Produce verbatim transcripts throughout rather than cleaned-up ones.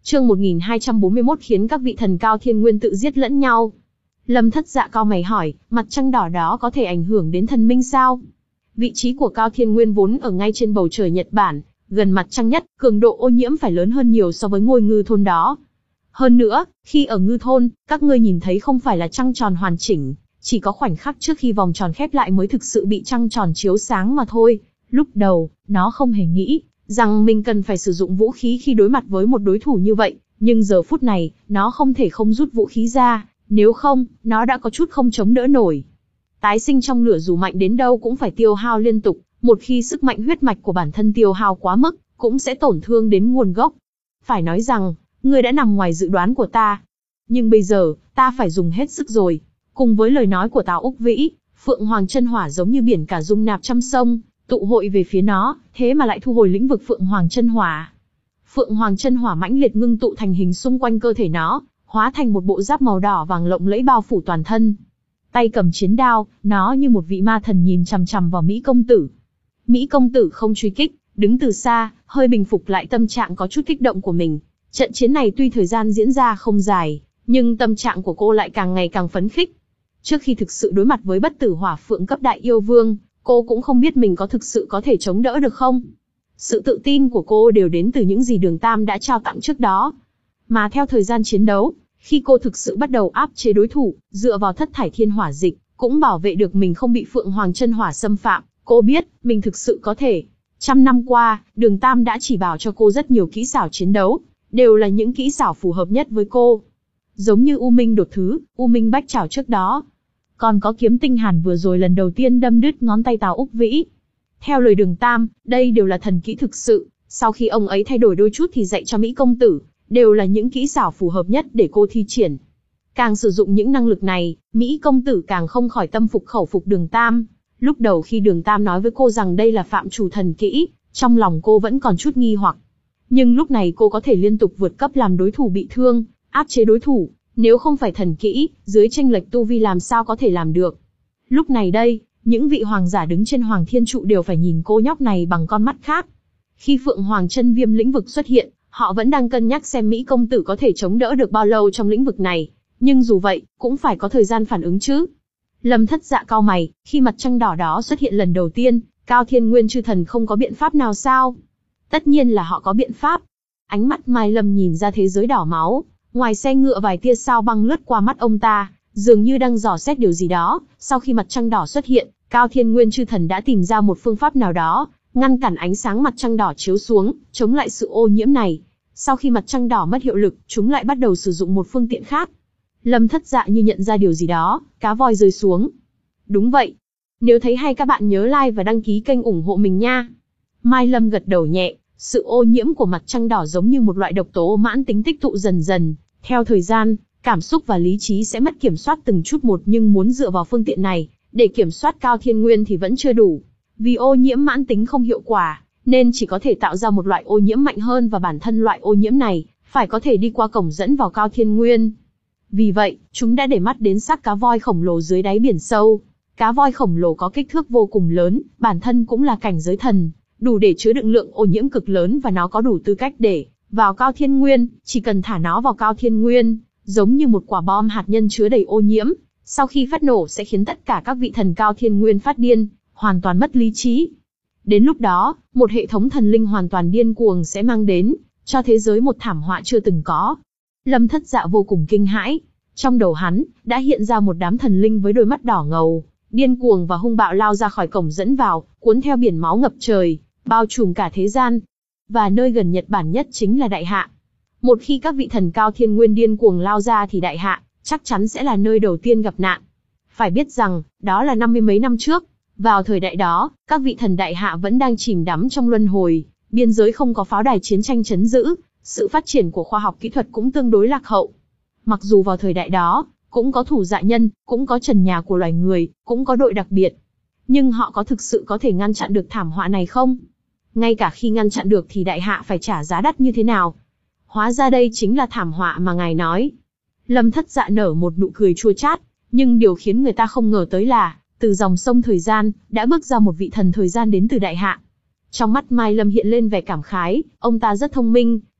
Chương một nghìn hai trăm bốn mươi mốt khiến các vị thần Cao Thiên Nguyên tự giết lẫn nhau. Lâm Thất Dạ cau mày hỏi, mặt trăng đỏ đó có thể ảnh hưởng đến thần minh sao? Vị trí của Cao Thiên Nguyên vốn ở ngay trên bầu trời Nhật Bản, gần mặt trăng nhất, cường độ ô nhiễm phải lớn hơn nhiều so với ngôi ngư thôn đó. Hơn nữa, khi ở ngư thôn, các ngươi nhìn thấy không phải là trăng tròn hoàn chỉnh, chỉ có khoảnh khắc trước khi vòng tròn khép lại mới thực sự bị trăng tròn chiếu sáng mà thôi. Lúc đầu, nó không hề nghĩ rằng mình cần phải sử dụng vũ khí khi đối mặt với một đối thủ như vậy, nhưng giờ phút này, nó không thể không rút vũ khí ra, nếu không, nó đã có chút không chống đỡ nổi. Tái sinh trong lửa dù mạnh đến đâu cũng phải tiêu hao liên tục, một khi sức mạnh huyết mạch của bản thân tiêu hao quá mức, cũng sẽ tổn thương đến nguồn gốc. Phải nói rằng, ngươi đã nằm ngoài dự đoán của ta. Nhưng bây giờ, ta phải dùng hết sức rồi. Cùng với lời nói của Tào Úc Vĩ, Phượng Hoàng Chân Hỏa giống như biển cả dung nạp trăm sông, tụ hội về phía nó, thế mà lại thu hồi lĩnh vực Phượng Hoàng Chân Hỏa. Phượng Hoàng Chân Hỏa mãnh liệt ngưng tụ thành hình xung quanh cơ thể nó, hóa thành một bộ giáp màu đỏ vàng lộng lẫy bao phủ toàn thân. Tay cầm chiến đao, nó như một vị ma thần nhìn chằm chằm vào Mỹ công tử. Mỹ công tử không truy kích, đứng từ xa, hơi bình phục lại tâm trạng có chút kích động của mình. Trận chiến này tuy thời gian diễn ra không dài, nhưng tâm trạng của cô lại càng ngày càng phấn khích. Trước khi thực sự đối mặt với bất tử hỏa phượng cấp đại yêu vương, cô cũng không biết mình có thực sự có thể chống đỡ được không. Sự tự tin của cô đều đến từ những gì Đường Tam đã trao tặng trước đó. Mà theo thời gian chiến đấu, khi cô thực sự bắt đầu áp chế đối thủ, dựa vào thất thải thiên hỏa dịch, cũng bảo vệ được mình không bị Phượng Hoàng Chân Hỏa xâm phạm, cô biết, mình thực sự có thể. Trăm năm qua, Đường Tam đã chỉ bảo cho cô rất nhiều kỹ xảo chiến đấu, đều là những kỹ xảo phù hợp nhất với cô. Giống như U Minh đột thứ, U Minh bách chảo trước đó. Còn có kiếm tinh hàn vừa rồi lần đầu tiên đâm đứt ngón tay Tào Úc Vĩ. Theo lời Đường Tam, đây đều là thần kỹ thực sự, sau khi ông ấy thay đổi đôi chút thì dạy cho Mỹ công tử, đều là những kỹ xảo phù hợp nhất để cô thi triển. Càng sử dụng những năng lực này, Mỹ công tử càng không khỏi tâm phục khẩu phục Đường Tam. Lúc đầu khi Đường Tam nói với cô rằng đây là phạm trù thần kỹ, trong lòng cô vẫn còn chút nghi hoặc. Nhưng lúc này cô có thể liên tục vượt cấp làm đối thủ bị thương, áp chế đối thủ, nếu không phải thần kỹ, dưới chênh lệch tu vi làm sao có thể làm được. Lúc này đây, những vị hoàng giả đứng trên Hoàng Thiên Trụ đều phải nhìn cô nhóc này bằng con mắt khác. Khi Phượng Hoàng Chân Viêm lĩnh vực xuất hiện, họ vẫn đang cân nhắc xem Mỹ công tử có thể chống đỡ được bao lâu trong lĩnh vực này, nhưng dù vậy, cũng phải có thời gian phản ứng chứ. Lâm Thất Dạ cau mày, khi mặt trăng đỏ đó xuất hiện lần đầu tiên, Cao Thiên Nguyên chư thần không có biện pháp nào sao? Tất nhiên là họ có biện pháp. Ánh mắt Mai Lâm nhìn ra thế giới đỏ máu, ngoài xe ngựa vài tia sao băng lướt qua mắt ông ta, dường như đang dò xét điều gì đó. Sau khi mặt trăng đỏ xuất hiện, Cao Thiên Nguyên chư thần đã tìm ra một phương pháp nào đó, ngăn cản ánh sáng mặt trăng đỏ chiếu xuống, chống lại sự ô nhiễm này. Sau khi mặt trăng đỏ mất hiệu lực, chúng lại bắt đầu sử dụng một phương tiện khác. Lâm Thất Dạ như nhận ra điều gì đó, cá voi rơi xuống. Đúng vậy. Nếu thấy hay các bạn nhớ like và đăng ký kênh ủng hộ mình nha. Mai Lâm gật đầu nhẹ, sự ô nhiễm của mặt trăng đỏ giống như một loại độc tố mãn tính tích tụ dần dần. Theo thời gian, cảm xúc và lý trí sẽ mất kiểm soát từng chút một, nhưng muốn dựa vào phương tiện này, để kiểm soát Cao Thiên Nguyên thì vẫn chưa đủ. Vì ô nhiễm mãn tính không hiệu quả, nên chỉ có thể tạo ra một loại ô nhiễm mạnh hơn, và bản thân loại ô nhiễm này, phải có thể đi qua cổng dẫn vào Cao Thiên Nguyên. Vì vậy, chúng đã để mắt đến xác cá voi khổng lồ dưới đáy biển sâu. Cá voi khổng lồ có kích thước vô cùng lớn, bản thân cũng là cảnh giới thần, đủ để chứa đựng lượng ô nhiễm cực lớn, và nó có đủ tư cách để vào Cao Thiên Nguyên. Chỉ cần thả nó vào Cao Thiên Nguyên, giống như một quả bom hạt nhân chứa đầy ô nhiễm, sau khi phát nổ sẽ khiến tất cả các vị thần Cao Thiên Nguyên phát điên, hoàn toàn mất lý trí. Đến lúc đó, một hệ thống thần linh hoàn toàn điên cuồng sẽ mang đến cho thế giới một thảm họa chưa từng có. Lâm Thất Dạ vô cùng kinh hãi, trong đầu hắn đã hiện ra một đám thần linh với đôi mắt đỏ ngầu, điên cuồng và hung bạo lao ra khỏi cổng dẫn vào, cuốn theo biển máu ngập trời, bao trùm cả thế gian. Và nơi gần Nhật Bản nhất chính là Đại Hạ. Một khi các vị thần Cao Thiên Nguyên điên cuồng lao ra thì Đại Hạ chắc chắn sẽ là nơi đầu tiên gặp nạn. Phải biết rằng, đó là năm mươi mấy năm trước. Vào thời đại đó, các vị thần Đại Hạ vẫn đang chìm đắm trong luân hồi, biên giới không có pháo đài chiến tranh trấn giữ, sự phát triển của khoa học kỹ thuật cũng tương đối lạc hậu. Mặc dù vào thời đại đó, cũng có thủ dạ nhân, cũng có trần nhà của loài người, cũng có đội đặc biệt. Nhưng họ có thực sự có thể ngăn chặn được thảm họa này không? Ngay cả khi ngăn chặn được thì Đại Hạ phải trả giá đắt như thế nào? Hóa ra đây chính là thảm họa mà ngài nói. Lâm Thất Dạ nở một nụ cười chua chát, nhưng điều khiến người ta không ngờ tới là, từ dòng sông thời gian, đã bước ra một vị thần thời gian đến từ Đại Hạ. Trong mắt Mai Lâm hiện lên vẻ cảm khái, ông ta rất thông minh,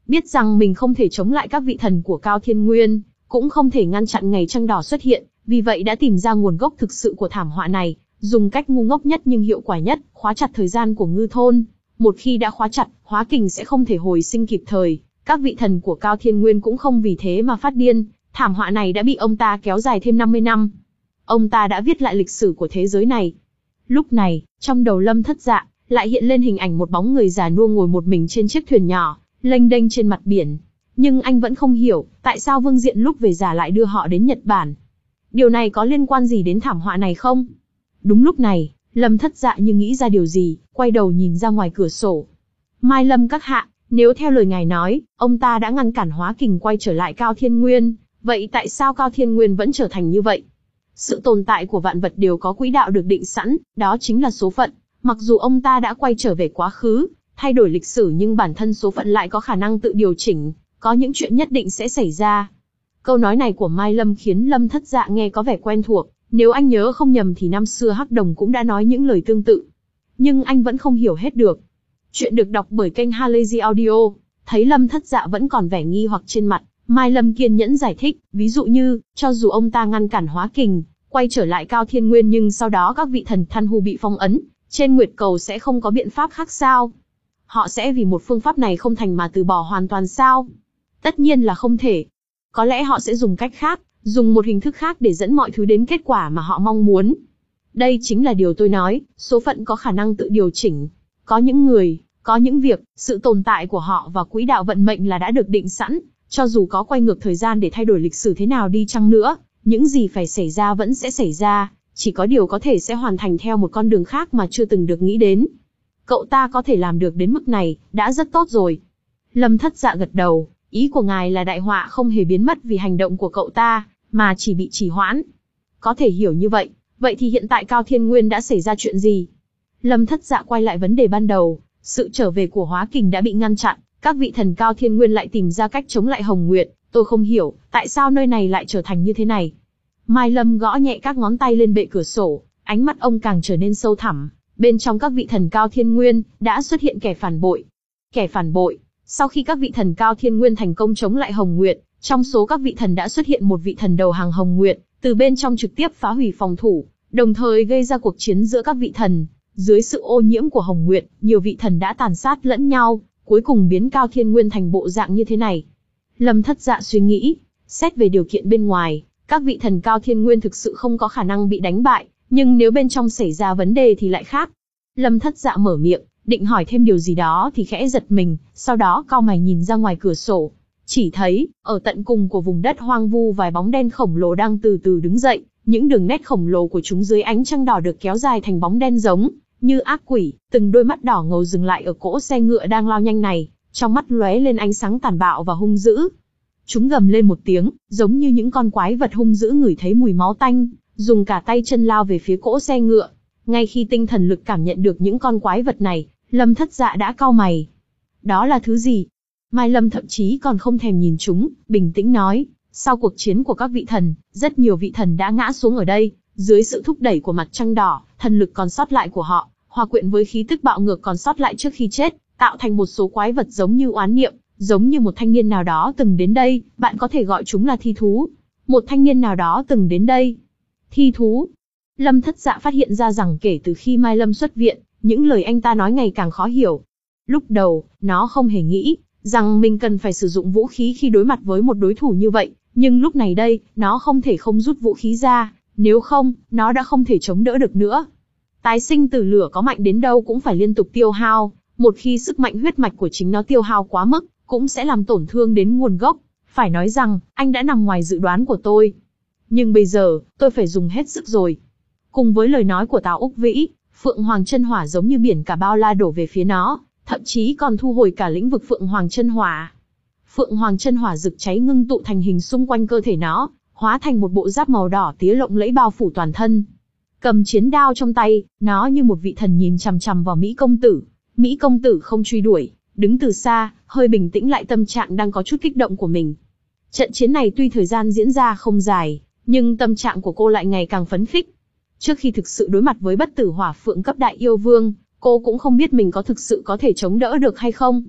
Biết rằng mình không thể chống lại các vị thần của Cao Thiên Nguyên, cũng không thể ngăn chặn ngày trăng đỏ xuất hiện, vì vậy đã tìm ra nguồn gốc thực sự của thảm họa này, dùng cách ngu ngốc nhất nhưng hiệu quả nhất, khóa chặt thời gian của Ngư Thôn. Một khi đã khóa chặt, hóa kình sẽ không thể hồi sinh kịp thời, các vị thần của Cao Thiên Nguyên cũng không vì thế mà phát điên, thảm họa này đã bị ông ta kéo dài thêm năm mươi năm. Ông ta đã viết lại lịch sử của thế giới này. Lúc này, trong đầu Lâm Thất Dạ, lại hiện lên hình ảnh một bóng người già nua ngồi một mình trên chiếc thuyền nhỏ, lênh đênh trên mặt biển. Nhưng anh vẫn không hiểu, tại sao Vương Diện lúc về già lại đưa họ đến Nhật Bản. Điều này có liên quan gì đến thảm họa này không? Đúng lúc này, Lâm Thất Dạ như nghĩ ra điều gì, quay đầu nhìn ra ngoài cửa sổ. Mai Lâm các hạ, nếu theo lời ngài nói, ông ta đã ngăn cản hóa kình quay trở lại Cao Thiên Nguyên, vậy tại sao Cao Thiên Nguyên vẫn trở thành như vậy? Sự tồn tại của vạn vật đều có quỹ đạo được định sẵn, đó chính là số phận. Mặc dù ông ta đã quay trở về quá khứ, thay đổi lịch sử nhưng bản thân số phận lại có khả năng tự điều chỉnh, có những chuyện nhất định sẽ xảy ra. Câu nói này của Mai Lâm khiến Lâm Thất Dạ nghe có vẻ quen thuộc, nếu anh nhớ không nhầm thì năm xưa Hắc Đồng cũng đã nói những lời tương tự. Nhưng anh vẫn không hiểu hết được. Chuyện được đọc bởi kênh Halazy Audio, thấy Lâm Thất Dạ vẫn còn vẻ nghi hoặc trên mặt, Mai Lâm kiên nhẫn giải thích, ví dụ như, cho dù ông ta ngăn cản hóa kình, quay trở lại Cao Thiên Nguyên nhưng sau đó các vị thần Than Hu bị phong ấn, trên Nguyệt Cầu sẽ không có biện pháp khác sao? Họ sẽ vì một phương pháp này không thành mà từ bỏ hoàn toàn sao? Tất nhiên là không thể. Có lẽ họ sẽ dùng cách khác, dùng một hình thức khác để dẫn mọi thứ đến kết quả mà họ mong muốn. Đây chính là điều tôi nói, số phận có khả năng tự điều chỉnh. Có những người, có những việc, sự tồn tại của họ và quỹ đạo vận mệnh là đã được định sẵn, cho dù có quay ngược thời gian để thay đổi lịch sử thế nào đi chăng nữa, những gì phải xảy ra vẫn sẽ xảy ra, chỉ có điều có thể sẽ hoàn thành theo một con đường khác mà chưa từng được nghĩ đến. Cậu ta có thể làm được đến mức này, đã rất tốt rồi. Lâm Thất Dạ gật đầu, ý của ngài là đại họa không hề biến mất vì hành động của cậu ta, mà chỉ bị trì hoãn. Có thể hiểu như vậy, vậy thì hiện tại Cao Thiên Nguyên đã xảy ra chuyện gì? Lâm Thất Dạ quay lại vấn đề ban đầu, sự trở về của hóa kình đã bị ngăn chặn, các vị thần Cao Thiên Nguyên lại tìm ra cách chống lại Hồng Nguyệt, tôi không hiểu, tại sao nơi này lại trở thành như thế này? Mai Lâm gõ nhẹ các ngón tay lên bệ cửa sổ, ánh mắt ông càng trở nên sâu thẳm, bên trong các vị thần Cao Thiên Nguyên, đã xuất hiện kẻ phản bội. Kẻ phản bội, sau khi các vị thần Cao Thiên Nguyên thành công chống lại Hồng Nguyệt, trong số các vị thần đã xuất hiện một vị thần đầu hàng Hồng Nguyệt, từ bên trong trực tiếp phá hủy phòng thủ, đồng thời gây ra cuộc chiến giữa các vị thần. Dưới sự ô nhiễm của Hồng Nguyệt, nhiều vị thần đã tàn sát lẫn nhau, cuối cùng biến Cao Thiên Nguyên thành bộ dạng như thế này. Lâm Thất Dạ suy nghĩ, xét về điều kiện bên ngoài, các vị thần Cao Thiên Nguyên thực sự không có khả năng bị đánh bại, nhưng nếu bên trong xảy ra vấn đề thì lại khác. Lâm Thất Dạ mở miệng, định hỏi thêm điều gì đó thì khẽ giật mình, sau đó cau mày nhìn ra ngoài cửa sổ. Chỉ thấy, ở tận cùng của vùng đất hoang vu vài bóng đen khổng lồ đang từ từ đứng dậy, những đường nét khổng lồ của chúng dưới ánh trăng đỏ được kéo dài thành bóng đen giống như ác quỷ, từng đôi mắt đỏ ngầu dừng lại ở cỗ xe ngựa đang lao nhanh này, trong mắt lóe lên ánh sáng tàn bạo và hung dữ. Chúng gầm lên một tiếng, giống như những con quái vật hung dữ ngửi thấy mùi máu tanh, dùng cả tay chân lao về phía cỗ xe ngựa. Ngay khi tinh thần lực cảm nhận được những con quái vật này, Lâm Thất Dạ đã cau mày. Đó là thứ gì? Mai Lâm thậm chí còn không thèm nhìn chúng, bình tĩnh nói, sau cuộc chiến của các vị thần, rất nhiều vị thần đã ngã xuống ở đây, dưới sự thúc đẩy của mặt trăng đỏ, thần lực còn sót lại của họ, hòa quyện với khí tức bạo ngược còn sót lại trước khi chết, tạo thành một số quái vật giống như oán niệm, giống như một thanh niên nào đó từng đến đây, bạn có thể gọi chúng là thi thú. Một thanh niên nào đó từng đến đây. Thi thú. Lâm Thất Dạ phát hiện ra rằng kể từ khi Mai Lâm xuất viện, những lời anh ta nói ngày càng khó hiểu. Lúc đầu, nó không hề nghĩ rằng mình cần phải sử dụng vũ khí khi đối mặt với một đối thủ như vậy, nhưng lúc này đây, nó không thể không rút vũ khí ra, nếu không, nó đã không thể chống đỡ được nữa. Tái sinh từ lửa có mạnh đến đâu cũng phải liên tục tiêu hao, một khi sức mạnh huyết mạch của chính nó tiêu hao quá mức, cũng sẽ làm tổn thương đến nguồn gốc. Phải nói rằng, anh đã nằm ngoài dự đoán của tôi. Nhưng bây giờ, tôi phải dùng hết sức rồi. Cùng với lời nói của Tào Úc Vĩ, Phượng Hoàng Chân Hỏa giống như biển cả bao la đổ về phía nó, thậm chí còn thu hồi cả lĩnh vực Phượng Hoàng Chân Hỏa. Phượng Hoàng Chân Hỏa rực cháy ngưng tụ thành hình xung quanh cơ thể nó, hóa thành một bộ giáp màu đỏ tía lộng lẫy bao phủ toàn thân. Cầm chiến đao trong tay, nó như một vị thần nhìn chằm chằm vào Mỹ công tử. Mỹ công tử không truy đuổi, đứng từ xa, hơi bình tĩnh lại tâm trạng đang có chút kích động của mình. Trận chiến này tuy thời gian diễn ra không dài, nhưng tâm trạng của cô lại ngày càng phấn khích. Trước khi thực sự đối mặt với bất tử hỏa phượng cấp đại yêu vương, cô cũng không biết mình có thực sự có thể chống đỡ được hay không.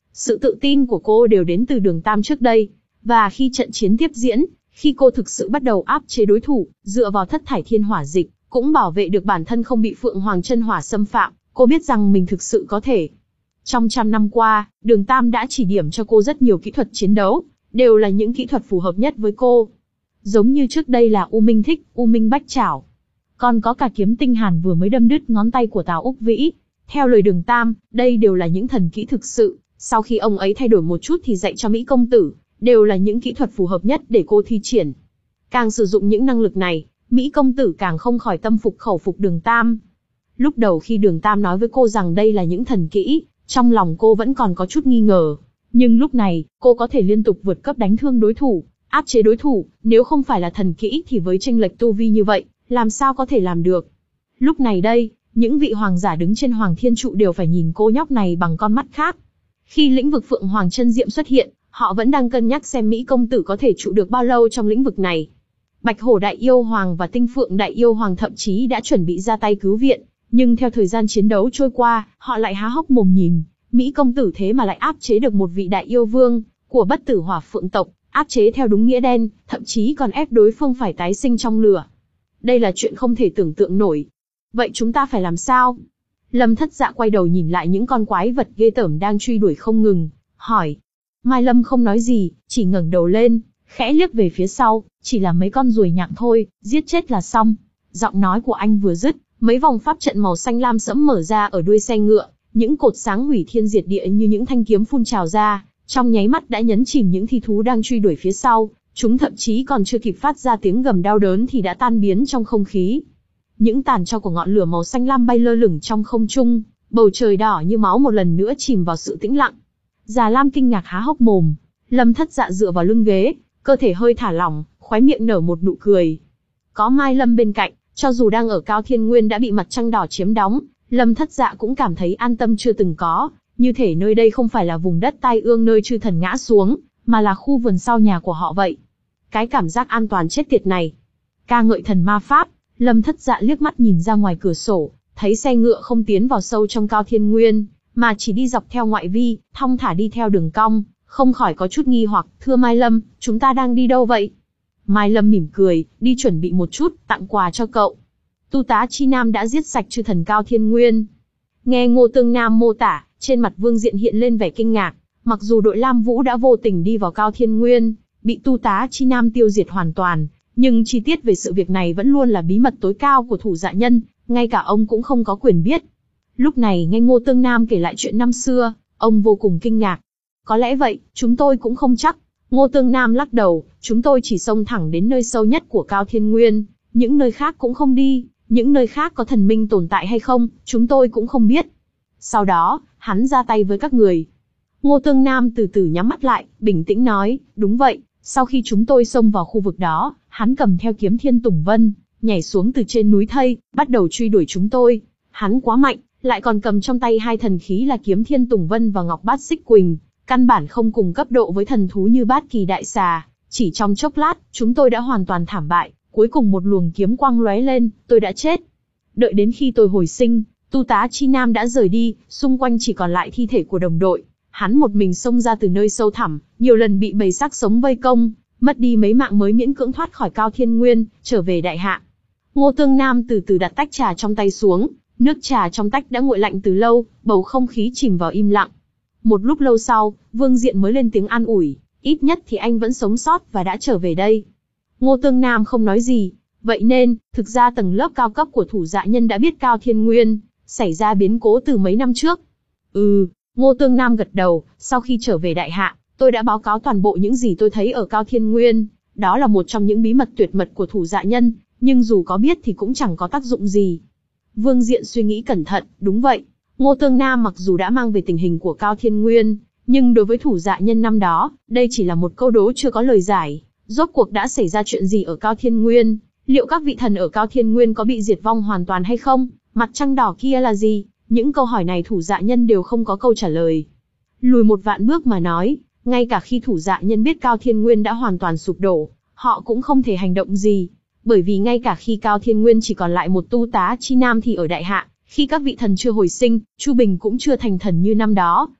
Sự tự tin của cô đều đến từ Đường Tam trước đây, và khi trận chiến tiếp diễn, khi cô thực sự bắt đầu áp chế đối thủ, dựa vào thất thải thiên hỏa dịch, cũng bảo vệ được bản thân không bị Phượng Hoàng chân hỏa xâm phạm, cô biết rằng mình thực sự có thể. Trong trăm năm qua, Đường Tam đã chỉ điểm cho cô rất nhiều kỹ thuật chiến đấu, đều là những kỹ thuật phù hợp nhất với cô. Giống như trước đây là U Minh Thích, U Minh Bách Chảo. Còn có cả kiếm tinh hàn vừa mới đâm đứt ngón tay của Tào Úc Vĩ. Theo lời Đường Tam, đây đều là những thần kỹ thực sự, sau khi ông ấy thay đổi một chút thì dạy cho Mỹ công tử, đều là những kỹ thuật phù hợp nhất để cô thi triển. Càng sử dụng những năng lực này, Mỹ công tử càng không khỏi tâm phục khẩu phục Đường Tam. Lúc đầu khi Đường Tam nói với cô rằng đây là những thần kỹ, trong lòng cô vẫn còn có chút nghi ngờ. Nhưng lúc này, cô có thể liên tục vượt cấp đánh thương đối thủ, áp chế đối thủ, nếu không phải là thần kỹ thì với chênh lệch tu vi như vậy, làm sao có thể làm được. Lúc này đây, những vị hoàng giả đứng trên Hoàng Thiên Trụ đều phải nhìn cô nhóc này bằng con mắt khác. Khi lĩnh vực Phượng Hoàng chân diệm xuất hiện, họ vẫn đang cân nhắc xem Mỹ công tử có thể trụ được bao lâu trong lĩnh vực này. Bạch Hổ Đại Yêu Hoàng và Tinh Phượng Đại Yêu Hoàng thậm chí đã chuẩn bị ra tay cứu viện, nhưng theo thời gian chiến đấu trôi qua, họ lại há hốc mồm nhìn, Mỹ công tử thế mà lại áp chế được một vị đại yêu vương của Bất Tử Hỏa Phượng tộc, áp chế theo đúng nghĩa đen, thậm chí còn ép đối phương phải tái sinh trong lửa. Đây là chuyện không thể tưởng tượng nổi. Vậy chúng ta phải làm sao? Lâm Thất Dạ quay đầu nhìn lại những con quái vật ghê tởm đang truy đuổi không ngừng, hỏi. Mai Lâm không nói gì, chỉ ngẩng đầu lên, khẽ liếc về phía sau, chỉ là mấy con ruồi nhặng thôi, giết chết là xong. Giọng nói của anh vừa dứt, mấy vòng pháp trận màu xanh lam sẫm mở ra ở đuôi xe ngựa, những cột sáng hủy thiên diệt địa như những thanh kiếm phun trào ra, trong nháy mắt đã nhấn chìm những thi thú đang truy đuổi phía sau, chúng thậm chí còn chưa kịp phát ra tiếng gầm đau đớn thì đã tan biến trong không khí. Những tàn tro của ngọn lửa màu xanh lam bay lơ lửng trong không trung, bầu trời đỏ như máu một lần nữa chìm vào sự tĩnh lặng. Già Lam kinh ngạc há hốc mồm, Lâm Thất Dạ dựa vào lưng ghế, cơ thể hơi thả lỏng, khóe miệng nở một nụ cười. Có Mai Lâm bên cạnh, cho dù đang ở Cao Thiên Nguyên đã bị mặt trăng đỏ chiếm đóng, Lâm Thất Dạ cũng cảm thấy an tâm chưa từng có, như thể nơi đây không phải là vùng đất tai ương nơi chư thần ngã xuống, mà là khu vườn sau nhà của họ vậy. Cái cảm giác an toàn chết tiệt này. Ca ngợi thần ma pháp, Lâm Thất Dạ liếc mắt nhìn ra ngoài cửa sổ, thấy xe ngựa không tiến vào sâu trong Cao Thiên Nguyên, mà chỉ đi dọc theo ngoại vi, thong thả đi theo đường cong, không khỏi có chút nghi hoặc. Thưa Mai Lâm, chúng ta đang đi đâu vậy? Mai Lâm mỉm cười, đi chuẩn bị một chút, tặng quà cho cậu. Tu tá Chi Nam đã giết sạch chư thần Cao Thiên Nguyên. Nghe Ngô Tương Nam mô tả, trên mặt Vương Diện hiện lên vẻ kinh ngạc. Mặc dù đội Lam Vũ đã vô tình đi vào Cao Thiên Nguyên, bị Tu tá Chi Nam tiêu diệt hoàn toàn, nhưng chi tiết về sự việc này vẫn luôn là bí mật tối cao của thủ dạ nhân, ngay cả ông cũng không có quyền biết. Lúc này nghe Ngô Tương Nam kể lại chuyện năm xưa, ông vô cùng kinh ngạc. Có lẽ vậy, chúng tôi cũng không chắc. Ngô Tương Nam lắc đầu, chúng tôi chỉ xông thẳng đến nơi sâu nhất của Cao Thiên Nguyên, những nơi khác cũng không đi, những nơi khác có thần minh tồn tại hay không, chúng tôi cũng không biết. Sau đó, hắn ra tay với các người. Ngô Tương Nam từ từ nhắm mắt lại, bình tĩnh nói, đúng vậy, sau khi chúng tôi xông vào khu vực đó, hắn cầm theo kiếm Thiên Tùng Vân, nhảy xuống từ trên núi thây, bắt đầu truy đuổi chúng tôi. Hắn quá mạnh, lại còn cầm trong tay hai thần khí là kiếm Thiên Tùng Vân và Ngọc Bát Xích Quỳnh, căn bản không cùng cấp độ với thần thú như Bát Kỳ Đại Xà. Chỉ trong chốc lát, chúng tôi đã hoàn toàn thảm bại, cuối cùng một luồng kiếm quang lóe lên, tôi đã chết. Đợi đến khi tôi hồi sinh, Tu tá Chi Nam đã rời đi, xung quanh chỉ còn lại thi thể của đồng đội. Hắn một mình xông ra từ nơi sâu thẳm, nhiều lần bị bầy xác sống vây công, mất đi mấy mạng mới miễn cưỡng thoát khỏi Cao Thiên Nguyên, trở về đại hạ. Ngô Tương Nam từ từ đặt tách trà trong tay xuống, nước trà trong tách đã nguội lạnh từ lâu, bầu không khí chìm vào im lặng. Một lúc lâu sau, Vương Diện mới lên tiếng an ủi, ít nhất thì anh vẫn sống sót và đã trở về đây. Ngô Tương Nam không nói gì, vậy nên, thực ra tầng lớp cao cấp của thủ dạ nhân đã biết Cao Thiên Nguyên xảy ra biến cố từ mấy năm trước. Ừ, Ngô Tương Nam gật đầu, sau khi trở về đại hạ, tôi đã báo cáo toàn bộ những gì tôi thấy ở Cao Thiên Nguyên, đó là một trong những bí mật tuyệt mật của thủ dạ nhân, nhưng dù có biết thì cũng chẳng có tác dụng gì. Vương Diện suy nghĩ cẩn thận, đúng vậy, Ngô Tương Nam mặc dù đã mang về tình hình của Cao Thiên Nguyên, nhưng đối với thủ dạ nhân năm đó, đây chỉ là một câu đố chưa có lời giải. Rốt cuộc đã xảy ra chuyện gì ở Cao Thiên Nguyên? Liệu các vị thần ở Cao Thiên Nguyên có bị diệt vong hoàn toàn hay không? Mặt trăng đỏ kia là gì? Những câu hỏi này thủ dạ nhân đều không có câu trả lời. Lùi một vạn bước mà nói, ngay cả khi thủ dạ nhân biết Cao Thiên Nguyên đã hoàn toàn sụp đổ, họ cũng không thể hành động gì. Bởi vì ngay cả khi Cao Thiên Nguyên chỉ còn lại một Tu tá Chi Nam thì ở đại hạ, khi các vị thần chưa hồi sinh, Chu Bình cũng chưa thành thần như năm đó,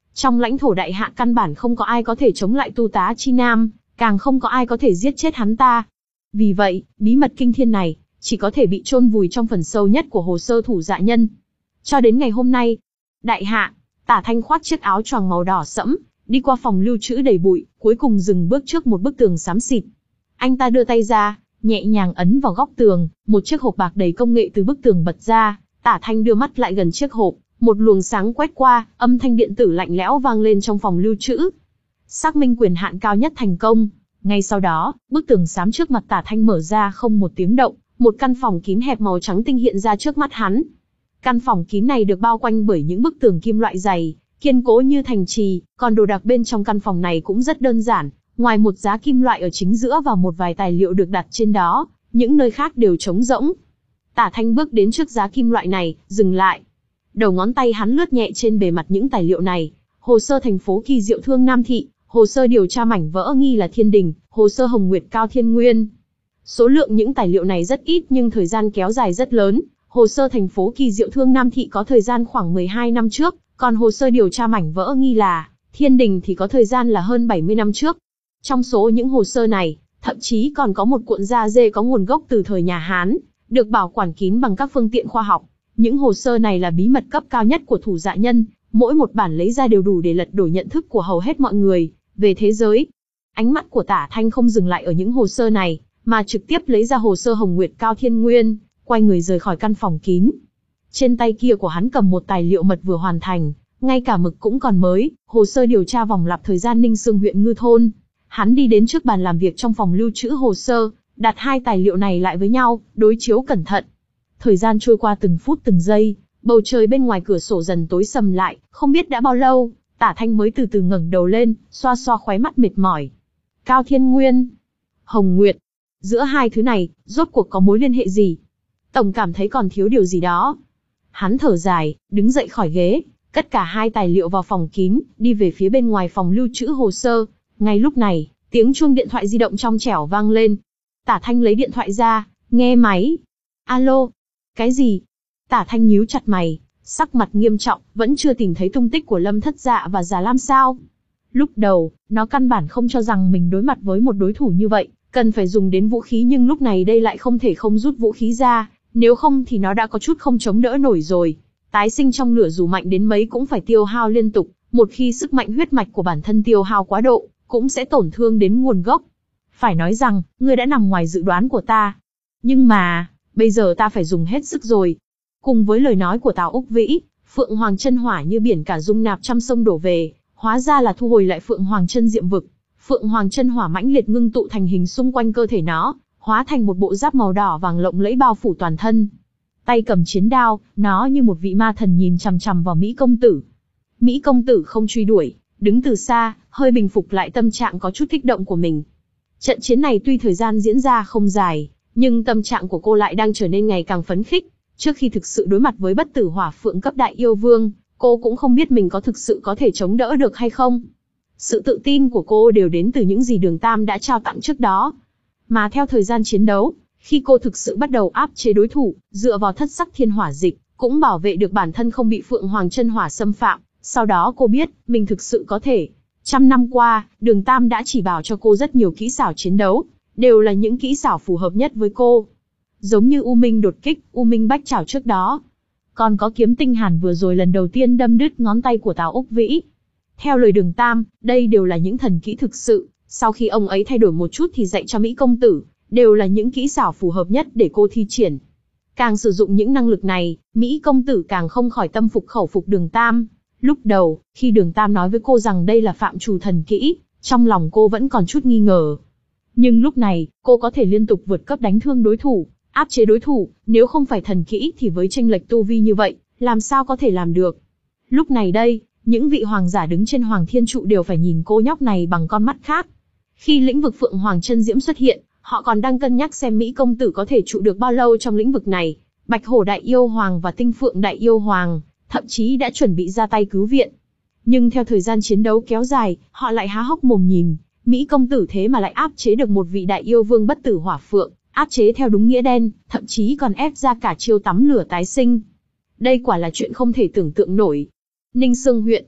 Trong lãnh thổ đại hạ căn bản không có ai có thể chống lại Tu Tá Chi Nam, càng không có ai có thể giết chết hắn ta. Vì vậy, bí mật kinh thiên này, chỉ có thể bị chôn vùi trong phần sâu nhất của hồ sơ thủ dạ nhân. Cho đến ngày hôm nay, đại hạ, Tả Thanh khoác chiếc áo choàng màu đỏ sẫm, đi qua phòng lưu trữ đầy bụi, cuối cùng dừng bước trước một bức tường xám xịt. Anh ta đưa tay ra, nhẹ nhàng ấn vào góc tường, một chiếc hộp bạc đầy công nghệ từ bức tường bật ra. Tả Thanh đưa mắt lại gần chiếc hộp, một luồng sáng quét qua, âm thanh điện tử lạnh lẽo vang lên trong phòng lưu trữ. Xác minh quyền hạn cao nhất thành công. Ngay sau đó, bức tường xám trước mặt Tả Thanh mở ra không một tiếng động, một căn phòng kín hẹp màu trắng tinh hiện ra trước mắt hắn. Căn phòng kín này được bao quanh bởi những bức tường kim loại dày, kiên cố như thành trì, còn đồ đạc bên trong căn phòng này cũng rất đơn giản, ngoài một giá kim loại ở chính giữa và một vài tài liệu được đặt trên đó, những nơi khác đều trống rỗng. Tả Thanh bước đến trước giá kim loại này, dừng lại. Đầu ngón tay hắn lướt nhẹ trên bề mặt những tài liệu này, hồ sơ thành phố kỳ diệu Thương Nam Thị, hồ sơ điều tra mảnh vỡ nghi là Thiên Đình, hồ sơ Hồng Nguyệt Cao Thiên Nguyên. Số lượng những tài liệu này rất ít nhưng thời gian kéo dài rất lớn. Hồ sơ thành phố kỳ diệu Thương Nam Thị có thời gian khoảng mười hai năm trước, còn hồ sơ điều tra mảnh vỡ nghi là Thiên Đình thì có thời gian là hơn bảy mươi năm trước. Trong số những hồ sơ này, thậm chí còn có một cuộn da dê có nguồn gốc từ thời nhà Hán, được bảo quản kín bằng các phương tiện khoa học. Những hồ sơ này là bí mật cấp cao nhất của thủ dạ nhân, mỗi một bản lấy ra đều đủ để lật đổ nhận thức của hầu hết mọi người về thế giới. Ánh mắt của Tả Thanh không dừng lại ở những hồ sơ này, mà trực tiếp lấy ra hồ sơ Hồng Nguyệt Cao Thiên Nguyên, quay người rời khỏi căn phòng kín. Trên tay kia của hắn cầm một tài liệu mật vừa hoàn thành, ngay cả mực cũng còn mới, hồ sơ điều tra vòng lặp thời gian Ninh Xương huyện Ngư Thôn. Hắn đi đến trước bàn làm việc trong phòng lưu trữ hồ sơ, đặt hai tài liệu này lại với nhau, đối chiếu cẩn thận. Thời gian trôi qua từng phút từng giây, bầu trời bên ngoài cửa sổ dần tối sầm lại, không biết đã bao lâu, Tả Thanh mới từ từ ngẩng đầu lên, xoa xoa khóe mắt mệt mỏi. Cao Thiên Nguyên, Hồng Nguyệt, giữa hai thứ này, rốt cuộc có mối liên hệ gì? Tổng cảm thấy còn thiếu điều gì đó. Hắn thở dài, đứng dậy khỏi ghế, cất cả hai tài liệu vào phòng kín, đi về phía bên ngoài phòng lưu trữ hồ sơ. Ngay lúc này, tiếng chuông điện thoại di động trong trẻo vang lên. Tả Thanh lấy điện thoại ra, nghe máy. Alo? Cái gì? Tả Thanh nhíu chặt mày, sắc mặt nghiêm trọng, vẫn chưa tìm thấy tung tích của Lâm Thất Dạ và Già Lam sao? Lúc đầu, nó căn bản không cho rằng mình đối mặt với một đối thủ như vậy, cần phải dùng đến vũ khí, nhưng lúc này đây lại không thể không rút vũ khí ra, nếu không thì nó đã có chút không chống đỡ nổi rồi. Tái sinh trong lửa dù mạnh đến mấy cũng phải tiêu hao liên tục, một khi sức mạnh huyết mạch của bản thân tiêu hao quá độ, cũng sẽ tổn thương đến nguồn gốc. Phải nói rằng, ngươi đã nằm ngoài dự đoán của ta. Nhưng mà, bây giờ ta phải dùng hết sức rồi. Cùng với lời nói của Tào Úc Vĩ, Phượng Hoàng Chân Hỏa như biển cả dung nạp trăm sông đổ về, hóa ra là thu hồi lại Phượng Hoàng Chân Diệm Vực. Phượng Hoàng Chân Hỏa mãnh liệt ngưng tụ thành hình xung quanh cơ thể nó, hóa thành một bộ giáp màu đỏ vàng lộng lẫy bao phủ toàn thân. Tay cầm chiến đao, nó như một vị ma thần nhìn chằm chằm vào Mỹ công tử. Mỹ công tử không truy đuổi, đứng từ xa, hơi bình phục lại tâm trạng có chút kích động của mình. Trận chiến này tuy thời gian diễn ra không dài, nhưng tâm trạng của cô lại đang trở nên ngày càng phấn khích. Trước khi thực sự đối mặt với bất tử hỏa phượng cấp đại yêu vương, cô cũng không biết mình có thực sự có thể chống đỡ được hay không. Sự tự tin của cô đều đến từ những gì Đường Tam đã trao tặng trước đó. Mà theo thời gian chiến đấu, khi cô thực sự bắt đầu áp chế đối thủ, dựa vào thất sắc thiên hỏa dịch, cũng bảo vệ được bản thân không bị Phượng Hoàng Chân Hỏa xâm phạm. Sau đó cô biết, mình thực sự có thể. Trăm năm qua, Đường Tam đã chỉ bảo cho cô rất nhiều kỹ xảo chiến đấu, đều là những kỹ xảo phù hợp nhất với cô. Giống như U Minh đột kích, U Minh bách chảo trước đó. Còn có kiếm tinh hàn vừa rồi lần đầu tiên đâm đứt ngón tay của Tào Úc Vĩ. Theo lời Đường Tam, đây đều là những thần kỹ thực sự, sau khi ông ấy thay đổi một chút thì dạy cho Mỹ công tử, đều là những kỹ xảo phù hợp nhất để cô thi triển. Càng sử dụng những năng lực này, Mỹ công tử càng không khỏi tâm phục khẩu phục Đường Tam. Lúc đầu, khi Đường Tam nói với cô rằng đây là phạm trù thần kỹ, trong lòng cô vẫn còn chút nghi ngờ. Nhưng lúc này, cô có thể liên tục vượt cấp đánh thương đối thủ, áp chế đối thủ, nếu không phải thần kỹ thì với chênh lệch tu vi như vậy, làm sao có thể làm được. Lúc này đây, những vị hoàng giả đứng trên Hoàng Thiên Trụ đều phải nhìn cô nhóc này bằng con mắt khác. Khi lĩnh vực Phượng Hoàng Chân Diễm xuất hiện, họ còn đang cân nhắc xem Mỹ công tử có thể trụ được bao lâu trong lĩnh vực này. Bạch Hổ Đại Yêu Hoàng và Tinh Phượng Đại Yêu Hoàng, thậm chí đã chuẩn bị ra tay cứu viện. Nhưng theo thời gian chiến đấu kéo dài, họ lại há hốc mồm nhìn, Mỹ công tử thế mà lại áp chế được một vị đại yêu vương bất tử hỏa phượng, áp chế theo đúng nghĩa đen, thậm chí còn ép ra cả chiêu tắm lửa tái sinh. Đây quả là chuyện không thể tưởng tượng nổi. Ninh Xương huyện.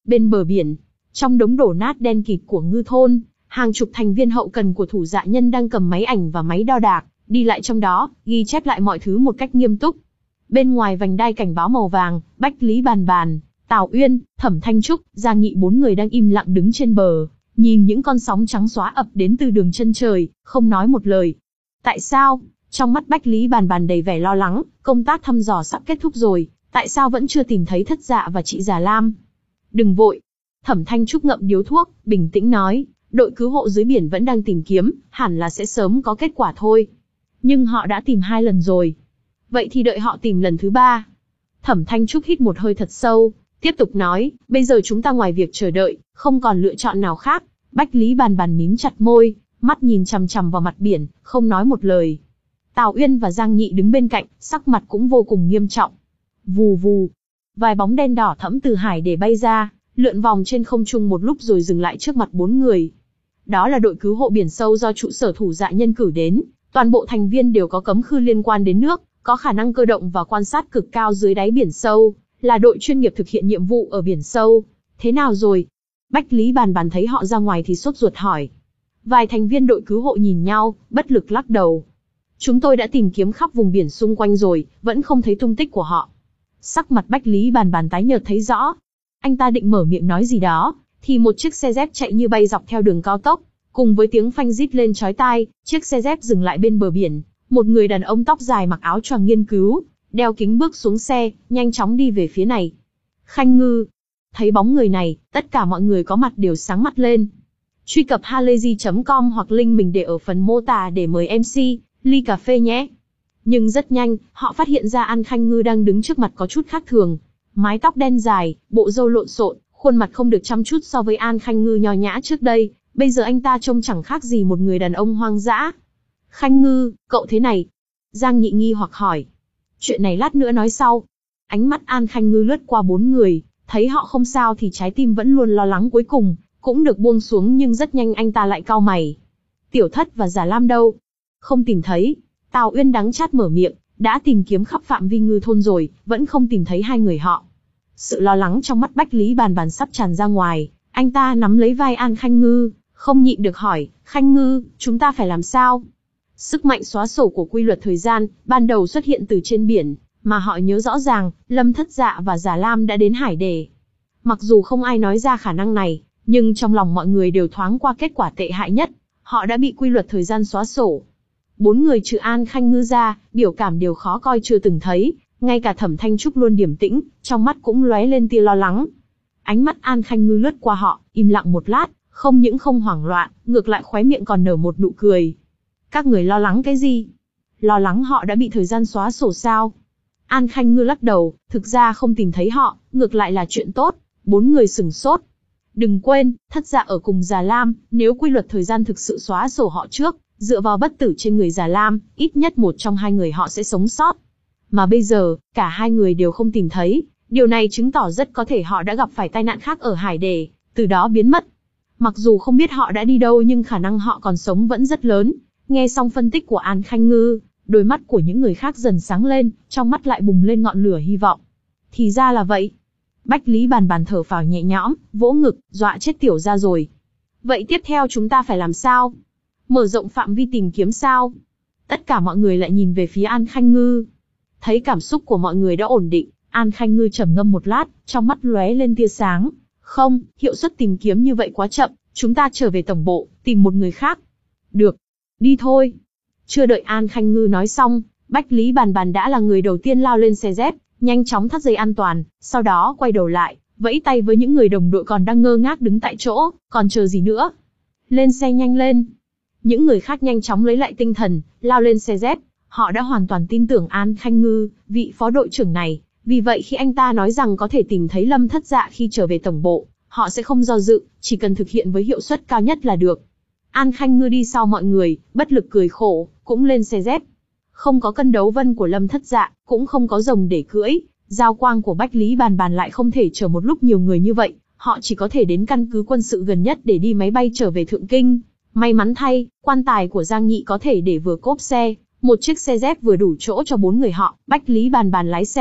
Bên bờ biển, trong đống đổ nát đen kịt của ngư thôn, hàng chục thành viên hậu cần của thủ dạ nhân đang cầm máy ảnh và máy đo đạc, đi lại trong đó, ghi chép lại mọi thứ một cách nghiêm túc. Bên ngoài vành đai cảnh báo màu vàng, Bách Lý Bàn Bàn, Tào Uyên, Thẩm Thanh Trúc, Giang Nghị bốn người đang im lặng đứng trên bờ, nhìn những con sóng trắng xóa ập đến từ đường chân trời, không nói một lời. Tại sao? Trong mắt Bách Lý Bàn Bàn đầy vẻ lo lắng, công tác thăm dò sắp kết thúc rồi, tại sao vẫn chưa tìm thấy Thất Dạ và chị Già Lam? Đừng vội. Thẩm Thanh Trúc ngậm điếu thuốc, bình tĩnh nói, đội cứu hộ dưới biển vẫn đang tìm kiếm, hẳn là sẽ sớm có kết quả thôi. Nhưng họ đã tìm hai lần rồi. Vậy thì đợi họ tìm lần thứ ba. Thẩm Thanh Trúc hít một hơi thật sâu, tiếp tục nói, bây giờ chúng ta ngoài việc chờ đợi, không còn lựa chọn nào khác. Bách Lý Bàn Bàn mím chặt môi, mắt nhìn chằm chằm vào mặt biển, không nói một lời. Tào Uyên và Giang Nghị đứng bên cạnh, sắc mặt cũng vô cùng nghiêm trọng. Vù vù, vài bóng đen đỏ thẫm từ hải để bay ra, lượn vòng trên không trung một lúc rồi dừng lại trước mặt bốn người. Đó là đội cứu hộ biển sâu do trụ sở thủ dạ nhân cử đến, toàn bộ thành viên đều có cấm khư liên quan đến nước, có khả năng cơ động và quan sát cực cao dưới đáy biển sâu, là đội chuyên nghiệp thực hiện nhiệm vụ ở biển sâu. Thế nào rồi? Bách Lý Bàn Bàn thấy họ ra ngoài thì sốt ruột hỏi. Vài thành viên đội cứu hộ nhìn nhau, bất lực lắc đầu. Chúng tôi đã tìm kiếm khắp vùng biển xung quanh rồi, vẫn không thấy tung tích của họ. Sắc mặt Bách Lý Bàn Bàn tái nhợt thấy rõ. Anh ta định mở miệng nói gì đó, thì một chiếc xe dép chạy như bay dọc theo đường cao tốc, cùng với tiếng phanh rít lên chói tai, chiếc xe dép dừng lại bên bờ biển. Một người đàn ông tóc dài mặc áo choàng nghiên cứu, đeo kính bước xuống xe, nhanh chóng đi về phía này. Khanh Ngư. Thấy bóng người này, tất cả mọi người có mặt đều sáng mắt lên. Truy cập halayzi chấm com hoặc link mình để ở phần mô tả để mời em xê, ly cà phê nhé. Nhưng rất nhanh, họ phát hiện ra An Khanh Ngư đang đứng trước mặt có chút khác thường. Mái tóc đen dài, bộ râu lộn xộn, khuôn mặt không được chăm chút so với An Khanh Ngư nho nhã trước đây, bây giờ anh ta trông chẳng khác gì một người đàn ông hoang dã. Khanh Ngư, cậu thế này? Giang Nghị nghi hoặc hỏi. Chuyện này lát nữa nói sau. Ánh mắt An Khanh Ngư lướt qua bốn người, thấy họ không sao thì trái tim vẫn luôn lo lắng cuối cùng, cũng được buông xuống nhưng rất nhanh anh ta lại cau mày. Tiểu Thất và Già Lam đâu? Không tìm thấy. Tào Uyên đắng chát mở miệng, đã tìm kiếm khắp phạm vi ngư thôn rồi, vẫn không tìm thấy hai người họ. Sự lo lắng trong mắt Bách Lý Bàn Bàn sắp tràn ra ngoài, anh ta nắm lấy vai An Khanh Ngư, không nhịn được hỏi, Khanh Ngư, chúng ta phải làm sao? Sức mạnh xóa sổ của quy luật thời gian, ban đầu xuất hiện từ trên biển, mà họ nhớ rõ ràng, Lâm Thất Dạ và Già Lam đã đến hải đề. Mặc dù không ai nói ra khả năng này, nhưng trong lòng mọi người đều thoáng qua kết quả tệ hại nhất, họ đã bị quy luật thời gian xóa sổ. Bốn người trừ An Khanh Ngư ra, biểu cảm đều khó coi chưa từng thấy, ngay cả Thẩm Thanh Trúc luôn điềm tĩnh, trong mắt cũng lóe lên tia lo lắng. Ánh mắt An Khanh Ngư lướt qua họ, im lặng một lát, không những không hoảng loạn, ngược lại khóe miệng còn nở một nụ cười. Các người lo lắng cái gì? Lo lắng họ đã bị thời gian xóa sổ sao? An Khanh Ngư lắc đầu, thực ra không tìm thấy họ, ngược lại là chuyện tốt. Bốn người sửng sốt. Đừng quên, Thất Dạ ở cùng Già Lam, nếu quy luật thời gian thực sự xóa sổ họ trước, dựa vào bất tử trên người Già Lam, ít nhất một trong hai người họ sẽ sống sót. Mà bây giờ, cả hai người đều không tìm thấy, điều này chứng tỏ rất có thể họ đã gặp phải tai nạn khác ở hải đề, từ đó biến mất. Mặc dù không biết họ đã đi đâu nhưng khả năng họ còn sống vẫn rất lớn. Nghe xong phân tích của An Khanh Ngư, đôi mắt của những người khác dần sáng lên, trong mắt lại bùng lên ngọn lửa hy vọng. Thì ra là vậy. Bách Lý Bàn Bàn thở phào nhẹ nhõm, vỗ ngực, dọa chết tiểu ra rồi. Vậy tiếp theo chúng ta phải làm sao? Mở rộng phạm vi tìm kiếm sao? Tất cả mọi người lại nhìn về phía An Khanh Ngư. Thấy cảm xúc của mọi người đã ổn định, An Khanh Ngư trầm ngâm một lát, trong mắt lóe lên tia sáng. Không, hiệu suất tìm kiếm như vậy quá chậm, chúng ta trở về tổng bộ, tìm một người khác. Được, đi thôi. Chưa đợi An Khanh Ngư nói xong, Bách Lý Bàn Bàn đã là người đầu tiên lao lên xe dép, nhanh chóng thắt dây an toàn, sau đó quay đầu lại, vẫy tay với những người đồng đội còn đang ngơ ngác đứng tại chỗ, còn chờ gì nữa? Lên xe nhanh lên. Những người khác nhanh chóng lấy lại tinh thần, lao lên xe dép, họ đã hoàn toàn tin tưởng An Khanh Ngư, vị phó đội trưởng này, vì vậy khi anh ta nói rằng có thể tìm thấy Lâm Thất Dạ khi trở về tổng bộ, họ sẽ không do dự, chỉ cần thực hiện với hiệu suất cao nhất là được. An Khanh Ngư đi sau mọi người, bất lực cười khổ, cũng lên xe dép. Không có cân đấu vân của Lâm Thất Dạ, cũng không có rồng để cưỡi, giao quang của Bách Lý Bàn Bàn lại không thể chở một lúc nhiều người như vậy, họ chỉ có thể đến căn cứ quân sự gần nhất để đi máy bay trở về Thượng Kinh. May mắn thay, quan tài của Giang Nghị có thể để vừa cốp xe, một chiếc xe dép vừa đủ chỗ cho bốn người họ. Bách Lý Bàn Bàn lái xe,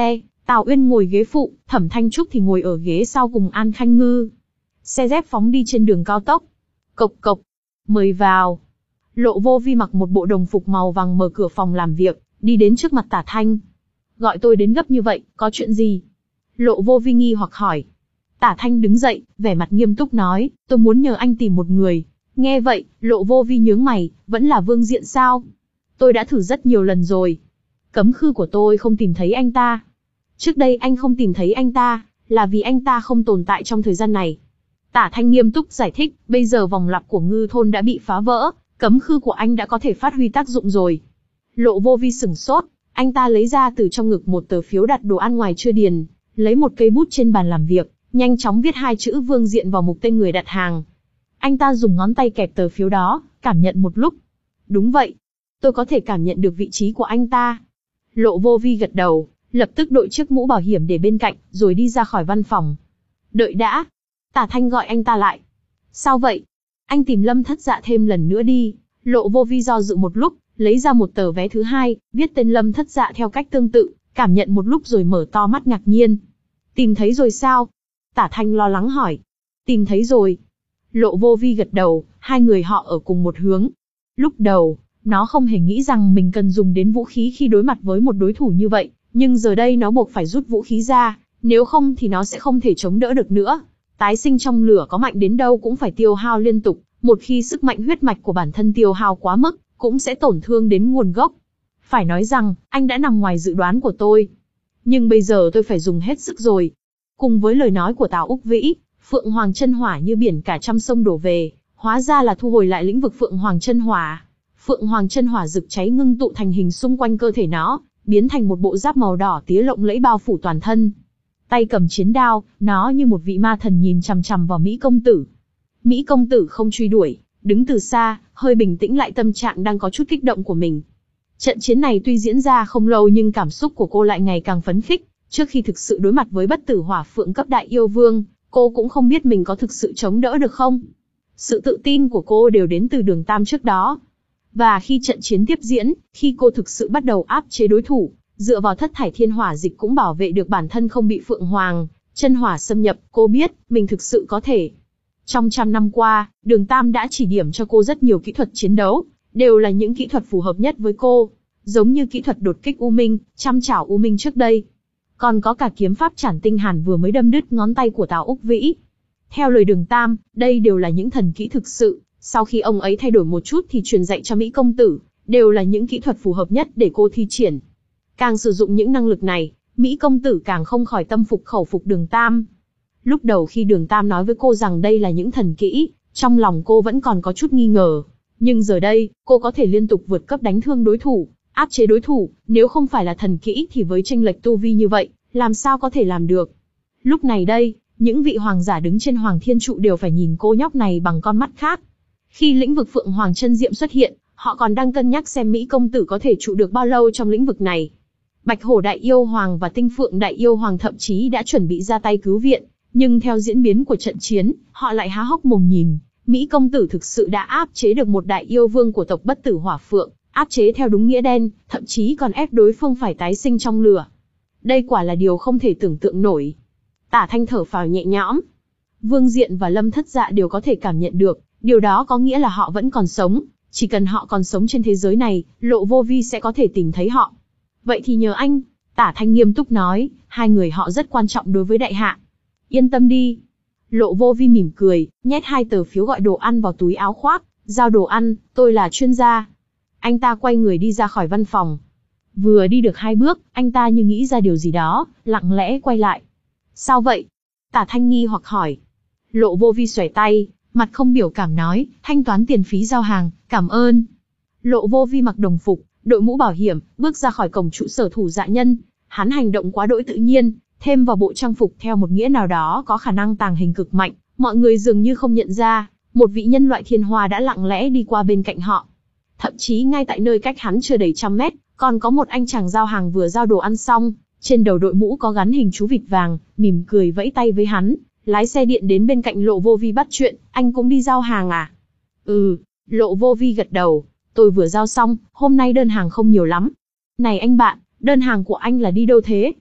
Tào Uyên ngồi ghế phụ, Thẩm Thanh Trúc thì ngồi ở ghế sau cùng An Khanh Ngư. Xe dép phóng đi trên đường cao tốc. Cộc cộc, mời vào. Lộ Vô Vi mặc một bộ đồng phục màu vàng mở cửa phòng làm việc, đi đến trước mặt Tả Thanh. Gọi tôi đến gấp như vậy, có chuyện gì? Lộ Vô Vi nghi hoặc hỏi. Tả Thanh đứng dậy, vẻ mặt nghiêm túc nói, tôi muốn nhờ anh tìm một người. Nghe vậy, Lộ Vô Vi nhướng mày, vẫn là Vương Diện sao? Tôi đã thử rất nhiều lần rồi. Cấm khư của tôi không tìm thấy anh ta. Trước đây anh không tìm thấy anh ta, là vì anh ta không tồn tại trong thời gian này. Tả Thanh nghiêm túc giải thích, bây giờ vòng lặp của Ngư Thôn đã bị phá vỡ, cấm khư của anh đã có thể phát huy tác dụng rồi. Lộ Vô Vi sửng sốt, anh ta lấy ra từ trong ngực một tờ phiếu đặt đồ ăn ngoài chưa điền, lấy một cây bút trên bàn làm việc, nhanh chóng viết hai chữ Vương Diện vào mục tên người đặt hàng. Anh ta dùng ngón tay kẹp tờ phiếu đó, cảm nhận một lúc. Đúng vậy, tôi có thể cảm nhận được vị trí của anh ta. Lộ Vô Vi gật đầu, lập tức đội chiếc mũ bảo hiểm để bên cạnh, rồi đi ra khỏi văn phòng. Đợi đã. Tả Thanh gọi anh ta lại. Sao vậy? Anh tìm Lâm Thất Dạ thêm lần nữa đi. Lộ Vô Vi do dự một lúc, lấy ra một tờ vé thứ hai, viết tên Lâm Thất Dạ theo cách tương tự, cảm nhận một lúc rồi mở to mắt ngạc nhiên. Tìm thấy rồi sao? Tả Thanh lo lắng hỏi. Tìm thấy rồi. Lộ Vô Vi gật đầu, hai người họ ở cùng một hướng. Lúc đầu, nó không hề nghĩ rằng mình cần dùng đến vũ khí khi đối mặt với một đối thủ như vậy, nhưng giờ đây nó buộc phải rút vũ khí ra, nếu không thì nó sẽ không thể chống đỡ được nữa. Tái sinh trong lửa có mạnh đến đâu cũng phải tiêu hao liên tục, một khi sức mạnh huyết mạch của bản thân tiêu hao quá mức, cũng sẽ tổn thương đến nguồn gốc. Phải nói rằng, anh đã nằm ngoài dự đoán của tôi. Nhưng bây giờ tôi phải dùng hết sức rồi. Cùng với lời nói của Tào Úc Vĩ, Phượng Hoàng Chân Hỏa như biển cả trăm sông đổ về, hóa ra là thu hồi lại lĩnh vực Phượng Hoàng Chân Hỏa. Phượng Hoàng Chân Hỏa rực cháy ngưng tụ thành hình xung quanh cơ thể nó, biến thành một bộ giáp màu đỏ tía lộng lẫy bao phủ toàn thân. Tay cầm chiến đao, nó như một vị ma thần nhìn chằm chằm vào Mỹ công tử. Mỹ công tử không truy đuổi, đứng từ xa, hơi bình tĩnh lại tâm trạng đang có chút kích động của mình. Trận chiến này tuy diễn ra không lâu nhưng cảm xúc của cô lại ngày càng phấn khích. Trước khi thực sự đối mặt với bất tử hỏa phượng cấp đại yêu vương, cô cũng không biết mình có thực sự chống đỡ được không. Sự tự tin của cô đều đến từ Đường Tam trước đó. Và khi trận chiến tiếp diễn, khi cô thực sự bắt đầu áp chế đối thủ, dựa vào thất thải thiên hỏa dịch cũng bảo vệ được bản thân không bị Phượng Hoàng Chân Hỏa xâm nhập, cô biết, mình thực sự có thể. Trong trăm năm qua, Đường Tam đã chỉ điểm cho cô rất nhiều kỹ thuật chiến đấu, đều là những kỹ thuật phù hợp nhất với cô, giống như kỹ thuật đột kích U Minh, trăm chảo U Minh trước đây. Còn có cả kiếm pháp Trảm Tinh Hàn vừa mới đâm đứt ngón tay của Tào Úc Vĩ. Theo lời Đường Tam, đây đều là những thần kỹ thực sự, sau khi ông ấy thay đổi một chút thì truyền dạy cho Mỹ công tử, đều là những kỹ thuật phù hợp nhất để cô thi triển. Càng sử dụng những năng lực này, Mỹ công tử càng không khỏi tâm phục khẩu phục Đường Tam. Lúc đầu khi Đường Tam nói với cô rằng đây là những thần kỹ, trong lòng cô vẫn còn có chút nghi ngờ. Nhưng giờ đây, cô có thể liên tục vượt cấp đánh thương đối thủ, áp chế đối thủ, nếu không phải là thần kỹ thì với chênh lệch tu vi như vậy, làm sao có thể làm được. Lúc này đây, những vị hoàng giả đứng trên Hoàng Thiên Trụ đều phải nhìn cô nhóc này bằng con mắt khác. Khi lĩnh vực Phượng Hoàng Chân Diệm xuất hiện, họ còn đang cân nhắc xem Mỹ công tử có thể trụ được bao lâu trong lĩnh vực này. Bạch Hổ Đại Yêu Hoàng và Tinh Phượng Đại Yêu Hoàng thậm chí đã chuẩn bị ra tay cứu viện, nhưng theo diễn biến của trận chiến, họ lại há hốc mồm nhìn, Mỹ công tử thực sự đã áp chế được một đại yêu vương của tộc Bất Tử Hỏa Phượng, áp chế theo đúng nghĩa đen, thậm chí còn ép đối phương phải tái sinh trong lửa. Đây quả là điều không thể tưởng tượng nổi. Tả Thanh thở phào nhẹ nhõm. Vương Diện và Lâm Thất Dạ đều có thể cảm nhận được, điều đó có nghĩa là họ vẫn còn sống, chỉ cần họ còn sống trên thế giới này, Lộ Vô Vi sẽ có thể tìm thấy họ. Vậy thì nhờ anh, Tả Thanh nghiêm túc nói, hai người họ rất quan trọng đối với đại hạ. Yên tâm đi. Lộ Vô Vi mỉm cười, nhét hai tờ phiếu gọi đồ ăn vào túi áo khoác, giao đồ ăn, tôi là chuyên gia. Anh ta quay người đi ra khỏi văn phòng. Vừa đi được hai bước, anh ta như nghĩ ra điều gì đó, lặng lẽ quay lại. Sao vậy? Tả Thanh nghi hoặc hỏi. Lộ Vô Vi xoay tay, mặt không biểu cảm nói, thanh toán tiền phí giao hàng, cảm ơn. Lộ Vô Vi mặc đồng phục, đội mũ bảo hiểm, bước ra khỏi cổng trụ sở Thủ Dạ Nhân. Hắn hành động quá đỗi tự nhiên, thêm vào bộ trang phục theo một nghĩa nào đó có khả năng tàng hình cực mạnh, mọi người dường như không nhận ra, một vị nhân loại thiên hoa đã lặng lẽ đi qua bên cạnh họ. Thậm chí ngay tại nơi cách hắn chưa đầy trăm mét, còn có một anh chàng giao hàng vừa giao đồ ăn xong, trên đầu đội mũ có gắn hình chú vịt vàng, mỉm cười vẫy tay với hắn, lái xe điện đến bên cạnh Lộ Vô Vi bắt chuyện, anh cũng đi giao hàng à? Ừ, Lộ Vô Vi gật đầu, tôi vừa giao xong, hôm nay đơn hàng không nhiều lắm. Này anh bạn, đơn hàng của anh là đi đâu thế?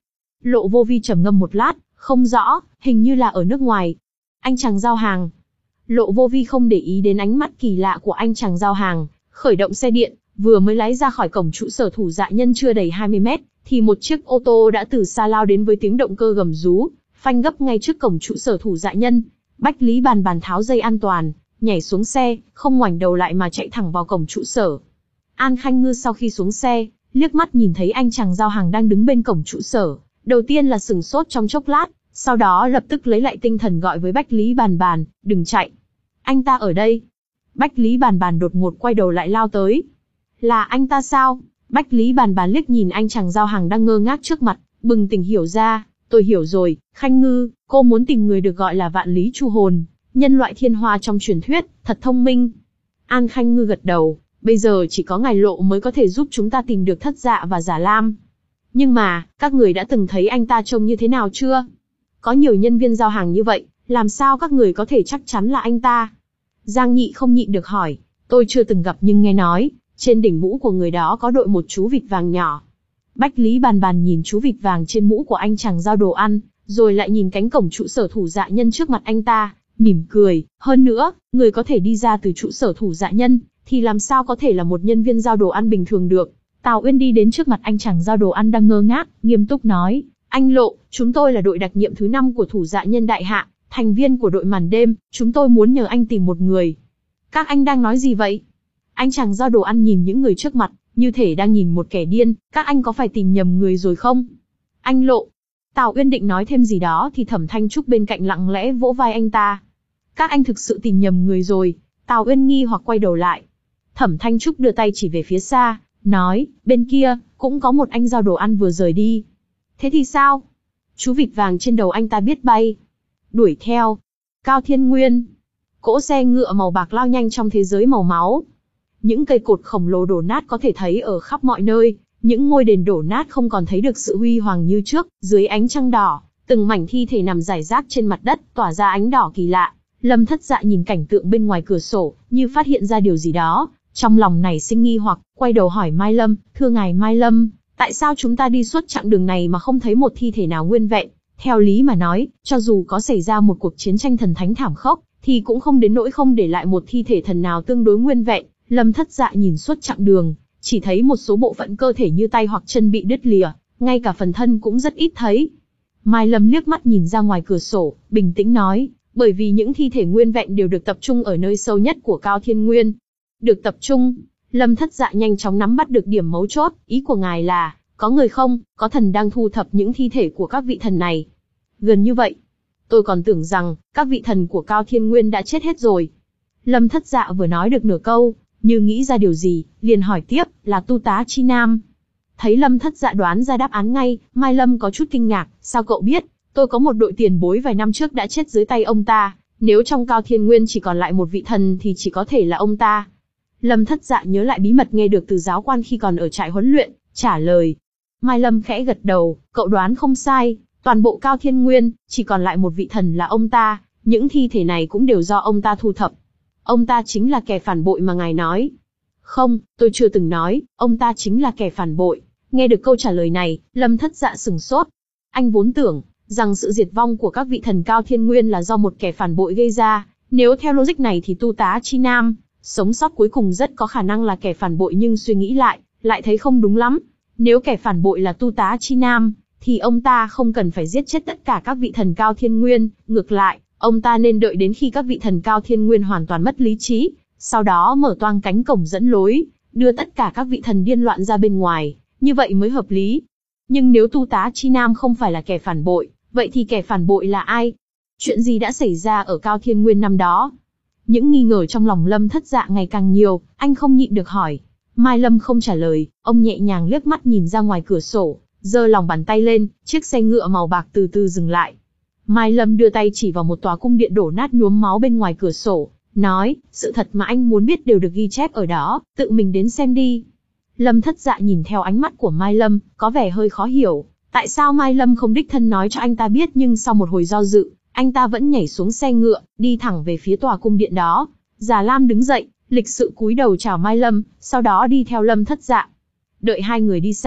Lộ Vô Vi trầm ngâm một lát, không rõ, hình như là ở nước ngoài. Anh chàng giao hàng. Lộ Vô Vi không để ý đến ánh mắt kỳ lạ của anh chàng giao hàng, khởi động xe điện, vừa mới lái ra khỏi cổng trụ sở Thủ Dạ Nhân chưa đầy hai mươi mét, thì một chiếc ô tô đã từ xa lao đến với tiếng động cơ gầm rú, phanh gấp ngay trước cổng trụ sở Thủ Dạ Nhân. Bách Lý Bàn Bàn tháo dây an toàn, nhảy xuống xe, không ngoảnh đầu lại mà chạy thẳng vào cổng trụ sở. An Khanh Ngư sau khi xuống xe, liếc mắt nhìn thấy anh chàng giao hàng đang đứng bên cổng trụ sở, đầu tiên là sừng sốt trong chốc lát, sau đó lập tức lấy lại tinh thần gọi với Bách Lý Bàn Bàn, đừng chạy. Anh ta ở đây. Bách Lý Bàn Bàn đột ngột quay đầu lại lao tới. Là anh ta sao? Bách Lý Bàn Bàn liếc nhìn anh chàng giao hàng đang ngơ ngác trước mặt, bừng tỉnh hiểu ra, tôi hiểu rồi, Khanh Ngư, cô muốn tìm người được gọi là Vạn Lý Chu Hồn, nhân loại thiên hoa trong truyền thuyết, thật thông minh. An Khanh Ngư gật đầu, bây giờ chỉ có ngài Lộ mới có thể giúp chúng ta tìm được Thất Dạ và Giả Lam. Nhưng mà, các người đã từng thấy anh ta trông như thế nào chưa? Có nhiều nhân viên giao hàng như vậy, làm sao các người có thể chắc chắn là anh ta? Giang Nhị không nhịn được hỏi, tôi chưa từng gặp nhưng nghe nói, trên đỉnh mũ của người đó có đội một chú vịt vàng nhỏ. Bách Lý Bàn Bàn nhìn chú vịt vàng trên mũ của anh chàng giao đồ ăn, rồi lại nhìn cánh cổng trụ sở Thủ Dạ Nhân trước mặt anh ta, mỉm cười, hơn nữa, người có thể đi ra từ trụ sở Thủ Dạ Nhân, thì làm sao có thể là một nhân viên giao đồ ăn bình thường được. Tào Uyên đi đến trước mặt anh chàng giao đồ ăn đang ngơ ngác, nghiêm túc nói, anh Lộ, chúng tôi là đội đặc nhiệm thứ năm của Thủ Dạ Nhân đại hạ, thành viên của đội màn đêm, chúng tôi muốn nhờ anh tìm một người. Các anh đang nói gì vậy? Anh chàng giao đồ ăn nhìn những người trước mặt, như thể đang nhìn một kẻ điên, các anh có phải tìm nhầm người rồi không? Anh Lộ. Tào Uyên định nói thêm gì đó thì Thẩm Thanh Trúc bên cạnh lặng lẽ vỗ vai anh ta. Các anh thực sự tìm nhầm người rồi. Tào Uyên nghi hoặc quay đầu lại. Thẩm Thanh Trúc đưa tay chỉ về phía xa, nói, bên kia, cũng có một anh giao đồ ăn vừa rời đi. Thế thì sao? Chú vịt vàng trên đầu anh ta biết bay. Đuổi theo. Cao Thiên Nguyên. Cỗ xe ngựa màu bạc lao nhanh trong thế giới màu máu. Những cây cột khổng lồ đổ nát có thể thấy ở khắp mọi nơi, những ngôi đền đổ nát không còn thấy được sự huy hoàng như trước, dưới ánh trăng đỏ, từng mảnh thi thể nằm rải rác trên mặt đất, tỏa ra ánh đỏ kỳ lạ. Lâm Thất Dạ nhìn cảnh tượng bên ngoài cửa sổ, như phát hiện ra điều gì đó, trong lòng nảy sinh nghi hoặc, quay đầu hỏi Mai Lâm, thưa ngài Mai Lâm, tại sao chúng ta đi suốt chặng đường này mà không thấy một thi thể nào nguyên vẹn? Theo lý mà nói, cho dù có xảy ra một cuộc chiến tranh thần thánh thảm khốc, thì cũng không đến nỗi không để lại một thi thể thần nào tương đối nguyên vẹn. Lâm Thất Dạ nhìn suốt chặng đường, chỉ thấy một số bộ phận cơ thể như tay hoặc chân bị đứt lìa, ngay cả phần thân cũng rất ít thấy. Mai Lâm liếc mắt nhìn ra ngoài cửa sổ, bình tĩnh nói, bởi vì những thi thể nguyên vẹn đều được tập trung ở nơi sâu nhất của Cao Thiên Nguyên. Được tập trung? Lâm Thất Dạ nhanh chóng nắm bắt được điểm mấu chốt, ý của ngài là, có người không, có thần đang thu thập những thi thể của các vị thần này. Gần như vậy. Tôi còn tưởng rằng, các vị thần của Cao Thiên Nguyên đã chết hết rồi. Lâm Thất Dạ vừa nói được nửa câu, như nghĩ ra điều gì, liền hỏi tiếp, là Tu Tá Chi Nam. Thấy Lâm Thất Dạ đoán ra đáp án ngay, Mai Lâm có chút kinh ngạc, sao cậu biết? Tôi có một đội tiền bối vài năm trước đã chết dưới tay ông ta, nếu trong Cao Thiên Nguyên chỉ còn lại một vị thần thì chỉ có thể là ông ta. Lâm Thất Dạ nhớ lại bí mật nghe được từ giáo quan khi còn ở trại huấn luyện, trả lời. Mai Lâm khẽ gật đầu, cậu đoán không sai, toàn bộ Cao Thiên Nguyên, chỉ còn lại một vị thần là ông ta, những thi thể này cũng đều do ông ta thu thập. Ông ta chính là kẻ phản bội mà ngài nói. Không, tôi chưa từng nói, ông ta chính là kẻ phản bội. Nghe được câu trả lời này, Lâm Thất Dạ sừng sốt. Anh vốn tưởng rằng sự diệt vong của các vị thần Cao Thiên Nguyên là do một kẻ phản bội gây ra, nếu theo logic này thì Tu Tá Chi Nam, sống sót cuối cùng rất có khả năng là kẻ phản bội, nhưng suy nghĩ lại, lại thấy không đúng lắm. Nếu kẻ phản bội là Tu Tá Chi Nam, thì ông ta không cần phải giết chết tất cả các vị thần Cao Thiên Nguyên, ngược lại, ông ta nên đợi đến khi các vị thần Cao Thiên Nguyên hoàn toàn mất lý trí, sau đó mở toang cánh cổng dẫn lối, đưa tất cả các vị thần điên loạn ra bên ngoài, như vậy mới hợp lý. Nhưng nếu Tu Tá Chi Nam không phải là kẻ phản bội, vậy thì kẻ phản bội là ai? Chuyện gì đã xảy ra ở Cao Thiên Nguyên năm đó? Những nghi ngờ trong lòng Lâm Thất Dạ ngày càng nhiều, anh không nhịn được hỏi. Mai Lâm không trả lời, ông nhẹ nhàng liếc mắt nhìn ra ngoài cửa sổ, giơ lòng bàn tay lên, chiếc xe ngựa màu bạc từ từ dừng lại. Mai Lâm đưa tay chỉ vào một tòa cung điện đổ nát nhuốm máu bên ngoài cửa sổ, nói, sự thật mà anh muốn biết đều được ghi chép ở đó, tự mình đến xem đi. Lâm Thất Dạ nhìn theo ánh mắt của Mai Lâm, có vẻ hơi khó hiểu, tại sao Mai Lâm không đích thân nói cho anh ta biết, nhưng sau một hồi do dự, anh ta vẫn nhảy xuống xe ngựa, đi thẳng về phía tòa cung điện đó. Già Lam đứng dậy, lịch sự cúi đầu chào Mai Lâm, sau đó đi theo Lâm Thất Dạ. Đợi hai người đi xa,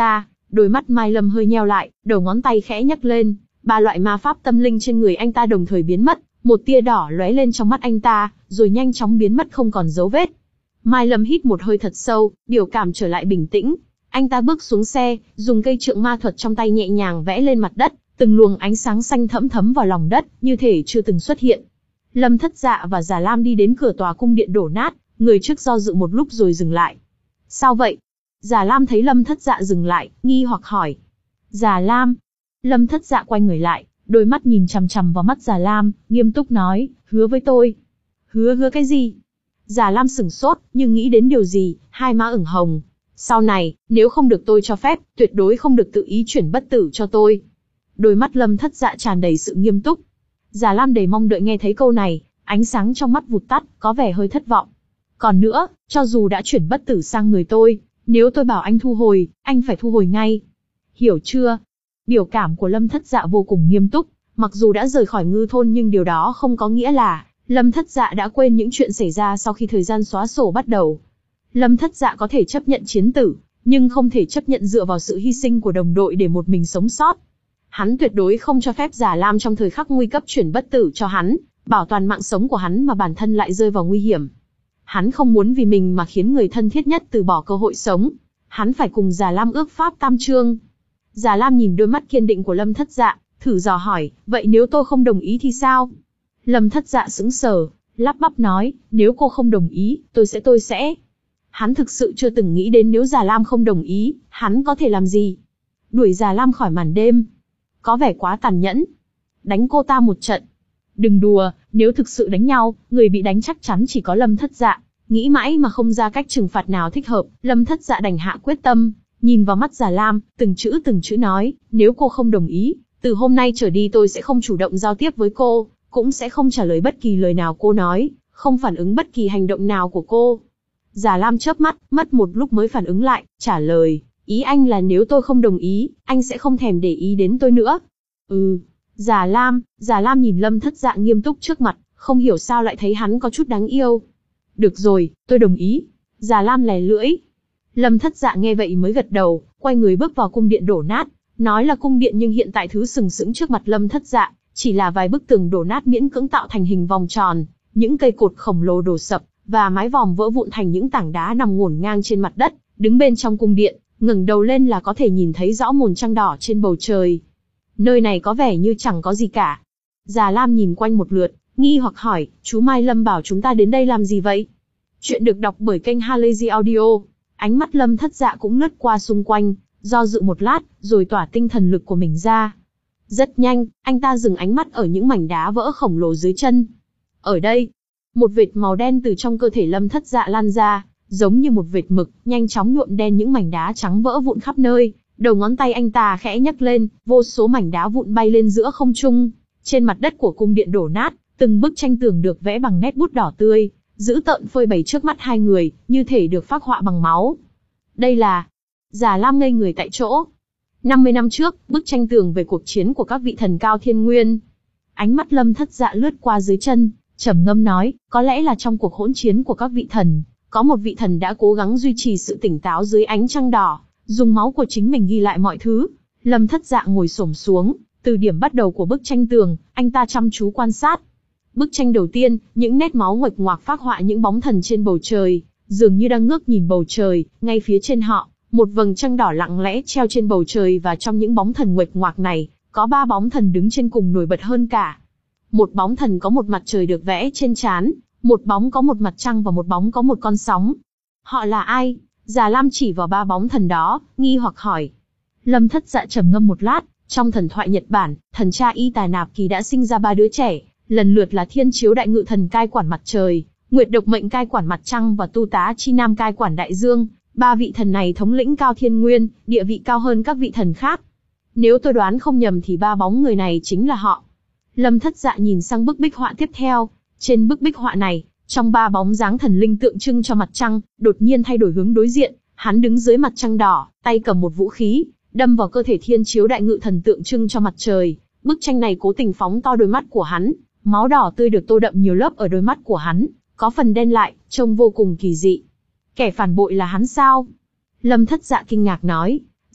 Đôi mắt Mai Lâm hơi nheo lại, đầu ngón tay khẽ nhấc lên, ba loại ma pháp tâm linh trên người anh ta đồng thời biến mất, một tia đỏ lóe lên trong mắt anh ta, rồi nhanh chóng biến mất không còn dấu vết. Mai Lâm hít một hơi thật sâu, biểu cảm trở lại bình tĩnh. Anh ta bước xuống xe, dùng cây trượng ma thuật trong tay nhẹ nhàng vẽ lên mặt đất, từng luồng ánh sáng xanh thẫm thấm vào lòng đất, như thể chưa từng xuất hiện. Lâm Thất Dạ và Già Lam đi đến cửa tòa cung điện đổ nát, người trước do dự một lúc rồi dừng lại. Sao vậy? Già Lam thấy Lâm Thất Dạ dừng lại, nghi hoặc hỏi. Già Lam. Lâm Thất Dạ quay người lại, đôi mắt nhìn chằm chằm vào mắt Già Lam, nghiêm túc nói, hứa với tôi. Hứa hứa cái gì? Già Lam sửng sốt, nhưng nghĩ đến điều gì, hai má ửng hồng. Sau này, nếu không được tôi cho phép, tuyệt đối không được tự ý chuyển bất tử cho tôi. Đôi mắt Lâm Thất Dạ tràn đầy sự nghiêm túc. Già Lam đầy mong đợi nghe thấy câu này, ánh sáng trong mắt vụt tắt, có vẻ hơi thất vọng. Còn nữa, cho dù đã chuyển bất tử sang người tôi, nếu tôi bảo anh thu hồi, anh phải thu hồi ngay. Hiểu chưa? Biểu cảm của Lâm Thất Dạ vô cùng nghiêm túc, mặc dù đã rời khỏi ngư thôn nhưng điều đó không có nghĩa là Lâm Thất Dạ đã quên những chuyện xảy ra sau khi thời gian xóa sổ bắt đầu. Lâm Thất Dạ có thể chấp nhận chiến tử, nhưng không thể chấp nhận dựa vào sự hy sinh của đồng đội để một mình sống sót. Hắn tuyệt đối không cho phép Già Lam trong thời khắc nguy cấp chuyển bất tử cho hắn, bảo toàn mạng sống của hắn mà bản thân lại rơi vào nguy hiểm. Hắn không muốn vì mình mà khiến người thân thiết nhất từ bỏ cơ hội sống. Hắn phải cùng Già Lam ước pháp tam chương. Già Lam nhìn đôi mắt kiên định của Lâm Thất Dạ, thử dò hỏi, vậy nếu tôi không đồng ý thì sao? Lâm Thất Dạ sững sờ, lắp bắp nói, nếu cô không đồng ý, tôi sẽ tôi sẽ. Hắn thực sự chưa từng nghĩ đến nếu Già Lam không đồng ý, hắn có thể làm gì? Đuổi Già Lam khỏi màn đêm. Có vẻ quá tàn nhẫn. Đánh cô ta một trận. Đừng đùa, nếu thực sự đánh nhau, người bị đánh chắc chắn chỉ có Lâm Thất Dạ. Nghĩ mãi mà không ra cách trừng phạt nào thích hợp, Lâm Thất Dạ đành hạ quyết tâm, nhìn vào mắt Già Lam, từng chữ từng chữ nói, nếu cô không đồng ý, từ hôm nay trở đi tôi sẽ không chủ động giao tiếp với cô, cũng sẽ không trả lời bất kỳ lời nào cô nói, không phản ứng bất kỳ hành động nào của cô. Già Lam chớp mắt, mất một lúc mới phản ứng lại, trả lời, ý anh là nếu tôi không đồng ý, anh sẽ không thèm để ý đến tôi nữa. Ừ. Già Lam, Già Lam nhìn Lâm Thất Dạ nghiêm túc trước mặt, không hiểu sao lại thấy hắn có chút đáng yêu. Được rồi, tôi đồng ý. Già Lam lè lưỡi. Lâm Thất Dạ nghe vậy mới gật đầu, quay người bước vào cung điện đổ nát. Nói là cung điện nhưng hiện tại thứ sừng sững trước mặt Lâm Thất Dạ, chỉ là vài bức tường đổ nát miễn cưỡng tạo thành hình vòng tròn, những cây cột khổng lồ đổ sập, và mái vòm vỡ vụn thành những tảng đá nằm ngổn ngang trên mặt đất. Đứng bên trong cung điện, ngẩng đầu lên là có thể nhìn thấy rõ mồn trăng đỏ trên bầu trời. Nơi này có vẻ như chẳng có gì cả. Già Lam nhìn quanh một lượt, nghi hoặc hỏi, chú Mai Lâm bảo chúng ta đến đây làm gì vậy? Chuyện được đọc bởi kênh Halazy Audio. Ánh mắt Lâm Thất Dạ cũng lướt qua xung quanh, do dự một lát, rồi tỏa tinh thần lực của mình ra. Rất nhanh, anh ta dừng ánh mắt ở những mảnh đá vỡ khổng lồ dưới chân. Ở đây, một vệt màu đen từ trong cơ thể Lâm Thất Dạ lan ra, giống như một vệt mực, nhanh chóng nhuộm đen những mảnh đá trắng vỡ vụn khắp nơi. Đầu ngón tay anh ta khẽ nhấc lên, vô số mảnh đá vụn bay lên giữa không trung. Trên mặt đất của cung điện đổ nát, từng bức tranh tường được vẽ bằng nét bút đỏ tươi, dữ tợn phơi bày trước mắt hai người, như thể được phác họa bằng máu. Đây là... Già Lam ngây người tại chỗ. năm mươi năm trước, bức tranh tường về cuộc chiến của các vị thần cao thiên nguyên. Ánh mắt Lâm Thất Dạ lướt qua dưới chân, trầm ngâm nói, có lẽ là trong cuộc hỗn chiến của các vị thần, có một vị thần đã cố gắng duy trì sự tỉnh táo dưới ánh trăng đỏ, dùng máu của chính mình ghi lại mọi thứ. Lâm Thất Dạ ngồi xổm xuống, từ điểm bắt đầu của bức tranh tường, anh ta chăm chú quan sát. Bức tranh đầu tiên, những nét máu nguệch ngoạc phác họa những bóng thần trên bầu trời, dường như đang ngước nhìn bầu trời, ngay phía trên họ, một vầng trăng đỏ lặng lẽ treo trên bầu trời, và trong những bóng thần nguệch ngoạc này, có ba bóng thần đứng trên cùng nổi bật hơn cả. Một bóng thần có một mặt trời được vẽ trên trán, một bóng có một mặt trăng và một bóng có một con sóng. Họ là ai? Già Lam chỉ vào ba bóng thần đó, nghi hoặc hỏi. Lâm Thất Dạ trầm ngâm một lát, trong thần thoại Nhật Bản, thần cha Y Tà Nạp Kỳ đã sinh ra ba đứa trẻ, lần lượt là Thiên Chiếu Đại Ngự Thần cai quản mặt trời, Nguyệt Độc Mệnh cai quản mặt trăng và Tu Tá Chi Nam cai quản đại dương. Ba vị thần này thống lĩnh Cao Thiên Nguyên, địa vị cao hơn các vị thần khác. Nếu tôi đoán không nhầm thì ba bóng người này chính là họ. Lâm Thất Dạ nhìn sang bức bích họa tiếp theo. Trên bức bích họa này, trong ba bóng dáng thần linh tượng trưng cho mặt trăng, đột nhiên thay đổi hướng đối diện. Hắn đứng dưới mặt trăng đỏ, tay cầm một vũ khí, đâm vào cơ thể Thiên Chiếu Đại Ngự Thần tượng trưng cho mặt trời. Bức tranh này cố tình phóng to đôi mắt của hắn, máu đỏ tươi được tô đậm nhiều lớp ở đôi mắt của hắn, có phần đen lại, trông vô cùng kỳ dị. Kẻ phản bội là hắn sao? Lâm Thất Dạ kinh ngạc nói.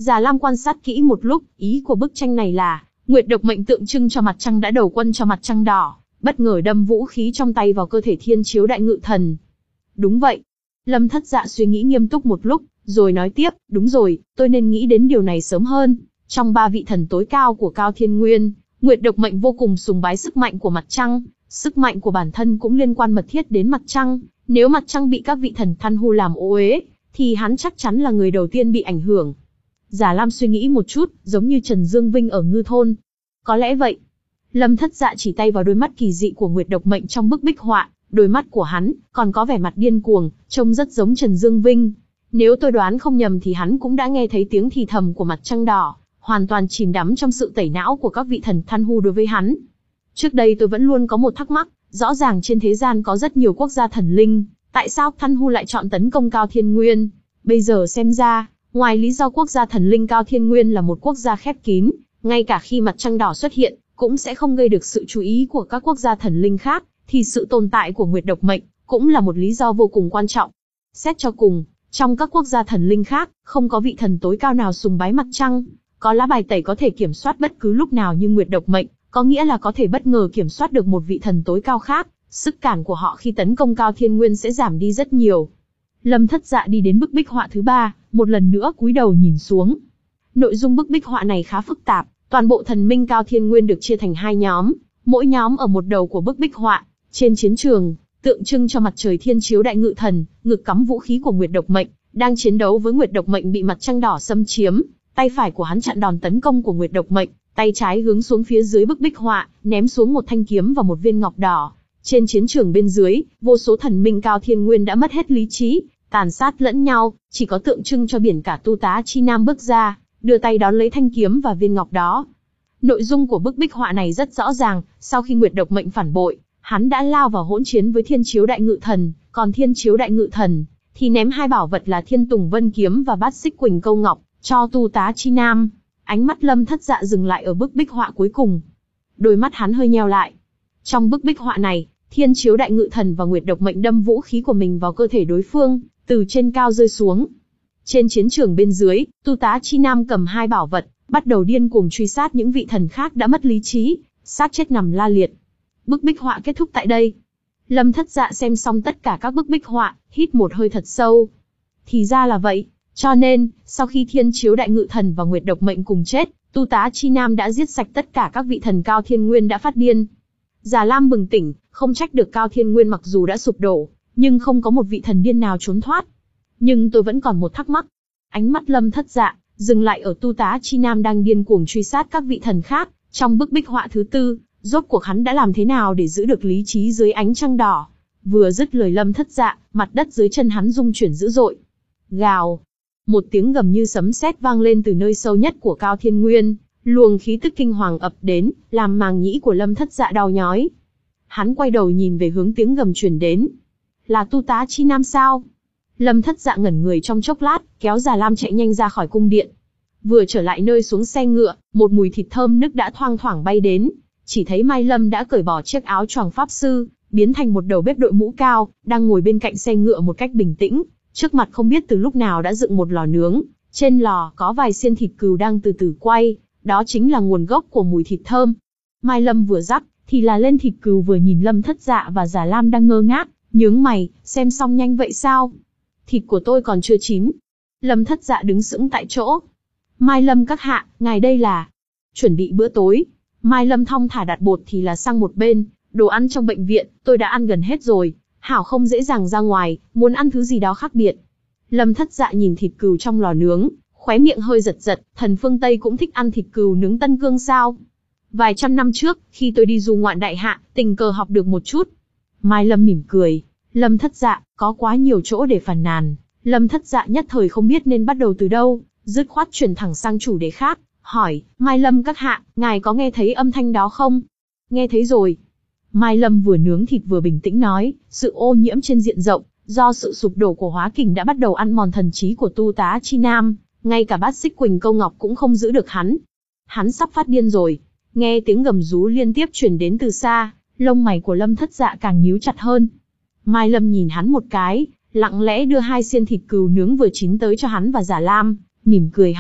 Già Lam quan sát kỹ một lúc, ý của bức tranh này là, nguyệt độc mệnh tượng trưng cho mặt trăng đã đầu quân cho mặt trăng đỏ, bất ngờ đâm vũ khí trong tay vào cơ thể thiên chiếu đại ngự thần. Đúng vậy. Lâm Thất Dạ suy nghĩ nghiêm túc một lúc, rồi nói tiếp, đúng rồi, tôi nên nghĩ đến điều này sớm hơn. Trong ba vị thần tối cao của Cao Thiên Nguyên, nguyệt độc mệnh vô cùng sùng bái sức mạnh của mặt trăng, sức mạnh của bản thân cũng liên quan mật thiết đến mặt trăng. Nếu mặt trăng bị các vị thần Than Hu làm ô uế, thì hắn chắc chắn là người đầu tiên bị ảnh hưởng. Già Lam suy nghĩ một chút, giống như Trần Dương Vinh ở Ngư Thôn. Có lẽ vậy. Lâm Thất Dạ chỉ tay vào đôi mắt kỳ dị của nguyệt độc mệnh trong bức bích họa, đôi mắt của hắn còn có vẻ mặt điên cuồng, trông rất giống Trần Dương Vinh. Nếu tôi đoán không nhầm thì hắn cũng đã nghe thấy tiếng thì thầm của mặt trăng đỏ, hoàn toàn chìm đắm trong sự tẩy não của các vị thần Than Hu đối với hắn. Trước đây tôi vẫn luôn có một thắc mắc, rõ ràng trên thế gian có rất nhiều quốc gia thần linh, tại sao Than Hu lại chọn tấn công Cao Thiên Nguyên? Bây giờ xem ra, ngoài lý do quốc gia thần linh Cao Thiên Nguyên là một quốc gia khép kín, ngay cả khi mặt trăng đỏ xuất hiện, cũng sẽ không gây được sự chú ý của các quốc gia thần linh khác, thì sự tồn tại của nguyệt độc mệnh cũng là một lý do vô cùng quan trọng. Xét cho cùng, trong các quốc gia thần linh khác, không có vị thần tối cao nào sùng bái mặt trăng, có lá bài tẩy có thể kiểm soát bất cứ lúc nào như nguyệt độc mệnh, có nghĩa là có thể bất ngờ kiểm soát được một vị thần tối cao khác, sức cản của họ khi tấn công Cao Thiên Nguyên sẽ giảm đi rất nhiều. Lâm Thất Dạ đi đến bức bích họa thứ ba, một lần nữa cúi đầu nhìn xuống. Nội dung bức bích họa này khá phức tạp, toàn bộ thần minh Cao Thiên Nguyên được chia thành hai nhóm, mỗi nhóm ở một đầu của bức bích họa. Trên chiến trường, tượng trưng cho mặt trời thiên chiếu đại ngự thần, ngực cắm vũ khí của nguyệt độc mệnh, đang chiến đấu với nguyệt độc mệnh bị mặt trăng đỏ xâm chiếm, tay phải của hắn chặn đòn tấn công của nguyệt độc mệnh, tay trái hướng xuống phía dưới bức bích họa, ném xuống một thanh kiếm và một viên ngọc đỏ. Trên chiến trường bên dưới, vô số thần minh Cao Thiên Nguyên đã mất hết lý trí, tàn sát lẫn nhau, chỉ có tượng trưng cho biển cả Tu Tá Chi Nam bước ra, đưa tay đón lấy thanh kiếm và viên ngọc đó. Nội dung của bức bích họa này rất rõ ràng, sau khi nguyệt độc mệnh phản bội, hắn đã lao vào hỗn chiến với Thiên Chiếu Đại Ngự Thần, còn Thiên Chiếu Đại Ngự Thần thì ném hai bảo vật là Thiên Tùng Vân Kiếm và Bát Xích Quỳnh Câu Ngọc cho Tu Tá Chi Nam. Ánh mắt Lâm Thất Dạ dừng lại ở bức bích họa cuối cùng. Đôi mắt hắn hơi nheo lại. Trong bức bích họa này, Thiên Chiếu Đại Ngự Thần và nguyệt độc mệnh đâm vũ khí của mình vào cơ thể đối phương, từ trên cao rơi xuống. Trên chiến trường bên dưới, Tu Tá Chi Nam cầm hai bảo vật, bắt đầu điên cuồng truy sát những vị thần khác đã mất lý trí, xác chết nằm la liệt. Bức bích họa kết thúc tại đây. Lâm Thất Dạ xem xong tất cả các bức bích họa, hít một hơi thật sâu. Thì ra là vậy, cho nên, sau khi Thiên Chiếu Đại Ngự Thần và nguyệt độc mệnh cùng chết, Tu Tá Chi Nam đã giết sạch tất cả các vị thần Cao Thiên Nguyên đã phát điên. Già Lam bừng tỉnh, không trách được Cao Thiên Nguyên mặc dù đã sụp đổ, nhưng không có một vị thần điên nào trốn thoát. Nhưng tôi vẫn còn một thắc mắc. Ánh mắt Lâm Thất Dạ dừng lại ở Tu Tá Chi Nam đang điên cuồng truy sát các vị thần khác. Trong bức bích họa thứ tư, rốt cuộc hắn đã làm thế nào để giữ được lý trí dưới ánh trăng đỏ? Vừa dứt lời Lâm Thất Dạ, mặt đất dưới chân hắn rung chuyển dữ dội. Gào! Một tiếng gầm như sấm sét vang lên từ nơi sâu nhất của Cao Thiên Nguyên, luồng khí tức kinh hoàng ập đến, làm màng nhĩ của Lâm Thất Dạ đau nhói. Hắn quay đầu nhìn về hướng tiếng gầm truyền đến. Là Tu Tá Chi Nam sao? Lâm Thất Dạ ngẩn người trong chốc lát, kéo Già Lam chạy nhanh ra khỏi cung điện. Vừa trở lại nơi xuống xe ngựa, một mùi thịt thơm nức đã thoang thoảng bay đến. Chỉ thấy Mai Lâm đã cởi bỏ chiếc áo choàng pháp sư, biến thành một đầu bếp đội mũ cao, đang ngồi bên cạnh xe ngựa một cách bình tĩnh. Trước mặt không biết từ lúc nào đã dựng một lò nướng, trên lò có vài xiên thịt cừu đang từ từ quay, đó chính là nguồn gốc của mùi thịt thơm. Mai Lâm vừa rắc thì là lên thịt cừu vừa nhìn Lâm Thất Dạ và Già Lam đang ngơ ngác, nhướng mày, xem xong nhanh vậy sao? Thịt của tôi còn chưa chín. Lâm Thất Dạ đứng sững tại chỗ. Mai Lâm các hạ, ngài đây là chuẩn bị bữa tối. Mai Lâm thong thả đặt bột thì là sang một bên, đồ ăn trong bệnh viện, tôi đã ăn gần hết rồi. Hảo không dễ dàng ra ngoài, muốn ăn thứ gì đó khác biệt. Lâm Thất Dạ nhìn thịt cừu trong lò nướng, khóe miệng hơi giật giật, thần phương Tây cũng thích ăn thịt cừu nướng Tân Cương sao? Vài trăm năm trước, khi tôi đi du ngoạn đại hạ, tình cờ học được một chút. Mai Lâm mỉm cười, Lâm Thất Dạ, có quá nhiều chỗ để phàn nàn. Lâm Thất Dạ nhất thời không biết nên bắt đầu từ đâu, dứt khoát chuyển thẳng sang chủ đề khác, hỏi, Mai Lâm các hạ, ngài có nghe thấy âm thanh đó không? Nghe thấy rồi. Mai Lâm vừa nướng thịt vừa bình tĩnh nói, sự ô nhiễm trên diện rộng, do sự sụp đổ của hóa kình đã bắt đầu ăn mòn thần trí của Tu Tá Chi Nam, ngay cả Bát Xích Quỳnh Câu Ngọc cũng không giữ được hắn. Hắn sắp phát điên rồi. Nghe tiếng gầm rú liên tiếp truyền đến từ xa, lông mày của Lâm Thất Dạ càng nhíu chặt hơn. Mai Lâm nhìn hắn một cái, lặng lẽ đưa hai xiên thịt cừu nướng vừa chín tới cho hắn và Già Lam, mỉm cười hỏi,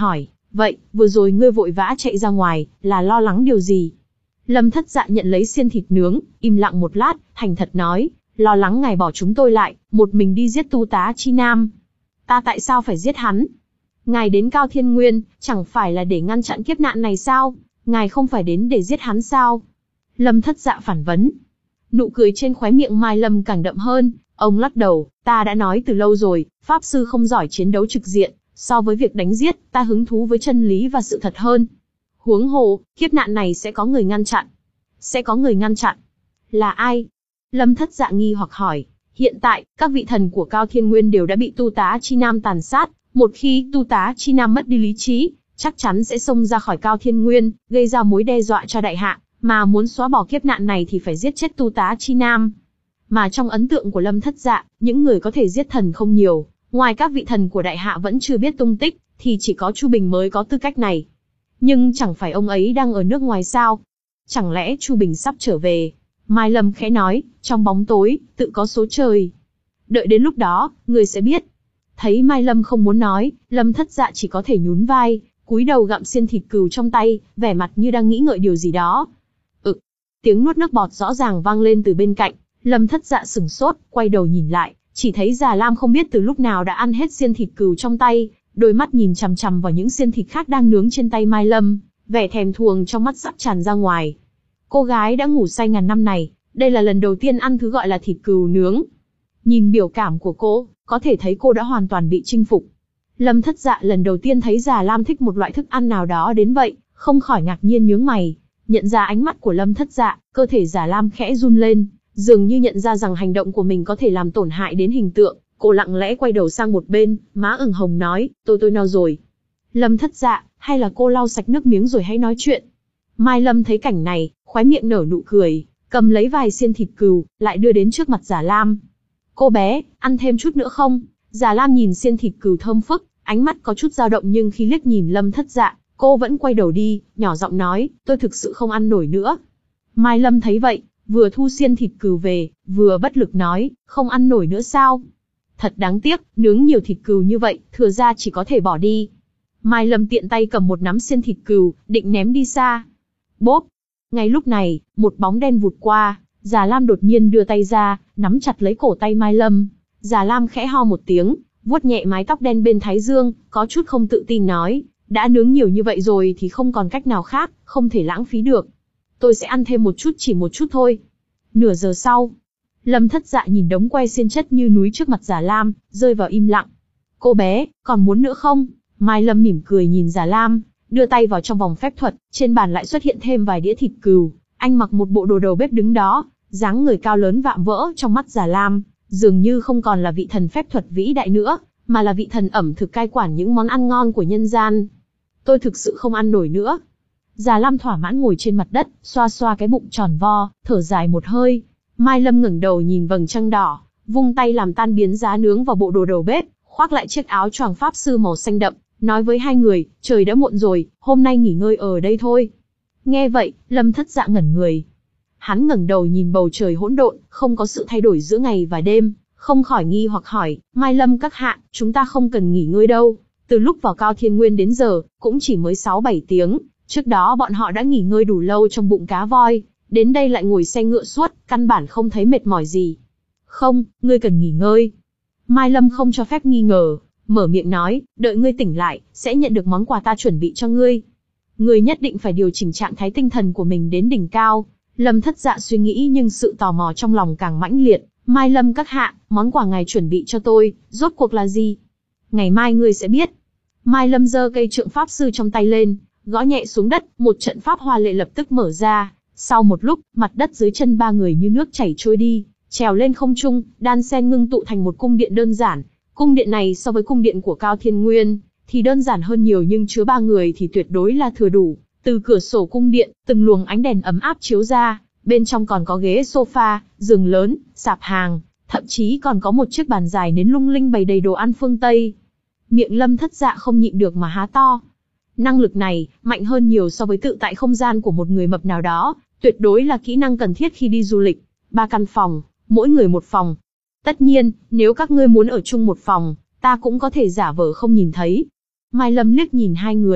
Vậy, vừa rồi ngươi vội vã chạy ra ngoài, là lo lắng điều gì? Lâm Thất Dạ nhận lấy xiên thịt nướng, im lặng một lát, thành thật nói, lo lắng ngài bỏ chúng tôi lại, một mình đi giết Tu Tá Chi Nam. Ta tại sao phải giết hắn? Ngài đến Cao Thiên Nguyên, chẳng phải là để ngăn chặn kiếp nạn này sao? Ngài không phải đến để giết hắn sao? Lâm Thất Dạ phản vấn. Nụ cười trên khóe miệng Mai Lâm càng đậm hơn, ông lắc đầu, ta đã nói từ lâu rồi, Pháp Sư không giỏi chiến đấu trực diện, so với việc đánh giết, ta hứng thú với chân lý và sự thật hơn. Huống hồ, kiếp nạn này sẽ có người ngăn chặn. Sẽ có người ngăn chặn. Là ai? Lâm Thất Dạ nghi hoặc hỏi. Hiện tại, các vị thần của Cao Thiên Nguyên đều đã bị Tu Tá Chi Nam tàn sát. Một khi Tu Tá Chi Nam mất đi lý trí, chắc chắn sẽ xông ra khỏi Cao Thiên Nguyên, gây ra mối đe dọa cho đại hạ. Mà muốn xóa bỏ kiếp nạn này thì phải giết chết Tu Tá Chi Nam. Mà trong ấn tượng của Lâm Thất Dạ, những người có thể giết thần không nhiều. Ngoài các vị thần của đại hạ vẫn chưa biết tung tích, thì chỉ có Chu Bình mới có tư cách này. Nhưng chẳng phải ông ấy đang ở nước ngoài sao? Chẳng lẽ Chu Bình sắp trở về? Mai Lâm khẽ nói, trong bóng tối, tự có số trời. Đợi đến lúc đó, người sẽ biết. Thấy Mai Lâm không muốn nói, Lâm Thất Dạ chỉ có thể nhún vai, cúi đầu gặm xiên thịt cừu trong tay, vẻ mặt như đang nghĩ ngợi điều gì đó. Ừ, tiếng nuốt nước bọt rõ ràng vang lên từ bên cạnh. Lâm Thất Dạ sửng sốt, quay đầu nhìn lại, chỉ thấy Già Lam không biết từ lúc nào đã ăn hết xiên thịt cừu trong tay, đôi mắt nhìn chằm chằm vào những xiên thịt khác đang nướng trên tay Mai Lâm, vẻ thèm thuồng trong mắt sắp tràn ra ngoài. Cô gái đã ngủ say ngàn năm này, đây là lần đầu tiên ăn thứ gọi là thịt cừu nướng. Nhìn biểu cảm của cô, có thể thấy cô đã hoàn toàn bị chinh phục. Lâm Thất Dạ lần đầu tiên thấy Già Lam thích một loại thức ăn nào đó đến vậy, không khỏi ngạc nhiên nhướng mày. Nhận ra ánh mắt của Lâm Thất Dạ, cơ thể Già Lam khẽ run lên, dường như nhận ra rằng hành động của mình có thể làm tổn hại đến hình tượng. Cô lặng lẽ quay đầu sang một bên, má ửng hồng nói, tôi tôi no rồi. Lâm Thất Dạ, hay là cô lau sạch nước miếng rồi hãy nói chuyện. Mai Lâm thấy cảnh này, khóe miệng nở nụ cười, cầm lấy vài xiên thịt cừu, lại đưa đến trước mặt Già Lam. Cô bé, ăn thêm chút nữa không? Già Lam nhìn xiên thịt cừu thơm phức, ánh mắt có chút dao động nhưng khi liếc nhìn Lâm Thất Dạ, cô vẫn quay đầu đi, nhỏ giọng nói, tôi thực sự không ăn nổi nữa. Mai Lâm thấy vậy, vừa thu xiên thịt cừu về, vừa bất lực nói, không ăn nổi nữa sao? Thật đáng tiếc, nướng nhiều thịt cừu như vậy, thừa ra chỉ có thể bỏ đi. Mai Lâm tiện tay cầm một nắm xiên thịt cừu, định ném đi xa. Bốp! Ngay lúc này, một bóng đen vụt qua, Già Lam đột nhiên đưa tay ra, nắm chặt lấy cổ tay Mai Lâm. Già Lam khẽ ho một tiếng, vuốt nhẹ mái tóc đen bên thái dương, có chút không tự tin nói, đã nướng nhiều như vậy rồi thì không còn cách nào khác, không thể lãng phí được. Tôi sẽ ăn thêm một chút chỉ một chút thôi. Nửa giờ sau, Lâm Thất Dạ nhìn đống que xiên chất như núi trước mặt Già Lam, rơi vào im lặng. Cô bé, còn muốn nữa không? Mai Lâm mỉm cười nhìn Già Lam, đưa tay vào trong vòng phép thuật, trên bàn lại xuất hiện thêm vài đĩa thịt cừu. Anh mặc một bộ đồ đầu bếp đứng đó, dáng người cao lớn vạm vỡ trong mắt Già Lam, dường như không còn là vị thần phép thuật vĩ đại nữa, mà là vị thần ẩm thực cai quản những món ăn ngon của nhân gian. Tôi thực sự không ăn nổi nữa. Già Lam thỏa mãn ngồi trên mặt đất, xoa xoa cái bụng tròn vo, thở dài một hơi. Mai Lâm ngẩng đầu nhìn vầng trăng đỏ, vung tay làm tan biến giá nướng vào bộ đồ đầu bếp, khoác lại chiếc áo choàng pháp sư màu xanh đậm, nói với hai người, trời đã muộn rồi, hôm nay nghỉ ngơi ở đây thôi. Nghe vậy, Lâm Thất Dạ ngẩn người. Hắn ngẩng đầu nhìn bầu trời hỗn độn, không có sự thay đổi giữa ngày và đêm, không khỏi nghi hoặc hỏi, Mai Lâm các hạ, chúng ta không cần nghỉ ngơi đâu. Từ lúc vào Cao Thiên Nguyên đến giờ, cũng chỉ mới sáu bảy tiếng, trước đó bọn họ đã nghỉ ngơi đủ lâu trong bụng cá voi, đến đây lại ngồi xe ngựa suốt, căn bản không thấy mệt mỏi gì. Không, ngươi cần nghỉ ngơi. Mai Lâm không cho phép nghi ngờ, mở miệng nói, đợi ngươi tỉnh lại, sẽ nhận được món quà ta chuẩn bị cho ngươi. Ngươi nhất định phải điều chỉnh trạng thái tinh thần của mình đến đỉnh cao. Lâm Thất Dạ suy nghĩ nhưng sự tò mò trong lòng càng mãnh liệt. Mai Lâm các hạ, món quà ngài chuẩn bị cho tôi, rốt cuộc là gì? Ngày mai ngươi sẽ biết. Mai Lâm giơ cây trượng pháp sư trong tay lên, gõ nhẹ xuống đất, một trận pháp hoa lệ lập tức mở ra. Sau một lúc, mặt đất dưới chân ba người như nước chảy trôi đi, trèo lên không trung, đan sen ngưng tụ thành một cung điện đơn giản. Cung điện này so với cung điện của Cao Thiên Nguyên thì đơn giản hơn nhiều nhưng chứa ba người thì tuyệt đối là thừa đủ. Từ cửa sổ cung điện, từng luồng ánh đèn ấm áp chiếu ra, bên trong còn có ghế sofa, giường lớn, sạp hàng, thậm chí còn có một chiếc bàn dài nến lung linh bày đầy đồ ăn phương Tây. Miệng Lâm Thất Dạ không nhịn được mà há to. Năng lực này, mạnh hơn nhiều so với tự tại không gian của một người mập nào đó, tuyệt đối là kỹ năng cần thiết khi đi du lịch. Ba căn phòng, mỗi người một phòng. Tất nhiên, nếu các ngươi muốn ở chung một phòng, ta cũng có thể giả vờ không nhìn thấy. Mai Lâm liếc nhìn hai người,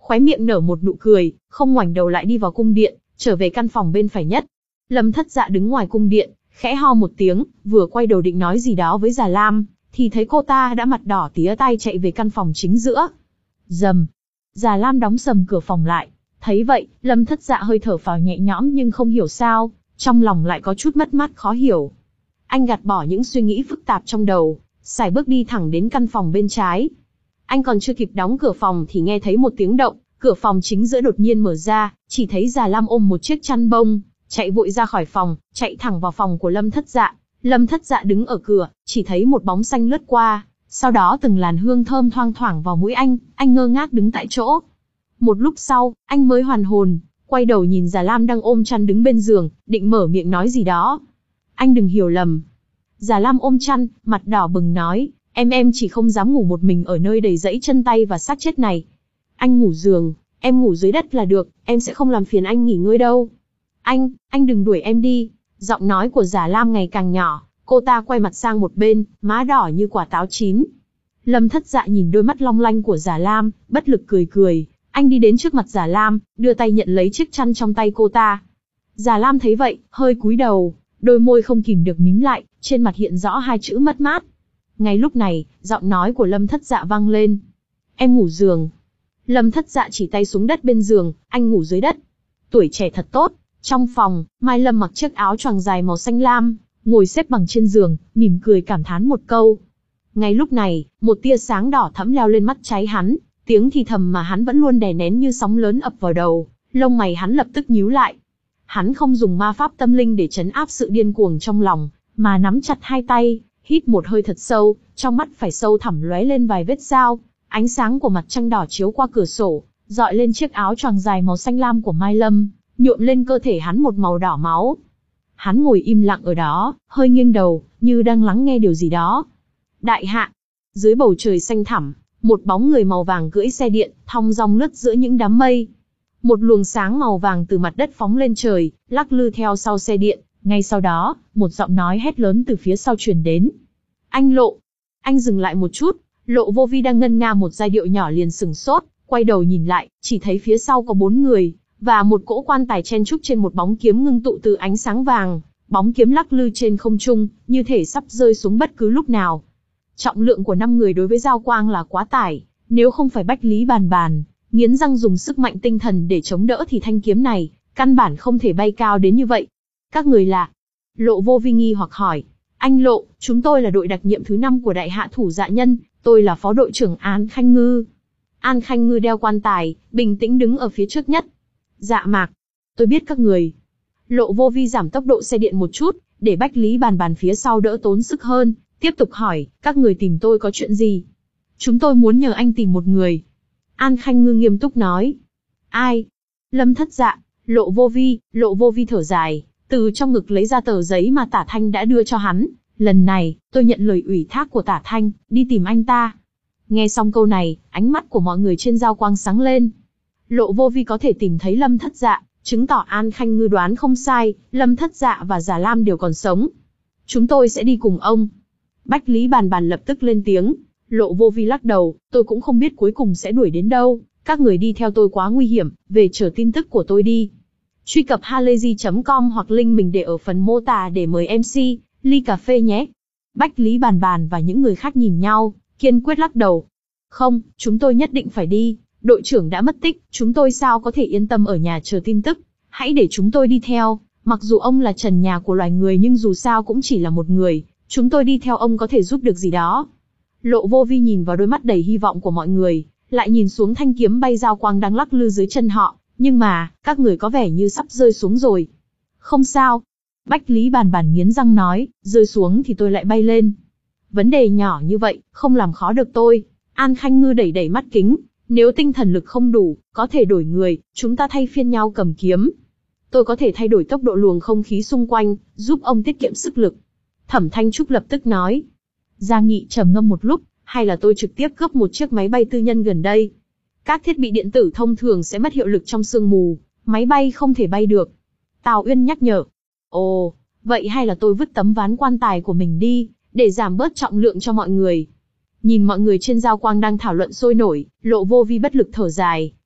khóe miệng nở một nụ cười, không ngoảnh đầu lại đi vào cung điện, trở về căn phòng bên phải nhất. Lâm Thất Dạ đứng ngoài cung điện, khẽ ho một tiếng, vừa quay đầu định nói gì đó với Già Lam, thì thấy cô ta đã mặt đỏ tía tai chạy về căn phòng chính giữa. Rầm. Già Lam đóng sầm cửa phòng lại. Thấy vậy, Lâm Thất Dạ hơi thở phào nhẹ nhõm nhưng không hiểu sao, trong lòng lại có chút mất mát khó hiểu. Anh gạt bỏ những suy nghĩ phức tạp trong đầu, sải bước đi thẳng đến căn phòng bên trái. Anh còn chưa kịp đóng cửa phòng thì nghe thấy một tiếng động, cửa phòng chính giữa đột nhiên mở ra, chỉ thấy Già Lam ôm một chiếc chăn bông, chạy vội ra khỏi phòng, chạy thẳng vào phòng của Lâm Thất Dạ. Lâm Thất Dạ đứng ở cửa, chỉ thấy một bóng xanh lướt qua, sau đó từng làn hương thơm thoang thoảng vào mũi anh, anh ngơ ngác đứng tại chỗ. Một lúc sau, anh mới hoàn hồn, quay đầu nhìn Già Lam đang ôm chăn đứng bên giường, định mở miệng nói gì đó. Anh đừng hiểu lầm. Già Lam ôm chăn, mặt đỏ bừng nói, em em chỉ không dám ngủ một mình ở nơi đầy rẫy chân tay và xác chết này. Anh ngủ giường, em ngủ dưới đất là được, em sẽ không làm phiền anh nghỉ ngơi đâu. Anh, anh đừng đuổi em đi. Giọng nói của Già Lam ngày càng nhỏ, cô ta quay mặt sang một bên, má đỏ như quả táo chín. Lâm Thất Dạ nhìn đôi mắt long lanh của Già Lam, bất lực cười cười. Anh đi đến trước mặt Già Lam, đưa tay nhận lấy chiếc chăn trong tay cô ta. Già Lam thấy vậy, hơi cúi đầu, đôi môi không kìm được mím lại, trên mặt hiện rõ hai chữ mất mát. Ngay lúc này, giọng nói của Lâm Thất Dạ vang lên. Em ngủ giường. Lâm Thất Dạ chỉ tay xuống đất bên giường, anh ngủ dưới đất. Tuổi trẻ thật tốt. Trong phòng, Mai Lâm mặc chiếc áo choàng dài màu xanh lam, ngồi xếp bằng trên giường, mỉm cười cảm thán một câu. Ngay lúc này, một tia sáng đỏ thẫm leo lên mắt cháy hắn, tiếng thì thầm mà hắn vẫn luôn đè nén như sóng lớn ập vào đầu, lông mày hắn lập tức nhíu lại. Hắn không dùng ma pháp tâm linh để trấn áp sự điên cuồng trong lòng, mà nắm chặt hai tay, hít một hơi thật sâu, trong mắt phải sâu thẳm lóe lên vài vết sao, ánh sáng của mặt trăng đỏ chiếu qua cửa sổ, dọi lên chiếc áo choàng dài màu xanh lam của Mai Lâm, nhuộm lên cơ thể hắn một màu đỏ máu. Hắn ngồi im lặng ở đó, hơi nghiêng đầu, như đang lắng nghe điều gì đó. Đại hạ, dưới bầu trời xanh thẳm, một bóng người màu vàng cưỡi xe điện, thong dong lướt giữa những đám mây. Một luồng sáng màu vàng từ mặt đất phóng lên trời, lắc lư theo sau xe điện. Ngay sau đó, một giọng nói hét lớn từ phía sau truyền đến. Anh Lộ! Anh dừng lại một chút, Lộ Vô Vi đang ngân nga một giai điệu nhỏ liền sửng sốt, quay đầu nhìn lại, chỉ thấy phía sau có bốn người, và một cỗ quan tài chen trúc trên một bóng kiếm ngưng tụ từ ánh sáng vàng. Bóng kiếm lắc lư trên không trung, như thể sắp rơi xuống bất cứ lúc nào. Trọng lượng của năm người đối với Giao Quang là quá tải, nếu không phải Bách Lý Bàn Bàn nghiến răng dùng sức mạnh tinh thần để chống đỡ thì thanh kiếm này căn bản không thể bay cao đến như vậy. Các người là? Lộ Vô Vi nghi hoặc hỏi. Anh Lộ, chúng tôi là đội đặc nhiệm thứ năm của Đại Hạ Thủ Dạ Nhân, tôi là phó đội trưởng An Khanh Ngư. An Khanh Ngư đeo quan tài, bình tĩnh đứng ở phía trước nhất. Dạ Mạc, tôi biết các người. Lộ Vô Vi giảm tốc độ xe điện một chút, để Bách Lý Bàn Bàn phía sau đỡ tốn sức hơn, tiếp tục hỏi, các người tìm tôi có chuyện gì? Chúng tôi muốn nhờ anh tìm một người. An Khanh Ngư nghiêm túc nói. Ai? Lâm Thất Dạ, Lộ Vô Vi, Lộ Vô Vi thở dài, từ trong ngực lấy ra tờ giấy mà Tả Thanh đã đưa cho hắn. Lần này, tôi nhận lời ủy thác của Tả Thanh, đi tìm anh ta. Nghe xong câu này, ánh mắt của mọi người trên Giao Quang sáng lên. Lộ Vô Vi có thể tìm thấy Lâm Thất Dạ, chứng tỏ An Khanh Ngư đoán không sai, Lâm Thất Dạ và Già Lam đều còn sống. Chúng tôi sẽ đi cùng ông. Bách Lý Bàn Bàn lập tức lên tiếng. Lộ Vô Vi lắc đầu, tôi cũng không biết cuối cùng sẽ đuổi đến đâu, các người đi theo tôi quá nguy hiểm, về chờ tin tức của tôi đi. Truy cập halayzi chấm com hoặc link mình để ở phần mô tả để mời em xê, ly cà phê nhé. Bách Lý Bàn Bàn và những người khác nhìn nhau, kiên quyết lắc đầu. Không, chúng tôi nhất định phải đi, đội trưởng đã mất tích, chúng tôi sao có thể yên tâm ở nhà chờ tin tức, hãy để chúng tôi đi theo, mặc dù ông là trần nhà của loài người nhưng dù sao cũng chỉ là một người, chúng tôi đi theo ông có thể giúp được gì đó. Lộ Vô Vi nhìn vào đôi mắt đầy hy vọng của mọi người, lại nhìn xuống thanh kiếm bay Giao Quang đang lắc lư dưới chân họ, nhưng mà, các người có vẻ như sắp rơi xuống rồi. Không sao. Bách Lý Bàn Bàn nghiến răng nói, rơi xuống thì tôi lại bay lên. Vấn đề nhỏ như vậy, không làm khó được tôi. An Khanh Ngư đẩy đẩy mắt kính, nếu tinh thần lực không đủ, có thể đổi người, chúng ta thay phiên nhau cầm kiếm. Tôi có thể thay đổi tốc độ luồng không khí xung quanh, giúp ông tiết kiệm sức lực. Thẩm Thanh Trúc lập tức nói. Gia Nghị trầm ngâm một lúc, hay là tôi trực tiếp cướp một chiếc máy bay tư nhân gần đây. Các thiết bị điện tử thông thường sẽ mất hiệu lực trong sương mù, máy bay không thể bay được. Tào Uyên nhắc nhở. Ồ, vậy hay là tôi vứt tấm ván quan tài của mình đi, để giảm bớt trọng lượng cho mọi người. Nhìn mọi người trên Giao Quang đang thảo luận sôi nổi, Lộ Vô Vi bất lực thở dài,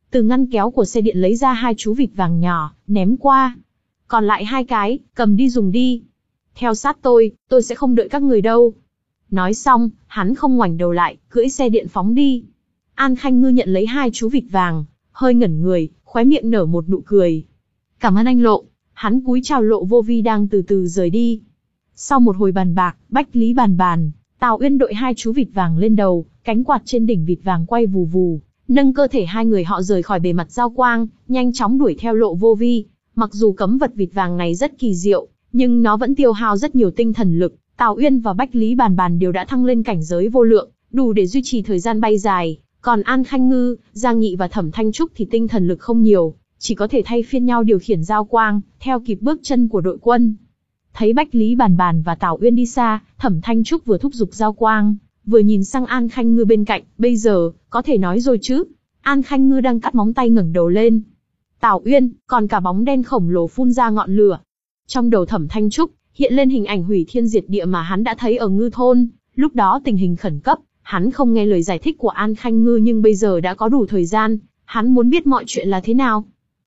từ ngăn kéo của xe điện lấy ra hai chú vịt vàng nhỏ, ném qua. Còn lại hai cái, cầm đi dùng đi. Theo sát tôi, tôi sẽ không đợi các người đâu. Nói xong, hắn không ngoảnh đầu lại, cưỡi xe điện phóng đi. An Khanh Ngư nhận lấy hai chú vịt vàng, hơi ngẩn người, khóe miệng nở một nụ cười. Cảm ơn anh Lộ. Hắn cúi chào Lộ Vô Vi đang từ từ rời đi. Sau một hồi bàn bạc, Bách Lý bàn bàn, Tào Uyên đội hai chú vịt vàng lên đầu, cánh quạt trên đỉnh vịt vàng quay vù vù, nâng cơ thể hai người họ rời khỏi bề mặt giao quang, nhanh chóng đuổi theo Lộ Vô Vi. Mặc dù cấm vật vịt vàng này rất kỳ diệu, nhưng nó vẫn tiêu hao rất nhiều tinh thần lực. Tào Uyên và Bách Lý bàn bàn đều đã thăng lên cảnh giới vô lượng, đủ để duy trì thời gian bay dài. Còn An Khanh Ngư, Giang Nhị và Thẩm Thanh Trúc thì tinh thần lực không nhiều, chỉ có thể thay phiên nhau điều khiển giao quang, theo kịp bước chân của đội quân. Thấy Bách Lý bàn bàn và Tào Uyên đi xa, Thẩm Thanh Trúc vừa thúc giục giao quang, vừa nhìn sang An Khanh Ngư bên cạnh. Bây giờ, có thể nói rồi chứ? An Khanh Ngư đang cắt móng tay ngẩng đầu lên. Tào Uyên, còn cả bóng đen khổng lồ phun ra ngọn lửa. Trong đầu Thẩm Thanh Trúc hiện lên hình ảnh hủy thiên diệt địa mà hắn đã thấy ở Ngư thôn. Lúc đó tình hình khẩn cấp, hắn không nghe lời giải thích của An Khanh Ngư, nhưng bây giờ đã có đủ thời gian, hắn muốn biết mọi chuyện là thế nào.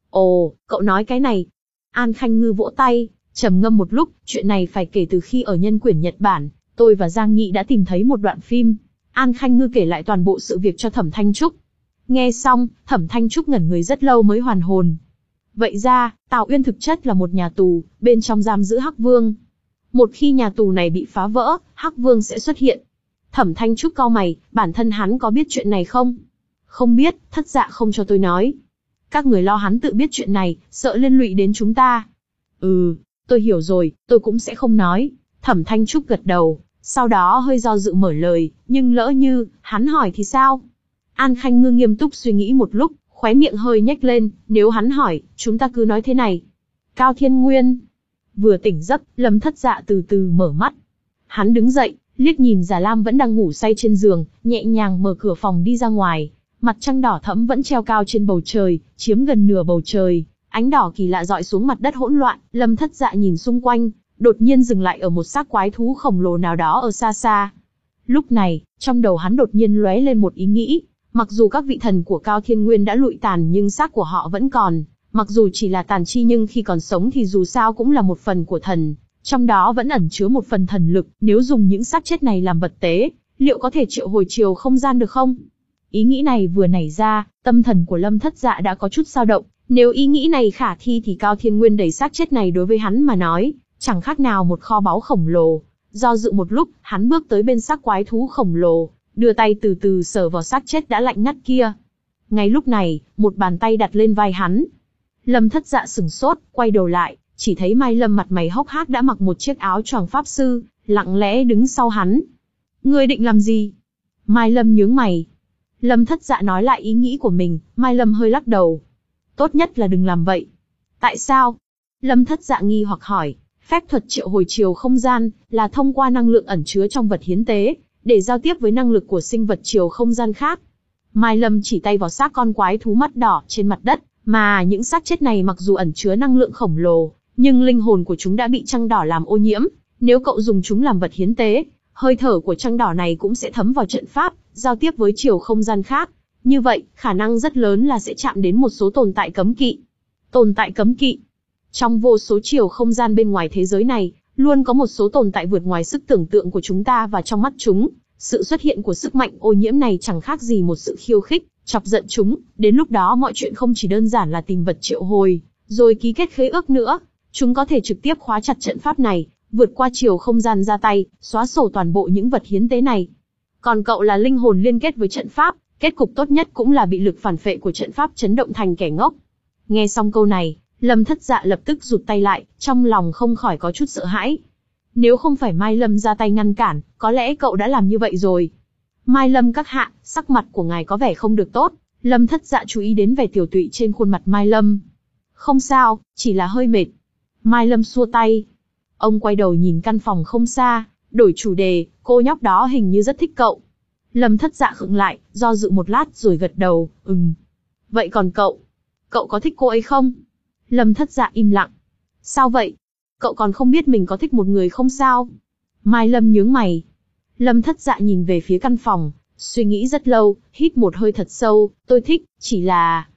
Ồ, cậu nói cái này. An Khanh Ngư vỗ tay, trầm ngâm một lúc. Chuyện này phải kể từ khi ở Nhân Quyển Nhật Bản, tôi và Giang Nhị đã tìm thấy một đoạn phim. An Khanh Ngư kể lại toàn bộ sự việc cho Thẩm Thanh Trúc. Nghe xong, Thẩm Thanh Trúc ngẩn người rất lâu mới hoàn hồn. Vậy ra, Tào Uyên thực chất là một nhà tù, bên trong giam giữ Hắc Vương. Một khi nhà tù này bị phá vỡ, Hắc Vương sẽ xuất hiện. Thẩm Thanh Trúc cau mày, bản thân hắn có biết chuyện này không? Không biết, thất dạ không cho tôi nói. Các người lo hắn tự biết chuyện này, sợ liên lụy đến chúng ta. Ừ, tôi hiểu rồi, tôi cũng sẽ không nói. Thẩm Thanh Trúc gật đầu, sau đó hơi do dự mở lời, nhưng lỡ như, hắn hỏi thì sao? An Khanh Ngư nghiêm túc suy nghĩ một lúc, khóe miệng hơi nhếch lên, nếu hắn hỏi, chúng ta cứ nói thế này. Cao Thiên Nguyên. Vừa tỉnh giấc, Lâm Thất Dạ từ từ mở mắt. Hắn đứng dậy, liếc nhìn Già Lam vẫn đang ngủ say trên giường, nhẹ nhàng mở cửa phòng đi ra ngoài. Mặt trăng đỏ thẫm vẫn treo cao trên bầu trời, chiếm gần nửa bầu trời. Ánh đỏ kỳ lạ rọi xuống mặt đất hỗn loạn. Lâm Thất Dạ nhìn xung quanh, đột nhiên dừng lại ở một xác quái thú khổng lồ nào đó ở xa xa. Lúc này, trong đầu hắn đột nhiên lóe lên một ý nghĩ. Mặc dù các vị thần của Cao Thiên Nguyên đã lụi tàn nhưng xác của họ vẫn còn. Mặc dù chỉ là tàn chi nhưng khi còn sống thì dù sao cũng là một phần của thần. Trong đó vẫn ẩn chứa một phần thần lực. Nếu dùng những xác chết này làm vật tế, liệu có thể triệu hồi chiều không gian được không? Ý nghĩ này vừa nảy ra, tâm thần của Lâm Thất Dạ đã có chút dao động. Nếu ý nghĩ này khả thi thì Cao Thiên Nguyên đẩy xác chết này đối với hắn mà nói, chẳng khác nào một kho báu khổng lồ. Do dự một lúc, hắn bước tới bên xác quái thú khổng lồ, đưa tay từ từ sờ vào xác chết đã lạnh ngắt kia. Ngay lúc này, một bàn tay đặt lên vai hắn. Lâm Thất Dạ sửng sốt, quay đầu lại, chỉ thấy Mai Lâm mặt mày hốc hác đã mặc một chiếc áo choàng pháp sư, lặng lẽ đứng sau hắn. Ngươi định làm gì? Mai Lâm nhướng mày. Lâm Thất Dạ nói lại ý nghĩ của mình, Mai Lâm hơi lắc đầu. Tốt nhất là đừng làm vậy. Tại sao? Lâm Thất Dạ nghi hoặc hỏi. Phép thuật triệu hồi chiều không gian là thông qua năng lượng ẩn chứa trong vật hiến tế, để giao tiếp với năng lực của sinh vật chiều không gian khác. Mai Lâm chỉ tay vào xác con quái thú mắt đỏ trên mặt đất, mà những xác chết này mặc dù ẩn chứa năng lượng khổng lồ, nhưng linh hồn của chúng đã bị trăng đỏ làm ô nhiễm. Nếu cậu dùng chúng làm vật hiến tế, hơi thở của trăng đỏ này cũng sẽ thấm vào trận pháp, giao tiếp với chiều không gian khác. Như vậy, khả năng rất lớn là sẽ chạm đến một số tồn tại cấm kỵ. Tồn tại cấm kỵ. Trong vô số chiều không gian bên ngoài thế giới này, luôn có một số tồn tại vượt ngoài sức tưởng tượng của chúng ta, và trong mắt chúng, sự xuất hiện của sức mạnh ô nhiễm này chẳng khác gì một sự khiêu khích, chọc giận chúng. Đến lúc đó mọi chuyện không chỉ đơn giản là tìm vật triệu hồi, rồi ký kết khế ước nữa. Chúng có thể trực tiếp khóa chặt trận pháp này, vượt qua chiều không gian ra tay, xóa sổ toàn bộ những vật hiến tế này. Còn cậu là linh hồn liên kết với trận pháp, kết cục tốt nhất cũng là bị lực phản phệ của trận pháp chấn động thành kẻ ngốc. Nghe xong câu này, Lâm Thất Dạ lập tức rụt tay lại, trong lòng không khỏi có chút sợ hãi. Nếu không phải Mai Lâm ra tay ngăn cản, có lẽ cậu đã làm như vậy rồi. Mai Lâm các hạ, sắc mặt của ngài có vẻ không được tốt. Lâm Thất Dạ chú ý đến vẻ tiểu tụy trên khuôn mặt Mai Lâm. Không sao, chỉ là hơi mệt. Mai Lâm xua tay. Ông quay đầu nhìn căn phòng không xa, đổi chủ đề, cô nhóc đó hình như rất thích cậu. Lâm Thất Dạ khựng lại, do dự một lát rồi gật đầu, ừm. Vậy còn cậu? Cậu có thích cô ấy không? Lâm Thất Dạ im lặng. Sao vậy? Cậu còn không biết mình có thích một người không sao? Mai Lâm nhướng mày. Lâm Thất Dạ nhìn về phía căn phòng, suy nghĩ rất lâu, hít một hơi thật sâu, tôi thích, chỉ là...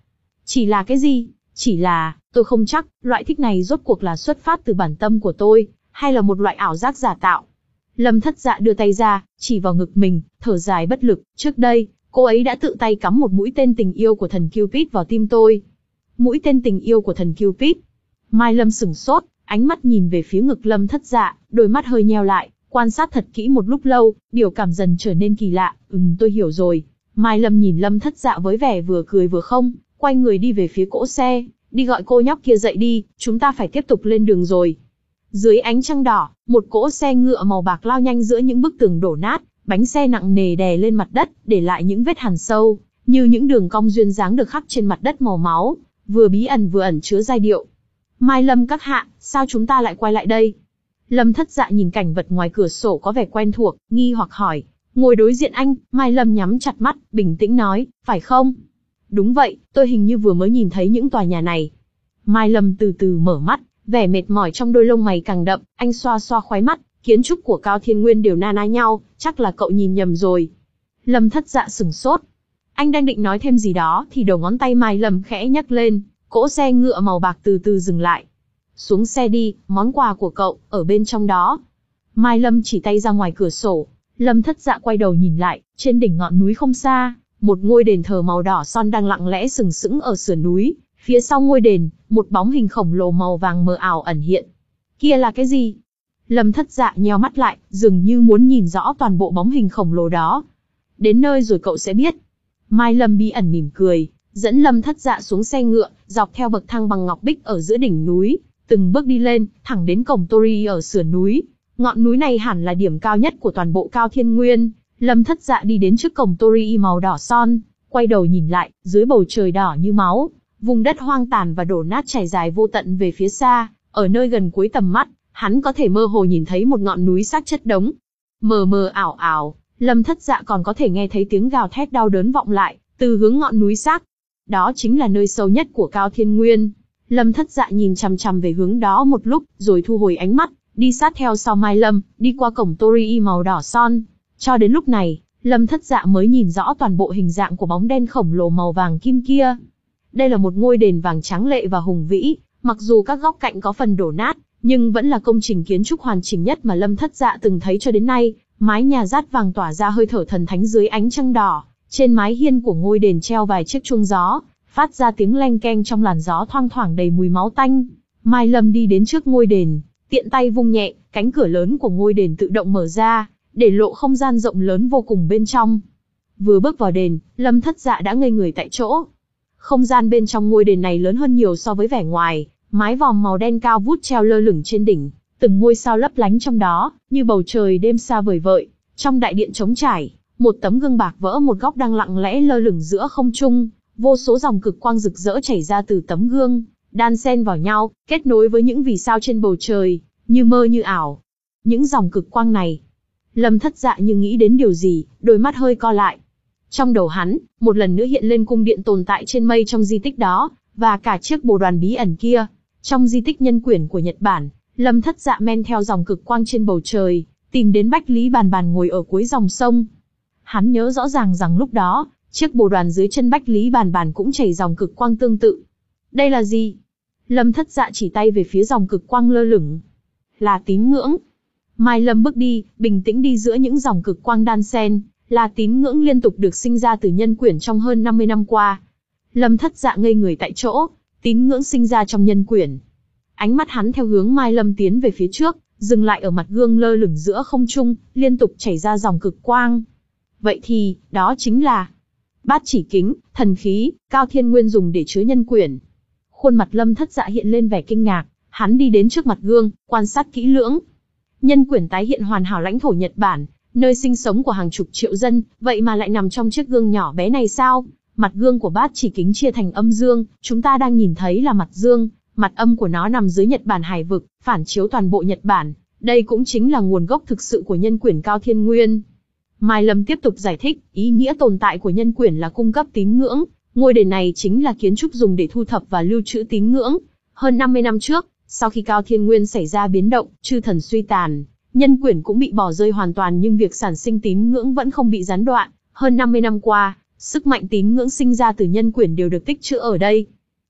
Chỉ là cái gì? Chỉ là, tôi không chắc, loại thích này rốt cuộc là xuất phát từ bản tâm của tôi, hay là một loại ảo giác giả tạo. Lâm Thất Dạ đưa tay ra, chỉ vào ngực mình, thở dài bất lực, trước đây, cô ấy đã tự tay cắm một mũi tên tình yêu của thần Cupid vào tim tôi. Mũi tên tình yêu của thần Cupid. Mai Lâm sửng sốt, ánh mắt nhìn về phía ngực Lâm Thất Dạ, đôi mắt hơi nheo lại, quan sát thật kỹ một lúc lâu, biểu cảm dần trở nên kỳ lạ. Ừm, tôi hiểu rồi. Mai Lâm nhìn Lâm Thất Dạ với vẻ vừa cười vừa không, quay người đi về phía cỗ xe, đi gọi cô nhóc kia dậy đi, chúng ta phải tiếp tục lên đường rồi. Dưới ánh trăng đỏ, một cỗ xe ngựa màu bạc lao nhanh giữa những bức tường đổ nát, bánh xe nặng nề đè lên mặt đất, để lại những vết hằn sâu, như những đường cong duyên dáng được khắc trên mặt đất màu máu, vừa bí ẩn vừa ẩn chứa giai điệu. Mai Lâm các hạ, sao chúng ta lại quay lại đây? Lâm Thất Dạ nhìn cảnh vật ngoài cửa sổ có vẻ quen thuộc, nghi hoặc hỏi. Ngồi đối diện anh, Mai Lâm nhắm chặt mắt, bình tĩnh nói, phải không? Đúng vậy, tôi hình như vừa mới nhìn thấy những tòa nhà này. Mai Lâm từ từ mở mắt, vẻ mệt mỏi trong đôi lông mày càng đậm, anh xoa xoa khóe mắt, kiến trúc của Cao Thiên Nguyên đều na ná nhau, chắc là cậu nhìn nhầm rồi. Lâm Thất Dạ sửng sốt. Anh đang định nói thêm gì đó thì đầu ngón tay Mai Lâm khẽ nhấc lên, cỗ xe ngựa màu bạc từ từ dừng lại. Xuống xe đi, món quà của cậu, ở bên trong đó. Mai Lâm chỉ tay ra ngoài cửa sổ. Lâm Thất Dạ quay đầu nhìn lại, trên đỉnh ngọn núi không xa, một ngôi đền thờ màu đỏ son đang lặng lẽ sừng sững ở sườn núi. Phía sau ngôi đền, một bóng hình khổng lồ màu vàng mờ ảo ẩn hiện. Kia là cái gì? Lâm Thất Dạ nheo mắt lại, dường như muốn nhìn rõ toàn bộ bóng hình khổng lồ đó. Đến nơi rồi cậu sẽ biết. Mai Lâm bí ẩn mỉm cười, dẫn Lâm Thất Dạ xuống xe ngựa, dọc theo bậc thang bằng ngọc bích ở giữa đỉnh núi, từng bước đi lên, thẳng đến cổng Tori ở sườn núi. Ngọn núi này hẳn là điểm cao nhất của toàn bộ Cao Thiên Nguyên. Lâm Thất Dạ đi đến trước cổng Tori màu đỏ son, quay đầu nhìn lại, dưới bầu trời đỏ như máu, vùng đất hoang tàn và đổ nát trải dài vô tận về phía xa, ở nơi gần cuối tầm mắt, hắn có thể mơ hồ nhìn thấy một ngọn núi xác chất đống. Mờ mờ ảo ảo, Lâm Thất Dạ còn có thể nghe thấy tiếng gào thét đau đớn vọng lại, từ hướng ngọn núi xác. Đó chính là nơi sâu nhất của Cao Thiên Nguyên. Lâm Thất Dạ nhìn chằm chằm về hướng đó một lúc, rồi thu hồi ánh mắt, đi sát theo sau Mai Lâm, đi qua cổng Tori màu đỏ son. Cho đến lúc này, Lâm Thất Dạ mới nhìn rõ toàn bộ hình dạng của bóng đen khổng lồ màu vàng kim kia. Đây là một ngôi đền vàng tráng lệ và hùng vĩ, mặc dù các góc cạnh có phần đổ nát, nhưng vẫn là công trình kiến trúc hoàn chỉnh nhất mà Lâm Thất Dạ từng thấy cho đến nay. Mái nhà dát vàng tỏa ra hơi thở thần thánh dưới ánh trăng đỏ, trên mái hiên của ngôi đền treo vài chiếc chuông gió, phát ra tiếng leng keng trong làn gió thoang thoảng đầy mùi máu tanh. Mai Lâm đi đến trước ngôi đền, tiện tay vung nhẹ, cánh cửa lớn của ngôi đền tự động mở ra, để lộ không gian rộng lớn vô cùng bên trong. Vừa bước vào đền, Lâm Thất Dạ đã ngây người tại chỗ. Không gian bên trong ngôi đền này lớn hơn nhiều so với vẻ ngoài, mái vòm màu đen cao vút treo lơ lửng trên đỉnh, từng ngôi sao lấp lánh trong đó, như bầu trời đêm xa vời vợi. Trong đại điện trống trải, một tấm gương bạc vỡ một góc đang lặng lẽ lơ lửng giữa không trung, vô số dòng cực quang rực rỡ chảy ra từ tấm gương, đan xen vào nhau, kết nối với những vì sao trên bầu trời, như mơ như ảo. Những dòng cực quang này, Lâm Thất Dạ như nghĩ đến điều gì, đôi mắt hơi co lại. Trong đầu hắn, một lần nữa hiện lên cung điện tồn tại trên mây trong di tích đó, và cả chiếc bồ đoàn bí ẩn kia. Trong di tích nhân quyển của Nhật Bản, Lâm Thất Dạ men theo dòng cực quang trên bầu trời, tìm đến Bách Lý Bàn Bàn ngồi ở cuối dòng sông. Hắn nhớ rõ ràng rằng lúc đó, chiếc bồ đoàn dưới chân Bách Lý Bàn Bàn cũng chảy dòng cực quang tương tự. Đây là gì? Lâm Thất Dạ chỉ tay về phía dòng cực quang lơ lửng. Là tín ngưỡng. Mai Lâm bước đi, bình tĩnh đi giữa những dòng cực quang đan xen, là tín ngưỡng liên tục được sinh ra từ nhân quyển trong hơn năm mươi năm qua. Lâm Thất Dạ ngây người tại chỗ, tín ngưỡng sinh ra trong nhân quyển. Ánh mắt hắn theo hướng Mai Lâm tiến về phía trước, dừng lại ở mặt gương lơ lửng giữa không trung, liên tục chảy ra dòng cực quang. Vậy thì, đó chính là bát chỉ kính, thần khí, Cao Thiên Nguyên dùng để chứa nhân quyển. Khuôn mặt Lâm Thất Dạ hiện lên vẻ kinh ngạc, hắn đi đến trước mặt gương, quan sát kỹ lưỡng. Nhân quyển tái hiện hoàn hảo lãnh thổ Nhật Bản, nơi sinh sống của hàng chục triệu dân, vậy mà lại nằm trong chiếc gương nhỏ bé này sao? Mặt gương của bát chỉ kính chia thành âm dương, chúng ta đang nhìn thấy là mặt dương, mặt âm của nó nằm dưới Nhật Bản hải vực, phản chiếu toàn bộ Nhật Bản. Đây cũng chính là nguồn gốc thực sự của nhân quyển Cao Thiên Nguyên. Mai Lâm tiếp tục giải thích, ý nghĩa tồn tại của nhân quyển là cung cấp tín ngưỡng. Ngôi đền này chính là kiến trúc dùng để thu thập và lưu trữ tín ngưỡng. Hơn năm mươi năm trước, sau khi Cao Thiên Nguyên xảy ra biến động, chư thần suy tàn, nhân quyển cũng bị bỏ rơi hoàn toàn, nhưng việc sản sinh tín ngưỡng vẫn không bị gián đoạn. Hơn năm mươi năm qua, sức mạnh tín ngưỡng sinh ra từ nhân quyển đều được tích trữ ở đây.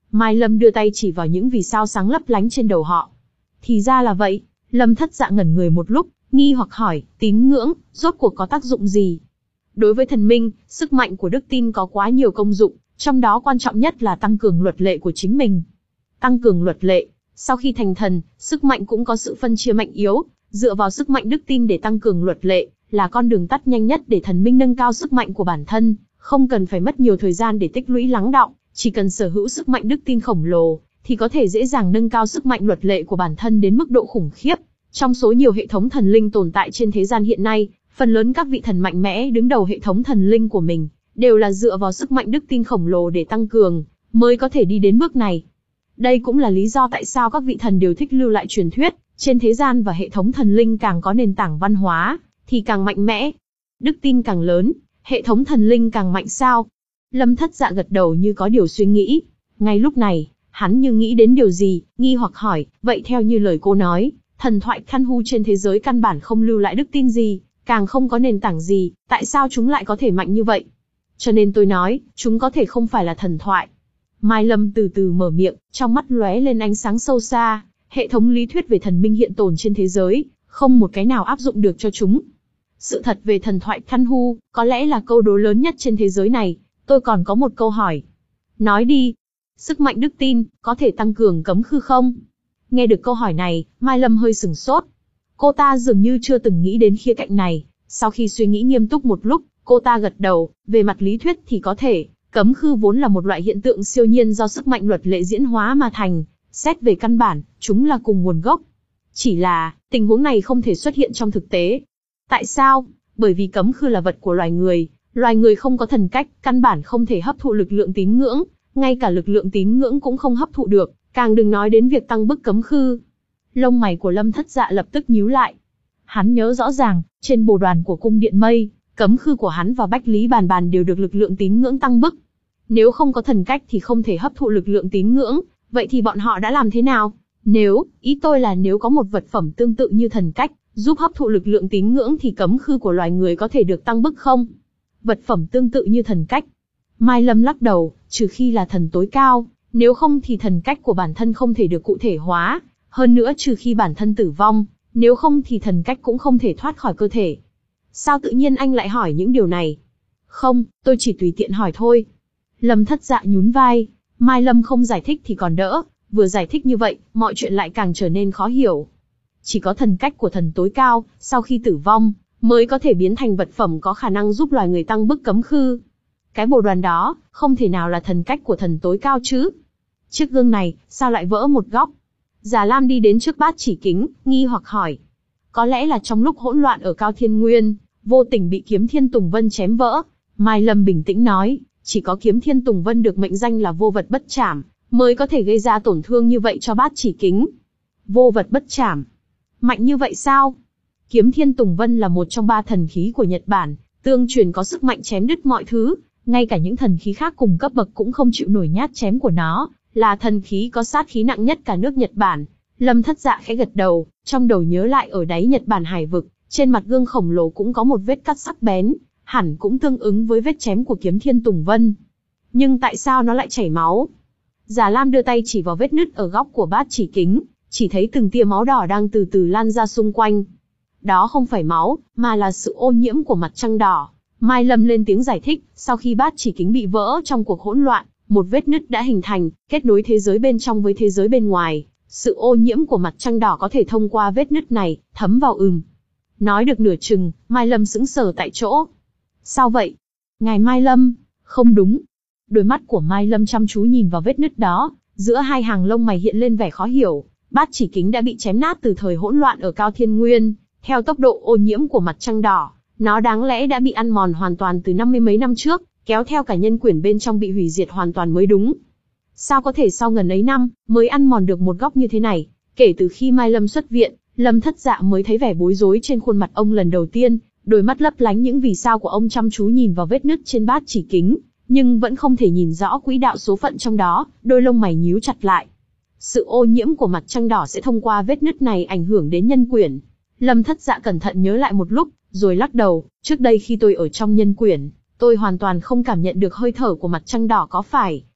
Mai Lâm đưa tay chỉ vào những vì sao sáng lấp lánh trên đầu họ. Thì ra là vậy. Lâm Thất Dạ ngẩn người một lúc, nghi hoặc hỏi, tín ngưỡng, rốt cuộc có tác dụng gì? Đối với thần minh, sức mạnh của đức tin có quá nhiều công dụng, trong đó quan trọng nhất là tăng cường luật lệ của chính mình. Tăng cường luật lệ, sau khi thành thần, sức mạnh cũng có sự phân chia mạnh yếu, dựa vào sức mạnh đức tin để tăng cường luật lệ, là con đường tắt nhanh nhất để thần minh nâng cao sức mạnh của bản thân, không cần phải mất nhiều thời gian để tích lũy lắng đọng, chỉ cần sở hữu sức mạnh đức tin khổng lồ, thì có thể dễ dàng nâng cao sức mạnh luật lệ của bản thân đến mức độ khủng khiếp. Trong số nhiều hệ thống thần linh tồn tại trên thế gian hiện nay, phần lớn các vị thần mạnh mẽ đứng đầu hệ thống thần linh của mình, đều là dựa vào sức mạnh đức tin khổng lồ để tăng cường, mới có thể đi đến bước này. Đây cũng là lý do tại sao các vị thần đều thích lưu lại truyền thuyết, trên thế gian và hệ thống thần linh càng có nền tảng văn hóa, thì càng mạnh mẽ. Đức tin càng lớn, hệ thống thần linh càng mạnh sao? Lâm Thất Dạ gật đầu như có điều suy nghĩ. Ngay lúc này, hắn như nghĩ đến điều gì, nghi hoặc hỏi, vậy theo như lời cô nói, thần thoại Khăn Hu trên thế giới căn bản không lưu lại đức tin gì, càng không có nền tảng gì, tại sao chúng lại có thể mạnh như vậy? Cho nên tôi nói, chúng có thể không phải là thần thoại. Mai Lâm từ từ mở miệng, trong mắt lóe lên ánh sáng sâu xa, hệ thống lý thuyết về thần minh hiện tồn trên thế giới, không một cái nào áp dụng được cho chúng. Sự thật về thần thoại Khăn Hu, có lẽ là câu đố lớn nhất trên thế giới này. Tôi còn có một câu hỏi. Nói đi. Sức mạnh đức tin, có thể tăng cường cấm khư không? Nghe được câu hỏi này, Mai Lâm hơi sửng sốt. Cô ta dường như chưa từng nghĩ đến khía cạnh này. Sau khi suy nghĩ nghiêm túc một lúc, cô ta gật đầu, về mặt lý thuyết thì có thể. Cấm khư vốn là một loại hiện tượng siêu nhiên do sức mạnh luật lệ diễn hóa mà thành. Xét về căn bản, chúng là cùng nguồn gốc. Chỉ là, tình huống này không thể xuất hiện trong thực tế. Tại sao? Bởi vì cấm khư là vật của loài người. Loài người không có thần cách, căn bản không thể hấp thụ lực lượng tín ngưỡng. Ngay cả lực lượng tín ngưỡng cũng không hấp thụ được, càng đừng nói đến việc tăng bức cấm khư. Lông mày của Lâm Thất Dạ lập tức nhíu lại. Hắn nhớ rõ ràng, trên bồ đoàn của cung điện mây, cấm khư của hắn và Bách Lý Bàn Bàn đều được lực lượng tín ngưỡng tăng bức. Nếu không có thần cách thì không thể hấp thụ lực lượng tín ngưỡng, vậy thì bọn họ đã làm thế nào? Nếu, ý tôi là nếu có một vật phẩm tương tự như thần cách, giúp hấp thụ lực lượng tín ngưỡng thì cấm khư của loài người có thể được tăng bức không? Vật phẩm tương tự như thần cách. Mai Lâm lắc đầu, trừ khi là thần tối cao, nếu không thì thần cách của bản thân không thể được cụ thể hóa, hơn nữa trừ khi bản thân tử vong, nếu không thì thần cách cũng không thể thoát khỏi cơ thể. Sao tự nhiên anh lại hỏi những điều này? Không, tôi chỉ tùy tiện hỏi thôi. Lâm Thất Dạ nhún vai, Mai Lâm không giải thích thì còn đỡ, vừa giải thích như vậy, mọi chuyện lại càng trở nên khó hiểu. Chỉ có thần cách của thần tối cao, sau khi tử vong, mới có thể biến thành vật phẩm có khả năng giúp loài người tăng bức cấm khư. Cái bồ đoàn đó, không thể nào là thần cách của thần tối cao chứ. Chiếc gương này, sao lại vỡ một góc? Già Lam đi đến trước bát chỉ kính, nghi hoặc hỏi. Có lẽ là trong lúc hỗn loạn ở Cao Thiên Nguyên, vô tình bị Kiếm Thiên Tùng Vân chém vỡ. Mai Lâm bình tĩnh nói, chỉ có Kiếm Thiên Tùng Vân được mệnh danh là vô vật bất trảm, mới có thể gây ra tổn thương như vậy cho bát chỉ kính. Vô vật bất trảm. Mạnh như vậy sao? Kiếm Thiên Tùng Vân là một trong ba thần khí của Nhật Bản, tương truyền có sức mạnh chém đứt mọi thứ, ngay cả những thần khí khác cùng cấp bậc cũng không chịu nổi nhát chém của nó, là thần khí có sát khí nặng nhất cả nước Nhật Bản. Lâm Thất Dạ khẽ gật đầu, trong đầu nhớ lại ở đáy Nhật Bản hải vực, trên mặt gương khổng lồ cũng có một vết cắt sắc bén, hẳn cũng tương ứng với vết chém của Kiếm Thiên Tùng Vân. Nhưng tại sao nó lại chảy máu? Già Lam đưa tay chỉ vào vết nứt ở góc của bát chỉ kính, chỉ thấy từng tia máu đỏ đang từ từ lan ra xung quanh. Đó không phải máu, mà là sự ô nhiễm của mặt trăng đỏ. Mai Lâm lên tiếng giải thích, sau khi bát chỉ kính bị vỡ trong cuộc hỗn loạn, một vết nứt đã hình thành, kết nối thế giới bên trong với thế giới bên ngoài. Sự ô nhiễm của mặt trăng đỏ có thể thông qua vết nứt này, thấm vào ừm. Nói được nửa chừng, Mai Lâm sững sờ tại chỗ. Sao vậy? Ngài Mai Lâm, không đúng. Đôi mắt của Mai Lâm chăm chú nhìn vào vết nứt đó, giữa hai hàng lông mày hiện lên vẻ khó hiểu. Bát chỉ kính đã bị chém nát từ thời hỗn loạn ở Cao Thiên Nguyên, theo tốc độ ô nhiễm của mặt trăng đỏ, nó đáng lẽ đã bị ăn mòn hoàn toàn từ năm mươi mấy năm trước, kéo theo cả nhân quyển bên trong bị hủy diệt hoàn toàn mới đúng. Sao có thể sau ngần ấy năm, mới ăn mòn được một góc như thế này? Kể từ khi Mai Lâm xuất viện, Lâm Thất Dạ mới thấy vẻ bối rối trên khuôn mặt ông lần đầu tiên, đôi mắt lấp lánh những vì sao của ông chăm chú nhìn vào vết nứt trên bát chỉ kính, nhưng vẫn không thể nhìn rõ quỹ đạo số phận trong đó, đôi lông mày nhíu chặt lại. Sự ô nhiễm của mặt trăng đỏ sẽ thông qua vết nứt này ảnh hưởng đến nhân quyển. Lâm Thất Dạ cẩn thận nhớ lại một lúc, rồi lắc đầu, trước đây khi tôi ở trong nhân quyển, tôi hoàn toàn không cảm nhận được hơi thở của mặt trăng đỏ, có phải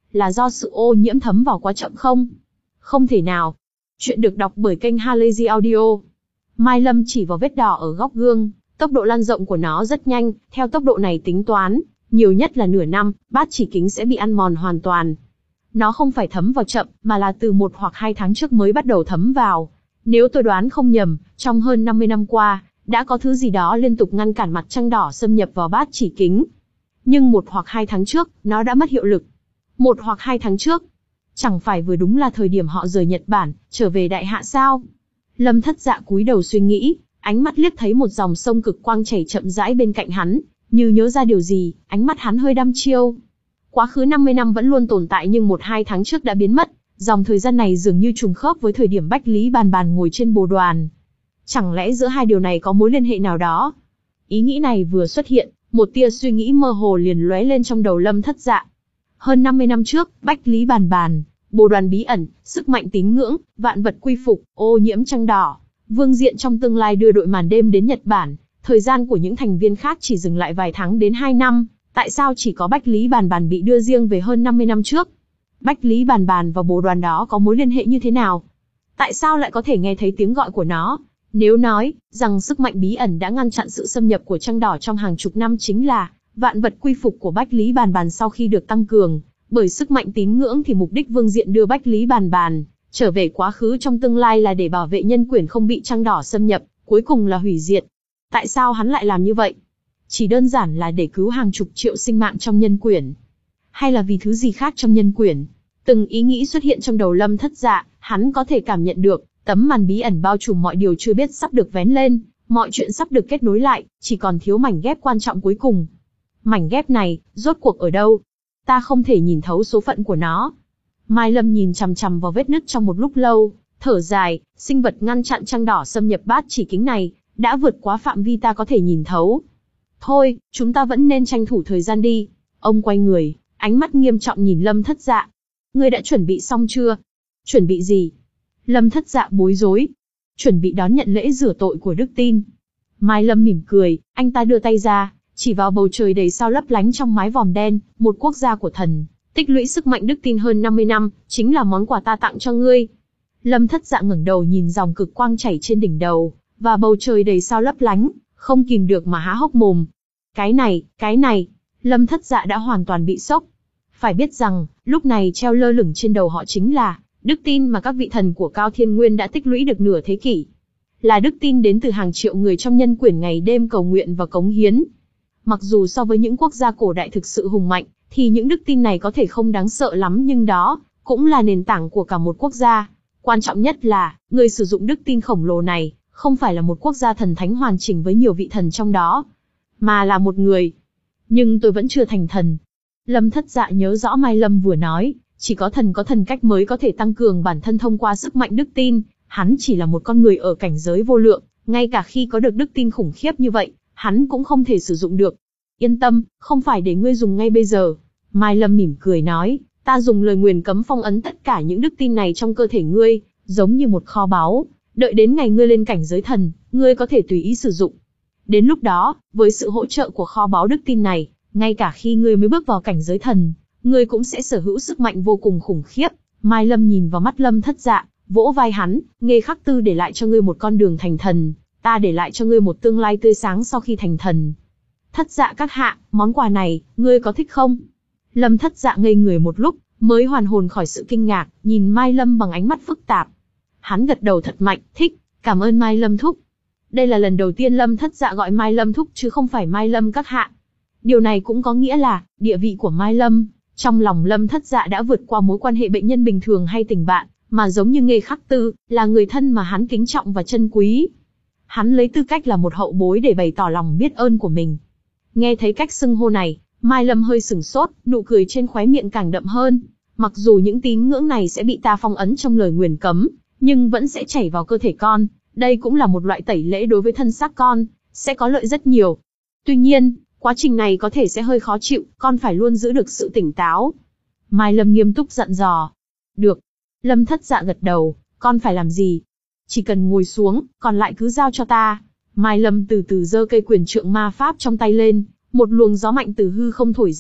Là do sự ô nhiễm thấm vào quá chậm không? Không thể nào. Chuyện được đọc bởi kênh Halazy Audio. Mai Lâm chỉ vào vết đỏ ở góc gương, tốc độ lan rộng của nó rất nhanh, theo tốc độ này tính toán, nhiều nhất là nửa năm, bát chỉ kính sẽ bị ăn mòn hoàn toàn. Nó không phải thấm vào chậm, mà là từ một hoặc hai tháng trước mới bắt đầu thấm vào. Nếu tôi đoán không nhầm, trong hơn năm mươi năm qua, đã có thứ gì đó liên tục ngăn cản mặt trăng đỏ xâm nhập vào bát chỉ kính. Nhưng một hoặc hai tháng trước, nó đã mất hiệu lực. Một hoặc hai tháng trước, chẳng phải vừa đúng là thời điểm họ rời Nhật Bản, trở về Đại Hạ sao? Lâm Thất Dạ cúi đầu suy nghĩ, ánh mắt liếc thấy một dòng sông cực quang chảy chậm rãi bên cạnh hắn, như nhớ ra điều gì, ánh mắt hắn hơi đăm chiêu. Quá khứ năm mươi năm vẫn luôn tồn tại nhưng một hai tháng trước đã biến mất, dòng thời gian này dường như trùng khớp với thời điểm Bách Lý Bàn Bàn ngồi trên bồ đoàn. Chẳng lẽ giữa hai điều này có mối liên hệ nào đó? Ý nghĩ này vừa xuất hiện, một tia suy nghĩ mơ hồ liền lóe lên trong đầu Lâm Thất Dạ. Hơn năm mươi năm trước, Bách Lý Bàn Bàn, bồ đoàn bí ẩn, sức mạnh tín ngưỡng, vạn vật quy phục, ô nhiễm trăng đỏ. Vương Diện trong tương lai đưa đội màn đêm đến Nhật Bản, thời gian của những thành viên khác chỉ dừng lại vài tháng đến hai năm, tại sao chỉ có Bách Lý Bàn Bàn bị đưa riêng về hơn năm mươi năm trước? Bách Lý Bàn Bàn và bồ đoàn đó có mối liên hệ như thế nào? Tại sao lại có thể nghe thấy tiếng gọi của nó? Nếu nói rằng sức mạnh bí ẩn đã ngăn chặn sự xâm nhập của trăng đỏ trong hàng chục năm chính là vạn vật quy phục của Bách Lý Bàn Bàn sau khi được tăng cường bởi sức mạnh tín ngưỡng thì mục đích Vương Diện đưa Bách Lý Bàn Bàn trở về quá khứ trong tương lai là để bảo vệ nhân quyển không bị trăng đỏ xâm nhập, cuối cùng là hủy diệt. Tại sao hắn lại làm như vậy? Chỉ đơn giản là để cứu hàng chục triệu sinh mạng trong nhân quyển? Hay là vì thứ gì khác trong nhân quyển? Từng ý nghĩ xuất hiện trong đầu Lâm Thất Dạ, hắn có thể cảm nhận được, tấm màn bí ẩn bao trùm mọi điều chưa biết sắp được vén lên, mọi chuyện sắp được kết nối lại, chỉ còn thiếu mảnh ghép quan trọng cuối cùng. Mảnh ghép này, rốt cuộc ở đâu? Ta không thể nhìn thấu số phận của nó. Mai Lâm nhìn chằm chằm vào vết nứt trong một lúc lâu, thở dài, sinh vật ngăn chặn trăng đỏ xâm nhập bát chỉ kính này, đã vượt quá phạm vi ta có thể nhìn thấu. Thôi, chúng ta vẫn nên tranh thủ thời gian đi. Ông quay người, ánh mắt nghiêm trọng nhìn Lâm Thất Dạ. Ngươi đã chuẩn bị xong chưa? Chuẩn bị gì? Lâm Thất Dạ bối rối. Chuẩn bị đón nhận lễ rửa tội của Đức Tin. Mai Lâm mỉm cười, anh ta đưa tay ra, chỉ vào bầu trời đầy sao lấp lánh trong mái vòm đen, một quốc gia của thần, tích lũy sức mạnh Đức Tin hơn năm mươi năm, chính là món quà ta tặng cho ngươi. Lâm Thất Dạ ngẩng đầu nhìn dòng cực quang chảy trên đỉnh đầu, và bầu trời đầy sao lấp lánh, không kìm được mà há hốc mồm. Cái này, cái này, Lâm Thất Dạ đã hoàn toàn bị sốc. Phải biết rằng, lúc này treo lơ lửng trên đầu họ chính là đức tin mà các vị thần của Cao Thiên Nguyên đã tích lũy được nửa thế kỷ. Là đức tin đến từ hàng triệu người trong nhân quyển ngày đêm cầu nguyện và cống hiến. Mặc dù so với những quốc gia cổ đại thực sự hùng mạnh, thì những đức tin này có thể không đáng sợ lắm nhưng đó cũng là nền tảng của cả một quốc gia. Quan trọng nhất là, người sử dụng đức tin khổng lồ này, không phải là một quốc gia thần thánh hoàn chỉnh với nhiều vị thần trong đó, mà là một người. Nhưng tôi vẫn chưa thành thần. Lâm Thất Dạ nhớ rõ Mai Lâm vừa nói, chỉ có thần có thần cách mới có thể tăng cường bản thân thông qua sức mạnh đức tin, hắn chỉ là một con người ở cảnh giới vô lượng, ngay cả khi có được đức tin khủng khiếp như vậy, hắn cũng không thể sử dụng được. Yên tâm, không phải để ngươi dùng ngay bây giờ. Mai Lâm mỉm cười nói, ta dùng lời nguyền cấm phong ấn tất cả những đức tin này trong cơ thể ngươi, giống như một kho báu, đợi đến ngày ngươi lên cảnh giới thần, ngươi có thể tùy ý sử dụng. Đến lúc đó, với sự hỗ trợ của kho báu đức tin này, ngay cả khi ngươi mới bước vào cảnh giới thần, ngươi cũng sẽ sở hữu sức mạnh vô cùng khủng khiếp. Mai Lâm nhìn vào mắt Lâm Thất Dạ, vỗ vai hắn, Nghê Khắc Tư để lại cho ngươi một con đường thành thần, ta để lại cho ngươi một tương lai tươi sáng sau khi thành thần. Thất Dạ các hạ, món quà này, ngươi có thích không? Lâm Thất Dạ ngây người một lúc, mới hoàn hồn khỏi sự kinh ngạc, nhìn Mai Lâm bằng ánh mắt phức tạp. Hắn gật đầu thật mạnh, thích, cảm ơn Mai Lâm thúc. Đây là lần đầu tiên Lâm Thất Dạ gọi Mai Lâm thúc chứ không phải Mai Lâm các hạ. Điều này cũng có nghĩa là, địa vị của Mai Lâm, trong lòng Lâm Thất Dạ đã vượt qua mối quan hệ bệnh nhân bình thường hay tình bạn, mà giống như Nghê Khắc Tư, là người thân mà hắn kính trọng và trân quý. Hắn lấy tư cách là một hậu bối để bày tỏ lòng biết ơn của mình. Nghe thấy cách xưng hô này, Mai Lâm hơi sửng sốt, nụ cười trên khóe miệng càng đậm hơn. Mặc dù những tín ngưỡng này sẽ bị ta phong ấn trong lời nguyền cấm, nhưng vẫn sẽ chảy vào cơ thể con. Đây cũng là một loại tẩy lễ đối với thân xác con, sẽ có lợi rất nhiều. Tuy nhiên, quá trình này có thể sẽ hơi khó chịu, con phải luôn giữ được sự tỉnh táo. Mai Lâm nghiêm túc dặn dò. Được. Lâm Thất Dạ gật đầu, con phải làm gì? Chỉ cần ngồi xuống, còn lại cứ giao cho ta. Mai Lâm từ từ giơ cây quyền trượng ma pháp trong tay lên, một luồng gió mạnh từ hư không thổi ra,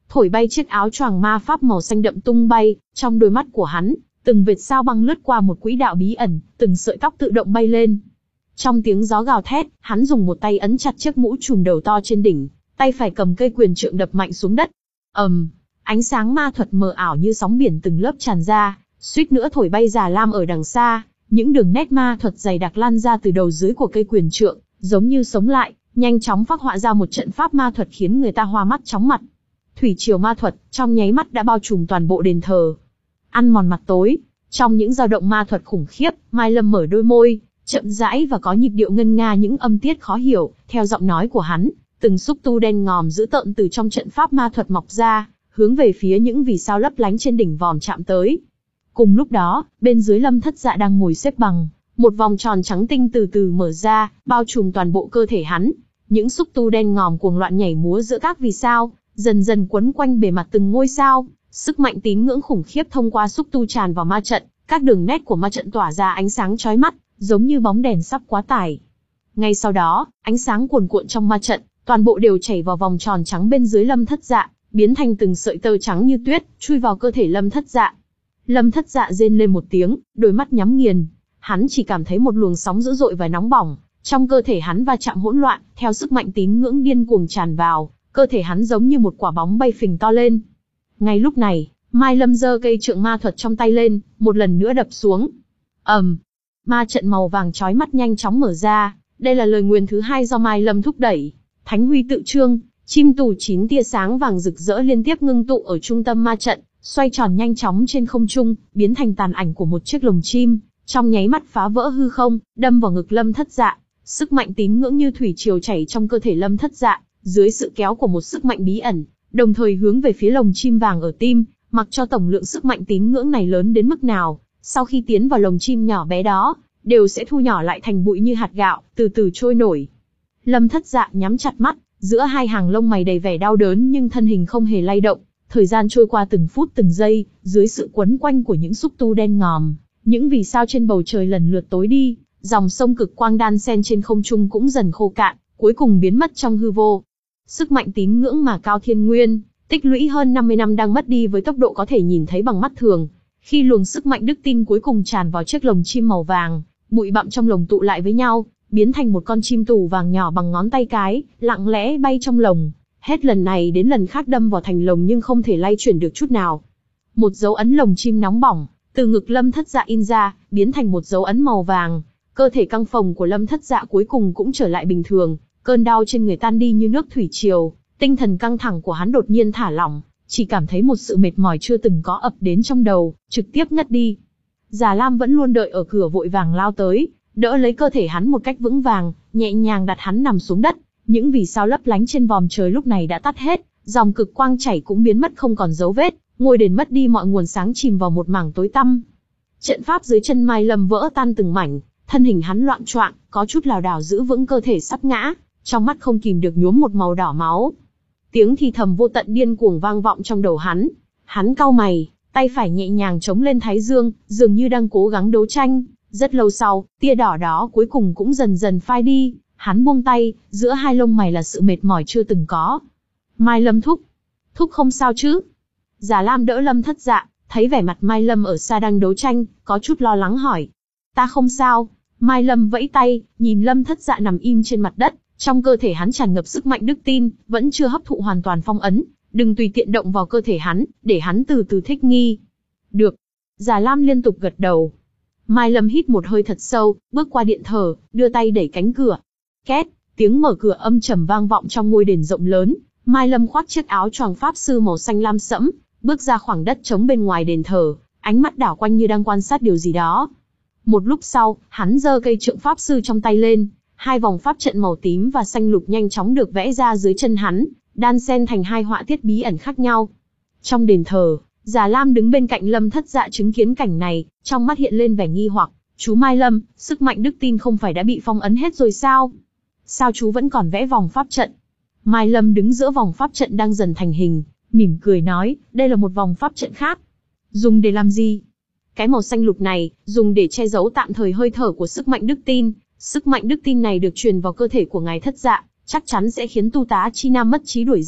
thổi bay chiếc áo choàng ma pháp màu xanh đậm tung bay, trong đôi mắt của hắn, từng vệt sao băng lướt qua một quỹ đạo bí ẩn, từng sợi tóc tự động bay lên. Trong tiếng gió gào thét, hắn dùng một tay ấn chặt chiếc mũ trùm đầu to trên đỉnh, tay phải cầm cây quyền trượng đập mạnh xuống đất. ầm, um, ánh sáng ma thuật mờ ảo như sóng biển từng lớp tràn ra, suýt nữa thổi bay Già Lam ở đằng xa. Những đường nét ma thuật dày đặc lan ra từ đầu dưới của cây quyền trượng, giống như sống lại, nhanh chóng phác họa ra một trận pháp ma thuật khiến người ta hoa mắt chóng mặt. Thủy triều ma thuật trong nháy mắt đã bao trùm toàn bộ đền thờ. Ăn mòn mặt tối, trong những dao động ma thuật khủng khiếp, Mai Lâm mở đôi môi, chậm rãi và có nhịp điệu ngân nga những âm tiết khó hiểu. Theo giọng nói của hắn, từng xúc tu đen ngòm dữ tợn từ trong trận pháp ma thuật mọc ra, hướng về phía những vì sao lấp lánh trên đỉnh vòm chạm tới. Cùng lúc đó, bên dưới Lâm Thất Dạ đang ngồi xếp bằng, một vòng tròn trắng tinh từ từ mở ra, bao trùm toàn bộ cơ thể hắn. Những xúc tu đen ngòm cuồng loạn nhảy múa giữa các vì sao, dần dần quấn quanh bề mặt từng ngôi sao. Sức mạnh tín ngưỡng khủng khiếp thông qua xúc tu tràn vào ma trận, các đường nét của ma trận tỏa ra ánh sáng chói mắt, giống như bóng đèn sắp quá tải. Ngay sau đó, ánh sáng cuồn cuộn trong ma trận, toàn bộ đều chảy vào vòng tròn trắng bên dưới Lâm Thất Dạ, biến thành từng sợi tơ trắng như tuyết, chui vào cơ thể Lâm Thất Dạ. Lâm Thất Dạ rên lên một tiếng, đôi mắt nhắm nghiền. Hắn chỉ cảm thấy một luồng sóng dữ dội và nóng bỏng, trong cơ thể hắn va chạm hỗn loạn, theo sức mạnh tín ngưỡng điên cuồng tràn vào, cơ thể hắn giống như một quả bóng bay phình to lên. Ngay lúc này, Mai Lâm giơ cây trượng ma thuật trong tay lên, một lần nữa đập xuống. ầm, um, ma trận màu vàng chói mắt nhanh chóng mở ra. Đây là lời nguyền thứ hai do Mai Lâm thúc đẩy. Thánh huy tự trương, chim tù chín tia sáng vàng rực rỡ liên tiếp ngưng tụ ở trung tâm ma trận, xoay tròn nhanh chóng trên không trung, biến thành tàn ảnh của một chiếc lồng chim, trong nháy mắt phá vỡ hư không, đâm vào ngực Lâm Thất Dạ. Sức mạnh tín ngưỡng như thủy triều chảy trong cơ thể Lâm Thất Dạ, dưới sự kéo của một sức mạnh bí ẩn, đồng thời hướng về phía lồng chim vàng ở tim. Mặc cho tổng lượng sức mạnh tín ngưỡng này lớn đến mức nào, sau khi tiến vào lồng chim nhỏ bé đó, đều sẽ thu nhỏ lại thành bụi như hạt gạo, từ từ trôi nổi. Lâm Thất Dạ nhắm chặt mắt, giữa hai hàng lông mày đầy vẻ đau đớn nhưng thân hình không hề lay động. Thời gian trôi qua từng phút từng giây, dưới sự quấn quanh của những xúc tu đen ngòm, những vì sao trên bầu trời lần lượt tối đi, dòng sông cực quang đan xen trên không trung cũng dần khô cạn, cuối cùng biến mất trong hư vô. Sức mạnh tín ngưỡng mà Cao Thiên Nguyên tích lũy hơn năm mươi năm đang mất đi với tốc độ có thể nhìn thấy bằng mắt thường. Khi luồng sức mạnh đức tin cuối cùng tràn vào chiếc lồng chim màu vàng, bụi bặm trong lồng tụ lại với nhau, biến thành một con chim tù vàng nhỏ bằng ngón tay cái, lặng lẽ bay trong lồng. Hết lần này đến lần khác đâm vào thành lồng nhưng không thể lay chuyển được chút nào. Một dấu ấn lồng chim nóng bỏng, từ ngực Lâm Thất Dạ in ra, biến thành một dấu ấn màu vàng. Cơ thể căng phồng của Lâm Thất Dạ cuối cùng cũng trở lại bình thường, cơn đau trên người tan đi như nước thủy triều, tinh thần căng thẳng của hắn đột nhiên thả lỏng, chỉ cảm thấy một sự mệt mỏi chưa từng có ập đến trong đầu, trực tiếp ngất đi. Già Lam vẫn luôn đợi ở cửa vội vàng lao tới, đỡ lấy cơ thể hắn một cách vững vàng, nhẹ nhàng đặt hắn nằm xuống đất. Những vì sao lấp lánh trên vòm trời lúc này đã tắt hết, dòng cực quang chảy cũng biến mất không còn dấu vết, ngôi đền mất đi mọi nguồn sáng chìm vào một mảng tối tăm. Trận pháp dưới chân Mai Lâm vỡ tan từng mảnh, thân hình hắn loạng choạng, có chút lảo đảo giữ vững cơ thể sắp ngã, trong mắt không kìm được nhuốm một màu đỏ máu. Tiếng thì thầm vô tận điên cuồng vang vọng trong đầu hắn. Hắn cau mày, tay phải nhẹ nhàng chống lên thái dương, dường như đang cố gắng đấu tranh. Rất lâu sau, tia đỏ đó cuối cùng cũng dần dần phai đi. Hắn buông tay, giữa hai lông mày là sự mệt mỏi chưa từng có. Mai Lâm thúc, thúc không sao chứ? Già Lam đỡ Lâm Thất Dạ, thấy vẻ mặt Mai Lâm ở xa đang đấu tranh, có chút lo lắng hỏi. Ta không sao. Mai Lâm vẫy tay, nhìn Lâm Thất Dạ nằm im trên mặt đất. Trong cơ thể hắn tràn ngập sức mạnh đức tin, vẫn chưa hấp thụ hoàn toàn phong ấn. Đừng tùy tiện động vào cơ thể hắn, để hắn từ từ thích nghi. Được. Già Lam liên tục gật đầu. Mai Lâm hít một hơi thật sâu, bước qua điện thờ, đưa tay đẩy cánh cửa. Két, tiếng mở cửa âm trầm vang vọng trong ngôi đền rộng lớn. Mai Lâm khoác chiếc áo choàng pháp sư màu xanh lam sẫm, bước ra khoảng đất trống bên ngoài đền thờ, ánh mắt đảo quanh như đang quan sát điều gì đó. Một lúc sau, hắn giơ cây trượng pháp sư trong tay lên, hai vòng pháp trận màu tím và xanh lục nhanh chóng được vẽ ra dưới chân hắn, đan xen thành hai họa tiết bí ẩn khác nhau. Trong đền thờ, Già Lam đứng bên cạnh Lâm Thất Dạ chứng kiến cảnh này, trong mắt hiện lên vẻ nghi hoặc. Chú Mai Lâm, sức mạnh đức tin không phải đã bị phong ấn hết rồi sao? Sao chú vẫn còn vẽ vòng pháp trận? Mai Lâm đứng giữa vòng pháp trận đang dần thành hình, mỉm cười nói, đây là một vòng pháp trận khác. Dùng để làm gì? Cái màu xanh lục này, dùng để che giấu tạm thời hơi thở của sức mạnh đức tin. Sức mạnh đức tin này được truyền vào cơ thể của ngài Thất Dạ, chắc chắn sẽ khiến tu tá Chi Nam mất trí đuổi giết,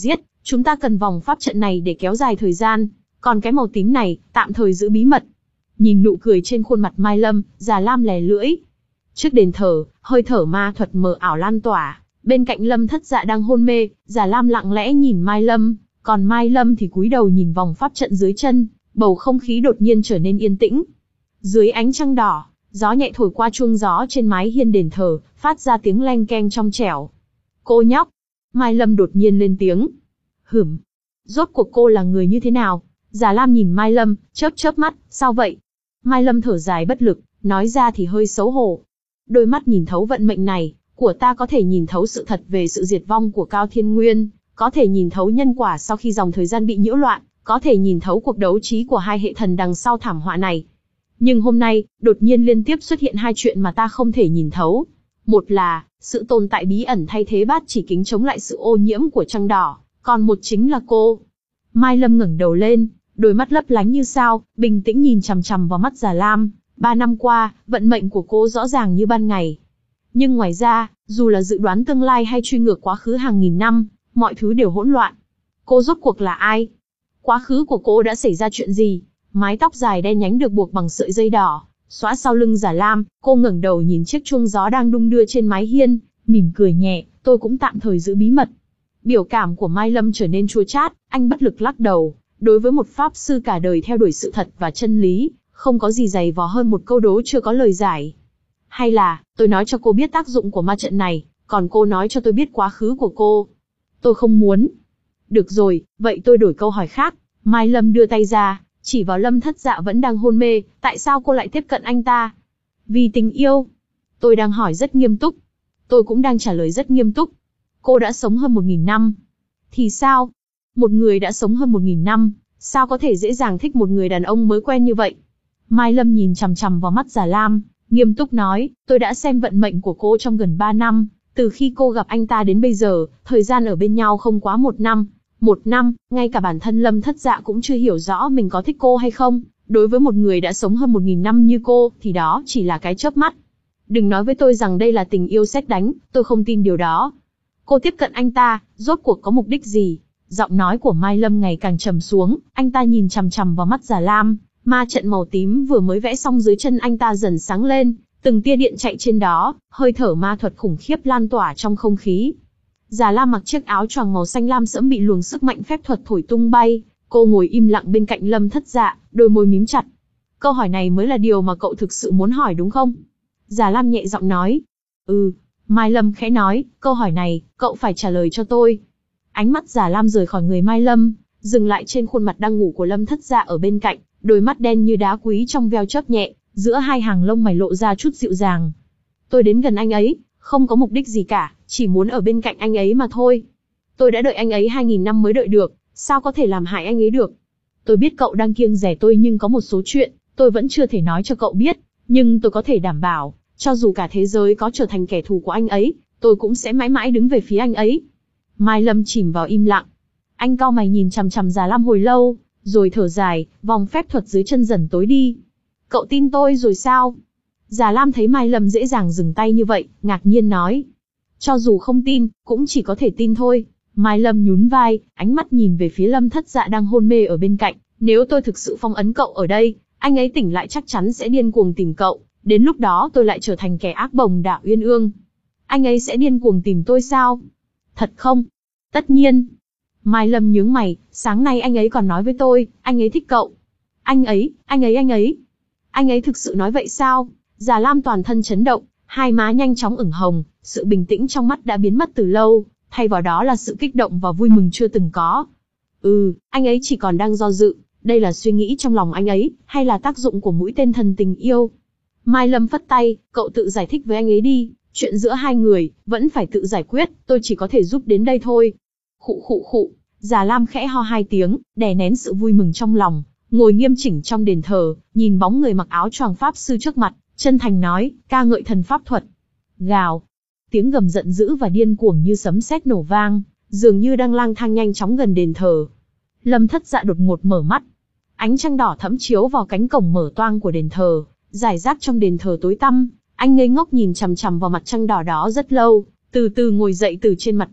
Chúng ta cần vòng pháp trận này để kéo dài thời gian, còn cái màu tím này, tạm thời giữ bí mật. Nhìn nụ cười trên khuôn mặt Mai Lâm, Già Lam lè lưỡi. Trước đền thờ, hơi thở ma thuật mờ ảo lan tỏa, bên cạnh Lâm Thất Dạ đang hôn mê, Già Lam lặng lẽ nhìn Mai Lâm, còn Mai Lâm thì cúi đầu nhìn vòng pháp trận dưới chân, bầu không khí đột nhiên trở nên yên tĩnh. Dưới ánh trăng đỏ, gió nhẹ thổi qua chuông gió trên mái hiên đền thờ, phát ra tiếng leng keng trong trẻo. Cô nhóc, Mai Lâm đột nhiên lên tiếng. Hửm, rốt cuộc cô là người như thế nào? Già Lam nhìn Mai Lâm, chớp chớp mắt, sao vậy? Mai Lâm thở dài bất lực, nói ra thì hơi xấu hổ. Đôi mắt nhìn thấu vận mệnh này, của ta có thể nhìn thấu sự thật về sự diệt vong của Cao Thiên Nguyên, có thể nhìn thấu nhân quả sau khi dòng thời gian bị nhiễu loạn, có thể nhìn thấu cuộc đấu trí của hai hệ thần đằng sau thảm họa này. Nhưng hôm nay, đột nhiên liên tiếp xuất hiện hai chuyện mà ta không thể nhìn thấu. Một là, sự tồn tại bí ẩn thay thế bát chỉ kính chống lại sự ô nhiễm của trăng đỏ, còn một chính là cô. Mai Lâm ngẩng đầu lên, đôi mắt lấp lánh như sao, bình tĩnh nhìn chằm chằm vào mắt Già Lam. Ba năm qua, vận mệnh của cô rõ ràng như ban ngày. Nhưng ngoài ra, dù là dự đoán tương lai hay truy ngược quá khứ hàng nghìn năm, mọi thứ đều hỗn loạn. Cô rốt cuộc là ai? Quá khứ của cô đã xảy ra chuyện gì? Mái tóc dài đen nhánh được buộc bằng sợi dây đỏ, xõa sau lưng Già Lam, cô ngẩng đầu nhìn chiếc chuông gió đang đung đưa trên mái hiên, mỉm cười nhẹ, tôi cũng tạm thời giữ bí mật. Biểu cảm của Mai Lâm trở nên chua chát, anh bất lực lắc đầu, đối với một pháp sư cả đời theo đuổi sự thật và chân lý, không có gì dày vò hơn một câu đố chưa có lời giải. Hay là, tôi nói cho cô biết tác dụng của ma trận này, còn cô nói cho tôi biết quá khứ của cô. Tôi không muốn. Được rồi, vậy tôi đổi câu hỏi khác. Mai Lâm đưa tay ra, chỉ vào Lâm Thất Dạ vẫn đang hôn mê, tại sao cô lại tiếp cận anh ta? Vì tình yêu. Tôi đang hỏi rất nghiêm túc. Tôi cũng đang trả lời rất nghiêm túc. Cô đã sống hơn một nghìn năm. Thì sao? Một người đã sống hơn một nghìn năm, sao có thể dễ dàng thích một người đàn ông mới quen như vậy? Mai Lâm nhìn chằm chằm vào mắt Già Lam, nghiêm túc nói, tôi đã xem vận mệnh của cô trong gần ba năm, từ khi cô gặp anh ta đến bây giờ, thời gian ở bên nhau không quá một năm. Một năm, ngay cả bản thân Lâm Thất Dạ cũng chưa hiểu rõ mình có thích cô hay không. Đối với một người đã sống hơn một nghìn năm như cô, thì đó chỉ là cái chớp mắt. Đừng nói với tôi rằng đây là tình yêu sét đánh, tôi không tin điều đó. Cô tiếp cận anh ta, rốt cuộc có mục đích gì? Giọng nói của Mai Lâm ngày càng trầm xuống, anh ta nhìn chằm chằm vào mắt Già Lam, ma trận màu tím vừa mới vẽ xong dưới chân anh ta dần sáng lên, từng tia điện chạy trên đó, hơi thở ma thuật khủng khiếp lan tỏa trong không khí. Già Lam mặc chiếc áo choàng màu xanh lam sẫm bị luồng sức mạnh phép thuật thổi tung bay, cô ngồi im lặng bên cạnh Lâm Thất Dạ, đôi môi mím chặt. Câu hỏi này mới là điều mà cậu thực sự muốn hỏi đúng không? Già Lam nhẹ giọng nói. Ừ, Mai Lâm khẽ nói, câu hỏi này, cậu phải trả lời cho tôi. Ánh mắt Già Lam rời khỏi người Mai Lâm, dừng lại trên khuôn mặt đang ngủ của Lâm Thất Dạ ở bên cạnh, đôi mắt đen như đá quý trong veo chớp nhẹ, giữa hai hàng lông mày lộ ra chút dịu dàng. Tôi đến gần anh ấy, không có mục đích gì cả, chỉ muốn ở bên cạnh anh ấy mà thôi. Tôi đã đợi anh ấy hai nghìn năm mới đợi được, sao có thể làm hại anh ấy được? Tôi biết cậu đang kiêng dè tôi nhưng có một số chuyện, tôi vẫn chưa thể nói cho cậu biết, nhưng tôi có thể đảm bảo, cho dù cả thế giới có trở thành kẻ thù của anh ấy, tôi cũng sẽ mãi mãi đứng về phía anh ấy. Mai Lâm chìm vào im lặng. Anh cau mày nhìn chằm chằm Già Lam hồi lâu, rồi thở dài, vòng phép thuật dưới chân dần tối đi. Cậu tin tôi rồi sao? Già Lam thấy Mai Lâm dễ dàng dừng tay như vậy, ngạc nhiên nói. Cho dù không tin, cũng chỉ có thể tin thôi. Mai Lâm nhún vai, ánh mắt nhìn về phía Lâm Thất Dạ đang hôn mê ở bên cạnh. Nếu tôi thực sự phong ấn cậu ở đây, anh ấy tỉnh lại chắc chắn sẽ điên cuồng tìm cậu. Đến lúc đó tôi lại trở thành kẻ ác bồng đảo uyên ương. Anh ấy sẽ điên cuồng tìm tôi sao? Thật không? Tất nhiên. Mai Lâm nhướng mày, sáng nay anh ấy còn nói với tôi, anh ấy thích cậu. Anh ấy, anh ấy anh ấy. Anh ấy thực sự nói vậy sao? Già Lam toàn thân chấn động, hai má nhanh chóng ửng hồng, sự bình tĩnh trong mắt đã biến mất từ lâu, thay vào đó là sự kích động và vui mừng chưa từng có. Ừ, anh ấy chỉ còn đang do dự, đây là suy nghĩ trong lòng anh ấy, hay là tác dụng của mũi tên thần tình yêu? Mai Lâm phất tay, cậu tự giải thích với anh ấy đi, chuyện giữa hai người, vẫn phải tự giải quyết, tôi chỉ có thể giúp đến đây thôi. Khụ khụ khụ, Già Lam khẽ ho hai tiếng, đè nén sự vui mừng trong lòng, ngồi nghiêm chỉnh trong đền thờ, nhìn bóng người mặc áo choàng pháp sư trước mặt, chân thành nói, ca ngợi thần pháp thuật. Gào, tiếng gầm giận dữ và điên cuồng như sấm sét nổ vang, dường như đang lang thang nhanh chóng gần đền thờ. Lâm Thất Dạ đột ngột mở mắt, ánh trăng đỏ thẫm chiếu vào cánh cổng mở toang của đền thờ, rải rác trong đền thờ tối tăm, anh ngây ngốc nhìn chằm chằm vào mặt trăng đỏ đó rất lâu, từ từ ngồi dậy từ trên mặt đất,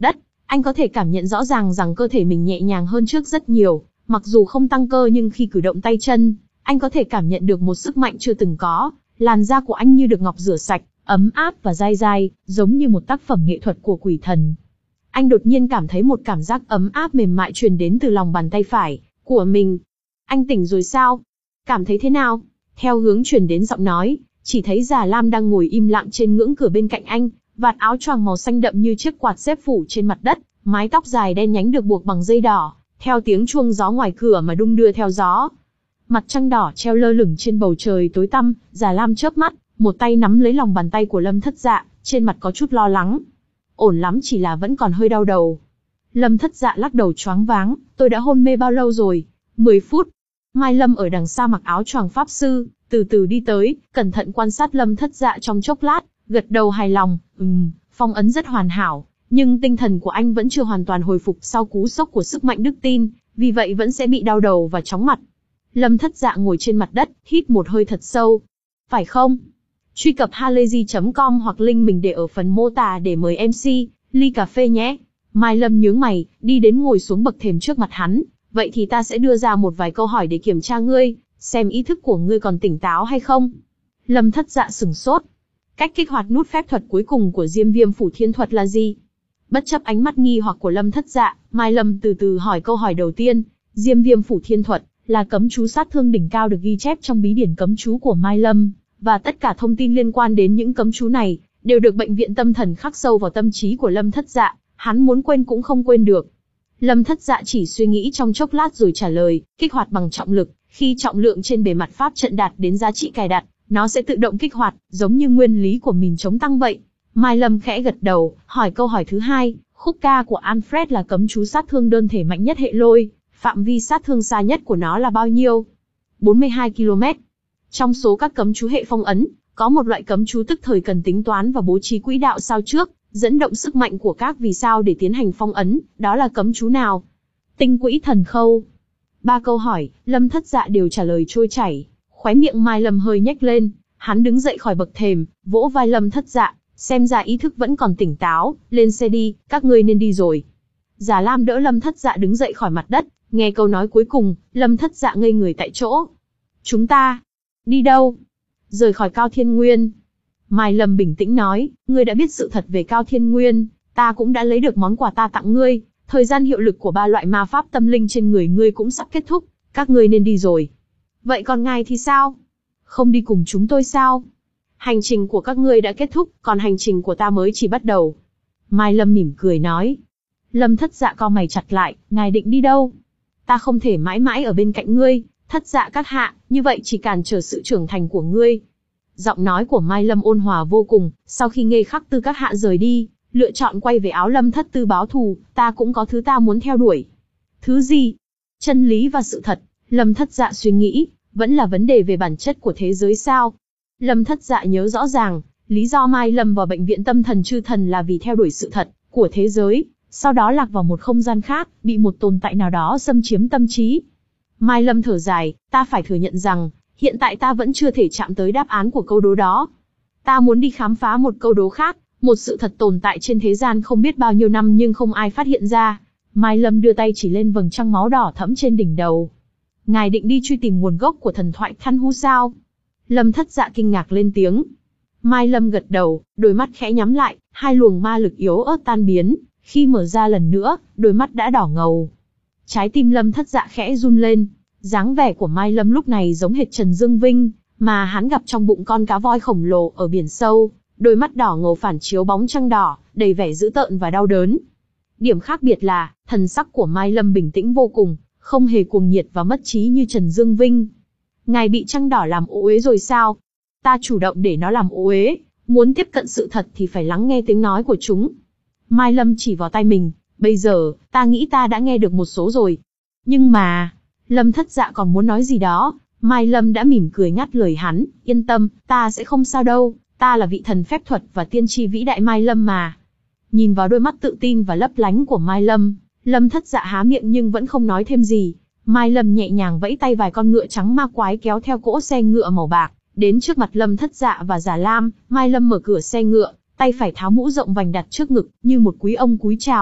Anh có thể cảm nhận rõ ràng rằng cơ thể mình nhẹ nhàng hơn trước rất nhiều, mặc dù không tăng cơ nhưng khi cử động tay chân, anh có thể cảm nhận được một sức mạnh chưa từng có, làn da của anh như được ngọc rửa sạch, ấm áp và dai dai, giống như một tác phẩm nghệ thuật của quỷ thần. Anh đột nhiên cảm thấy một cảm giác ấm áp mềm mại truyền đến từ lòng bàn tay phải của mình. Anh tỉnh rồi sao? Cảm thấy thế nào? Theo hướng truyền đến giọng nói, chỉ thấy Già Lam đang ngồi im lặng trên ngưỡng cửa bên cạnh anh, vạt áo choàng màu xanh đậm như chiếc quạt xếp phủ trên mặt đất, mái tóc dài đen nhánh được buộc bằng dây đỏ, theo tiếng chuông gió ngoài cửa mà đung đưa theo gió. Mặt trăng đỏ treo lơ lửng trên bầu trời tối tăm, Già Lam chớp mắt, một tay nắm lấy lòng bàn tay của Lâm Thất Dạ, trên mặt có chút lo lắng. Ổn lắm, chỉ là vẫn còn hơi đau đầu. Lâm Thất Dạ lắc đầu choáng váng, tôi đã hôn mê bao lâu rồi? mười phút. Mai Lâm ở đằng xa mặc áo choàng pháp sư, từ từ đi tới, cẩn thận quan sát Lâm Thất Dạ trong chốc lát, gật đầu hài lòng, ừm, phong ấn rất hoàn hảo, nhưng tinh thần của anh vẫn chưa hoàn toàn hồi phục sau cú sốc của sức mạnh đức tin, vì vậy vẫn sẽ bị đau đầu và chóng mặt. Lâm Thất Dạ ngồi trên mặt đất, hít một hơi thật sâu. Phải không? Truy cập halayzi chấm com hoặc link mình để ở phần mô tả để mời em xê, ly cà phê nhé. Mai Lâm nhướng mày, đi đến ngồi xuống bậc thềm trước mặt hắn. Vậy thì ta sẽ đưa ra một vài câu hỏi để kiểm tra ngươi, xem ý thức của ngươi còn tỉnh táo hay không. Lâm Thất Dạ sửng sốt. Cách kích hoạt nút phép thuật cuối cùng của Diêm Viêm Phủ Thiên Thuật là gì? Bất chấp ánh mắt nghi hoặc của Lâm Thất Dạ, Mai Lâm từ từ hỏi câu hỏi đầu tiên. Diêm Viêm Phủ Thiên Thuật là cấm chú sát thương đỉnh cao được ghi chép trong bí điển cấm chú của Mai Lâm, và tất cả thông tin liên quan đến những cấm chú này đều được bệnh viện tâm thần khắc sâu vào tâm trí của Lâm Thất Dạ, hắn muốn quên cũng không quên được. Lâm Thất Dạ chỉ suy nghĩ trong chốc lát rồi trả lời, kích hoạt bằng trọng lực, khi trọng lượng trên bề mặt pháp trận đạt đến giá trị cài đặt, nó sẽ tự động kích hoạt, giống như nguyên lý của mìn chống tăng vậy. Mai Lâm khẽ gật đầu, hỏi câu hỏi thứ hai, khúc ca của Alfred là cấm chú sát thương đơn thể mạnh nhất hệ lôi, phạm vi sát thương xa nhất của nó là bao nhiêu? bốn mươi hai ki lô mét. Trong số các cấm chú hệ phong ấn, có một loại cấm chú tức thời cần tính toán và bố trí quỹ đạo sao trước, dẫn động sức mạnh của các vì sao để tiến hành phong ấn, đó là cấm chú nào? Tinh quỹ thần khâu. Ba câu hỏi, Lâm Thất Dạ đều trả lời trôi chảy, khóe miệng Mai Lâm hơi nhếch lên, hắn đứng dậy khỏi bậc thềm, vỗ vai Lâm Thất Dạ, xem ra ý thức vẫn còn tỉnh táo, lên xe đi, các ngươi nên đi rồi. Già Lam đỡ Lâm Thất Dạ đứng dậy khỏi mặt đất, nghe câu nói cuối cùng, Lâm Thất Dạ ngây người tại chỗ. Chúng ta, đi đâu? Rời khỏi Cao Thiên Nguyên. Mai Lâm bình tĩnh nói, ngươi đã biết sự thật về Cao Thiên Nguyên, ta cũng đã lấy được món quà ta tặng ngươi, thời gian hiệu lực của ba loại ma pháp tâm linh trên người ngươi cũng sắp kết thúc, các ngươi nên đi rồi. Vậy còn ngài thì sao? Không đi cùng chúng tôi sao? Hành trình của các ngươi đã kết thúc, còn hành trình của ta mới chỉ bắt đầu. Mai Lâm mỉm cười nói. Lâm Thất Dạ cau mày chặt lại, ngài định đi đâu? Ta không thể mãi mãi ở bên cạnh ngươi, Thất Dạ các hạ, như vậy chỉ cản trở sự trưởng thành của ngươi. Giọng nói của Mai Lâm ôn hòa vô cùng, sau khi Nghê Khắc Tư các hạ rời đi, lựa chọn quay về Áo Lâm Thất Tư báo thù, ta cũng có thứ ta muốn theo đuổi. Thứ gì? Chân lý và sự thật. Lâm Thất Dạ suy nghĩ, vẫn là vấn đề về bản chất của thế giới sao? Lâm Thất Dạ nhớ rõ ràng, lý do Mai Lâm vào bệnh viện tâm thần chư thần là vì theo đuổi sự thật của thế giới, sau đó lạc vào một không gian khác, bị một tồn tại nào đó xâm chiếm tâm trí. Mai Lâm thở dài, ta phải thừa nhận rằng, hiện tại ta vẫn chưa thể chạm tới đáp án của câu đố đó. Ta muốn đi khám phá một câu đố khác, một sự thật tồn tại trên thế gian không biết bao nhiêu năm nhưng không ai phát hiện ra. Mai Lâm đưa tay chỉ lên vầng trăng máu đỏ thẫm trên đỉnh đầu. Ngài định đi truy tìm nguồn gốc của thần thoại Khăn Hu sao? Lâm Thất Dạ kinh ngạc lên tiếng. Mai Lâm gật đầu, đôi mắt khẽ nhắm lại, hai luồng ma lực yếu ớt tan biến, khi mở ra lần nữa, đôi mắt đã đỏ ngầu. Trái tim Lâm Thất Dạ khẽ run lên, dáng vẻ của Mai Lâm lúc này giống hệt Trần Dương Vinh, mà hắn gặp trong bụng con cá voi khổng lồ ở biển sâu, đôi mắt đỏ ngầu phản chiếu bóng trăng đỏ, đầy vẻ dữ tợn và đau đớn. Điểm khác biệt là, thần sắc của Mai Lâm bình tĩnh vô cùng, không hề cuồng nhiệt và mất trí như Trần Dương Vinh. Ngài bị trăng đỏ làm ô uế rồi sao? Ta chủ động để nó làm ô uế, muốn tiếp cận sự thật thì phải lắng nghe tiếng nói của chúng. Mai Lâm chỉ vào tay mình, bây giờ, ta nghĩ ta đã nghe được một số rồi. Nhưng mà, Lâm Thất Dạ còn muốn nói gì đó, Mai Lâm đã mỉm cười ngắt lời hắn, yên tâm, ta sẽ không sao đâu, ta là vị thần phép thuật và tiên tri vĩ đại Mai Lâm mà. Nhìn vào đôi mắt tự tin và lấp lánh của Mai Lâm, Lâm Thất Dạ há miệng nhưng vẫn không nói thêm gì. Mai Lâm nhẹ nhàng vẫy tay vài con ngựa trắng ma quái kéo theo cỗ xe ngựa màu bạc, đến trước mặt Lâm Thất Dạ và Già Lam. Mai Lâm mở cửa xe ngựa, tay phải tháo mũ rộng vành đặt trước ngực, như một quý ông cúi chào,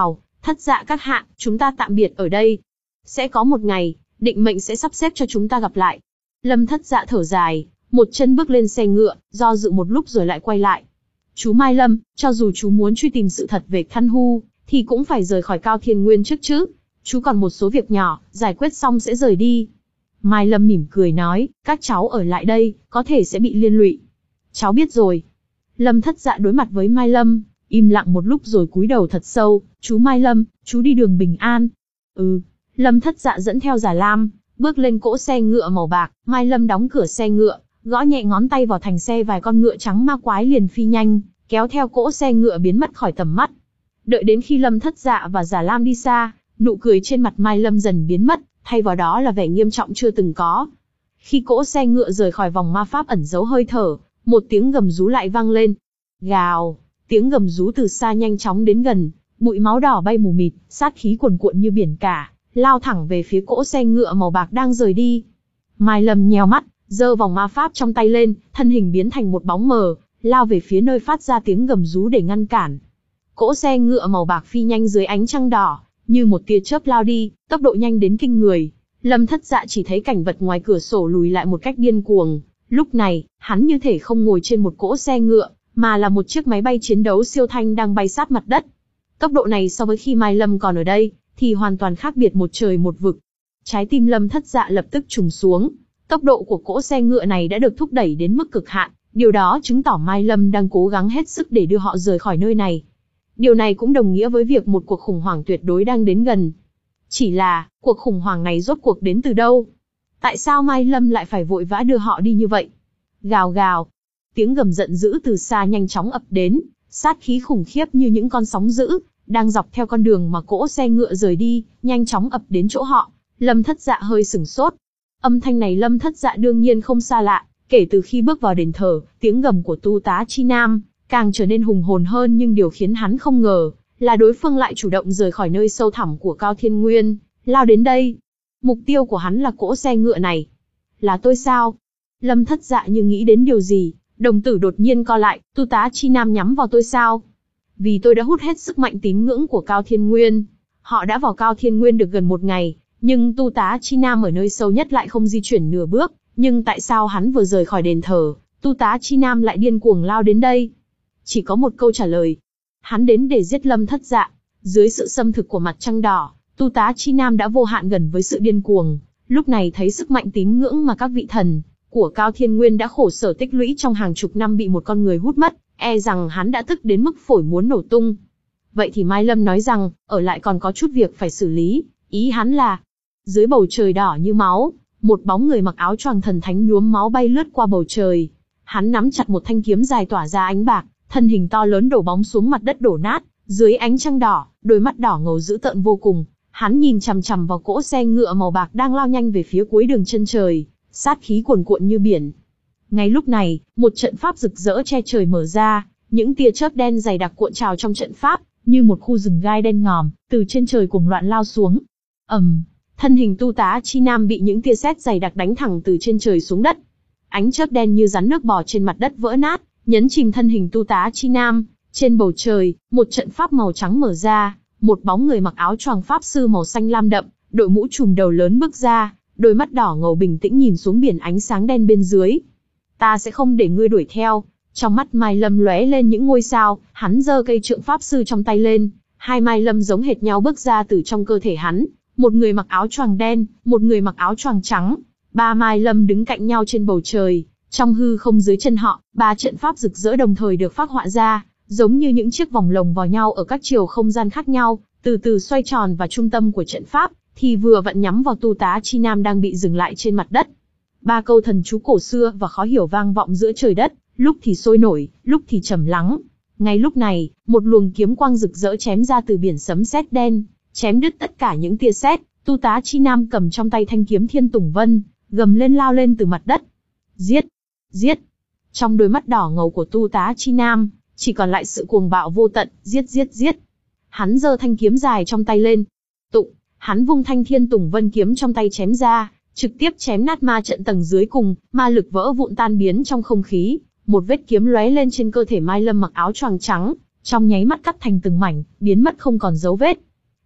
Thất Dạ các hạ, chúng ta tạm biệt ở đây. Sẽ có một ngày, định mệnh sẽ sắp xếp cho chúng ta gặp lại. Lâm Thất Dạ thở dài, một chân bước lên xe ngựa, do dự một lúc rồi lại quay lại. Chú Mai Lâm, cho dù chú muốn truy tìm sự thật về Khăn Hu, thì cũng phải rời khỏi Cao Thiên Nguyên trước chứ. Chú còn một số việc nhỏ, giải quyết xong sẽ rời đi. Mai Lâm mỉm cười nói, các cháu ở lại đây, có thể sẽ bị liên lụy. Cháu biết rồi. Lâm Thất Dạ đối mặt với Mai Lâm, im lặng một lúc rồi cúi đầu thật sâu, chú Mai Lâm, chú đi đường bình an. Ừ. Lâm Thất Dạ dẫn theo Già Lam, bước lên cỗ xe ngựa màu bạc, Mai Lâm đóng cửa xe ngựa, gõ nhẹ ngón tay vào thành xe, vài con ngựa trắng ma quái liền phi nhanh, kéo theo cỗ xe ngựa biến mất khỏi tầm mắt. Đợi đến khi Lâm Thất Dạ và Già Lam đi xa, nụ cười trên mặt Mai Lâm dần biến mất, thay vào đó là vẻ nghiêm trọng chưa từng có. Khi cỗ xe ngựa rời khỏi vòng ma pháp ẩn giấu hơi thở, một tiếng gầm rú lại vang lên. Gào, tiếng gầm rú từ xa nhanh chóng đến gần, bụi máu đỏ bay mù mịt, sát khí cuồn cuộn như biển cả, lao thẳng về phía cỗ xe ngựa màu bạc đang rời đi. Mai Lâm nheo mắt, giơ vòng ma pháp trong tay lên, thân hình biến thành một bóng mờ, lao về phía nơi phát ra tiếng gầm rú để ngăn cản. Cỗ xe ngựa màu bạc phi nhanh dưới ánh trăng đỏ, như một tia chớp lao đi, tốc độ nhanh đến kinh người. Lâm Thất Dạ chỉ thấy cảnh vật ngoài cửa sổ lùi lại một cách điên cuồng. Lúc này, hắn như thể không ngồi trên một cỗ xe ngựa, mà là một chiếc máy bay chiến đấu siêu thanh đang bay sát mặt đất. Tốc độ này so với khi Mai Lâm còn ở đây, thì hoàn toàn khác biệt một trời một vực. Trái tim Lâm Thất Dạ lập tức trùng xuống. Tốc độ của cỗ xe ngựa này đã được thúc đẩy đến mức cực hạn, điều đó chứng tỏ Mai Lâm đang cố gắng hết sức để đưa họ rời khỏi nơi này. Điều này cũng đồng nghĩa với việc một cuộc khủng hoảng tuyệt đối đang đến gần. Chỉ là, cuộc khủng hoảng này rốt cuộc đến từ đâu? Tại sao Mai Lâm lại phải vội vã đưa họ đi như vậy? Gào gào, tiếng gầm giận dữ từ xa nhanh chóng ập đến, sát khí khủng khiếp như những con sóng dữ, đang dọc theo con đường mà cỗ xe ngựa rời đi, nhanh chóng ập đến chỗ họ. Lâm Thất Dạ hơi sửng sốt. Âm thanh này Lâm Thất Dạ đương nhiên không xa lạ, kể từ khi bước vào đền thờ, tiếng gầm của tu tá Chi Nam càng trở nên hùng hồn hơn, nhưng điều khiến hắn không ngờ là đối phương lại chủ động rời khỏi nơi sâu thẳm của Cao Thiên Nguyên, lao đến đây. Mục tiêu của hắn là cỗ xe ngựa này. Là tôi sao? Lâm Thất Dạ như nghĩ đến điều gì, đồng tử đột nhiên co lại, tu tá Chi Nam nhắm vào tôi sao? Vì tôi đã hút hết sức mạnh tín ngưỡng của Cao Thiên Nguyên. Họ đã vào Cao Thiên Nguyên được gần một ngày, nhưng tu tá Chi Nam ở nơi sâu nhất lại không di chuyển nửa bước. Nhưng tại sao hắn vừa rời khỏi đền thờ, tu tá Chi Nam lại điên cuồng lao đến đây? Chỉ có một câu trả lời. Hắn đến để giết Lâm Thất Dạ. Dưới sự xâm thực của mặt trăng đỏ, tu tá Chi Nam đã vô hạn gần với sự điên cuồng. Lúc này thấy sức mạnh tín ngưỡng mà các vị thần của Cao Thiên Nguyên đã khổ sở tích lũy trong hàng chục năm bị một con người hút mất, e rằng hắn đã tức đến mức phổi muốn nổ tung. Vậy thì Mai Lâm nói rằng, ở lại còn có chút việc phải xử lý, ý hắn là, dưới bầu trời đỏ như máu, một bóng người mặc áo choàng thần thánh nhuốm máu bay lướt qua bầu trời. Hắn nắm chặt một thanh kiếm dài tỏa ra ánh bạc, thân hình to lớn đổ bóng xuống mặt đất đổ nát, dưới ánh trăng đỏ, đôi mắt đỏ ngầu dữ tợn vô cùng. Hắn nhìn chằm chằm vào cỗ xe ngựa màu bạc đang lao nhanh về phía cuối đường chân trời, sát khí cuồn cuộn như biển. Ngay lúc này, một trận pháp rực rỡ che trời mở ra, những tia chớp đen dày đặc cuộn trào trong trận pháp, như một khu rừng gai đen ngòm, từ trên trời cuồng loạn lao xuống. ầm, um, thân hình tu tá Chi Nam bị những tia sét dày đặc đánh thẳng từ trên trời xuống đất. Ánh chớp đen như rắn nước bò trên mặt đất vỡ nát, nhấn chìm thân hình tu tá Chi Nam. Trên bầu trời, một trận pháp màu trắng mở ra, một bóng người mặc áo choàng pháp sư màu xanh lam đậm, đội mũ trùm đầu lớn bước ra, đôi mắt đỏ ngầu bình tĩnh nhìn xuống biển ánh sáng đen bên dưới. Ta sẽ không để ngươi đuổi theo. Trong mắt Mai Lâm lóe lên những ngôi sao, hắn giơ cây trượng pháp sư trong tay lên, hai Mai Lâm giống hệt nhau bước ra từ trong cơ thể hắn, một người mặc áo choàng đen, một người mặc áo choàng trắng. Ba Mai Lâm đứng cạnh nhau trên bầu trời, trong hư không dưới chân họ, ba trận pháp rực rỡ đồng thời được phác họa ra, giống như những chiếc vòng lồng vào nhau ở các chiều không gian khác nhau, từ từ xoay tròn, và trung tâm của trận pháp thì vừa vặn nhắm vào tu tá Chi Nam đang bị dừng lại trên mặt đất. Ba câu thần chú cổ xưa và khó hiểu vang vọng giữa trời đất, lúc thì sôi nổi, lúc thì trầm lắng. Ngay lúc này, một luồng kiếm quang rực rỡ chém ra từ biển sấm sét đen, chém đứt tất cả những tia sét. Tu tá Chi Nam cầm trong tay thanh kiếm Thiên Tùng Vân, gầm lên lao lên từ mặt đất. Giết! Giết! Trong đôi mắt đỏ ngầu của tu tá Chi Nam, chỉ còn lại sự cuồng bạo vô tận, giết giết giết. Hắn giơ thanh kiếm dài trong tay lên. Tụng, hắn vung thanh Thiên Tùng Vân kiếm trong tay chém ra, trực tiếp chém nát ma trận tầng dưới cùng, ma lực vỡ vụn tan biến trong không khí. Một vết kiếm lóe lên trên cơ thể Mai Lâm mặc áo choàng trắng, trong nháy mắt cắt thành từng mảnh, biến mất không còn dấu vết.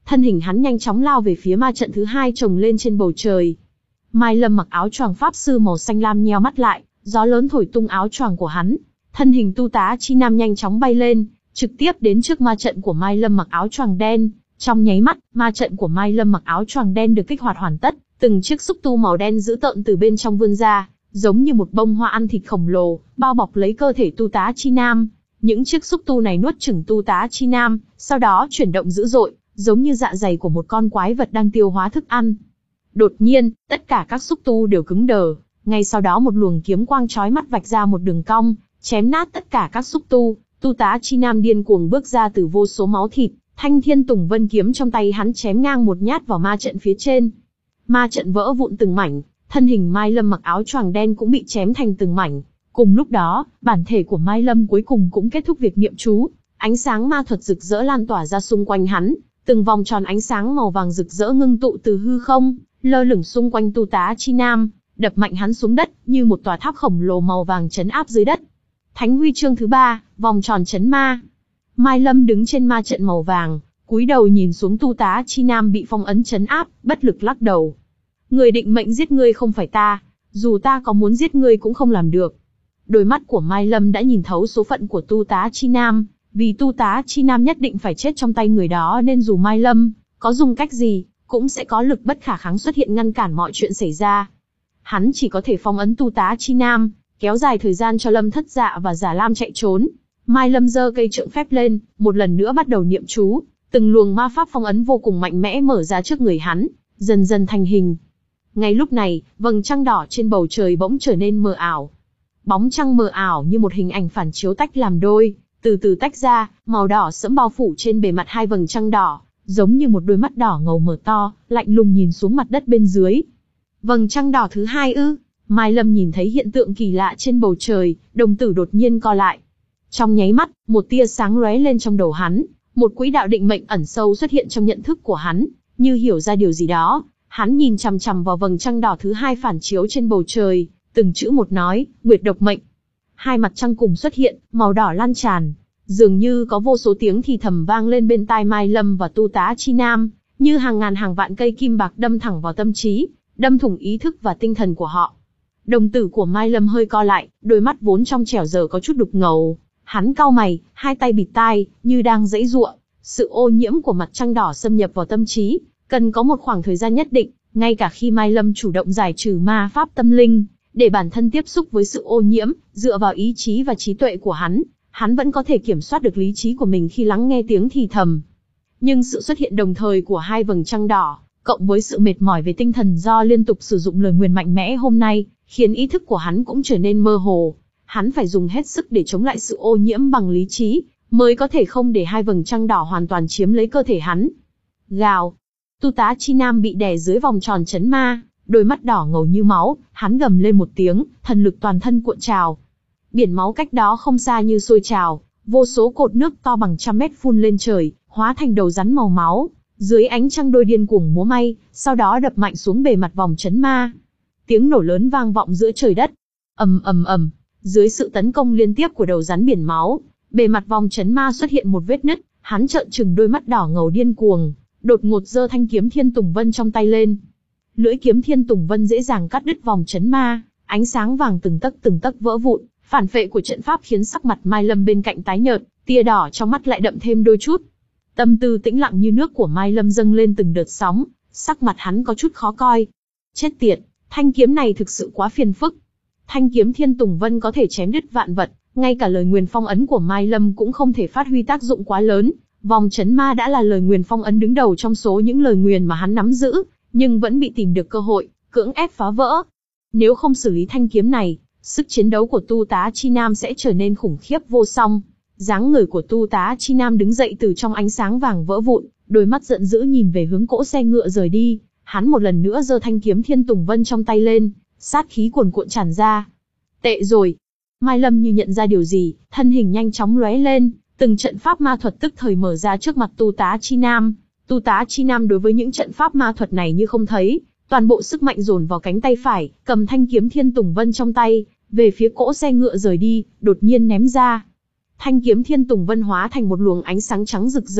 thân hình hắn nhanh chóng lao về phía ma trận thứ hai chồng lên trên bầu trời. Mai Lâm mặc áo choàng pháp sư màu xanh lam nheo mắt lại, gió lớn thổi tung áo choàng của hắn, thân hình tu tá chi nam nhanh chóng bay lên, trực tiếp đến trước ma trận của Mai Lâm mặc áo choàng đen. Trong nháy mắt, ma trận của Mai Lâm mặc áo choàng đen được kích hoạt hoàn tất, từng chiếc xúc tu màu đen dữ tợn từ bên trong vươn ra, giống như một bông hoa ăn thịt khổng lồ, bao bọc lấy cơ thể tu tá chi nam. Những chiếc xúc tu này nuốt chửng tu tá chi nam, sau đó chuyển động dữ dội, giống như dạ dày của một con quái vật đang tiêu hóa thức ăn. Đột nhiên, tất cả các xúc tu đều cứng đờ, ngay sau đó một luồng kiếm quang chói mắt vạch ra một đường cong, chém nát tất cả các xúc tu. Tu tá chi nam điên cuồng bước ra từ vô số máu thịt, thanh thiên tùng vân kiếm trong tay hắn chém ngang một nhát vào ma trận phía trên. Ma trận vỡ vụn từng mảnh, thân hình Mai Lâm mặc áo choàng đen cũng bị chém thành từng mảnh. Cùng lúc đó, bản thể của Mai Lâm cuối cùng cũng kết thúc việc niệm chú, ánh sáng ma thuật rực rỡ lan tỏa ra xung quanh hắn, từng vòng tròn ánh sáng màu vàng rực rỡ ngưng tụ từ hư không, lơ lửng xung quanh tu tá chi nam, đập mạnh hắn xuống đất, như một tòa tháp khổng lồ màu vàng trấn áp dưới đất. Thánh huy chương thứ ba, vòng tròn chấn ma. Mai Lâm đứng trên ma trận màu vàng, cúi đầu nhìn xuống tu tá chi nam bị phong ấn trấn áp, bất lực lắc đầu. Người định mệnh giết ngươi không phải ta, dù ta có muốn giết ngươi cũng không làm được. Đôi mắt của Mai Lâm đã nhìn thấu số phận của tu tá chi nam, vì tu tá chi nam nhất định phải chết trong tay người đó nên dù Mai Lâm có dùng cách gì, cũng sẽ có lực bất khả kháng xuất hiện ngăn cản mọi chuyện xảy ra. Hắn chỉ có thể phong ấn tu tá chi nam, kéo dài thời gian cho Lâm Thất Dạ và Giả Lam chạy trốn. Mai Lâm giơ cây trượng phép lên, một lần nữa bắt đầu niệm chú, từng luồng ma pháp phong ấn vô cùng mạnh mẽ mở ra trước người hắn, dần dần thành hình. Ngay lúc này, vầng trăng đỏ trên bầu trời bỗng trở nên mờ ảo. Bóng trăng mờ ảo như một hình ảnh phản chiếu tách làm đôi, từ từ tách ra, màu đỏ sẫm bao phủ trên bề mặt hai vầng trăng đỏ, giống như một đôi mắt đỏ ngầu mở to, lạnh lùng nhìn xuống mặt đất bên dưới. Vầng trăng đỏ thứ hai ư? Mai Lâm nhìn thấy hiện tượng kỳ lạ trên bầu trời, đồng tử đột nhiên co lại. Trong nháy mắt, một tia sáng lóe lên trong đầu hắn, một quỹ đạo định mệnh ẩn sâu xuất hiện trong nhận thức của hắn, như hiểu ra điều gì đó, hắn nhìn chằm chằm vào vầng trăng đỏ thứ hai phản chiếu trên bầu trời, từng chữ một nói, nguyệt độc mệnh. Hai mặt trăng cùng xuất hiện, màu đỏ lan tràn, dường như có vô số tiếng thì thầm vang lên bên tai Mai Lâm và tu tá chi nam, như hàng ngàn hàng vạn cây kim bạc đâm thẳng vào tâm trí, đâm thủng ý thức và tinh thần của họ. Đồng tử của Mai Lâm hơi co lại, đôi mắt vốn trong trẻo giờ có chút đục ngầu. Hắn cau mày, hai tay bịt tai, như đang giãy giụa. Sự ô nhiễm của mặt trăng đỏ xâm nhập vào tâm trí, cần có một khoảng thời gian nhất định, ngay cả khi Mai Lâm chủ động giải trừ ma pháp tâm linh, để bản thân tiếp xúc với sự ô nhiễm, dựa vào ý chí và trí tuệ của hắn, hắn vẫn có thể kiểm soát được lý trí của mình khi lắng nghe tiếng thì thầm. Nhưng sự xuất hiện đồng thời của hai vầng trăng đỏ, cộng với sự mệt mỏi về tinh thần do liên tục sử dụng lời nguyền mạnh mẽ hôm nay, khiến ý thức của hắn cũng trở nên mơ hồ. Hắn phải dùng hết sức để chống lại sự ô nhiễm bằng lý trí, mới có thể không để hai vầng trăng đỏ hoàn toàn chiếm lấy cơ thể hắn. Gào! Tu tá chi nam bị đè dưới vòng tròn chấn ma, đôi mắt đỏ ngầu như máu, hắn gầm lên một tiếng, thần lực toàn thân cuộn trào. Biển máu cách đó không xa như sôi trào, vô số cột nước to bằng trăm mét phun lên trời, hóa thành đầu rắn màu máu, dưới ánh trăng đôi điên cuồng múa may, sau đó đập mạnh xuống bề mặt vòng chấn ma. Tiếng nổ lớn vang vọng giữa trời đất. Ầm ầm ầm, dưới sự tấn công liên tiếp của đầu rắn biển máu, bề mặt vòng chấn ma xuất hiện một vết nứt, hắn trợn trừng đôi mắt đỏ ngầu điên cuồng, đột ngột giơ thanh kiếm Thiên Tùng Vân trong tay lên. Lưỡi kiếm Thiên Tùng Vân dễ dàng cắt đứt vòng chấn ma, ánh sáng vàng từng tấc từng tấc vỡ vụn, phản phệ của trận pháp khiến sắc mặt Mai Lâm bên cạnh tái nhợt, tia đỏ trong mắt lại đậm thêm đôi chút. Tâm tư tĩnh lặng như nước của Mai Lâm dâng lên từng đợt sóng, sắc mặt hắn có chút khó coi. Chết tiệt, thanh kiếm này thực sự quá phiền phức. Thanh kiếm Thiên Tùng Vân có thể chém đứt vạn vật, ngay cả lời nguyền phong ấn của Mai Lâm cũng không thể phát huy tác dụng quá lớn. Vòng chấn ma đã là lời nguyền phong ấn đứng đầu trong số những lời nguyền mà hắn nắm giữ, nhưng vẫn bị tìm được cơ hội, cưỡng ép phá vỡ. Nếu không xử lý thanh kiếm này, sức chiến đấu của tu tá chi nam sẽ trở nên khủng khiếp vô song. Dáng người của tu tá chi nam đứng dậy từ trong ánh sáng vàng vỡ vụn, đôi mắt giận dữ nhìn về hướng cỗ xe ngựa rời đi. Hắn một lần nữa giơ thanh kiếm Thiên Tùng Vân trong tay lên, sát khí cuồn cuộn tràn ra. Tệ rồi. Mai Lâm như nhận ra điều gì, thân hình nhanh chóng lóe lên, từng trận pháp ma thuật tức thời mở ra trước mặt tu tá chi nam. Tu tá chi nam đối với những trận pháp ma thuật này như không thấy, toàn bộ sức mạnh dồn vào cánh tay phải, cầm thanh kiếm Thiên Tùng Vân trong tay, về phía cỗ xe ngựa rời đi, đột nhiên ném ra. Thanh kiếm Thiên Tùng Vân hóa thành một luồng ánh sáng trắng rực rỡ,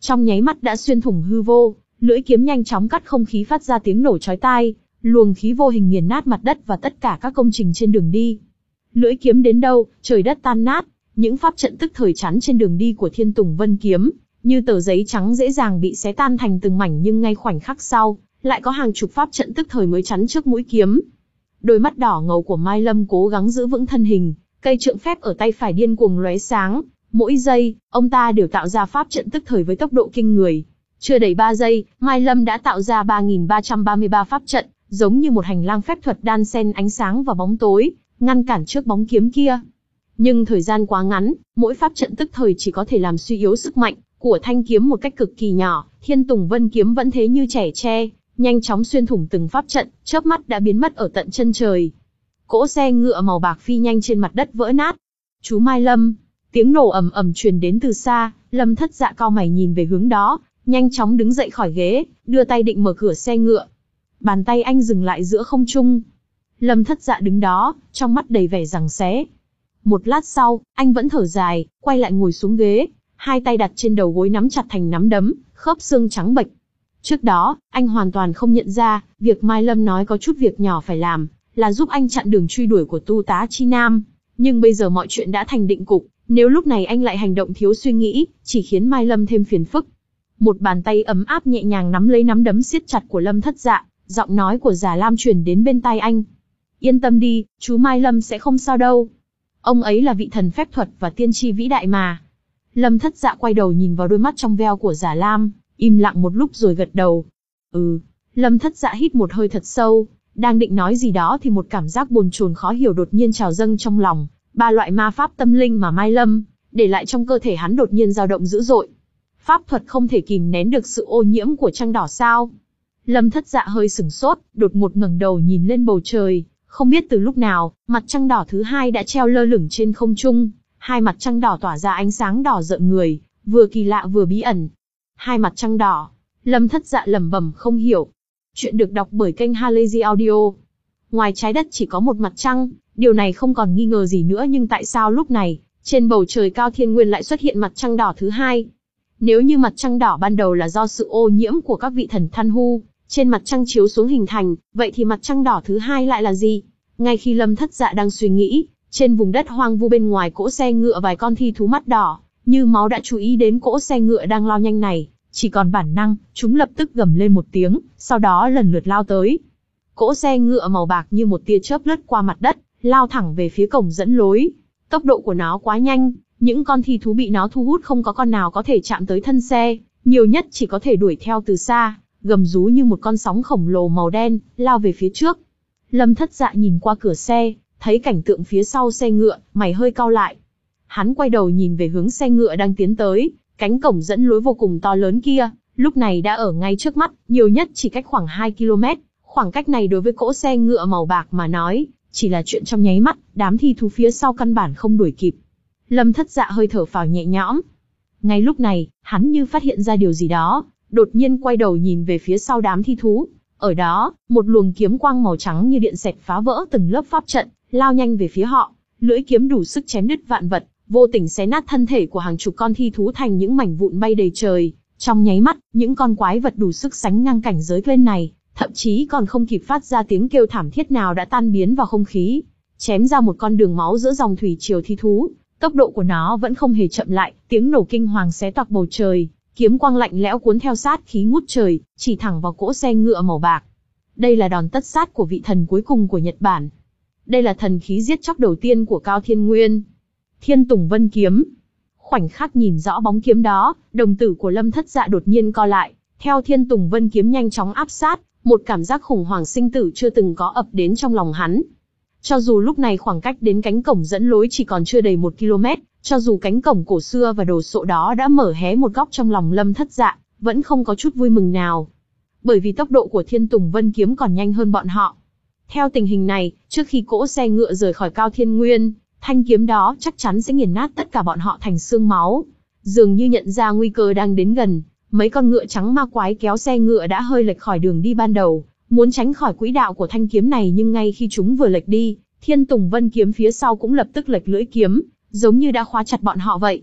trong nháy mắt đã xuyên thủng hư vô, lưỡi kiếm nhanh chóng cắt không khí phát ra tiếng nổ chói tai, luồng khí vô hình nghiền nát mặt đất và tất cả các công trình trên đường đi. Lưỡi kiếm đến đâu, trời đất tan nát, những pháp trận tức thời chắn trên đường đi của Thiên Tùng Vân Kiếm, như tờ giấy trắng dễ dàng bị xé tan thành từng mảnh, nhưng ngay khoảnh khắc sau, lại có hàng chục pháp trận tức thời mới chắn trước mũi kiếm. Đôi mắt đỏ ngầu của Mai Lâm cố gắng giữ vững thân hình, cây trượng phép ở tay phải điên cuồng lóe sáng, mỗi giây, ông ta đều tạo ra pháp trận tức thời với tốc độ kinh người. Chưa đầy ba giây, Mai Lâm đã tạo ra ba nghìn ba trăm ba mươi ba pháp trận, giống như một hành lang phép thuật đan xen ánh sáng và bóng tối, ngăn cản trước bóng kiếm kia. Nhưng thời gian quá ngắn, mỗi pháp trận tức thời chỉ có thể làm suy yếu sức mạnh của thanh kiếm một cách cực kỳ nhỏ. Thiên Tùng Vân Kiếm vẫn thế như trẻ tre, nhanh chóng xuyên thủng từng pháp trận, chớp mắt đã biến mất ở tận chân trời. Cỗ xe ngựa màu bạc phi nhanh trên mặt đất vỡ nát. Chú Mai Lâm, tiếng nổ ầm ầm truyền đến từ xa. Lâm Thất Dạ cau mày nhìn về hướng đó, nhanh chóng đứng dậy khỏi ghế, đưa tay định mở cửa xe ngựa. Bàn tay anh dừng lại giữa không trung. Lâm Thất Dạ đứng đó, trong mắt đầy vẻ giằng xé. Một lát sau, anh vẫn thở dài, quay lại ngồi xuống ghế, hai tay đặt trên đầu gối nắm chặt thành nắm đấm, khớp xương trắng bệch. Trước đó, anh hoàn toàn không nhận ra, việc Mai Lâm nói có chút việc nhỏ phải làm, là giúp anh chặn đường truy đuổi của Tu tá Chi Nam. Nhưng bây giờ mọi chuyện đã thành định cục, nếu lúc này anh lại hành động thiếu suy nghĩ, chỉ khiến Mai Lâm thêm phiền phức. Một bàn tay ấm áp nhẹ nhàng nắm lấy nắm đấm siết chặt của Lâm Thất Dạ, giọng nói của Già Lam truyền đến bên tai anh. Yên tâm đi, chú Mai Lâm sẽ không sao đâu. Ông ấy là vị thần phép thuật và tiên tri vĩ đại mà. Lâm Thất Dạ quay đầu nhìn vào đôi mắt trong veo của Già Lam, im lặng một lúc rồi gật đầu. Ừ. Lâm Thất Dạ hít một hơi thật sâu, đang định nói gì đó thì một cảm giác bồn chồn khó hiểu đột nhiên trào dâng trong lòng. Ba loại ma pháp tâm linh mà Mai Lâm để lại trong cơ thể hắn đột nhiên dao động dữ dội. Pháp thuật không thể kìm nén được sự ô nhiễm của trăng đỏ sao? Lâm Thất Dạ hơi sửng sốt, đột ngột ngẩng đầu nhìn lên bầu trời, không biết từ lúc nào, mặt trăng đỏ thứ hai đã treo lơ lửng trên không trung, hai mặt trăng đỏ tỏa ra ánh sáng đỏ rợn người, vừa kỳ lạ vừa bí ẩn. Hai mặt trăng đỏ, Lâm Thất Dạ lẩm bẩm không hiểu. Chuyện được đọc bởi kênh Halazy Audio. Ngoài trái đất chỉ có một mặt trăng, điều này không còn nghi ngờ gì nữa, nhưng tại sao lúc này, trên bầu trời cao thiên nguyên lại xuất hiện mặt trăng đỏ thứ hai? Nếu như mặt trăng đỏ ban đầu là do sự ô nhiễm của các vị thần Than Hu trên mặt trăng chiếu xuống hình thành, vậy thì mặt trăng đỏ thứ hai lại là gì? Ngay khi Lâm Thất Dạ đang suy nghĩ, trên vùng đất hoang vu bên ngoài cỗ xe ngựa vài con thi thú mắt đỏ như máu đã chú ý đến cỗ xe ngựa đang lao nhanh này, chỉ còn bản năng, chúng lập tức gầm lên một tiếng, sau đó lần lượt lao tới. Cỗ xe ngựa màu bạc như một tia chớp lướt qua mặt đất, lao thẳng về phía cổng dẫn lối. Tốc độ của nó quá nhanh, những con thi thú bị nó thu hút không có con nào có thể chạm tới thân xe, nhiều nhất chỉ có thể đuổi theo từ xa, gầm rú như một con sóng khổng lồ màu đen, lao về phía trước. Lâm Thất Dạ nhìn qua cửa xe, thấy cảnh tượng phía sau xe ngựa, mày hơi cau lại. Hắn quay đầu nhìn về hướng xe ngựa đang tiến tới, cánh cổng dẫn lối vô cùng to lớn kia, lúc này đã ở ngay trước mắt, nhiều nhất chỉ cách khoảng hai ki lô mét. Khoảng cách này đối với cỗ xe ngựa màu bạc mà nói, chỉ là chuyện trong nháy mắt, đám thi thú phía sau căn bản không đuổi kịp. Lâm Thất Dạ hơi thở phào nhẹ nhõm. Ngay lúc này, hắn như phát hiện ra điều gì đó, đột nhiên quay đầu nhìn về phía sau đám thi thú. Ở đó, một luồng kiếm quang màu trắng như điện xẹt phá vỡ từng lớp pháp trận, lao nhanh về phía họ. Lưỡi kiếm đủ sức chém đứt vạn vật, vô tình xé nát thân thể của hàng chục con thi thú thành những mảnh vụn bay đầy trời. Trong nháy mắt, những con quái vật đủ sức sánh ngang cảnh giới lên này, thậm chí còn không kịp phát ra tiếng kêu thảm thiết nào đã tan biến vào không khí, chém ra một con đường máu giữa dòng thủy triều thi thú. Tốc độ của nó vẫn không hề chậm lại, tiếng nổ kinh hoàng xé toạc bầu trời, kiếm quang lạnh lẽo cuốn theo sát khí ngút trời, chỉ thẳng vào cỗ xe ngựa màu bạc. Đây là đòn tất sát của vị thần cuối cùng của Nhật Bản. Đây là thần khí giết chóc đầu tiên của Cao Thiên Nguyên. Thiên Tùng Vân Kiếm. Khoảnh khắc nhìn rõ bóng kiếm đó, đồng tử của Lâm Thất Dạ đột nhiên co lại, theo Thiên Tùng Vân Kiếm nhanh chóng áp sát, một cảm giác khủng hoảng sinh tử chưa từng có ập đến trong lòng hắn. Cho dù lúc này khoảng cách đến cánh cổng dẫn lối chỉ còn chưa đầy một ki lô mét, cho dù cánh cổng cổ xưa và đồ sộ đó đã mở hé một góc trong lòng Lâm Thất Dạ, vẫn không có chút vui mừng nào. Bởi vì tốc độ của Thiên Tùng Vân Kiếm còn nhanh hơn bọn họ. Theo tình hình này, trước khi cỗ xe ngựa rời khỏi Cao Thiên Nguyên, thanh kiếm đó chắc chắn sẽ nghiền nát tất cả bọn họ thành xương máu. Dường như nhận ra nguy cơ đang đến gần, mấy con ngựa trắng ma quái kéo xe ngựa đã hơi lệch khỏi đường đi ban đầu, muốn tránh khỏi quỹ đạo của thanh kiếm này, nhưng ngay khi chúng vừa lệch đi, Thiên Tùng Vân Kiếm phía sau cũng lập tức lệch lưỡi kiếm, giống như đã khóa chặt bọn họ vậy.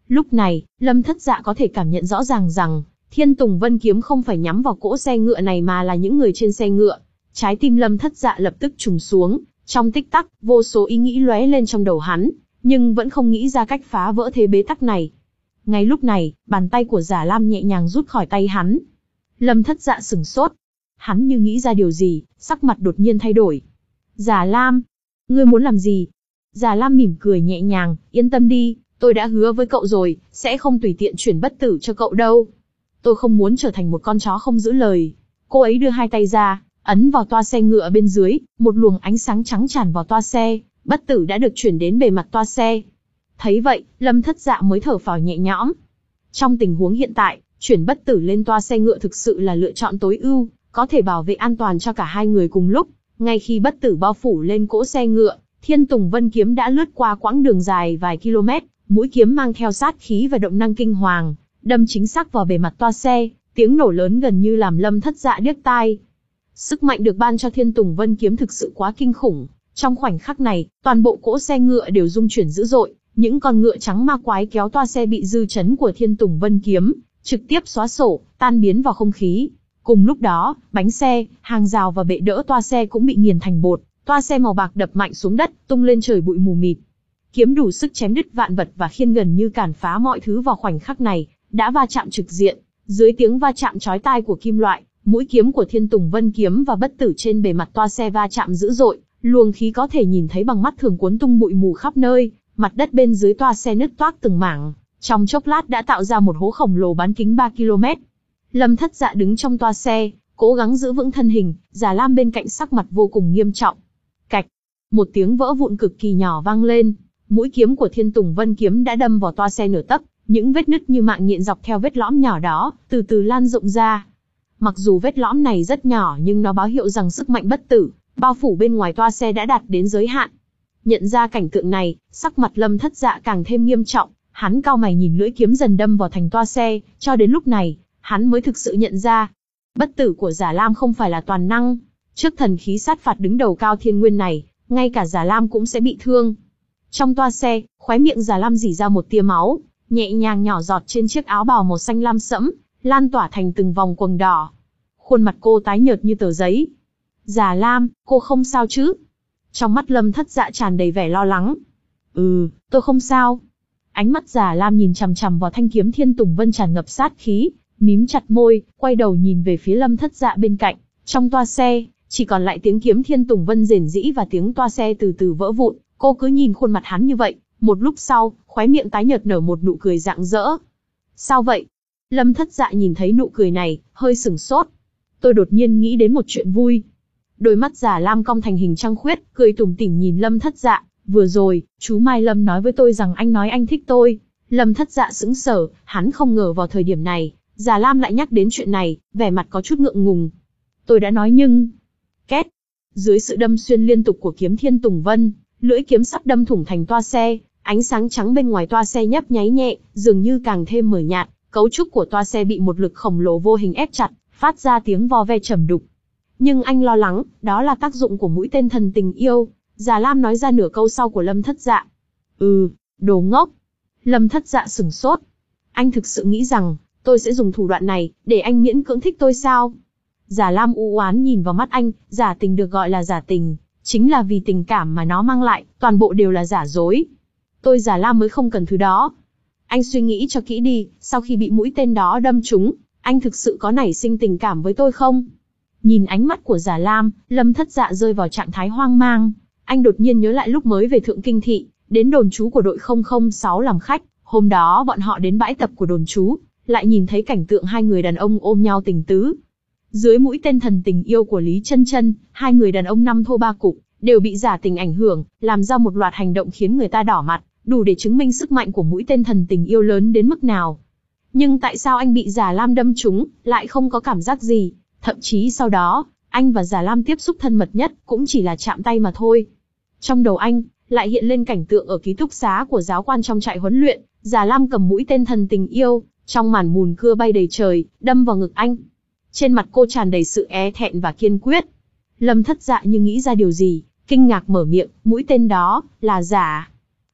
Lúc này, Lâm Thất Dạ có thể cảm nhận rõ ràng rằng, Thiên Tùng Vân kiếm không phải nhắm vào cỗ xe ngựa này mà là những người trên xe ngựa. Trái tim Lâm Thất Dạ lập tức trùng xuống, trong tích tắc, vô số ý nghĩ lóe lên trong đầu hắn, nhưng vẫn không nghĩ ra cách phá vỡ thế bế tắc này. Ngay lúc này, bàn tay của Giả Lam nhẹ nhàng rút khỏi tay hắn. Lâm Thất Dạ sửng sốt. Hắn như nghĩ ra điều gì, sắc mặt đột nhiên thay đổi. Giả Lam, ngươi muốn làm gì? Giả Lam mỉm cười nhẹ nhàng, yên tâm đi, tôi đã hứa với cậu rồi, sẽ không tùy tiện chuyển bất tử cho cậu đâu. Tôi không muốn trở thành một con chó không giữ lời. Cô ấy đưa hai tay ra, ấn vào toa xe ngựa bên dưới, một luồng ánh sáng trắng tràn vào toa xe, bất tử đã được chuyển đến bề mặt toa xe. Thấy vậy, Lâm Thất Dạ mới thở phào nhẹ nhõm. Trong tình huống hiện tại, chuyển bất tử lên toa xe ngựa thực sự là lựa chọn tối ưu, có thể bảo vệ an toàn cho cả hai người cùng lúc. Ngay khi bất tử bao phủ lên cỗ xe ngựa, Thiên Tùng Vân kiếm đã lướt qua quãng đường dài vài km, mũi kiếm mang theo sát khí và động năng kinh hoàng, đâm chính xác vào bề mặt toa xe, tiếng nổ lớn gần như làm Lâm Thất Dạ điếc tai. Sức mạnh được ban cho Thiên Tùng Vân kiếm thực sự quá kinh khủng. Trong khoảnh khắc này, toàn bộ cỗ xe ngựa đều rung chuyển dữ dội, những con ngựa trắng ma quái kéo toa xe bị dư chấn của Thiên Tùng Vân kiếm trực tiếp xóa sổ, tan biến vào không khí. Cùng lúc đó, bánh xe, hàng rào và bệ đỡ toa xe cũng bị nghiền thành bột, toa xe màu bạc đập mạnh xuống đất, tung lên trời bụi mù mịt. Kiếm đủ sức chém đứt vạn vật và khiên gần như cản phá mọi thứ vào khoảnh khắc này, đã va chạm trực diện. Dưới tiếng va chạm chói tai của kim loại, mũi kiếm của Thiên Tùng Vân kiếm và bất tử trên bề mặt toa xe va chạm dữ dội, luồng khí có thể nhìn thấy bằng mắt thường cuốn tung bụi mù khắp nơi, mặt đất bên dưới toa xe nứt toác từng mảng, trong chốc lát đã tạo ra một hố khổng lồ bán kính ba ki lô mét. Lâm Thất Dạ đứng trong toa xe, cố gắng giữ vững thân hình, Giả Lam bên cạnh sắc mặt vô cùng nghiêm trọng. Cạch, một tiếng vỡ vụn cực kỳ nhỏ vang lên, mũi kiếm của Thiên Tùng Vân kiếm đã đâm vào toa xe nửa tấc, những vết nứt như mạng nhện dọc theo vết lõm nhỏ đó, từ từ lan rộng ra. Mặc dù vết lõm này rất nhỏ nhưng nó báo hiệu rằng sức mạnh bất tử, bao phủ bên ngoài toa xe đã đạt đến giới hạn. Nhận ra cảnh tượng này, sắc mặt Lâm Thất Dạ càng thêm nghiêm trọng, hắn cau mày nhìn lưỡi kiếm dần đâm vào thành toa xe, cho đến lúc này, hắn mới thực sự nhận ra, bất tử của Giả Lam không phải là toàn năng. Trước thần khí sát phạt đứng đầu Cao Thiên Nguyên này, ngay cả Giả Lam cũng sẽ bị thương. Trong toa xe, khóe miệng Giả Lam rỉ ra một tia máu, nhẹ nhàng nhỏ giọt trên chiếc áo bào màu xanh lam sẫm, lan tỏa thành từng vòng quầng đỏ. Khuôn mặt cô tái nhợt như tờ giấy. Giả Lam, cô không sao chứ? Trong mắt Lâm Thất Dạ tràn đầy vẻ lo lắng. Ừ, tôi không sao. Ánh mắt Giả Lam nhìn chằm chằm vào thanh kiếm Thiên Tùng Vân tràn ngập sát khí, mím chặt môi, quay đầu nhìn về phía Lâm Thất Dạ bên cạnh. Trong toa xe, chỉ còn lại tiếng kiếm Thiên Tùng Vân rền rĩ và tiếng toa xe từ từ vỡ vụn. Cô cứ nhìn khuôn mặt hắn như vậy, một lúc sau, khóe miệng tái nhợt nở một nụ cười rạng rỡ. Sao vậy? Lâm Thất Dạ nhìn thấy nụ cười này, hơi sửng sốt. Tôi đột nhiên nghĩ đến một chuyện vui. Đôi mắt Giả Lam cong thành hình trăng khuyết, cười tủm tỉm nhìn Lâm Thất Dạ. Vừa rồi, chú Mai Lâm nói với tôi rằng anh nói anh thích tôi. Lâm Thất Dạ sững sờ, hắn không ngờ vào thời điểm này, Giả Lam lại nhắc đến chuyện này, vẻ mặt có chút ngượng ngùng. Tôi đã nói nhưng... Két. Dưới sự đâm xuyên liên tục của kiếm Thiên Tùng Vân, lưỡi kiếm sắp đâm thủng thành toa xe, ánh sáng trắng bên ngoài toa xe nhấp nháy nhẹ, dường như càng thêm mờ nhạt, cấu trúc của toa xe bị một lực khổng lồ vô hình ép chặt, phát ra tiếng vo ve trầm đục. Nhưng anh lo lắng, đó là tác dụng của mũi tên thần tình yêu. Giả Lam nói ra nửa câu sau của Lâm Thất Dạ. Ừ, đồ ngốc. Lâm Thất Dạ sửng sốt. Anh thực sự nghĩ rằng, tôi sẽ dùng thủ đoạn này, để anh miễn cưỡng thích tôi sao? Giả Lam u oán nhìn vào mắt anh, giả tình được gọi là giả tình, chính là vì tình cảm mà nó mang lại, toàn bộ đều là giả dối. Tôi Giả Lam mới không cần thứ đó. Anh suy nghĩ cho kỹ đi, sau khi bị mũi tên đó đâm trúng, anh thực sự có nảy sinh tình cảm với tôi không? Nhìn ánh mắt của Giả Lam, Lâm Thất Dạ rơi vào trạng thái hoang mang. Anh đột nhiên nhớ lại lúc mới về Thượng Kinh Thị, đến đồn trú của đội không không sáu làm khách. Hôm đó bọn họ đến bãi tập của đồn trú, lại nhìn thấy cảnh tượng hai người đàn ông ôm nhau tình tứ. Dưới mũi tên thần tình yêu của Lý Chân Chân, hai người đàn ông năm thô ba cục, đều bị giả tình ảnh hưởng, làm ra một loạt hành động khiến người ta đỏ mặt, đủ để chứng minh sức mạnh của mũi tên thần tình yêu lớn đến mức nào. Nhưng tại sao anh bị Giả Lam đâm trúng, lại không có cảm giác gì? Thậm chí sau đó, anh và Giả Lam tiếp xúc thân mật nhất, cũng chỉ là chạm tay mà thôi. Trong đầu anh, lại hiện lên cảnh tượng ở ký túc xá của giáo quan trong trại huấn luyện, Giả Lam cầm mũi tên thần tình yêu, trong màn mùn cưa bay đầy trời, đâm vào ngực anh. Trên mặt cô tràn đầy sự e thẹn và kiên quyết. Lâm Thất Dạ như nghĩ ra điều gì, kinh ngạc mở miệng, mũi tên đó, là giả.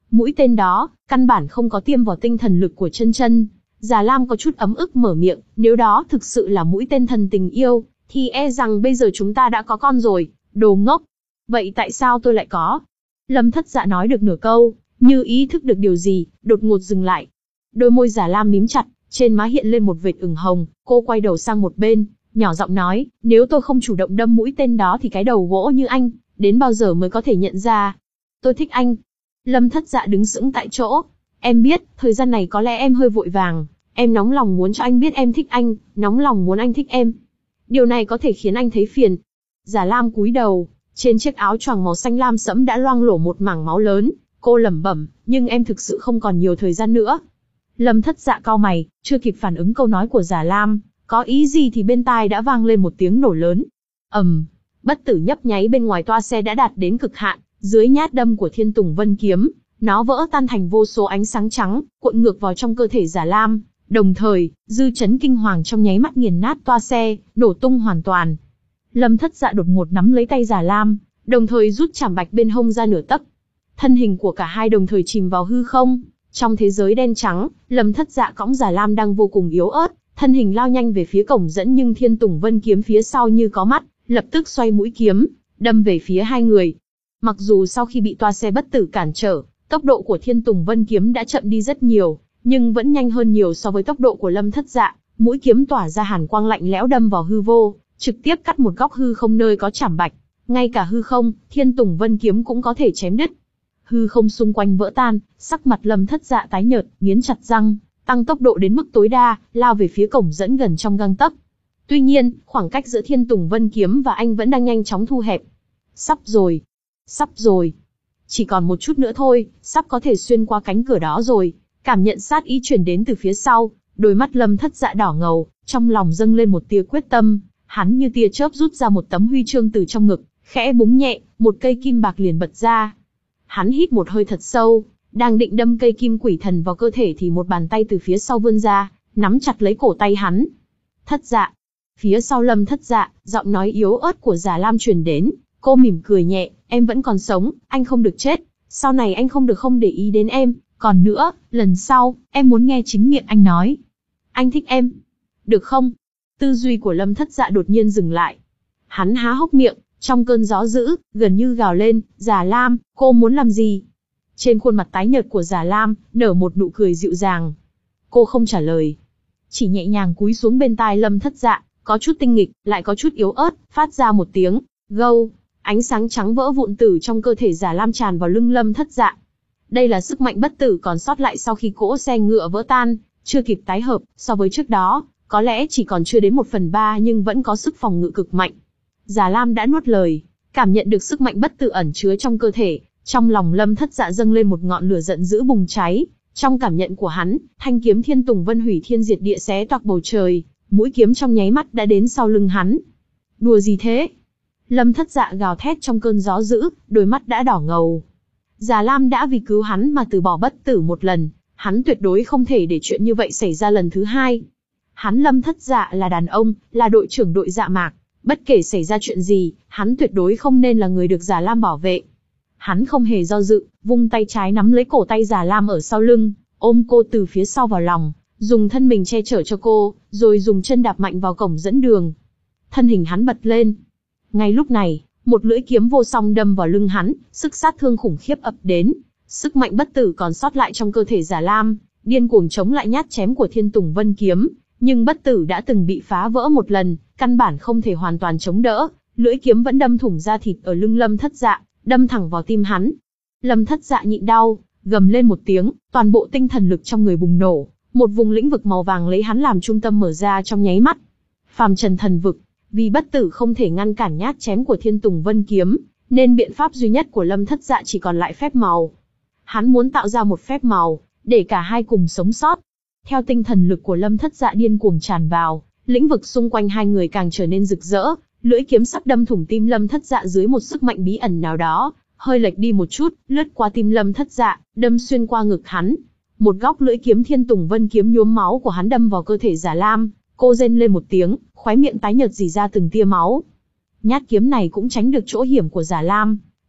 Mũi tên đó, căn bản không có tiêm vào tinh thần lực của chân chân. Già Lam có chút ấm ức mở miệng, nếu đó thực sự là mũi tên thần tình yêu, thì e rằng bây giờ chúng ta đã có con rồi, đồ ngốc. Vậy tại sao tôi lại có? Lâm Thất Dạ nói được nửa câu, như ý thức được điều gì, đột ngột dừng lại. Đôi môi Già Lam mím chặt, trên má hiện lên một vệt ửng hồng, cô quay đầu sang một bên, nhỏ giọng nói, nếu tôi không chủ động đâm mũi tên đó thì cái đầu gỗ như anh, đến bao giờ mới có thể nhận ra? Tôi thích anh. Lâm Thất Dạ đứng sững tại chỗ. Em biết, thời gian này có lẽ em hơi vội vàng, em nóng lòng muốn cho anh biết em thích anh, nóng lòng muốn anh thích em. Điều này có thể khiến anh thấy phiền. Già Lam cúi đầu, trên chiếc áo choàng màu xanh lam sẫm đã loang lổ một mảng máu lớn, cô lẩm bẩm, nhưng em thực sự không còn nhiều thời gian nữa. Lâm Thất Dạ cau mày, chưa kịp phản ứng câu nói của Già Lam, có ý gì thì bên tai đã vang lên một tiếng nổ lớn. ầm, bất tử nhấp nháy bên ngoài toa xe đã đạt đến cực hạn, dưới nhát đâm của Thiên Tùng Vân kiếm, nó vỡ tan thành vô số ánh sáng trắng, cuộn ngược vào trong cơ thể Già Lam. Đồng thời, dư chấn kinh hoàng trong nháy mắt nghiền nát toa xe, nổ tung hoàn toàn. Lâm Thất Dạ đột ngột nắm lấy tay Già Lam, đồng thời rút chảm bạch bên hông ra nửa tấc. Thân hình của cả hai đồng thời chìm vào hư không. Trong thế giới đen trắng, Lâm Thất Dạ cõng Già Lam đang vô cùng yếu ớt, thân hình lao nhanh về phía cổng dẫn, nhưng Thiên Tùng Vân kiếm phía sau như có mắt, lập tức xoay mũi kiếm, đâm về phía hai người. Mặc dù sau khi bị toa xe bất tử cản trở, tốc độ của Thiên Tùng Vân kiếm đã chậm đi rất nhiều, nhưng vẫn nhanh hơn nhiều so với tốc độ của Lâm Thất Dạ. Mũi kiếm tỏa ra hàn quang lạnh lẽo đâm vào hư vô, trực tiếp cắt một góc hư không nơi có chảm bạch. Ngay cả hư không, Thiên Tùng Vân kiếm cũng có thể chém đứt. Hư không xung quanh vỡ tan, sắc mặt Lâm Thất Dạ tái nhợt, nghiến chặt răng, tăng tốc độ đến mức tối đa, lao về phía cổng dẫn gần trong gang tấc. Tuy nhiên, khoảng cách giữa Thiên Tùng Vân kiếm và anh vẫn đang nhanh chóng thu hẹp. Sắp rồi, sắp rồi. Chỉ còn một chút nữa thôi, sắp có thể xuyên qua cánh cửa đó rồi. Cảm nhận sát ý truyền đến từ phía sau, đôi mắt Lâm Thất Dạ đỏ ngầu, trong lòng dâng lên một tia quyết tâm. Hắn như tia chớp rút ra một tấm huy chương từ trong ngực, khẽ búng nhẹ, một cây kim bạc liền bật ra. Hắn hít một hơi thật sâu, đang định đâm cây kim quỷ thần vào cơ thể thì một bàn tay từ phía sau vươn ra, nắm chặt lấy cổ tay hắn. Thất Dạ. Phía sau Lâm Thất Dạ, giọng nói yếu ớt của Già Lam truyền đến, cô mỉm cười nhẹ, em vẫn còn sống, anh không được chết, sau này anh không được không để ý đến em, còn nữa, lần sau, em muốn nghe chính miệng anh nói. Anh thích em. Được không? Tư duy của Lâm Thất Dạ đột nhiên dừng lại. Hắn há hốc miệng, trong cơn gió dữ, gần như gào lên, Già Lam, cô muốn làm gì? Trên khuôn mặt tái nhợt của Già Lam, nở một nụ cười dịu dàng. Cô không trả lời, chỉ nhẹ nhàng cúi xuống bên tai Lâm Thất Dạ, có chút tinh nghịch, lại có chút yếu ớt, phát ra một tiếng, gâu, ánh sáng trắng vỡ vụn từ trong cơ thể Già Lam tràn vào lưng Lâm Thất Dạ. Đây là sức mạnh bất tử còn sót lại sau khi cỗ xe ngựa vỡ tan, chưa kịp tái hợp, so với trước đó, có lẽ chỉ còn chưa đến một phần ba nhưng vẫn có sức phòng ngự cực mạnh. Già Lam đã nuốt lời, cảm nhận được sức mạnh bất tử ẩn chứa trong cơ thể, trong lòng Lâm Thất Dạ dâng lên một ngọn lửa giận dữ bùng cháy. Trong cảm nhận của hắn, thanh kiếm Thiên Tùng Vân hủy thiên diệt địa xé toạc bầu trời, mũi kiếm trong nháy mắt đã đến sau lưng hắn. Đùa gì thế? Lâm Thất Dạ gào thét trong cơn gió dữ, đôi mắt đã đỏ ngầu. Già Lam đã vì cứu hắn mà từ bỏ bất tử một lần, hắn tuyệt đối không thể để chuyện như vậy xảy ra lần thứ hai. Hắn Lâm Thất Dạ là đàn ông, là đội trưởng đội Dạ Mạc, bất kể xảy ra chuyện gì, hắn tuyệt đối không nên là người được Già Lam bảo vệ. Hắn không hề do dự, vung tay trái nắm lấy cổ tay Già Lam ở sau lưng, ôm cô từ phía sau vào lòng, dùng thân mình che chở cho cô, rồi dùng chân đạp mạnh vào cổng dẫn đường. Thân hình hắn bật lên. Ngay lúc này, một lưỡi kiếm vô song đâm vào lưng hắn, sức sát thương khủng khiếp ập đến. Sức mạnh bất tử còn sót lại trong cơ thể Già Lam, điên cuồng chống lại nhát chém của Thiên Tùng Vân kiếm, nhưng bất tử đã từng bị phá vỡ một lần, căn bản không thể hoàn toàn chống đỡ, lưỡi kiếm vẫn đâm thủng da thịt ở lưng Lâm Thất Dạ, đâm thẳng vào tim hắn. Lâm Thất Dạ nhịn đau, gầm lên một tiếng, toàn bộ tinh thần lực trong người bùng nổ, một vùng lĩnh vực màu vàng lấy hắn làm trung tâm mở ra trong nháy mắt. Phàm trần thần vực, vì bất tử không thể ngăn cản nhát chém của Thiên Tùng Vân kiếm, nên biện pháp duy nhất của Lâm Thất Dạ chỉ còn lại phép màu. Hắn muốn tạo ra một phép màu, để cả hai cùng sống sót. Theo tinh thần lực của Lâm Thất Dạ điên cuồng tràn vào, lĩnh vực xung quanh hai người càng trở nên rực rỡ, lưỡi kiếm sắc đâm thủng tim Lâm Thất Dạ dưới một sức mạnh bí ẩn nào đó, hơi lệch đi một chút, lướt qua tim Lâm Thất Dạ, đâm xuyên qua ngực hắn. Một góc lưỡi kiếm Thiên Tùng Vân kiếm nhuốm máu của hắn đâm vào cơ thể Già Lam, cô rên lên một tiếng, khóe miệng tái nhợt rỉ ra từng tia máu. Nhát kiếm này cũng tránh được chỗ hiểm của Già Lam,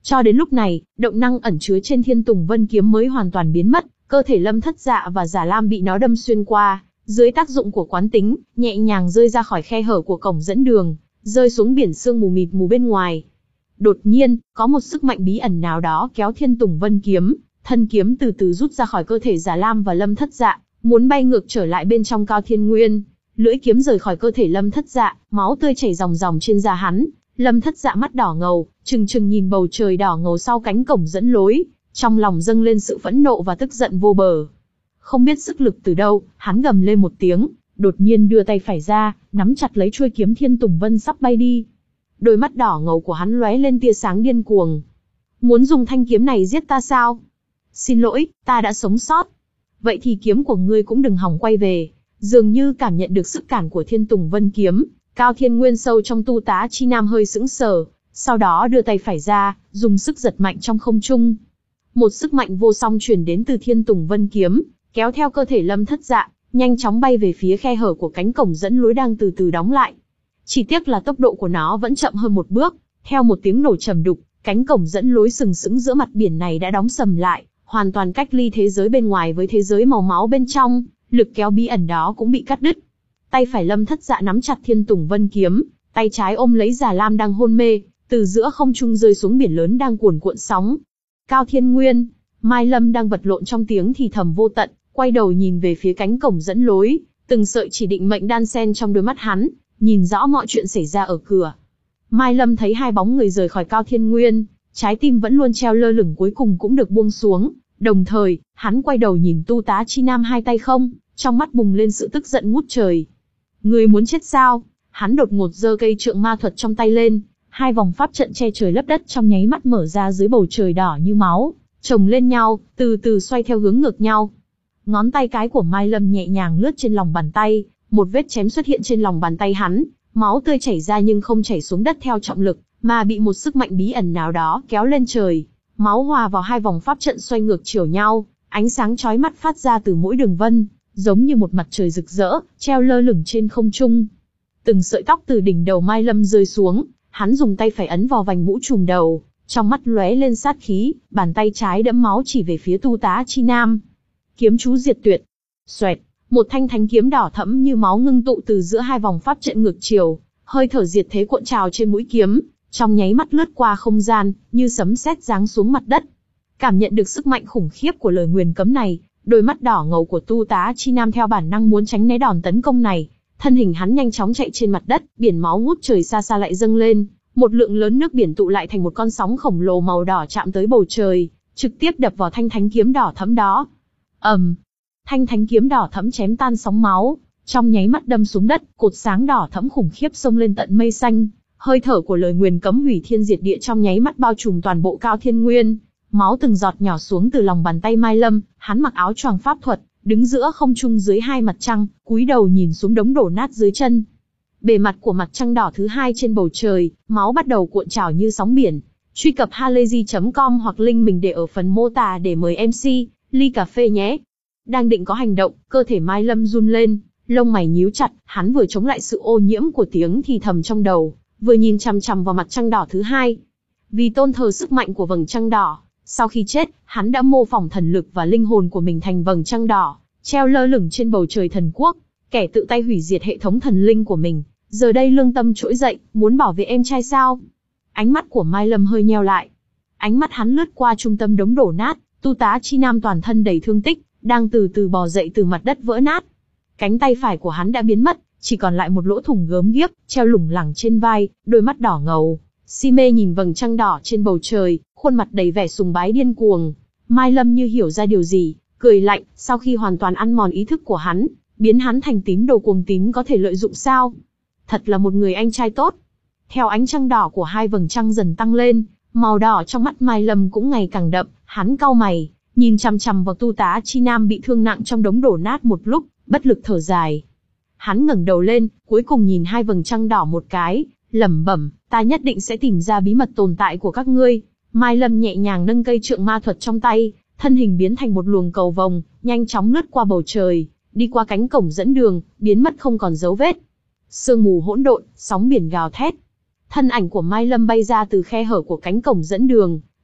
Cho đến lúc này, động năng ẩn chứa trên Thiên Tùng Vân kiếm mới hoàn toàn biến mất, cơ thể Lâm Thất Dạ và Giả Lam bị nó đâm xuyên qua, dưới tác dụng của quán tính, nhẹ nhàng rơi ra khỏi khe hở của cổng dẫn đường, rơi xuống biển sương mù mịt mù bên ngoài. Đột nhiên, có một sức mạnh bí ẩn nào đó kéo Thiên Tùng Vân kiếm, thân kiếm từ từ rút ra khỏi cơ thể Giả Lam và Lâm Thất Dạ, muốn bay ngược trở lại bên trong Cao Thiên Nguyên. Lưỡi kiếm rời khỏi cơ thể Lâm Thất Dạ, máu tươi chảy ròng ròng trên da hắn. Lâm Thất Dạ mắt đỏ ngầu, trừng trừng nhìn bầu trời đỏ ngầu sau cánh cổng dẫn lối, trong lòng dâng lên sự phẫn nộ và tức giận vô bờ. Không biết sức lực từ đâu, hắn gầm lên một tiếng, đột nhiên đưa tay phải ra, nắm chặt lấy chuôi kiếm Thiên Tùng Vân sắp bay đi. Đôi mắt đỏ ngầu của hắn lóe lên tia sáng điên cuồng. Muốn dùng thanh kiếm này giết ta sao? Xin lỗi, ta đã sống sót. Vậy thì kiếm của ngươi cũng đừng hòng quay về. Dường như cảm nhận được sức cản của Thiên Tùng Vân kiếm, Cao Thiên Nguyên sâu trong tu tá chi nam hơi sững sờ, sau đó đưa tay phải ra, dùng sức giật mạnh trong không trung. Một sức mạnh vô song truyền đến từ Thiên Tùng Vân kiếm, kéo theo cơ thể Lâm Thất Dạ, nhanh chóng bay về phía khe hở của cánh cổng dẫn lối đang từ từ đóng lại. Chỉ tiếc là tốc độ của nó vẫn chậm hơn một bước, theo một tiếng nổ trầm đục, cánh cổng dẫn lối sừng sững giữa mặt biển này đã đóng sầm lại, hoàn toàn cách ly thế giới bên ngoài với thế giới màu máu bên trong, lực kéo bí ẩn đó cũng bị cắt đứt. Tay phải Lâm Thất Dạ nắm chặt Thiên Tùng Vân kiếm, tay trái ôm lấy Giả Lam đang hôn mê, từ giữa không trung rơi xuống biển lớn đang cuồn cuộn sóng. Cao Thiên Nguyên, Mai Lâm đang vật lộn trong tiếng thì thầm vô tận, quay đầu nhìn về phía cánh cổng dẫn lối, từng sợi chỉ định mệnh đan sen trong đôi mắt hắn, nhìn rõ mọi chuyện xảy ra ở cửa. Mai Lâm thấy hai bóng người rời khỏi Cao Thiên Nguyên, trái tim vẫn luôn treo lơ lửng cuối cùng cũng được buông xuống, đồng thời, hắn quay đầu nhìn tu tá chi nam hai tay không, trong mắt bùng lên sự tức giận ngút trời. Người muốn chết sao? Hắn đột ngột giơ cây trượng ma thuật trong tay lên, hai vòng pháp trận che trời lấp đất trong nháy mắt mở ra dưới bầu trời đỏ như máu, chồng lên nhau, từ từ xoay theo hướng ngược nhau. Ngón tay cái của Mai Lâm nhẹ nhàng lướt trên lòng bàn tay, một vết chém xuất hiện trên lòng bàn tay hắn, máu tươi chảy ra nhưng không chảy xuống đất theo trọng lực, mà bị một sức mạnh bí ẩn nào đó kéo lên trời. Máu hòa vào hai vòng pháp trận xoay ngược chiều nhau, ánh sáng chói mắt phát ra từ mỗi đường vân, giống như một mặt trời rực rỡ, treo lơ lửng trên không trung. Từng sợi tóc từ đỉnh đầu Mai Lâm rơi xuống, hắn dùng tay phải ấn vào vành mũ trùm đầu, trong mắt lóe lên sát khí, bàn tay trái đẫm máu chỉ về phía tu tá chi nam. Kiếm chú diệt tuyệt. Xoẹt, một thanh thánh kiếm đỏ thẫm như máu ngưng tụ từ giữa hai vòng pháp trận ngược chiều, hơi thở diệt thế cuộn trào trên mũi kiếm, trong nháy mắt lướt qua không gian, như sấm sét giáng xuống mặt đất. Cảm nhận được sức mạnh khủng khiếp của lời nguyền cấm này, đôi mắt đỏ ngầu của tu tá chi nam theo bản năng muốn tránh né đòn tấn công này, thân hình hắn nhanh chóng chạy trên mặt đất, biển máu ngút trời xa xa lại dâng lên, một lượng lớn nước biển tụ lại thành một con sóng khổng lồ màu đỏ chạm tới bầu trời, trực tiếp đập vào thanh thánh kiếm đỏ thẫm đó. ầm, um, thanh thánh kiếm đỏ thẫm chém tan sóng máu, trong nháy mắt đâm xuống đất, cột sáng đỏ thẫm khủng khiếp xông lên tận mây xanh, hơi thở của lời nguyền cấm hủy thiên diệt địa trong nháy mắt bao trùm toàn bộ Cao Thiên Nguyên. Máu từng giọt nhỏ xuống từ lòng bàn tay Mai Lâm, hắn mặc áo choàng pháp thuật, đứng giữa không trung dưới hai mặt trăng, cúi đầu nhìn xuống đống đổ nát dưới chân. Bề mặt của mặt trăng đỏ thứ hai trên bầu trời, máu bắt đầu cuộn trào như sóng biển. Truy cập halayzi chấm com hoặc link mình để ở phần mô tả để mời em xê, ly cà phê nhé. Đang định có hành động, cơ thể Mai Lâm run lên, lông mày nhíu chặt, hắn vừa chống lại sự ô nhiễm của tiếng thì thầm trong đầu, vừa nhìn chằm chằm vào mặt trăng đỏ thứ hai. Vì tôn thờ sức mạnh của vầng trăng đỏ, sau khi chết, hắn đã mô phỏng thần lực và linh hồn của mình thành vầng trăng đỏ, treo lơ lửng trên bầu trời thần quốc. Kẻ tự tay hủy diệt hệ thống thần linh của mình, giờ đây lương tâm trỗi dậy, muốn bảo vệ em trai sao? Ánh mắt của Mai Lâm hơi nheo lại. Ánh mắt hắn lướt qua trung tâm đống đổ nát, tu tá chi nam toàn thân đầy thương tích, đang từ từ bò dậy từ mặt đất vỡ nát. Cánh tay phải của hắn đã biến mất, chỉ còn lại một lỗ thủng gớm ghiếc, treo lủng lẳng trên vai, đôi mắt đỏ ngầu, si mê nhìn vầng trăng đỏ trên bầu trời, khuôn mặt đầy vẻ sùng bái điên cuồng. Mai Lâm như hiểu ra điều gì, cười lạnh, sau khi hoàn toàn ăn mòn ý thức của hắn, biến hắn thành tín đồ cuồng tín có thể lợi dụng sao? Thật là một người anh trai tốt. Theo ánh trăng đỏ của hai vầng trăng dần tăng lên, màu đỏ trong mắt Mai Lâm cũng ngày càng đậm, hắn cau mày, nhìn chằm chằm vào tu tá chi nam bị thương nặng trong đống đổ nát một lúc, bất lực thở dài. Hắn ngẩng đầu lên, cuối cùng nhìn hai vầng trăng đỏ một cái, lẩm bẩm, ta nhất định sẽ tìm ra bí mật tồn tại của các ngươi. Mai Lâm nhẹ nhàng nâng cây trượng ma thuật trong tay, thân hình biến thành một luồng cầu vồng, nhanh chóng lướt qua bầu trời, đi qua cánh cổng dẫn đường, biến mất không còn dấu vết. Sương mù hỗn độn, sóng biển gào thét. Thân ảnh của Mai Lâm bay ra từ khe hở của cánh cổng dẫn đường,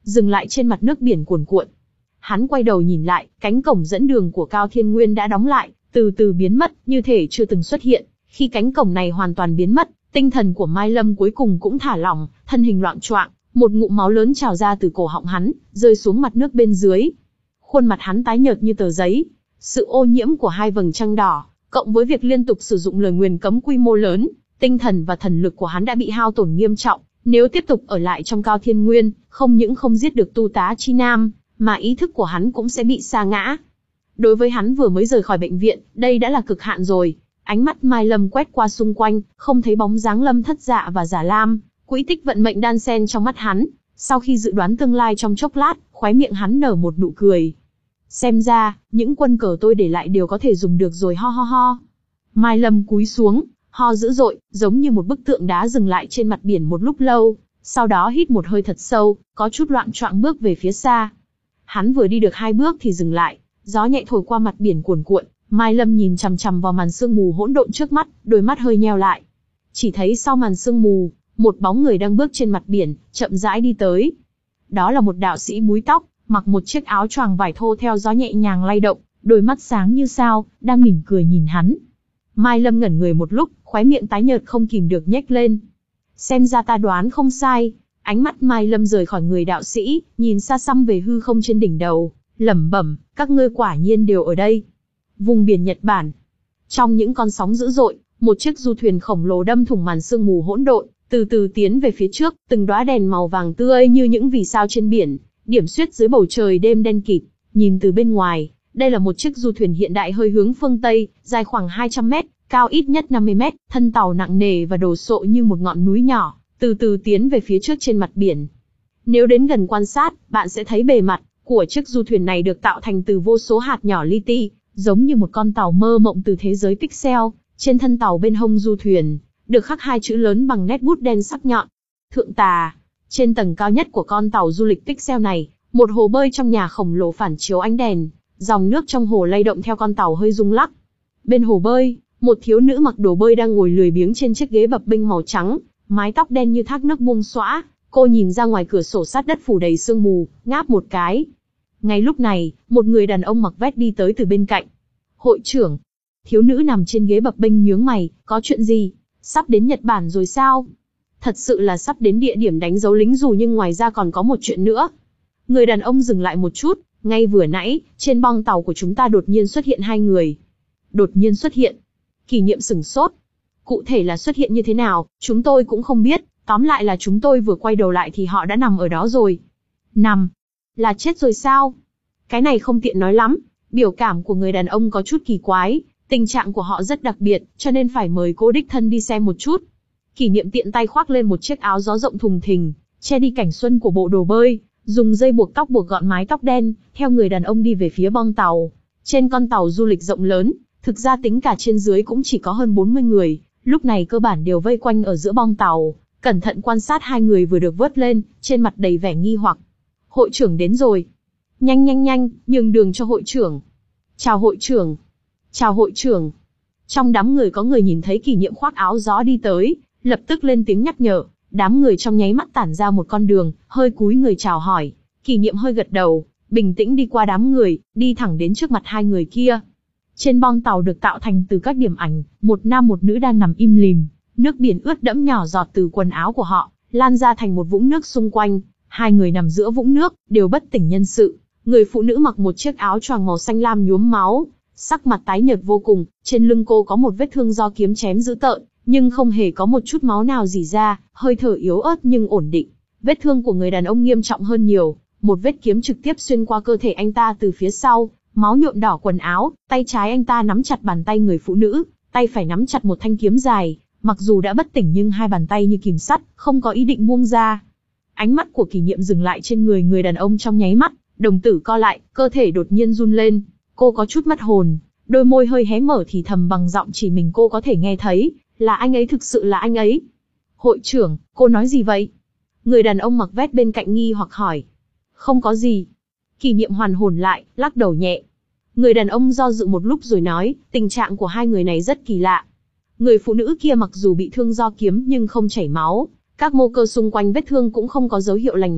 dừng lại trên mặt nước biển cuồn cuộn. Hắn quay đầu nhìn lại, cánh cổng dẫn đường của Cao Thiên Nguyên đã đóng lại, từ từ biến mất, như thể chưa từng xuất hiện. Khi cánh cổng này hoàn toàn biến mất, tinh thần của Mai Lâm cuối cùng cũng thả lỏng, thân hình loạng choạng, một ngụm máu lớn trào ra từ cổ họng hắn, rơi xuống mặt nước bên dưới. Khuôn mặt hắn tái nhợt như tờ giấy. Sự ô nhiễm của hai vầng trăng đỏ, cộng với việc liên tục sử dụng lời nguyền cấm quy mô lớn, tinh thần và thần lực của hắn đã bị hao tổn nghiêm trọng. Nếu tiếp tục ở lại trong Cao Thiên Nguyên, không những không giết được Tu Tá Chi Nam, mà ý thức của hắn cũng sẽ bị sa ngã. Đối với hắn vừa mới rời khỏi bệnh viện, đây đã là cực hạn rồi. Ánh mắt Mai Lâm quét qua xung quanh, không thấy bóng dáng Lâm Thất Dạ và Giả Lam, quỹ tích vận mệnh đan xen trong mắt hắn. Sau khi dự đoán tương lai trong chốc lát, khóe miệng hắn nở một nụ cười. Xem ra, những quân cờ tôi để lại đều có thể dùng được rồi, ho ho ho. Mai Lâm cúi xuống, ho dữ dội, giống như một bức tượng đá dừng lại trên mặt biển một lúc lâu, sau đó hít một hơi thật sâu, có chút loạng choạng bước về phía xa. Hắn vừa đi được hai bước thì dừng lại, gió nhẹ thổi qua mặt biển cuồn cuộn, Mai Lâm nhìn chằm chằm vào màn sương mù hỗn độn trước mắt, đôi mắt hơi nheo lại. Chỉ thấy sau màn sương mù, một bóng người đang bước trên mặt biển, chậm rãi đi tới. Đó là một đạo sĩ búi tóc, mặc một chiếc áo choàng vải thô theo gió nhẹ nhàng lay động, đôi mắt sáng như sao, đang mỉm cười nhìn hắn. Mai Lâm ngẩn người một lúc, khóe miệng tái nhợt không kìm được nhếch lên. Xem ra ta đoán không sai. Ánh mắt Mai Lâm rời khỏi người đạo sĩ, nhìn xa xăm về hư không trên đỉnh đầu, lẩm bẩm, các ngươi quả nhiên đều ở đây. Vùng biển Nhật Bản. Trong những con sóng dữ dội, một chiếc du thuyền khổng lồ đâm thủng màn sương mù hỗn độn, từ từ tiến về phía trước, từng đóa đèn màu vàng tươi như những vì sao trên biển, điểm xuyết dưới bầu trời đêm đen kịt. Nhìn từ bên ngoài, đây là một chiếc du thuyền hiện đại hơi hướng phương Tây, dài khoảng hai trăm mét, cao ít nhất năm mươi mét, thân tàu nặng nề và đồ sộ như một ngọn núi nhỏ, từ từ tiến về phía trước trên mặt biển. Nếu đến gần quan sát, bạn sẽ thấy bề mặt của chiếc du thuyền này được tạo thành từ vô số hạt nhỏ li ti, giống như một con tàu mơ mộng từ thế giới pixel. Trên thân tàu bên hông du thuyền, được khắc hai chữ lớn bằng nét bút đen sắc nhọn. Thượng Tà. Trên tầng cao nhất của con tàu du lịch pixel này, một hồ bơi trong nhà khổng lồ phản chiếu ánh đèn, dòng nước trong hồ lay động theo con tàu hơi rung lắc. Bên hồ bơi, một thiếu nữ mặc đồ bơi đang ngồi lười biếng trên chiếc ghế bập bênh màu trắng, mái tóc đen như thác nước buông xõa. Cô nhìn ra ngoài cửa sổ sát đất phủ đầy sương mù, ngáp một cái. Ngay lúc này, một người đàn ông mặc vest đi tới từ bên cạnh. Hội trưởng. Thiếu nữ nằm trên ghế bập bênh nhướng mày, có chuyện gì? Sắp đến Nhật Bản rồi sao? Thật sự là sắp đến địa điểm đánh dấu lính dù, nhưng ngoài ra còn có một chuyện nữa. Người đàn ông dừng lại một chút, ngay vừa nãy, trên bong tàu của chúng ta đột nhiên xuất hiện hai người. Đột nhiên xuất hiện. Kỷ Niệm sửng sốt. Cụ thể là xuất hiện như thế nào, chúng tôi cũng không biết, tóm lại là chúng tôi vừa quay đầu lại thì họ đã nằm ở đó rồi. Nằm? Là chết rồi sao? Cái này không tiện nói lắm, biểu cảm của người đàn ông có chút kỳ quái, tình trạng của họ rất đặc biệt, cho nên phải mời cô đích thân đi xem một chút. Kỷ Niệm tiện tay khoác lên một chiếc áo gió rộng thùng thình, che đi cảnh xuân của bộ đồ bơi, dùng dây buộc tóc buộc gọn mái tóc đen, theo người đàn ông đi về phía bong tàu. Trên con tàu du lịch rộng lớn, thực ra tính cả trên dưới cũng chỉ có hơn bốn mươi người, lúc này cơ bản đều vây quanh ở giữa bong tàu, cẩn thận quan sát hai người vừa được vớt lên, trên mặt đầy vẻ nghi hoặc. Hội trưởng đến rồi. Nhanh nhanh nhanh, nhường đường cho hội trưởng. Chào hội trưởng. Chào hội trưởng. Trong đám người có người nhìn thấy Kỷ Niệm khoác áo gió đi tới, lập tức lên tiếng nhắc nhở. Đám người trong nháy mắt tản ra một con đường, hơi cúi người chào hỏi. Kỷ Niệm hơi gật đầu, bình tĩnh đi qua đám người, đi thẳng đến trước mặt hai người kia. Trên bong tàu được tạo thành từ các điểm ảnh, một nam một nữ đang nằm im lìm, nước biển ướt đẫm nhỏ giọt từ quần áo của họ, lan ra thành một vũng nước xung quanh. Hai người nằm giữa vũng nước, đều bất tỉnh nhân sự. Người phụ nữ mặc một chiếc áo choàng màu xanh lam nhuốm máu, sắc mặt tái nhợt vô cùng, trên lưng cô có một vết thương do kiếm chém dữ tợn, nhưng không hề có một chút máu nào rỉ ra, hơi thở yếu ớt nhưng ổn định. Vết thương của người đàn ông nghiêm trọng hơn nhiều, một vết kiếm trực tiếp xuyên qua cơ thể anh ta từ phía sau, máu nhuộm đỏ quần áo, tay trái anh ta nắm chặt bàn tay người phụ nữ, tay phải nắm chặt một thanh kiếm dài, mặc dù đã bất tỉnh nhưng hai bàn tay như kìm sắt, không có ý định buông ra. Ánh mắt của Kỷ Niệm dừng lại trên người người đàn ông trong nháy mắt, đồng tử co lại, cơ thể đột nhiên run lên, cô có chút mất hồn, đôi môi hơi hé mở thì thầm bằng giọng chỉ mình cô có thể nghe thấy, là anh ấy, thực sự là anh ấy. Hội trưởng, cô nói gì vậy? Người đàn ông mặc vest bên cạnh nghi hoặc hỏi. Không có gì. Kỷ Niệm hoàn hồn lại, lắc đầu nhẹ. Người đàn ông do dự một lúc rồi nói, tình trạng của hai người này rất kỳ lạ. Người phụ nữ kia mặc dù bị thương do kiếm nhưng không chảy máu, các mô cơ xung quanh vết thương cũng không có dấu hiệu lành lại,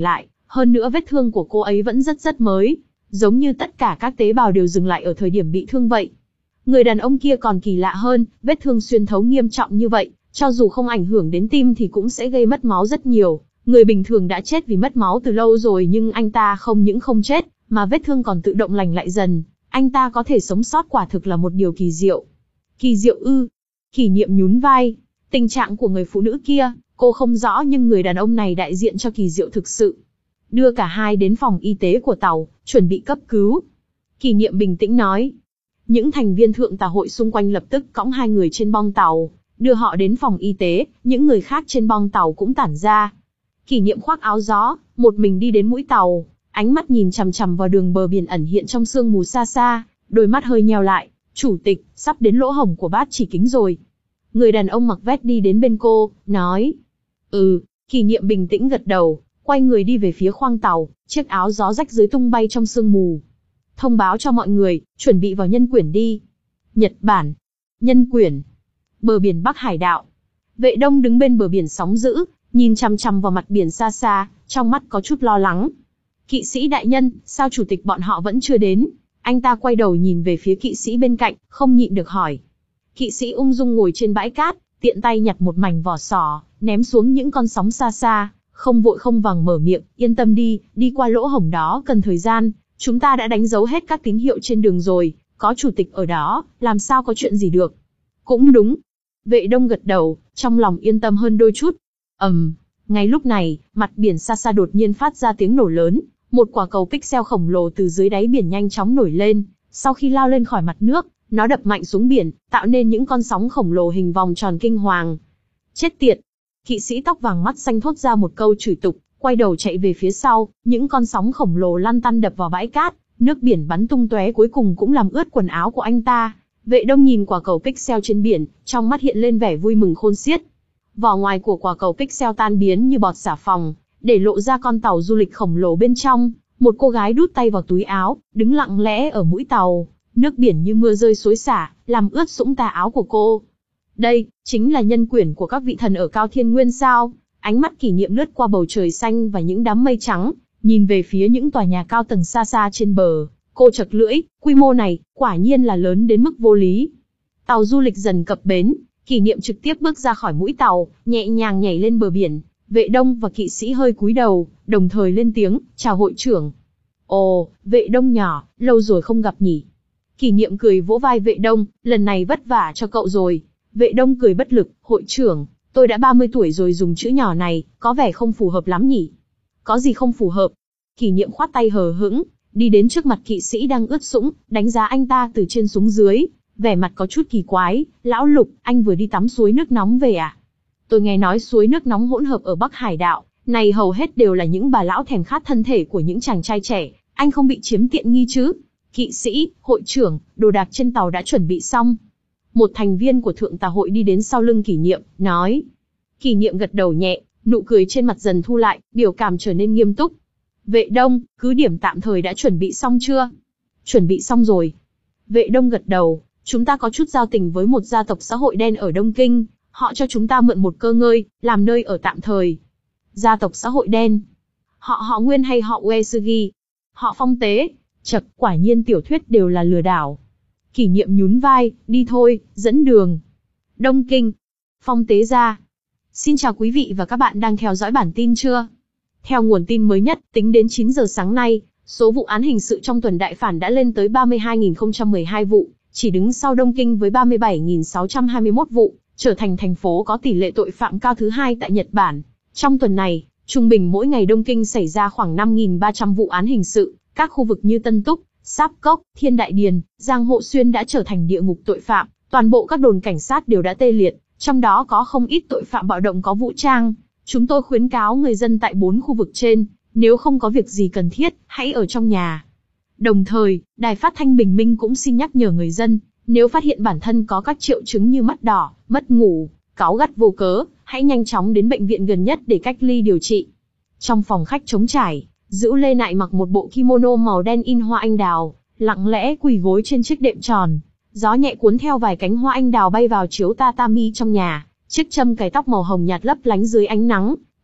Hơn nữa vết thương của cô ấy vẫn rất rất mới, giống như tất cả các tế bào đều dừng lại ở thời điểm bị thương vậy. Người đàn ông kia còn kỳ lạ hơn, vết thương xuyên thấu nghiêm trọng như vậy, cho dù không ảnh hưởng đến tim thì cũng sẽ gây mất máu rất nhiều. Người bình thường đã chết vì mất máu từ lâu rồi, nhưng anh ta không những không chết, mà vết thương còn tự động lành lại dần. Anh ta có thể sống sót quả thực là một điều kỳ diệu. Kỳ diệu ư? Kỷ Niệm nhún vai. Tình trạng của người phụ nữ kia, cô không rõ, nhưng người đàn ông này đại diện cho kỳ diệu thực sự. Đưa cả hai đến phòng y tế của tàu, chuẩn bị cấp cứu. Kỷ Niệm bình tĩnh nói. Những thành viên thượng tà hội xung quanh lập tức cõng hai người trên bong tàu, đưa họ đến phòng y tế, những người khác trên bong tàu cũng tản ra. Kỷ Niệm khoác áo gió, một mình đi đến mũi tàu, ánh mắt nhìn chằm chằm vào đường bờ biển ẩn hiện trong sương mù xa xa, đôi mắt hơi nheo lại. Chủ tịch, sắp đến lỗ hổng của bát chỉ kính rồi. Người đàn ông mặc vest đi đến bên cô, nói. Ừ, Kỷ Niệm bình tĩnh gật đầu, quay người đi về phía khoang tàu, chiếc áo gió rách dưới tung bay trong sương mù. Thông báo cho mọi người, chuẩn bị vào Nhân Quyển đi. Nhật Bản. Nhân Quyển. Bờ biển Bắc Hải Đạo. Vệ Đông đứng bên bờ biển sóng dữ, nhìn chằm chằm vào mặt biển xa xa, trong mắt có chút lo lắng. Kỵ sĩ đại nhân, sao chủ tịch bọn họ vẫn chưa đến? Anh ta quay đầu nhìn về phía kỵ sĩ bên cạnh, không nhịn được hỏi. Kỵ sĩ ung dung ngồi trên bãi cát, tiện tay nhặt một mảnh vỏ sò, ném xuống những con sóng xa xa, không vội không vàng mở miệng, yên tâm đi, đi qua lỗ hổng đó cần thời gian, chúng ta đã đánh dấu hết các tín hiệu trên đường rồi, có chủ tịch ở đó, làm sao có chuyện gì được. Cũng đúng. Vệ Đông gật đầu, trong lòng yên tâm hơn đôi chút. ầm, um, ngay lúc này, mặt biển xa xa đột nhiên phát ra tiếng nổ lớn, một quả cầu pixel khổng lồ từ dưới đáy biển nhanh chóng nổi lên, sau khi lao lên khỏi mặt nước, nó đập mạnh xuống biển, tạo nên những con sóng khổng lồ hình vòng tròn kinh hoàng. Chết tiệt! Kỵ sĩ tóc vàng mắt xanh thốt ra một câu chửi tục, quay đầu chạy về phía sau, những con sóng khổng lồ lăn tăn đập vào bãi cát, nước biển bắn tung tóe cuối cùng cũng làm ướt quần áo của anh ta. Vệ Đông nhìn quả cầu pixel trên biển, trong mắt hiện lên vẻ vui mừng khôn xiết. Vỏ ngoài của quả cầu pixel tan biến như bọt xà phòng, để lộ ra con tàu du lịch khổng lồ bên trong. Một cô gái đút tay vào túi áo, đứng lặng lẽ ở mũi tàu. Nước biển như mưa rơi xối xả, làm ướt sũng tà áo của cô. Đây, chính là nhân quyển của các vị thần ở Cao Thiên Nguyên sao? Ánh mắt Kỷ Niệm lướt qua bầu trời xanh và những đám mây trắng, nhìn về phía những tòa nhà cao tầng xa xa trên bờ. Cô chật lưỡi, quy mô này, quả nhiên là lớn đến mức vô lý. Tàu du lịch dần cập bến, Kỷ Niệm trực tiếp bước ra khỏi mũi tàu, nhẹ nhàng nhảy lên bờ biển. Vệ Đông và kỵ sĩ hơi cúi đầu, đồng thời lên tiếng, chào hội trưởng. Ồ, Vệ Đông nhỏ, lâu rồi không gặp nhỉ. Kỷ Niệm cười vỗ vai Vệ Đông, lần này vất vả cho cậu rồi. Vệ Đông cười bất lực, hội trưởng, tôi đã ba mươi tuổi rồi, dùng chữ nhỏ này, có vẻ không phù hợp lắm nhỉ. Có gì không phù hợp? Kỷ Niệm khoát tay hờ hững, đi đến trước mặt kỵ sĩ đang ướt sũng, đánh giá anh ta từ trên xuống dưới, vẻ mặt có chút kỳ quái. Lão Lục, anh vừa đi tắm suối nước nóng về à? Tôi nghe nói suối nước nóng hỗn hợp ở Bắc Hải Đạo, này hầu hết đều là những bà lão thèm khát thân thể của những chàng trai trẻ, anh không bị chiếm tiện nghi chứ? Kỵ sĩ, hội trưởng, đồ đạc trên tàu đã chuẩn bị xong. Một thành viên của thượng tà hội đi đến sau lưng Kỷ Niệm, nói. Kỷ Niệm gật đầu nhẹ, nụ cười trên mặt dần thu lại, biểu cảm trở nên nghiêm túc. Vệ Đông, cứ điểm tạm thời đã chuẩn bị xong chưa? Chuẩn bị xong rồi. Vệ Đông gật đầu, chúng ta có chút giao tình với một gia tộc xã hội đen ở Đông Kinh, họ cho chúng ta mượn một cơ ngơi, làm nơi ở tạm thời. Gia tộc xã hội đen? Họ họ Nguyên hay họ Uesugi? Họ Phong Tế? Chậc, quả nhiên tiểu thuyết đều là lừa đảo. Kỷ Niệm nhún vai, đi thôi, dẫn đường. Đông Kinh. Phong Tế gia. Xin chào quý vị và các bạn đang theo dõi bản tin chưa? Theo nguồn tin mới nhất, tính đến chín giờ sáng nay, số vụ án hình sự trong tuần đại phản đã lên tới ba mươi hai nghìn không trăm mười hai vụ, chỉ đứng sau Đông Kinh với ba mươi bảy nghìn sáu trăm hai mươi mốt vụ, trở thành thành phố có tỷ lệ tội phạm cao thứ hai tại Nhật Bản. Trong tuần này, trung bình mỗi ngày Đông Kinh xảy ra khoảng năm nghìn ba trăm vụ án hình sự, các khu vực như Tân Túc, Sáp Cốc, Thiên Đại Điền, Giang Hộ Xuyên đã trở thành địa ngục tội phạm, toàn bộ các đồn cảnh sát đều đã tê liệt, trong đó có không ít tội phạm bạo động có vũ trang. Chúng tôi khuyến cáo người dân tại bốn khu vực trên, nếu không có việc gì cần thiết, hãy ở trong nhà. Đồng thời, Đài Phát thanh Bình Minh cũng xin nhắc nhở người dân, nếu phát hiện bản thân có các triệu chứng như mắt đỏ, mất ngủ, cáu gắt vô cớ, hãy nhanh chóng đến bệnh viện gần nhất để cách ly điều trị. Trong phòng khách trống trải, Dữu Lê Nại mặc một bộ kimono màu đen in hoa anh đào, lặng lẽ quỳ gối trên chiếc đệm tròn. Gió nhẹ cuốn theo vài cánh hoa anh đào bay vào chiếu tatami trong nhà, chiếc châm cài tóc màu hồng nhạt lấp lánh dưới ánh nắng.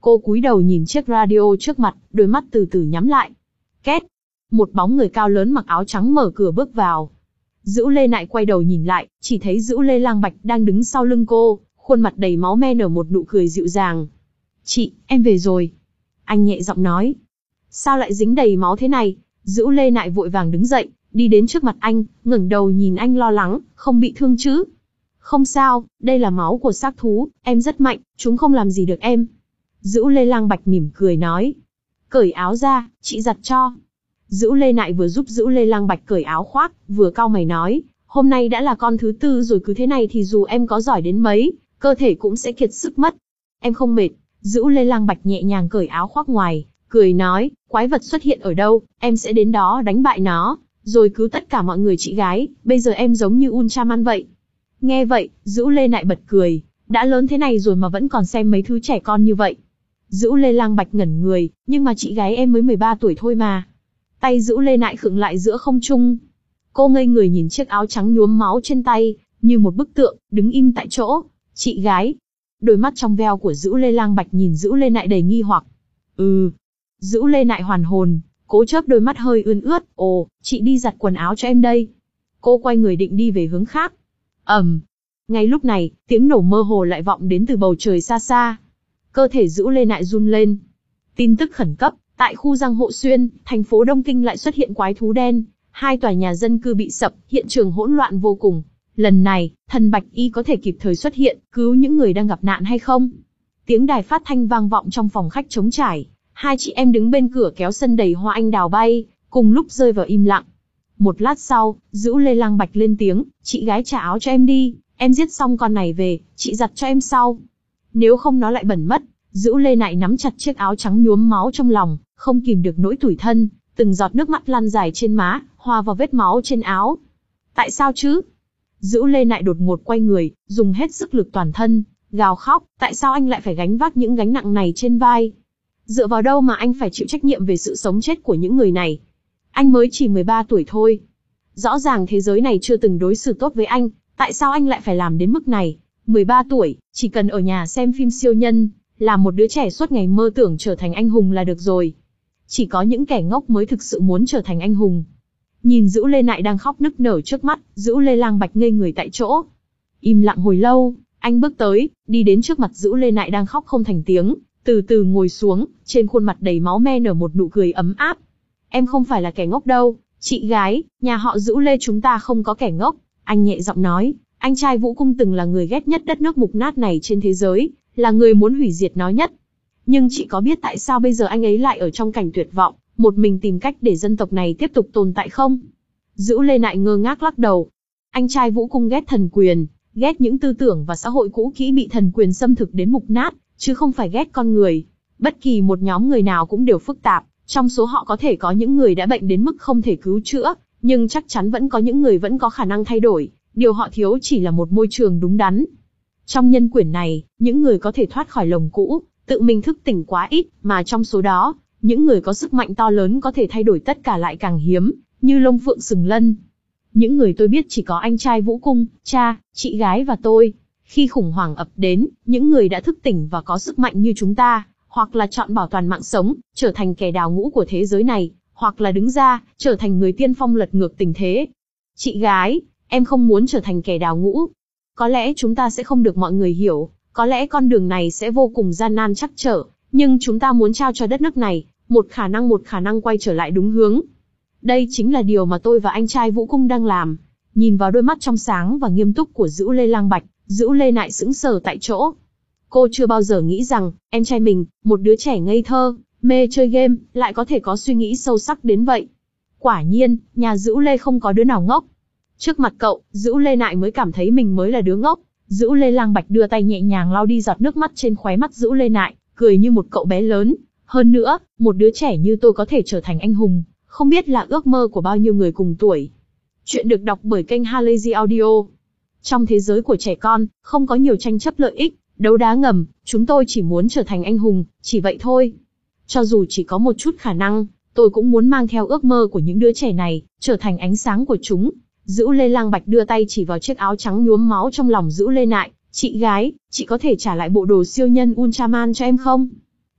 Cô cúi đầu nhìn chiếc radio trước mặt, đôi mắt từ từ nhắm lại. Két. Một bóng người cao lớn mặc áo trắng mở cửa bước vào. Dữu Lê Nại quay đầu nhìn lại, chỉ thấy Dữu Lê Lang Bạch đang đứng sau lưng cô, khuôn mặt đầy máu me nở một nụ cười dịu dàng. Chị, em về rồi. Anh nhẹ giọng nói. Sao lại dính đầy máu thế này? Dữu Lê Nại vội vàng đứng dậy, đi đến trước mặt anh, ngẩng đầu nhìn anh lo lắng, không bị thương chứ? Không sao, đây là máu của xác thú, em rất mạnh, chúng không làm gì được em. Dữu Lê Lang Bạch mỉm cười nói. Cởi áo ra, chị giặt cho. Dữu Lê Nại vừa giúp Dữu Lê Lang Bạch cởi áo khoác, vừa cau mày nói, hôm nay đã là con thứ tư rồi, cứ thế này thì dù em có giỏi đến mấy, cơ thể cũng sẽ kiệt sức mất. Em không mệt. Dữu Lê Lang Bạch nhẹ nhàng cởi áo khoác ngoài, cười nói, quái vật xuất hiện ở đâu, em sẽ đến đó đánh bại nó, rồi cứu tất cả mọi người chị gái, bây giờ em giống như Ultraman vậy. Nghe vậy, Dữu Lê Nại bật cười, đã lớn thế này rồi mà vẫn còn xem mấy thứ trẻ con như vậy. Dữu Lê Lang Bạch ngẩn người, nhưng mà chị gái em mới mười ba tuổi thôi mà. Tay Dữu Lê Nại khựng lại giữa không trung. Cô ngây người nhìn chiếc áo trắng nhuốm máu trên tay, như một bức tượng, đứng im tại chỗ. Chị gái. Đôi mắt trong veo của Dữu Lê Lang Bạch nhìn Dữu Lê Nại đầy nghi hoặc. Ừ. Dữu Lê Nại hoàn hồn, cố chớp đôi mắt hơi ươn ướt. Ồ, chị đi giặt quần áo cho em đây. Cô quay người định đi về hướng khác. ầm. Um. Ngay lúc này, tiếng nổ mơ hồ lại vọng đến từ bầu trời xa xa. Cơ thể Dữu Lê Nại run lên. Tin tức khẩn cấp, tại khu Giang Hộ Xuyên, thành phố Đông Kinh lại xuất hiện quái thú đen. Hai tòa nhà dân cư bị sập, hiện trường hỗn loạn vô cùng. Lần này, thần Bạch Y có thể kịp thời xuất hiện, cứu những người đang gặp nạn hay không? Tiếng đài phát thanh vang vọng trong phòng khách trống trải. Hai chị em đứng bên cửa kéo sân đầy hoa anh đào bay, cùng lúc rơi vào im lặng. Một lát sau, Dữu Lê Lang Bạch lên tiếng, chị gái trả áo cho em đi, em giết xong con này về, chị giặt cho em sau. Nếu không nó lại bẩn mất. Dữu Lê Nại nắm chặt chiếc áo trắng nhuốm máu trong lòng, không kìm được nỗi tủi thân, từng giọt nước mắt lăn dài trên má, hòa vào vết máu trên áo. Tại sao chứ? Dữu Lê Nại đột ngột quay người, dùng hết sức lực toàn thân, gào khóc, tại sao anh lại phải gánh vác những gánh nặng này trên vai? Dựa vào đâu mà anh phải chịu trách nhiệm về sự sống chết của những người này? Anh mới chỉ mười ba tuổi thôi. Rõ ràng thế giới này chưa từng đối xử tốt với anh, tại sao anh lại phải làm đến mức này? mười ba tuổi, chỉ cần ở nhà xem phim siêu nhân, là một đứa trẻ suốt ngày mơ tưởng trở thành anh hùng là được rồi. Chỉ có những kẻ ngốc mới thực sự muốn trở thành anh hùng. Nhìn Dữu Lê Nại đang khóc nức nở trước mắt, Dữu Lê Lang Bạch ngây người tại chỗ. Im lặng hồi lâu, anh bước tới, đi đến trước mặt Dữu Lê Nại đang khóc không thành tiếng, từ từ ngồi xuống, trên khuôn mặt đầy máu me nở một nụ cười ấm áp. Em không phải là kẻ ngốc đâu, chị gái, nhà họ Dữu Lê chúng ta không có kẻ ngốc. Anh nhẹ giọng nói, anh trai Vũ Cung từng là người ghét nhất đất nước mục nát này trên thế giới, là người muốn hủy diệt nó nhất. Nhưng chị có biết tại sao bây giờ anh ấy lại ở trong cảnh tuyệt vọng, một mình tìm cách để dân tộc này tiếp tục tồn tại không? Dữu Lê Nại ngơ ngác lắc đầu. Anh trai Vũ Cung ghét thần quyền, ghét những tư tưởng và xã hội cũ kỹ bị thần quyền xâm thực đến mục nát, chứ không phải ghét con người. Bất kỳ một nhóm người nào cũng đều phức tạp, trong số họ có thể có những người đã bệnh đến mức không thể cứu chữa, nhưng chắc chắn vẫn có những người vẫn có khả năng thay đổi, điều họ thiếu chỉ là một môi trường đúng đắn. Trong nhân quyển này, những người có thể thoát khỏi lồng cũ, tự mình thức tỉnh quá ít, mà trong số đó, những người có sức mạnh to lớn có thể thay đổi tất cả lại càng hiếm, như Lông Phượng Sừng Lân. Những người tôi biết chỉ có anh trai Vũ Cung, cha, chị gái và tôi. Khi khủng hoảng ập đến, những người đã thức tỉnh và có sức mạnh như chúng ta, hoặc là chọn bảo toàn mạng sống, trở thành kẻ đào ngũ của thế giới này, hoặc là đứng ra, trở thành người tiên phong lật ngược tình thế. Chị gái, em không muốn trở thành kẻ đào ngũ. Có lẽ chúng ta sẽ không được mọi người hiểu, có lẽ con đường này sẽ vô cùng gian nan trắc trở, nhưng chúng ta muốn trao cho đất nước này, một khả năng một khả năng quay trở lại đúng hướng. Đây chính là điều mà tôi và anh trai Vũ Cung đang làm. Nhìn vào đôi mắt trong sáng và nghiêm túc của Dữu Lê Lang Bạch, Dữu Lê Nại sững sờ tại chỗ. Cô chưa bao giờ nghĩ rằng, em trai mình, một đứa trẻ ngây thơ, mê chơi game, lại có thể có suy nghĩ sâu sắc đến vậy. Quả nhiên, nhà Dữu Lê không có đứa nào ngốc. Trước mặt cậu, Dữu Lê Nại mới cảm thấy mình mới là đứa ngốc. Dữu Lê Lang Bạch đưa tay nhẹ nhàng lau đi giọt nước mắt trên khóe mắt Dữu Lê Nại, cười như một cậu bé lớn. Hơn nữa, một đứa trẻ như tôi có thể trở thành anh hùng, không biết là ước mơ của bao nhiêu người cùng tuổi. Chuyện được đọc bởi kênh Halazy Audio. Trong thế giới của trẻ con, không có nhiều tranh chấp lợi ích, đấu đá ngầm, chúng tôi chỉ muốn trở thành anh hùng, chỉ vậy thôi. Cho dù chỉ có một chút khả năng, tôi cũng muốn mang theo ước mơ của những đứa trẻ này, trở thành ánh sáng của chúng. Dữu Lê Lang Bạch đưa tay chỉ vào chiếc áo trắng nhuốm máu trong lòng Dữu Lê Nại. Chị gái, chị có thể trả lại bộ đồ siêu nhân Ultraman cho em không?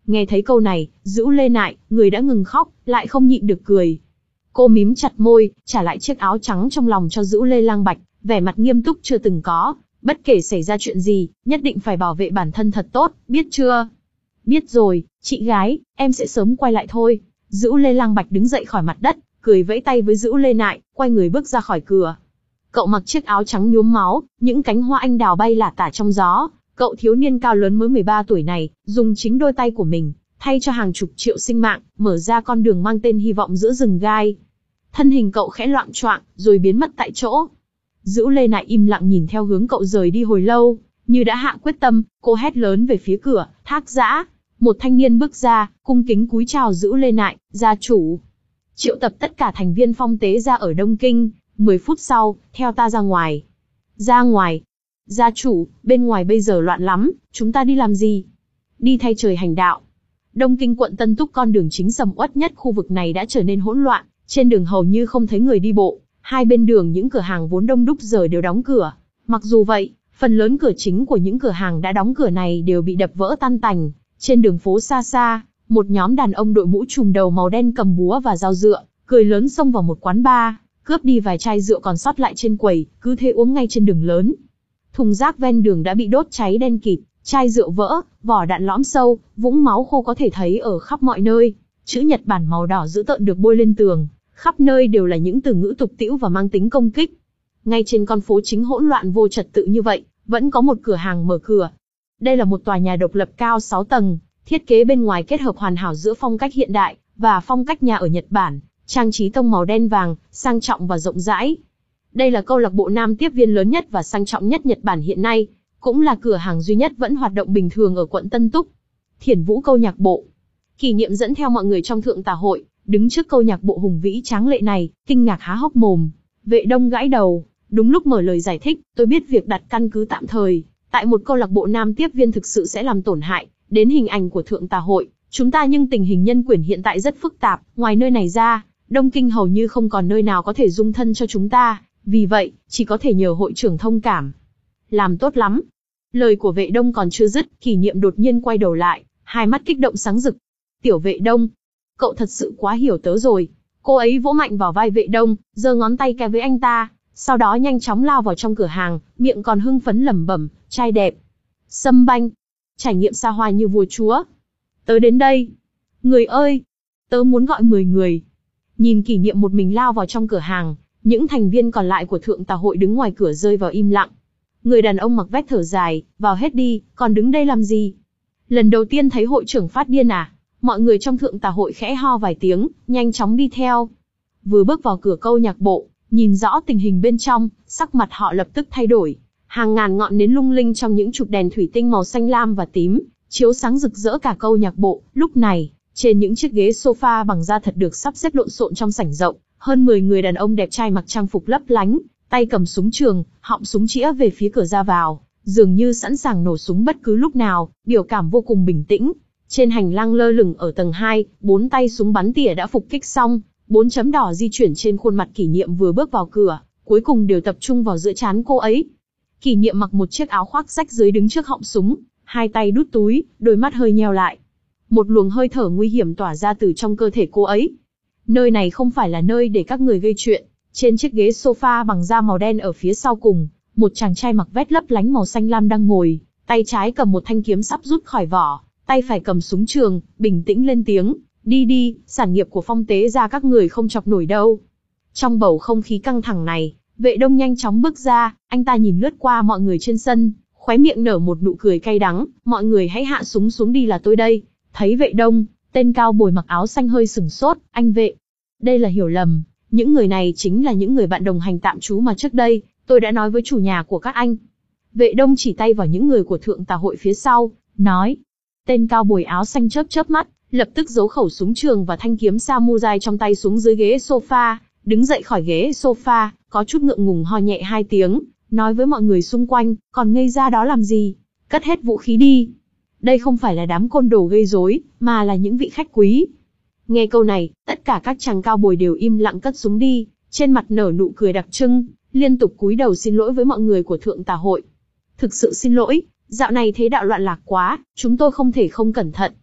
Nghe thấy câu này, Dữu Lê Nại, người đã ngừng khóc, lại không nhịn được cười. Cô mím chặt môi, trả lại chiếc áo trắng trong lòng cho Dữu Lê Lang Bạch, vẻ mặt nghiêm túc chưa từng có. Bất kể xảy ra chuyện gì, nhất định phải bảo vệ bản thân thật tốt, biết chưa? Biết rồi, chị gái, em sẽ sớm quay lại thôi. Dữu Lê Lang Bạch đứng dậy khỏi mặt đất, cười vẫy tay với Dữu Lê Nại, quay người bước ra khỏi cửa. Cậu mặc chiếc áo trắng nhuốm máu, những cánh hoa anh đào bay lả tả trong gió. Cậu thiếu niên cao lớn mới mười ba tuổi này, dùng chính đôi tay của mình, thay cho hàng chục triệu sinh mạng, mở ra con đường mang tên hy vọng giữa rừng gai. Thân hình cậu khẽ loạng choạng, rồi biến mất tại chỗ. Dữu Lê Nại im lặng nhìn theo hướng cậu rời đi hồi lâu, như đã hạ quyết tâm, cô hét lớn về phía cửa, Thác Dã. Một thanh niên bước ra, cung kính cúi chào Dữu Lê Nại, gia chủ. Triệu tập tất cả thành viên Phong Tế gia ở Đông Kinh, mười phút sau, theo ta ra ngoài. Ra ngoài? Gia chủ, bên ngoài bây giờ loạn lắm, chúng ta đi làm gì? Đi thay trời hành đạo. Đông Kinh quận Tân Túc, con đường chính sầm uất nhất khu vực này đã trở nên hỗn loạn, trên đường hầu như không thấy người đi bộ, hai bên đường những cửa hàng vốn đông đúc giờ đều đóng cửa. Mặc dù vậy, phần lớn cửa chính của những cửa hàng đã đóng cửa này đều bị đập vỡ tan tành. Trên đường phố xa xa, một nhóm đàn ông đội mũ trùm đầu màu đen cầm búa và dao dựa, cười lớn xông vào một quán bar, cướp đi vài chai rượu còn sót lại trên quầy, cứ thế uống ngay trên đường lớn. Thùng rác ven đường đã bị đốt cháy đen kịt, chai rượu vỡ, vỏ đạn lõm sâu, vũng máu khô có thể thấy ở khắp mọi nơi. Chữ Nhật Bản màu đỏ dữ tợn được bôi lên tường, khắp nơi đều là những từ ngữ tục tĩu và mang tính công kích. Ngay trên con phố chính hỗn loạn vô trật tự như vậy, vẫn có một cửa hàng mở cửa. Đây là một tòa nhà độc lập cao sáu tầng, thiết kế bên ngoài kết hợp hoàn hảo giữa phong cách hiện đại và phong cách nhà ở Nhật Bản, trang trí tông màu đen vàng, sang trọng và rộng rãi. Đây là câu lạc bộ nam tiếp viên lớn nhất và sang trọng nhất Nhật Bản hiện nay, cũng là cửa hàng duy nhất vẫn hoạt động bình thường ở quận Tân Túc. Thiển Vũ câu nhạc bộ. Kỷ Niệm dẫn theo mọi người trong thượng tà hội, đứng trước câu nhạc bộ hùng vĩ tráng lệ này, kinh ngạc há hốc mồm. Vệ Đông gãi đầu, đúng lúc mở lời giải thích, tôi biết việc đặt căn cứ tạm thời tại một câu lạc bộ nam tiếp viên thực sự sẽ làm tổn hại đến hình ảnh của thượng tà hội chúng ta, nhưng tình hình nhân quyền hiện tại rất phức tạp, ngoài nơi này ra, Đông Kinh hầu như không còn nơi nào có thể dung thân cho chúng ta, vì vậy, chỉ có thể nhờ hội trưởng thông cảm. Làm tốt lắm. Lời của Vệ Đông còn chưa dứt, Kỷ Niệm đột nhiên quay đầu lại, hai mắt kích động sáng rực. Tiểu Vệ Đông, cậu thật sự quá hiểu tớ rồi. Cô ấy vỗ mạnh vào vai Vệ Đông, giơ ngón tay cái với anh ta, sau đó nhanh chóng lao vào trong cửa hàng, miệng còn hưng phấn lẩm bẩm, trai đẹp, sâm banh, trải nghiệm xa hoa như vua chúa. Tớ đến đây. Người ơi, tớ muốn gọi mười người. Nhìn Kỷ Niệm một mình lao vào trong cửa hàng, những thành viên còn lại của thượng tà hội đứng ngoài cửa rơi vào im lặng. Người đàn ông mặc vest thở dài, vào hết đi, còn đứng đây làm gì? Lần đầu tiên thấy hội trưởng phát điên à? Mọi người trong thượng tà hội khẽ ho vài tiếng, nhanh chóng đi theo. Vừa bước vào cửa câu nhạc bộ, nhìn rõ tình hình bên trong, sắc mặt họ lập tức thay đổi. Hàng ngàn ngọn nến lung linh trong những chụp đèn thủy tinh màu xanh lam và tím, chiếu sáng rực rỡ cả câu nhạc bộ. Lúc này, trên những chiếc ghế sofa bằng da thật được sắp xếp lộn xộn trong sảnh rộng, hơn mười người đàn ông đẹp trai mặc trang phục lấp lánh, tay cầm súng trường, họng súng chĩa về phía cửa ra vào, dường như sẵn sàng nổ súng bất cứ lúc nào, biểu cảm vô cùng bình tĩnh. Trên hành lang lơ lửng ở tầng hai, bốn tay súng bắn tỉa đã phục kích xong, bốn chấm đỏ di chuyển trên khuôn mặt Kỷ Niệm vừa bước vào cửa, cuối cùng đều tập trung vào giữa trán cô ấy. Kỷ Niệm mặc một chiếc áo khoác rách rưới đứng trước họng súng, hai tay đút túi, đôi mắt hơi nheo lại. Một luồng hơi thở nguy hiểm tỏa ra từ trong cơ thể cô ấy. Nơi này không phải là nơi để các người gây chuyện. Trên chiếc ghế sofa bằng da màu đen ở phía sau cùng, một chàng trai mặc vest lấp lánh màu xanh lam đang ngồi, tay trái cầm một thanh kiếm sắp rút khỏi vỏ, tay phải cầm súng trường, bình tĩnh lên tiếng, đi đi, sản nghiệp của Phong Tế gia các người không chọc nổi đâu. Trong bầu không khí căng thẳng này, Vệ Đông nhanh chóng bước ra, anh ta nhìn lướt qua mọi người trên sân, khóe miệng nở một nụ cười cay đắng, mọi người hãy hạ súng xuống đi, là tôi đây. Thấy Vệ Đông, tên cao bồi mặc áo xanh hơi sửng sốt, anh Vệ. Đây là hiểu lầm, những người này chính là những người bạn đồng hành tạm trú mà trước đây, tôi đã nói với chủ nhà của các anh. Vệ Đông chỉ tay vào những người của thượng tà hội phía sau, nói. Tên cao bồi áo xanh chớp chớp mắt, lập tức giấu khẩu súng trường và thanh kiếm samurai trong tay xuống dưới ghế sofa, đứng dậy khỏi ghế sofa, có chút ngượng ngùng ho nhẹ hai tiếng, nói với mọi người xung quanh, còn ngây ra đó làm gì, cất hết vũ khí đi. Đây không phải là đám côn đồ gây rối, mà là những vị khách quý. Nghe câu này, tất cả các chàng cao bồi đều im lặng cất súng đi, trên mặt nở nụ cười đặc trưng, liên tục cúi đầu xin lỗi với mọi người của thượng tà hội. Thực sự xin lỗi, dạo này thế đạo loạn lạc quá, chúng tôi không thể không cẩn thận.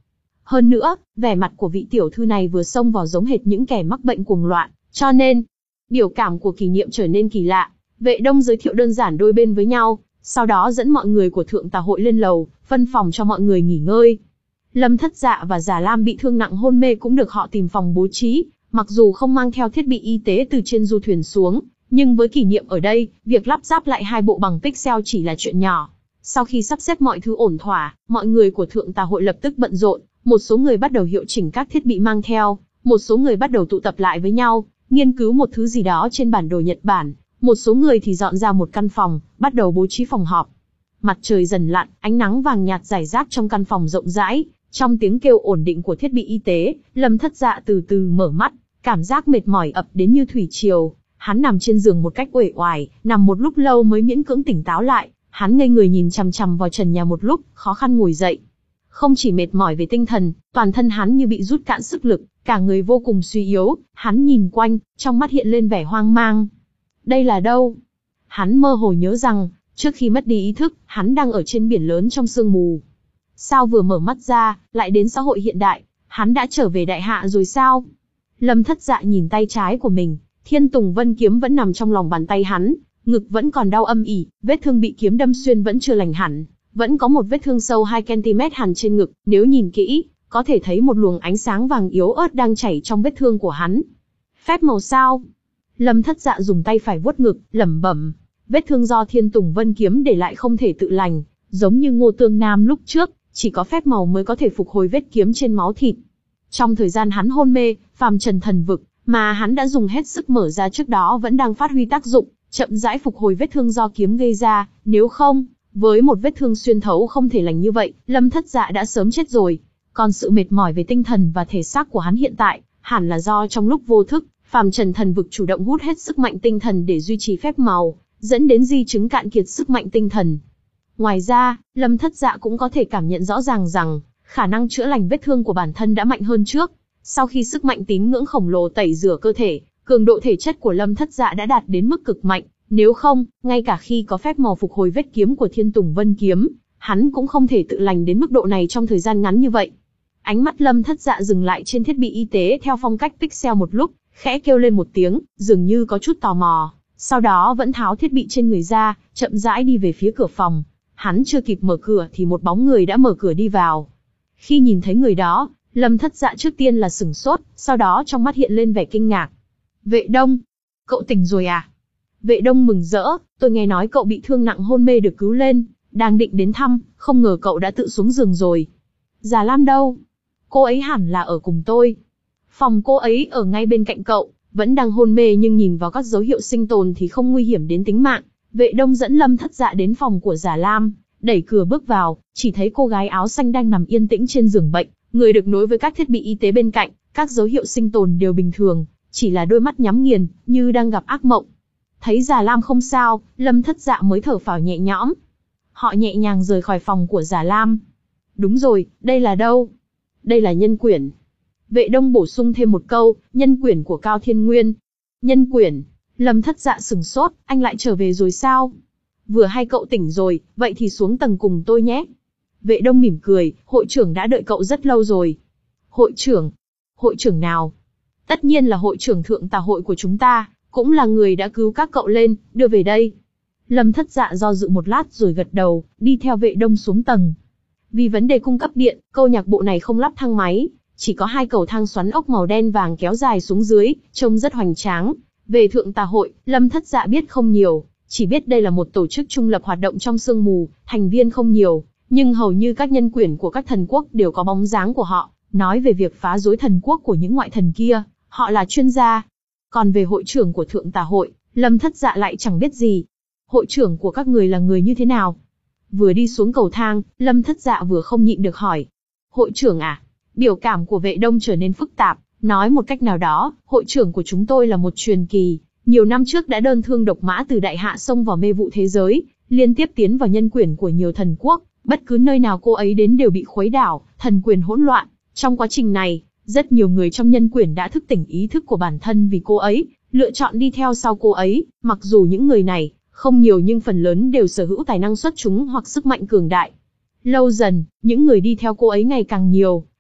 Hơn nữa, vẻ mặt của vị tiểu thư này vừa xông vào giống hệt những kẻ mắc bệnh cuồng loạn, cho nên, biểu cảm của Kỷ Niệm trở nên kỳ lạ. Vệ Đông giới thiệu đơn giản đôi bên với nhau, sau đó dẫn mọi người của Thượng Tà hội lên lầu, phân phòng cho mọi người nghỉ ngơi. Lâm Thất Dạ và Già Lam bị thương nặng hôn mê cũng được họ tìm phòng bố trí, mặc dù không mang theo thiết bị y tế từ trên du thuyền xuống, nhưng với Kỷ Niệm ở đây, việc lắp ráp lại hai bộ bằng pixel chỉ là chuyện nhỏ. Sau khi sắp xếp mọi thứ ổn thỏa, mọi người của Thượng Tà hội lập tức bận rộn, một số người bắt đầu hiệu chỉnh các thiết bị mang theo, một số người bắt đầu tụ tập lại với nhau, nghiên cứu một thứ gì đó trên bản đồ Nhật Bản, một số người thì dọn ra một căn phòng, bắt đầu bố trí phòng họp. Mặt trời dần lặn, ánh nắng vàng nhạt rải rác trong căn phòng rộng rãi, trong tiếng kêu ổn định của thiết bị y tế, Lâm Thất Dạ từ từ mở mắt, cảm giác mệt mỏi ập đến như thủy triều. Hắn nằm trên giường một cách uể oải, nằm một lúc lâu mới miễn cưỡng tỉnh táo lại. Hắn ngây người nhìn chằm chằm vào trần nhà một lúc, khó khăn ngồi dậy. Không chỉ mệt mỏi về tinh thần, toàn thân hắn như bị rút cạn sức lực, cả người vô cùng suy yếu. Hắn nhìn quanh, trong mắt hiện lên vẻ hoang mang. Đây là đâu? Hắn mơ hồ nhớ rằng, trước khi mất đi ý thức, hắn đang ở trên biển lớn trong sương mù. Sao vừa mở mắt ra, lại đến xã hội hiện đại? Hắn đã trở về đại hạ rồi sao? Lâm Thất Dạ nhìn tay trái của mình, Thiên Tùng Vân kiếm vẫn nằm trong lòng bàn tay hắn, ngực vẫn còn đau âm ỉ, vết thương bị kiếm đâm xuyên vẫn chưa lành hẳn, vẫn có một vết thương sâu hai ki lô mét hằn trên ngực, nếu nhìn kỹ, có thể thấy một luồng ánh sáng vàng yếu ớt đang chảy trong vết thương của hắn. Phép màu sao? Lâm Thất Dạ dùng tay phải vuốt ngực, lẩm bẩm, vết thương do Thiên Tùng Vân kiếm để lại không thể tự lành, giống như Ngô Tương Nam lúc trước, chỉ có phép màu mới có thể phục hồi vết kiếm trên máu thịt. Trong thời gian hắn hôn mê, phàm trần thần vực mà hắn đã dùng hết sức mở ra trước đó vẫn đang phát huy tác dụng, chậm rãi phục hồi vết thương do kiếm gây ra, nếu không, với một vết thương xuyên thấu không thể lành như vậy, Lâm Thất Dạ đã sớm chết rồi. Còn sự mệt mỏi về tinh thần và thể xác của hắn hiện tại, hẳn là do trong lúc vô thức, phàm trần thần vực chủ động hút hết sức mạnh tinh thần để duy trì phép màu, dẫn đến di chứng cạn kiệt sức mạnh tinh thần. Ngoài ra, Lâm Thất Dạ cũng có thể cảm nhận rõ ràng rằng, khả năng chữa lành vết thương của bản thân đã mạnh hơn trước. Sau khi sức mạnh tín ngưỡng khổng lồ tẩy rửa cơ thể, cường độ thể chất của Lâm Thất Dạ đã đạt đến mức cực mạnh, nếu không, ngay cả khi có phép màu phục hồi vết kiếm của Thiên Tùng Vân kiếm, hắn cũng không thể tự lành đến mức độ này trong thời gian ngắn như vậy. Ánh mắt Lâm Thất Dạ dừng lại trên thiết bị y tế theo phong cách pixel một lúc, khẽ kêu lên một tiếng, dường như có chút tò mò, sau đó vẫn tháo thiết bị trên người ra, chậm rãi đi về phía cửa phòng. Hắn chưa kịp mở cửa thì một bóng người đã mở cửa đi vào. Khi nhìn thấy người đó, Lâm Thất Dạ trước tiên là sửng sốt, sau đó trong mắt hiện lên vẻ kinh ngạc. Vệ Đông, cậu tỉnh rồi à? Vệ Đông mừng rỡ, tôi nghe nói cậu bị thương nặng hôn mê được cứu lên, đang định đến thăm, không ngờ cậu đã tự xuống giường rồi. Già Lam đâu? Cô ấy hẳn là ở cùng tôi. Phòng cô ấy ở ngay bên cạnh cậu, vẫn đang hôn mê nhưng nhìn vào các dấu hiệu sinh tồn thì không nguy hiểm đến tính mạng. Vệ Đông dẫn Lâm Thất Dạ đến phòng của Già Lam, đẩy cửa bước vào, chỉ thấy cô gái áo xanh đang nằm yên tĩnh trên giường bệnh, người được nối với các thiết bị y tế bên cạnh, các dấu hiệu sinh tồn đều bình thường, chỉ là đôi mắt nhắm nghiền, như đang gặp ác mộng. Thấy Già Lam không sao, Lâm Thất Dạ mới thở phào nhẹ nhõm. Họ nhẹ nhàng rời khỏi phòng của Già Lam. Đúng rồi, đây là đâu? Đây là nhân quyển. Vệ Đông bổ sung thêm một câu, nhân quyển của Cao Thiên Nguyên. Nhân quyển? Lâm Thất Dạ sửng sốt, anh lại trở về rồi sao? Vừa hay cậu tỉnh rồi, vậy thì xuống tầng cùng tôi nhé. Vệ Đông mỉm cười, hội trưởng đã đợi cậu rất lâu rồi. Hội trưởng? Hội trưởng nào? Tất nhiên là hội trưởng Thượng Tà hội của chúng ta, cũng là người đã cứu các cậu lên, đưa về đây. Lâm Thất Dạ do dự một lát rồi gật đầu, đi theo Vệ Đông xuống tầng. Vì vấn đề cung cấp điện, câu nhạc bộ này không lắp thang máy, chỉ có hai cầu thang xoắn ốc màu đen vàng kéo dài xuống dưới, trông rất hoành tráng. Về Thượng Tà hội, Lâm Thất Dạ biết không nhiều, chỉ biết đây là một tổ chức trung lập hoạt động trong sương mù, thành viên không nhiều, nhưng hầu như các nhân quyển của các thần quốc đều có bóng dáng của họ, nói về việc phá rối thần quốc của những ngoại thần kia, họ là chuyên gia. Còn về hội trưởng của Thượng Tà hội, Lâm Thất Dạ lại chẳng biết gì. Hội trưởng của các người là người như thế nào? Vừa đi xuống cầu thang, Lâm Thất Dạ vừa không nhịn được hỏi. Hội trưởng à? Biểu cảm của Vệ Đông trở nên phức tạp, nói một cách nào đó, hội trưởng của chúng tôi là một truyền kỳ, nhiều năm trước đã đơn thương độc mã từ đại hạ xông vào mê vụ thế giới, liên tiếp tiến vào nhân quyển của nhiều thần quốc, bất cứ nơi nào cô ấy đến đều bị khuấy đảo, thần quyền hỗn loạn. Trong quá trình này, rất nhiều người trong nhân quyển đã thức tỉnh ý thức của bản thân vì cô ấy, lựa chọn đi theo sau cô ấy, mặc dù những người này, không nhiều nhưng phần lớn đều sở hữu tài năng xuất chúng hoặc sức mạnh cường đại. Lâu dần, những người đi theo cô ấy ngày càng nhiều,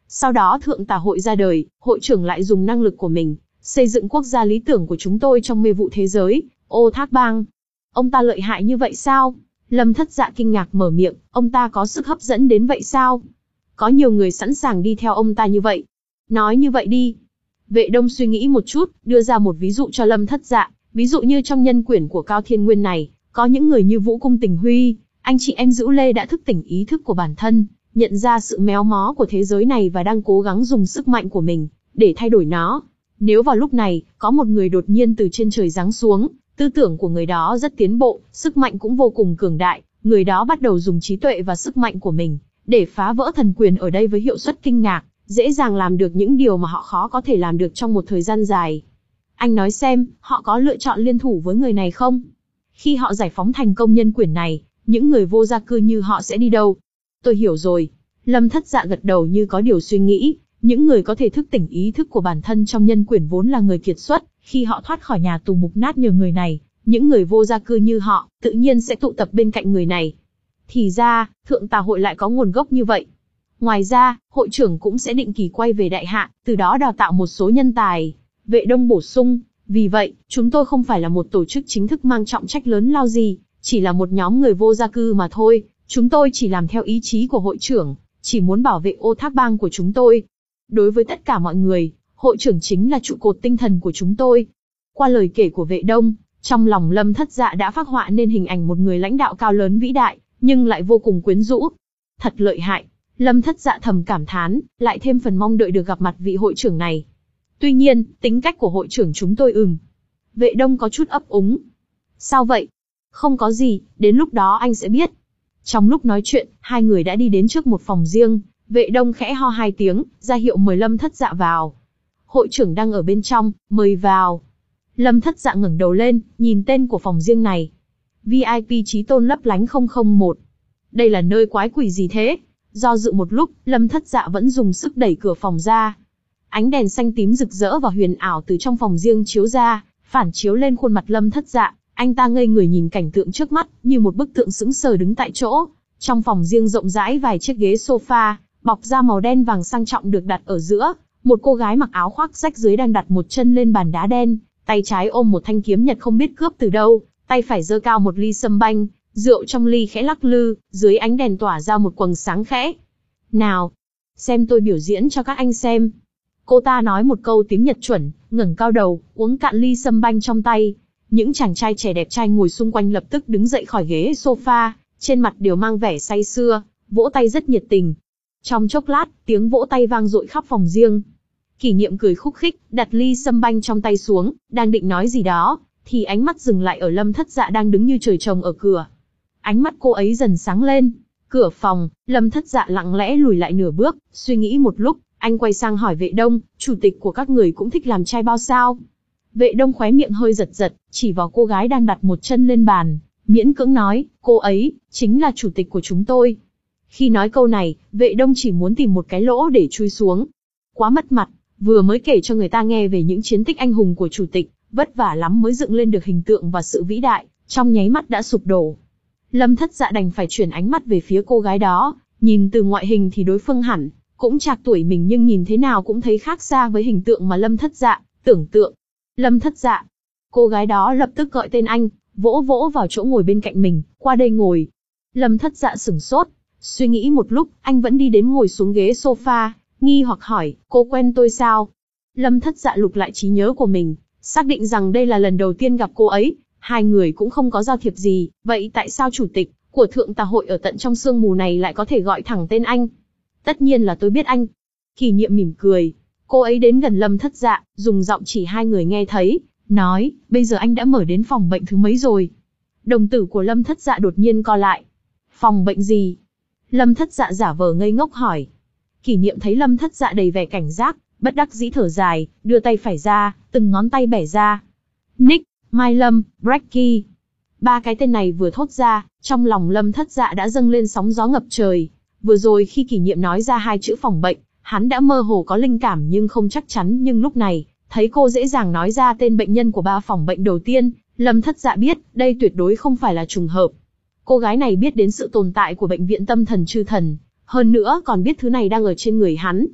Sau đó Thượng Tà Hội ra đời, hội trưởng lại dùng năng lực của mình, xây dựng quốc gia lý tưởng của chúng tôi trong mê vụ thế giới, Ô Thác Bang. Ông ta lợi hại như vậy sao? Lâm Thất Dạ kinh ngạc mở miệng, ông ta có sức hấp dẫn đến vậy sao? Có nhiều người sẵn sàng đi theo ông ta như vậy. Nói như vậy đi. Vệ Đông suy nghĩ một chút, đưa ra một ví dụ cho Lâm Thất Dạ, ví dụ như trong nhân quyển của Cao Thiên Nguyên này, có những người như Vũ Cung Tình Huy, anh chị em Dữu Lê đã thức tỉnh ý thức của bản thân, nhận ra sự méo mó của thế giới này và đang cố gắng dùng sức mạnh của mình để thay đổi nó. Nếu vào lúc này, có một người đột nhiên từ trên trời giáng xuống, tư tưởng của người đó rất tiến bộ, sức mạnh cũng vô cùng cường đại, người đó bắt đầu dùng trí tuệ và sức mạnh của mình để phá vỡ thần quyền ở đây với hiệu suất kinh ngạc, dễ dàng làm được những điều mà họ khó có thể làm được trong một thời gian dài. Anh nói xem, họ có lựa chọn liên thủ với người này không? Khi họ giải phóng thành công nhân quyển này, những người vô gia cư như họ sẽ đi đâu? Tôi hiểu rồi. Lâm Thất Dạ gật đầu như có điều suy nghĩ. Những người có thể thức tỉnh ý thức của bản thân trong nhân quyển vốn là người kiệt xuất, khi họ thoát khỏi nhà tù mục nát nhờ người này, những người vô gia cư như họ, tự nhiên sẽ tụ tập bên cạnh người này. Thì ra, Thượng Tà Hội lại có nguồn gốc như vậy. Ngoài ra, hội trưởng cũng sẽ định kỳ quay về Đại Hạ, từ đó đào tạo một số nhân tài. Vệ Đông bổ sung, vì vậy, chúng tôi không phải là một tổ chức chính thức mang trọng trách lớn lao gì, chỉ là một nhóm người vô gia cư mà thôi, chúng tôi chỉ làm theo ý chí của hội trưởng, chỉ muốn bảo vệ Ô Thác Bang của chúng tôi. Đối với tất cả mọi người, hội trưởng chính là trụ cột tinh thần của chúng tôi. Qua lời kể của Vệ Đông, trong lòng Lâm Thất Dạ đã phác họa nên hình ảnh một người lãnh đạo cao lớn vĩ đại, nhưng lại vô cùng quyến rũ. Thật lợi hại, Lâm Thất Dạ thầm cảm thán, lại thêm phần mong đợi được gặp mặt vị hội trưởng này. Tuy nhiên, tính cách của hội trưởng chúng tôi ừm. Vệ Đông có chút ấp úng. Sao vậy? Không có gì, đến lúc đó anh sẽ biết. Trong lúc nói chuyện, hai người đã đi đến trước một phòng riêng. Vệ Đông khẽ ho hai tiếng, ra hiệu mời Lâm Thất Dạ vào. Hội trưởng đang ở bên trong, mời vào. Lâm Thất Dạ ngẩng đầu lên, nhìn tên của phòng riêng này. vi ai pi Chí Tôn lấp lánh không không một. Đây là nơi quái quỷ gì thế? Do dự một lúc, Lâm Thất Dạ vẫn dùng sức đẩy cửa phòng ra. Ánh đèn xanh tím rực rỡ và huyền ảo từ trong phòng riêng chiếu ra, phản chiếu lên khuôn mặt Lâm Thất Dạ. Anh ta ngây người nhìn cảnh tượng trước mắt, như một bức tượng sững sờ đứng tại chỗ. Trong phòng riêng rộng rãi vài chiếc ghế sofa, bọc da màu đen vàng sang trọng được đặt ở giữa. Một cô gái mặc áo khoác rách rưới đang đặt một chân lên bàn đá đen, tay trái ôm một thanh kiếm nhật không biết cướp từ đâu, tay phải giơ cao một ly sâm banh, rượu trong ly khẽ lắc lư, dưới ánh đèn tỏa ra một quầng sáng khẽ. Nào, xem tôi biểu diễn cho các anh xem. Cô ta nói một câu tiếng Nhật chuẩn, ngẩng cao đầu, uống cạn ly sâm banh trong tay. Những chàng trai trẻ đẹp trai ngồi xung quanh lập tức đứng dậy khỏi ghế sofa, trên mặt đều mang vẻ say sưa, vỗ tay rất nhiệt tình. Trong chốc lát, tiếng vỗ tay vang dội khắp phòng riêng. Kỷ Niệm cười khúc khích, đặt ly sâm banh trong tay xuống, đang định nói gì đó, thì ánh mắt dừng lại ở Lâm Thất Dạ đang đứng như trời trồng ở cửa. Ánh mắt cô ấy dần sáng lên. Cửa phòng, Lâm Thất Dạ lặng lẽ lùi lại nửa bước, suy nghĩ một lúc, anh quay sang hỏi Vệ Đông, chủ tịch của các người cũng thích làm trai bao sao? Vệ Đông khóe miệng hơi giật giật, chỉ vào cô gái đang đặt một chân lên bàn, miễn cưỡng nói, cô ấy, chính là chủ tịch của chúng tôi. Khi nói câu này, Vệ Đông chỉ muốn tìm một cái lỗ để chui xuống. Quá mất mặt, vừa mới kể cho người ta nghe về những chiến tích anh hùng của chủ tịch, vất vả lắm mới dựng lên được hình tượng và sự vĩ đại, trong nháy mắt đã sụp đổ. Lâm Thất Dạ đành phải chuyển ánh mắt về phía cô gái đó, nhìn từ ngoại hình thì đối phương hẳn cũng trạc tuổi mình nhưng nhìn thế nào cũng thấy khác xa với hình tượng mà Lâm Thất Dạ tưởng tượng. Lâm Thất Dạ. Cô gái đó lập tức gọi tên anh, vỗ vỗ vào chỗ ngồi bên cạnh mình, qua đây ngồi. Lâm Thất Dạ sửng sốt, suy nghĩ một lúc, anh vẫn đi đến ngồi xuống ghế sofa, nghi hoặc hỏi, cô quen tôi sao? Lâm Thất Dạ lục lại trí nhớ của mình, xác định rằng đây là lần đầu tiên gặp cô ấy, hai người cũng không có giao thiệp gì, vậy tại sao chủ tịch của Thượng Tà Hội ở tận trong sương mù này lại có thể gọi thẳng tên anh? Tất nhiên là tôi biết anh. Kỷ Niệm mỉm cười. Cô ấy đến gần Lâm Thất Dạ, dùng giọng chỉ hai người nghe thấy, nói, bây giờ anh đã mở đến phòng bệnh thứ mấy rồi? Đồng tử của Lâm Thất Dạ đột nhiên co lại. Phòng bệnh gì? Lâm Thất Dạ giả vờ ngây ngốc hỏi. Kỷ Niệm thấy Lâm Thất Dạ đầy vẻ cảnh giác, bất đắc dĩ thở dài, đưa tay phải ra, từng ngón tay bẻ ra. Nick, Mai Lâm, Brecky. Ba cái tên này vừa thốt ra, trong lòng Lâm Thất Dạ đã dâng lên sóng gió ngập trời. Vừa rồi khi Kỷ Niệm nói ra hai chữ phòng bệnh, hắn đã mơ hồ có linh cảm nhưng không chắc chắn, nhưng lúc này, thấy cô dễ dàng nói ra tên bệnh nhân của ba phòng bệnh đầu tiên, Lâm Thất Dạ biết, đây tuyệt đối không phải là trùng hợp. Cô gái này biết đến sự tồn tại của bệnh viện tâm thần Chư Thần, hơn nữa còn biết thứ này đang ở trên người hắn.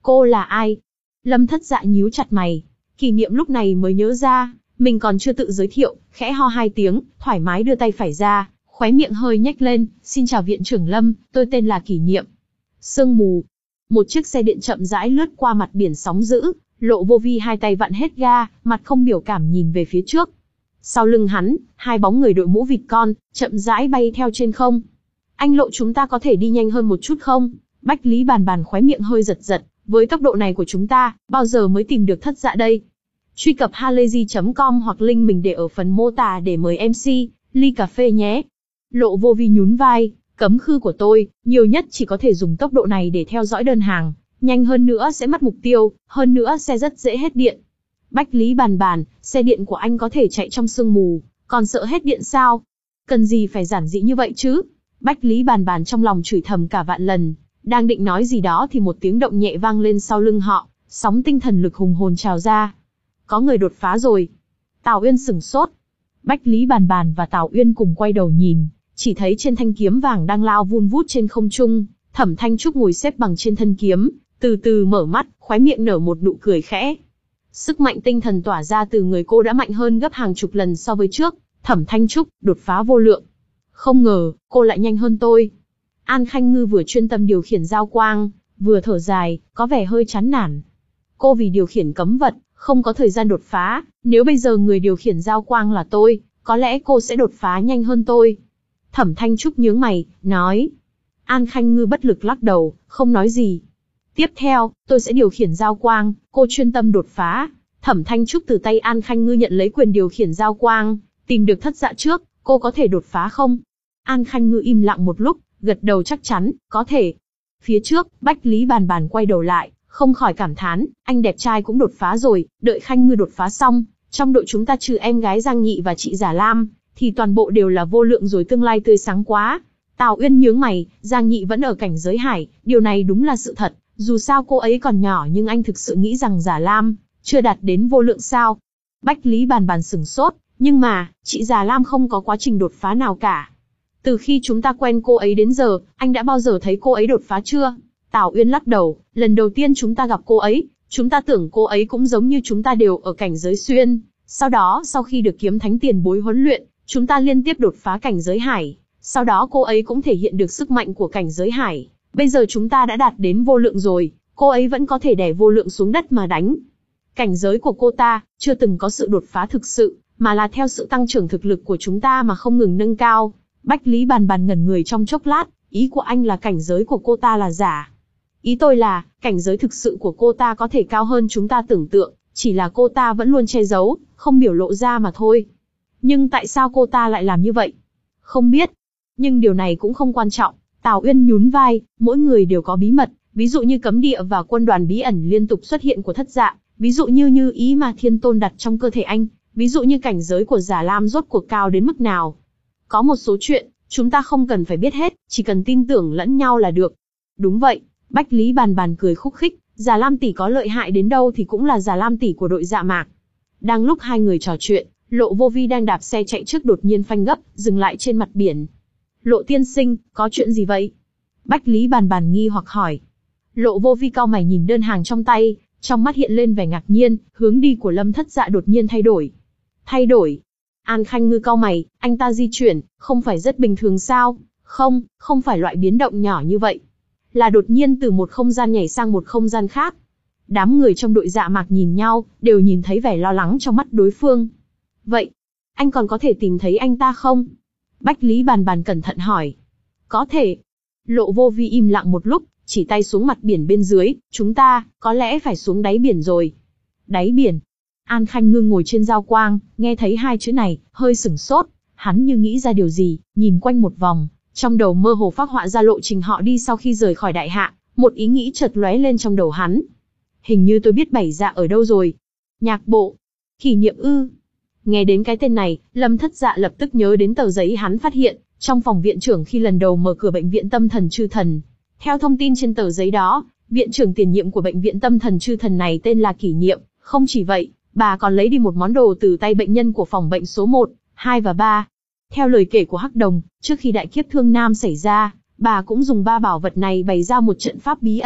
Cô là ai? Lâm Thất Dạ nhíu chặt mày. Kỷ Niệm lúc này mới nhớ ra, mình còn chưa tự giới thiệu, khẽ ho hai tiếng, thoải mái đưa tay phải ra, khóe miệng hơi nhếch lên, xin chào viện trưởng Lâm, tôi tên là Kỷ Niệm. Sương mù. Một chiếc xe điện chậm rãi lướt qua mặt biển sóng dữ, Lộ Vô Vi hai tay vặn hết ga, mặt không biểu cảm nhìn về phía trước. Sau lưng hắn, hai bóng người đội mũ vịt con, chậm rãi bay theo trên không. Anh Lộ, chúng ta có thể đi nhanh hơn một chút không? Bách Lý Bàn Bàn khóe miệng hơi giật giật, với tốc độ này của chúng ta, bao giờ mới tìm được Thất Dạ đây? Truy cập halayzi chấm com hoặc link mình để ở phần mô tả để mời em xê, ly cà phê nhé. Lộ Vô Vi nhún vai, cấm khư của tôi, nhiều nhất chỉ có thể dùng tốc độ này để theo dõi đơn hàng, nhanh hơn nữa sẽ mất mục tiêu, hơn nữa xe rất dễ hết điện. Bách Lý Bàn Bàn, xe điện của anh có thể chạy trong sương mù, còn sợ hết điện sao? Cần gì phải giản dị như vậy chứ? Bách Lý Bàn Bàn trong lòng chửi thầm cả vạn lần, đang định nói gì đó thì một tiếng động nhẹ vang lên sau lưng họ, sóng tinh thần lực hùng hồn trào ra. Có người đột phá rồi. Tào Uyên sửng sốt. Bách Lý Bàn Bàn và Tào Uyên cùng quay đầu nhìn, chỉ thấy trên thanh kiếm vàng đang lao vun vút trên không trung, Thẩm Thanh Trúc ngồi xếp bằng trên thân kiếm, từ từ mở mắt, khóe miệng nở một nụ cười khẽ. Sức mạnh tinh thần tỏa ra từ người cô đã mạnh hơn gấp hàng chục lần so với trước. Thẩm Thanh Trúc, đột phá vô lượng. Không ngờ, cô lại nhanh hơn tôi. An Khanh Ngư vừa chuyên tâm điều khiển giao quang, vừa thở dài, có vẻ hơi chán nản. Cô vì điều khiển cấm vật, không có thời gian đột phá, nếu bây giờ người điều khiển giao quang là tôi, có lẽ cô sẽ đột phá nhanh hơn tôi. Thẩm Thanh Trúc nhướng mày, nói. An Khanh Ngư bất lực lắc đầu, không nói gì. Tiếp theo, tôi sẽ điều khiển giao quang, cô chuyên tâm đột phá. Thẩm Thanh Trúc từ tay An Khanh Ngư nhận lấy quyền điều khiển giao quang, tìm được Thất Dạ trước, cô có thể đột phá không? An Khanh Ngư im lặng một lúc, gật đầu chắc chắn, có thể. Phía trước, Bách Lý Bàn Bàn quay đầu lại, không khỏi cảm thán, anh đẹp trai cũng đột phá rồi, đợi Khanh Ngư đột phá xong, trong đội chúng ta trừ em gái Giang Nhị và chị Giả Lam, thì toàn bộ đều là vô lượng rồi, tương lai tươi sáng quá. Tào Uyên nhướng mày, Giang Nhị vẫn ở cảnh giới hải, điều này đúng là sự thật, dù sao cô ấy còn nhỏ nhưng anh thực sự nghĩ rằng Giả Lam chưa đạt đến vô lượng sao? Bách Lý Bàn Bàn sửng sốt, nhưng mà, chị Giả Lam không có quá trình đột phá nào cả. Từ khi chúng ta quen cô ấy đến giờ, anh đã bao giờ thấy cô ấy đột phá chưa? Tào Uyên lắc đầu, lần đầu tiên chúng ta gặp cô ấy, chúng ta tưởng cô ấy cũng giống như chúng ta đều ở cảnh giới xuyên. Sau đó, sau khi được kiếm thánh tiền bối huấn luyện, chúng ta liên tiếp đột phá cảnh giới hải. Sau đó cô ấy cũng thể hiện được sức mạnh của cảnh giới hải. Bây giờ chúng ta đã đạt đến vô lượng rồi, cô ấy vẫn có thể đè vô lượng xuống đất mà đánh. Cảnh giới của cô ta, chưa từng có sự đột phá thực sự, mà là theo sự tăng trưởng thực lực của chúng ta mà không ngừng nâng cao. Bách Lý Bàn Bàn ngẩn người trong chốc lát, ý của anh là cảnh giới của cô ta là giả. Ý tôi là, cảnh giới thực sự của cô ta có thể cao hơn chúng ta tưởng tượng, chỉ là cô ta vẫn luôn che giấu, không biểu lộ ra mà thôi. Nhưng tại sao cô ta lại làm như vậy? Không biết. Nhưng điều này cũng không quan trọng. Tào Uyên nhún vai, mỗi người đều có bí mật, ví dụ như cấm địa và quân đoàn bí ẩn liên tục xuất hiện của Thất Dạ, ví dụ như như ý mà Thiên Tôn đặt trong cơ thể anh, ví dụ như cảnh giới của Giả Lam rốt cuộc cao đến mức nào. Có một số chuyện, chúng ta không cần phải biết hết, chỉ cần tin tưởng lẫn nhau là được. Đúng vậy, Bách Lý Bàn Bàn cười khúc khích, Giả Lam tỷ có lợi hại đến đâu thì cũng là Giả Lam tỷ của đội Dạ Mạc. Đang lúc hai người trò chuyện, Lộ Vô Vi đang đạp xe chạy trước đột nhiên phanh gấp, dừng lại trên mặt biển. Lộ tiên sinh, có chuyện gì vậy? Bách Lý Bàn Bàn nghi hoặc hỏi. Lộ Vô Vi cau mày nhìn đơn hàng trong tay, trong mắt hiện lên vẻ ngạc nhiên, hướng đi của Lâm Thất Dạ đột nhiên thay đổi. Thay đổi? An Khanh Ngư cau mày, anh ta di chuyển, không phải rất bình thường sao? Không, không phải loại biến động nhỏ như vậy. Là đột nhiên từ một không gian nhảy sang một không gian khác. Đám người trong đội Dạ Mạc nhìn nhau, đều nhìn thấy vẻ lo lắng trong mắt đối phương. Vậy, anh còn có thể tìm thấy anh ta không? Bách Lý Bàn Bàn cẩn thận hỏi. Có thể. Lộ Vô Vi im lặng một lúc, chỉ tay xuống mặt biển bên dưới, chúng ta, có lẽ phải xuống đáy biển rồi. Đáy biển. An Khanh Ngư ngồi trên giao quang, nghe thấy hai chữ này, hơi sửng sốt, hắn như nghĩ ra điều gì, nhìn quanh một vòng, trong đầu mơ hồ phác họa ra lộ trình họ đi sau khi rời khỏi đại hạ, một ý nghĩ chợt lóe lên trong đầu hắn. Hình như tôi biết Bảy Dạ ở đâu rồi. Nhạc bộ. Kỷ Niệm ư? Nghe đến cái tên này, Lâm Thất Dạ lập tức nhớ đến tờ giấy hắn phát hiện trong phòng viện trưởng khi lần đầu mở cửa bệnh viện tâm thần Chư Thần. Theo thông tin trên tờ giấy đó, viện trưởng tiền nhiệm của bệnh viện tâm thần Chư Thần này tên là Kỷ Niệm. Không chỉ vậy, bà còn lấy đi một món đồ từ tay bệnh nhân của phòng bệnh số một, hai và ba. Theo lời kể của Hắc Đồng, trước khi đại kiếp Thương Nam xảy ra, bà cũng dùng ba bảo vật này bày ra một trận pháp bí ẩn,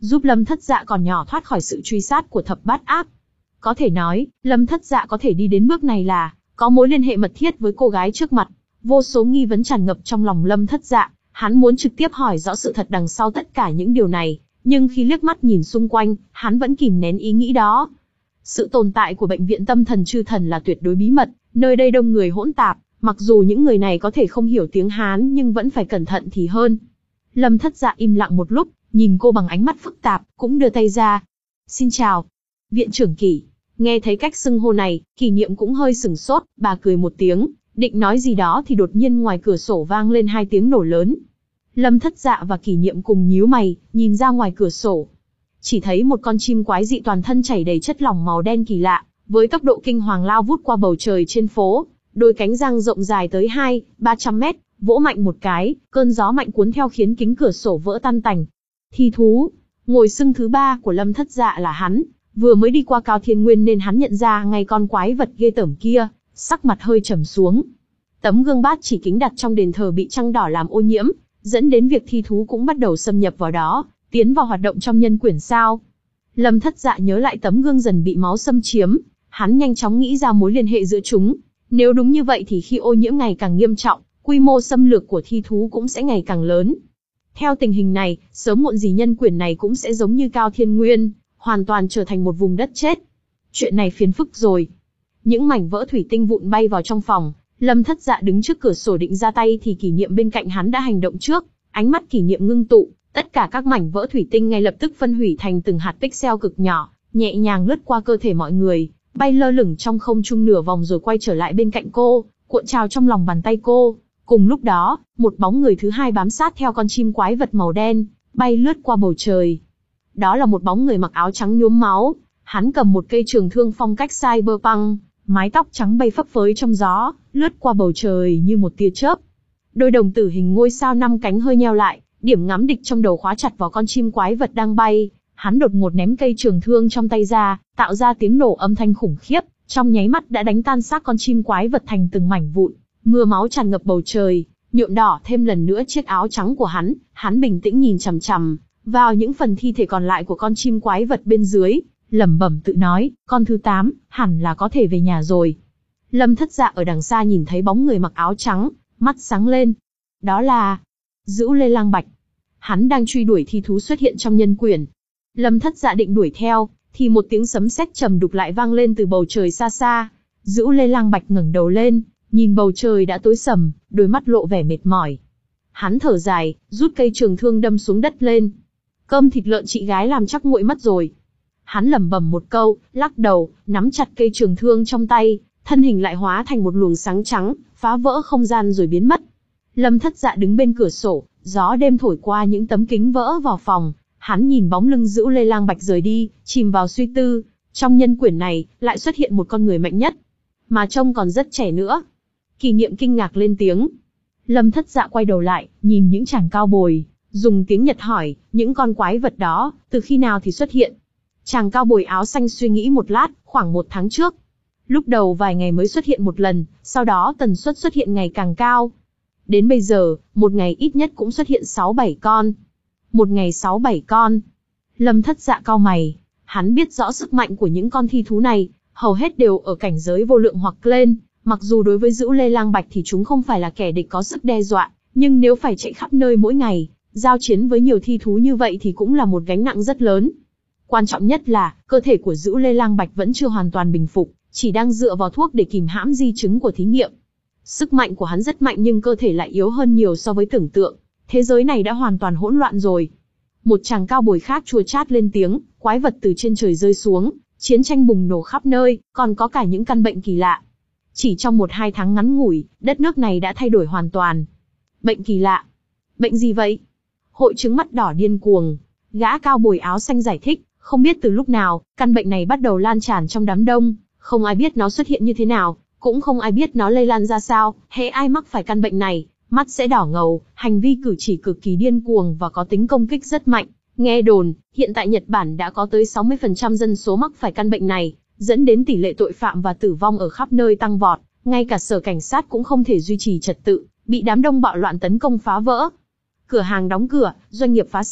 giúp Lâm Thất Dạ còn nhỏ thoát khỏi sự truy sát của thập bát ác. Có thể nói, Lâm Thất Dạ có thể đi đến bước này là có mối liên hệ mật thiết với cô gái trước mặt. Vô số nghi vấn tràn ngập trong lòng Lâm Thất Dạ, hắn muốn trực tiếp hỏi rõ sự thật đằng sau tất cả những điều này, nhưng khi liếc mắt nhìn xung quanh, hắn vẫn kìm nén ý nghĩ đó. Sự tồn tại của bệnh viện tâm thần chư thần là tuyệt đối bí mật, nơi đây đông người hỗn tạp, mặc dù những người này có thể không hiểu tiếng Hán nhưng vẫn phải cẩn thận thì hơn. Lâm Thất Dạ im lặng một lúc, nhìn cô bằng ánh mắt phức tạp, cũng đưa tay ra. Xin chào, viện trưởng Kỷ. Nghe thấy cách xưng hô này, Kỷ Niệm cũng hơi sửng sốt, bà cười một tiếng, định nói gì đó thì đột nhiên ngoài cửa sổ vang lên hai tiếng nổ lớn. Lâm Thất Dạ và Kỷ Niệm cùng nhíu mày, nhìn ra ngoài cửa sổ. Chỉ thấy một con chim quái dị toàn thân chảy đầy chất lỏng màu đen kỳ lạ, với tốc độ kinh hoàng lao vút qua bầu trời trên phố, đôi cánh giang rộng dài tới hai, ba trăm mét, vỗ mạnh một cái, cơn gió mạnh cuốn theo khiến kính cửa sổ vỡ tan tành. Thi thú, ngồi xưng thứ ba của Lâm Thất Dạ là hắn, vừa mới đi qua Cao Thiên Nguyên nên hắn nhận ra ngay con quái vật ghê tởm kia, sắc mặt hơi trầm xuống. Tấm gương bát chỉ kính đặt trong đền thờ bị trăng đỏ làm ô nhiễm, dẫn đến việc thi thú cũng bắt đầu xâm nhập vào đó, tiến vào hoạt động trong nhân quyển sao. Lâm Thất Dạ nhớ lại tấm gương dần bị máu xâm chiếm, hắn nhanh chóng nghĩ ra mối liên hệ giữa chúng. Nếu đúng như vậy thì khi ô nhiễm ngày càng nghiêm trọng, quy mô xâm lược của thi thú cũng sẽ ngày càng lớn. Theo tình hình này, sớm muộn gì nhân quyển này cũng sẽ giống như Cao Thiên Nguyên, hoàn toàn trở thành một vùng đất chết. Chuyện này phiền phức rồi. Những mảnh vỡ thủy tinh vụn bay vào trong phòng, Lâm Thất Dạ đứng trước cửa sổ định ra tay thì Kỷ Niệm bên cạnh hắn đã hành động trước, ánh mắt Kỷ Niệm ngưng tụ, tất cả các mảnh vỡ thủy tinh ngay lập tức phân hủy thành từng hạt pixel cực nhỏ, nhẹ nhàng lướt qua cơ thể mọi người, bay lơ lửng trong không trung nửa vòng rồi quay trở lại bên cạnh cô, cuộn trào trong lòng bàn tay cô. Cùng lúc đó, một bóng người thứ hai bám sát theo con chim quái vật màu đen, bay lướt qua bầu trời. Đó là một bóng người mặc áo trắng nhuốm máu, hắn cầm một cây trường thương phong cách cyberpunk, mái tóc trắng bay phấp phới trong gió, lướt qua bầu trời như một tia chớp. Đôi đồng tử hình ngôi sao năm cánh hơi nheo lại, điểm ngắm địch trong đầu khóa chặt vào con chim quái vật đang bay. Hắn đột ngột ném cây trường thương trong tay ra, tạo ra tiếng nổ âm thanh khủng khiếp, trong nháy mắt đã đánh tan xác con chim quái vật thành từng mảnh vụn. Mưa máu tràn ngập bầu trời, nhuộm đỏ thêm lần nữa chiếc áo trắng của hắn. Hắn bình tĩnh nhìn chằm chằm vào những phần thi thể còn lại của con chim quái vật bên dưới, lẩm bẩm tự nói, con thứ tám, hẳn là có thể về nhà rồi. Lâm Thất Dạ ở đằng xa nhìn thấy bóng người mặc áo trắng, mắt sáng lên. Đó là Dữu Lê Lang Bạch. Hắn đang truy đuổi thi thú xuất hiện trong nhân quyển. Lâm Thất Dạ định đuổi theo, thì một tiếng sấm sét trầm đục lại vang lên từ bầu trời xa xa. Dữu Lê Lang Bạch ngẩng đầu lên, nhìn bầu trời đã tối sầm, đôi mắt lộ vẻ mệt mỏi. Hắn thở dài, rút cây trường thương đâm xuống đất lên. Cơm thịt lợn chị gái làm chắc nguội mất rồi. Hắn lẩm bẩm một câu, lắc đầu, nắm chặt cây trường thương trong tay, thân hình lại hóa thành một luồng sáng trắng, phá vỡ không gian rồi biến mất. Lâm Thất Dạ đứng bên cửa sổ, gió đêm thổi qua những tấm kính vỡ vào phòng. Hắn nhìn bóng lưng Dữu Lê Lang Bạch rời đi, chìm vào suy tư. Trong nhân quyển này, lại xuất hiện một con người mạnh nhất, mà trông còn rất trẻ nữa. Kỷ Niệm kinh ngạc lên tiếng. Lâm Thất Dạ quay đầu lại, nhìn những chàng cao bồi, dùng tiếng Nhật hỏi, những con quái vật đó, từ khi nào thì xuất hiện? Chàng cao bồi áo xanh suy nghĩ một lát, khoảng một tháng trước. Lúc đầu vài ngày mới xuất hiện một lần, sau đó tần suất xuất hiện ngày càng cao. Đến bây giờ, một ngày ít nhất cũng xuất hiện sáu bảy con. Một ngày sáu bảy con. Lâm Thất Dạ cau mày, hắn biết rõ sức mạnh của những con thi thú này, hầu hết đều ở cảnh giới vô lượng hoặc lên. Mặc dù đối với Dữu Lê Lang Bạch thì chúng không phải là kẻ địch có sức đe dọa, nhưng nếu phải chạy khắp nơi mỗi ngày, giao chiến với nhiều thi thú như vậy thì cũng là một gánh nặng rất lớn. Quan trọng nhất là, cơ thể của Dữu Lê Lang Bạch vẫn chưa hoàn toàn bình phục, chỉ đang dựa vào thuốc để kìm hãm di chứng của thí nghiệm. Sức mạnh của hắn rất mạnh nhưng cơ thể lại yếu hơn nhiều so với tưởng tượng. Thế giới này đã hoàn toàn hỗn loạn rồi. Một chàng cao bồi khác chua chát lên tiếng, quái vật từ trên trời rơi xuống, chiến tranh bùng nổ khắp nơi, còn có cả những căn bệnh kỳ lạ. Chỉ trong một hai tháng ngắn ngủi, đất nước này đã thay đổi hoàn toàn. Bệnh kỳ lạ? Bệnh gì vậy? Hội chứng mắt đỏ điên cuồng. Gã cao bồi áo xanh giải thích, không biết từ lúc nào, căn bệnh này bắt đầu lan tràn trong đám đông, không ai biết nó xuất hiện như thế nào, cũng không ai biết nó lây lan ra sao, hễ ai mắc phải căn bệnh này, mắt sẽ đỏ ngầu, hành vi cử chỉ cực kỳ điên cuồng và có tính công kích rất mạnh. Nghe đồn, hiện tại Nhật Bản đã có tới sáu mươi phần trăm dân số mắc phải căn bệnh này, dẫn đến tỷ lệ tội phạm và tử vong ở khắp nơi tăng vọt, ngay cả sở cảnh sát cũng không thể duy trì trật tự, bị đám đông bạo loạn tấn công phá vỡ. Cửa hàng đóng cửa, doanh nghiệp phá sản,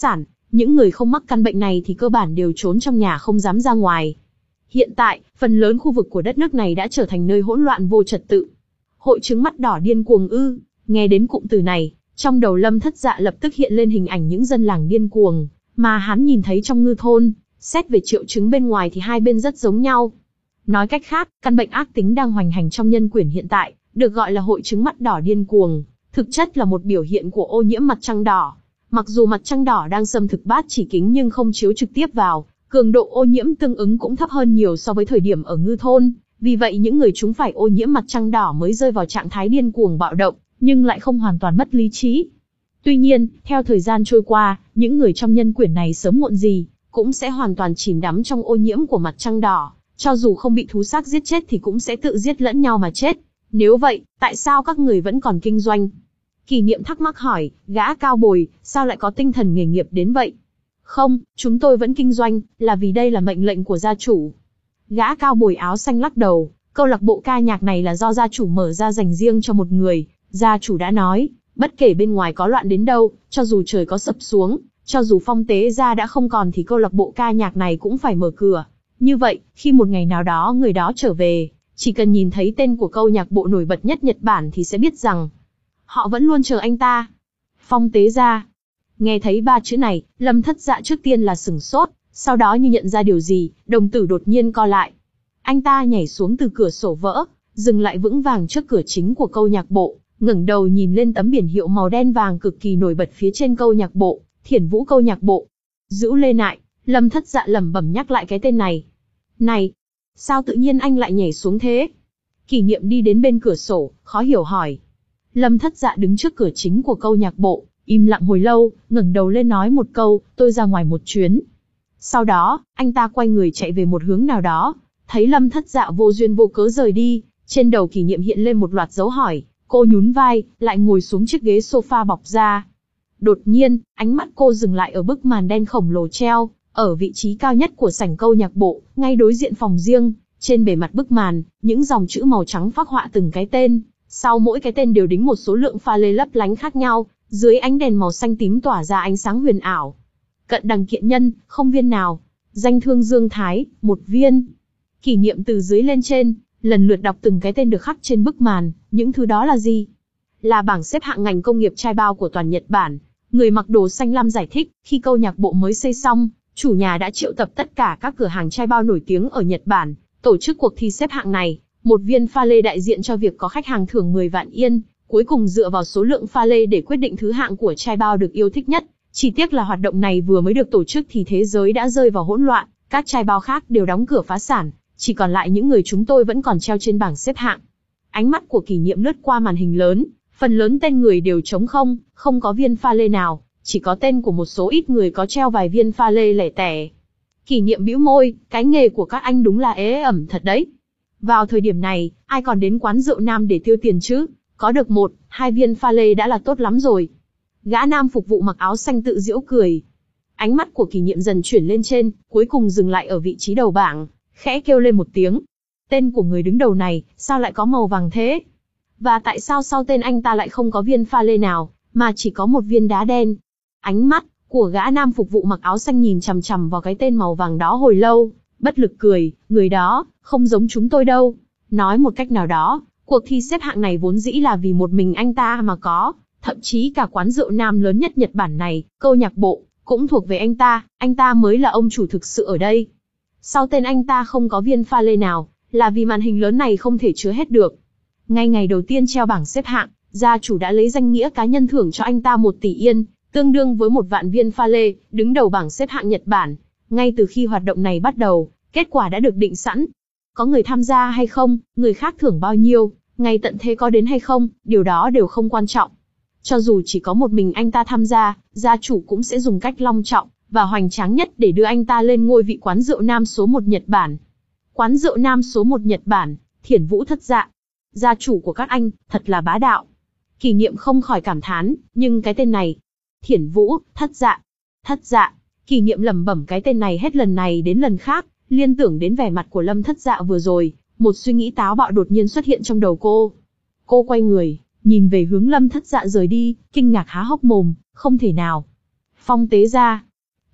Những người không mắc căn bệnh này thì cơ bản đều trốn trong nhà không dám ra ngoài. Hiện tại, phần lớn khu vực của đất nước này đã trở thành nơi hỗn loạn vô trật tự. Hội chứng mắt đỏ điên cuồng ư? Nghe đến cụm từ này, trong đầu Lâm Thất Dạ lập tức hiện lên hình ảnh những dân làng điên cuồng mà hắn nhìn thấy trong Ngư thôn. Xét về triệu chứng bên ngoài thì hai bên rất giống nhau. Nói cách khác, căn bệnh ác tính đang hoành hành trong nhân quyển hiện tại, được gọi là hội chứng mắt đỏ điên cuồng, thực chất là một biểu hiện của ô nhiễm mặt trăng đỏ. Mặc dù mặt trăng đỏ đang xâm thực bát chỉ kính nhưng không chiếu trực tiếp vào, cường độ ô nhiễm tương ứng cũng thấp hơn nhiều so với thời điểm ở Ngư thôn. Vì vậy những người chúng phải ô nhiễm mặt trăng đỏ mới rơi vào trạng thái điên cuồng bạo động, nhưng lại không hoàn toàn mất lý trí. Tuy nhiên, theo thời gian trôi qua, những người trong nhân quyển này sớm muộn gì cũng sẽ hoàn toàn chìm đắm trong ô nhiễm của mặt trăng đỏ, cho dù không bị thú xác giết chết thì cũng sẽ tự giết lẫn nhau mà chết. Nếu vậy, tại sao các người vẫn còn kinh doanh? Kỷ Niệm thắc mắc hỏi, gã cao bồi, sao lại có tinh thần nghề nghiệp đến vậy? Không, chúng tôi vẫn kinh doanh, là vì đây là mệnh lệnh của gia chủ. Gã cao bồi áo xanh lắc đầu, câu lạc bộ ca nhạc này là do gia chủ mở ra dành riêng cho một người. Gia chủ đã nói, bất kể bên ngoài có loạn đến đâu, cho dù trời có sập xuống, cho dù Phong Tế gia đã không còn thì câu lạc bộ ca nhạc này cũng phải mở cửa. Như vậy, khi một ngày nào đó người đó trở về, chỉ cần nhìn thấy tên của câu nhạc bộ nổi bật nhất Nhật Bản thì sẽ biết rằng họ vẫn luôn chờ anh ta. Phong Tế gia. Nghe thấy ba chữ này, Lâm Thất Dạ trước tiên là sửng sốt, sau đó như nhận ra điều gì, đồng tử đột nhiên co lại. Anh ta nhảy xuống từ cửa sổ vỡ, dừng lại vững vàng trước cửa chính của câu nhạc bộ, ngẩng đầu nhìn lên tấm biển hiệu màu đen vàng cực kỳ nổi bật phía trên câu nhạc bộ, Thiển Vũ câu nhạc bộ. Dữu Lê Nại, Lâm Thất Dạ lẩm bẩm nhắc lại cái tên này. Này, sao tự nhiên anh lại nhảy xuống thế? Kỷ Niệm đi đến bên cửa sổ, khó hiểu hỏi. Lâm Thất Dạ đứng trước cửa chính của câu nhạc bộ, im lặng hồi lâu, ngẩng đầu lên nói một câu, tôi ra ngoài một chuyến. Sau đó, anh ta quay người chạy về một hướng nào đó, thấy Lâm Thất Dạ vô duyên vô cớ rời đi, trên đầu Kỷ Niệm hiện lên một loạt dấu hỏi, cô nhún vai, lại ngồi xuống chiếc ghế sofa bọc da. Đột nhiên, ánh mắt cô dừng lại ở bức màn đen khổng lồ treo ở vị trí cao nhất của sảnh câu nhạc bộ, ngay đối diện phòng riêng. Trên bề mặt bức màn, những dòng chữ màu trắng phác họa từng cái tên, sau mỗi cái tên đều đính một số lượng pha lê lấp lánh khác nhau, dưới ánh đèn màu xanh tím tỏa ra ánh sáng huyền ảo. Cận đằng kiện nhân, không viên nào. Danh thương Dương Thái, một viên. Kỷ Niệm từ dưới lên trên, lần lượt đọc từng cái tên được khắc trên bức màn, những thứ đó là gì? Là bảng xếp hạng ngành công nghiệp chai bao của toàn Nhật Bản. Người mặc đồ xanh lam giải thích, khi câu nhạc bộ mới xây xong, chủ nhà đã triệu tập tất cả các cửa hàng chai bao nổi tiếng ở Nhật Bản, tổ chức cuộc thi xếp hạng này. Một viên pha lê đại diện cho việc có khách hàng thưởng mười vạn yên, cuối cùng dựa vào số lượng pha lê để quyết định thứ hạng của chai bao được yêu thích nhất. Chỉ tiếc là hoạt động này vừa mới được tổ chức thì thế giới đã rơi vào hỗn loạn, các chai bao khác đều đóng cửa phá sản, chỉ còn lại những người chúng tôi vẫn còn treo trên bảng xếp hạng. Ánh mắt của Kỷ Niệm lướt qua màn hình lớn, phần lớn tên người đều trống không, không có viên pha lê nào, chỉ có tên của một số ít người có treo vài viên pha lê lẻ tẻ. Kỷ Niệm bĩu môi, cái nghề của các anh đúng là ế ẩm thật đấy. Vào thời điểm này, ai còn đến quán rượu nam để tiêu tiền chứ? Có được một, hai viên pha lê đã là tốt lắm rồi. Gã nam phục vụ mặc áo xanh tự giễu cười. Ánh mắt của Kỷ Niệm dần chuyển lên trên, cuối cùng dừng lại ở vị trí đầu bảng, khẽ kêu lên một tiếng. Tên của người đứng đầu này, sao lại có màu vàng thế? Và tại sao sau tên anh ta lại không có viên pha lê nào, mà chỉ có một viên đá đen? Ánh mắt của gã nam phục vụ mặc áo xanh nhìn chằm chằm vào cái tên màu vàng đó hồi lâu, bất lực cười, người đó, không giống chúng tôi đâu. Nói một cách nào đó, cuộc thi xếp hạng này vốn dĩ là vì một mình anh ta mà có, thậm chí cả quán rượu nam lớn nhất Nhật Bản này, câu nhạc bộ, cũng thuộc về anh ta, anh ta mới là ông chủ thực sự ở đây. Sau tên anh ta không có viên pha lê nào, là vì màn hình lớn này không thể chứa hết được. Ngay ngày đầu tiên treo bảng xếp hạng, gia chủ đã lấy danh nghĩa cá nhân thưởng cho anh ta một tỷ yên, tương đương với một vạn viên pha lê, đứng đầu bảng xếp hạng Nhật Bản. Ngay từ khi hoạt động này bắt đầu, kết quả đã được định sẵn. Có người tham gia hay không, người khác thưởng bao nhiêu, ngày tận thế có đến hay không, điều đó đều không quan trọng. Cho dù chỉ có một mình anh ta tham gia, gia chủ cũng sẽ dùng cách long trọng và hoành tráng nhất để đưa anh ta lên ngôi vị quán rượu nam số một Nhật Bản. Quán rượu nam số một Nhật Bản, Thiển Vũ Thất Dạ. Gia chủ của các anh, thật là bá đạo. Kỷ Niệm không khỏi cảm thán, nhưng cái tên này, Thiển Vũ, Thất Dạ, Thất Dạ. Kỷ Niệm lẩm bẩm cái tên này hết lần này đến lần khác, liên tưởng đến vẻ mặt của Lâm Thất Dạ vừa rồi, một suy nghĩ táo bạo đột nhiên xuất hiện trong đầu cô. Cô quay người, nhìn về hướng Lâm Thất Dạ rời đi, kinh ngạc há hốc mồm, không thể nào. Phong Tế gia.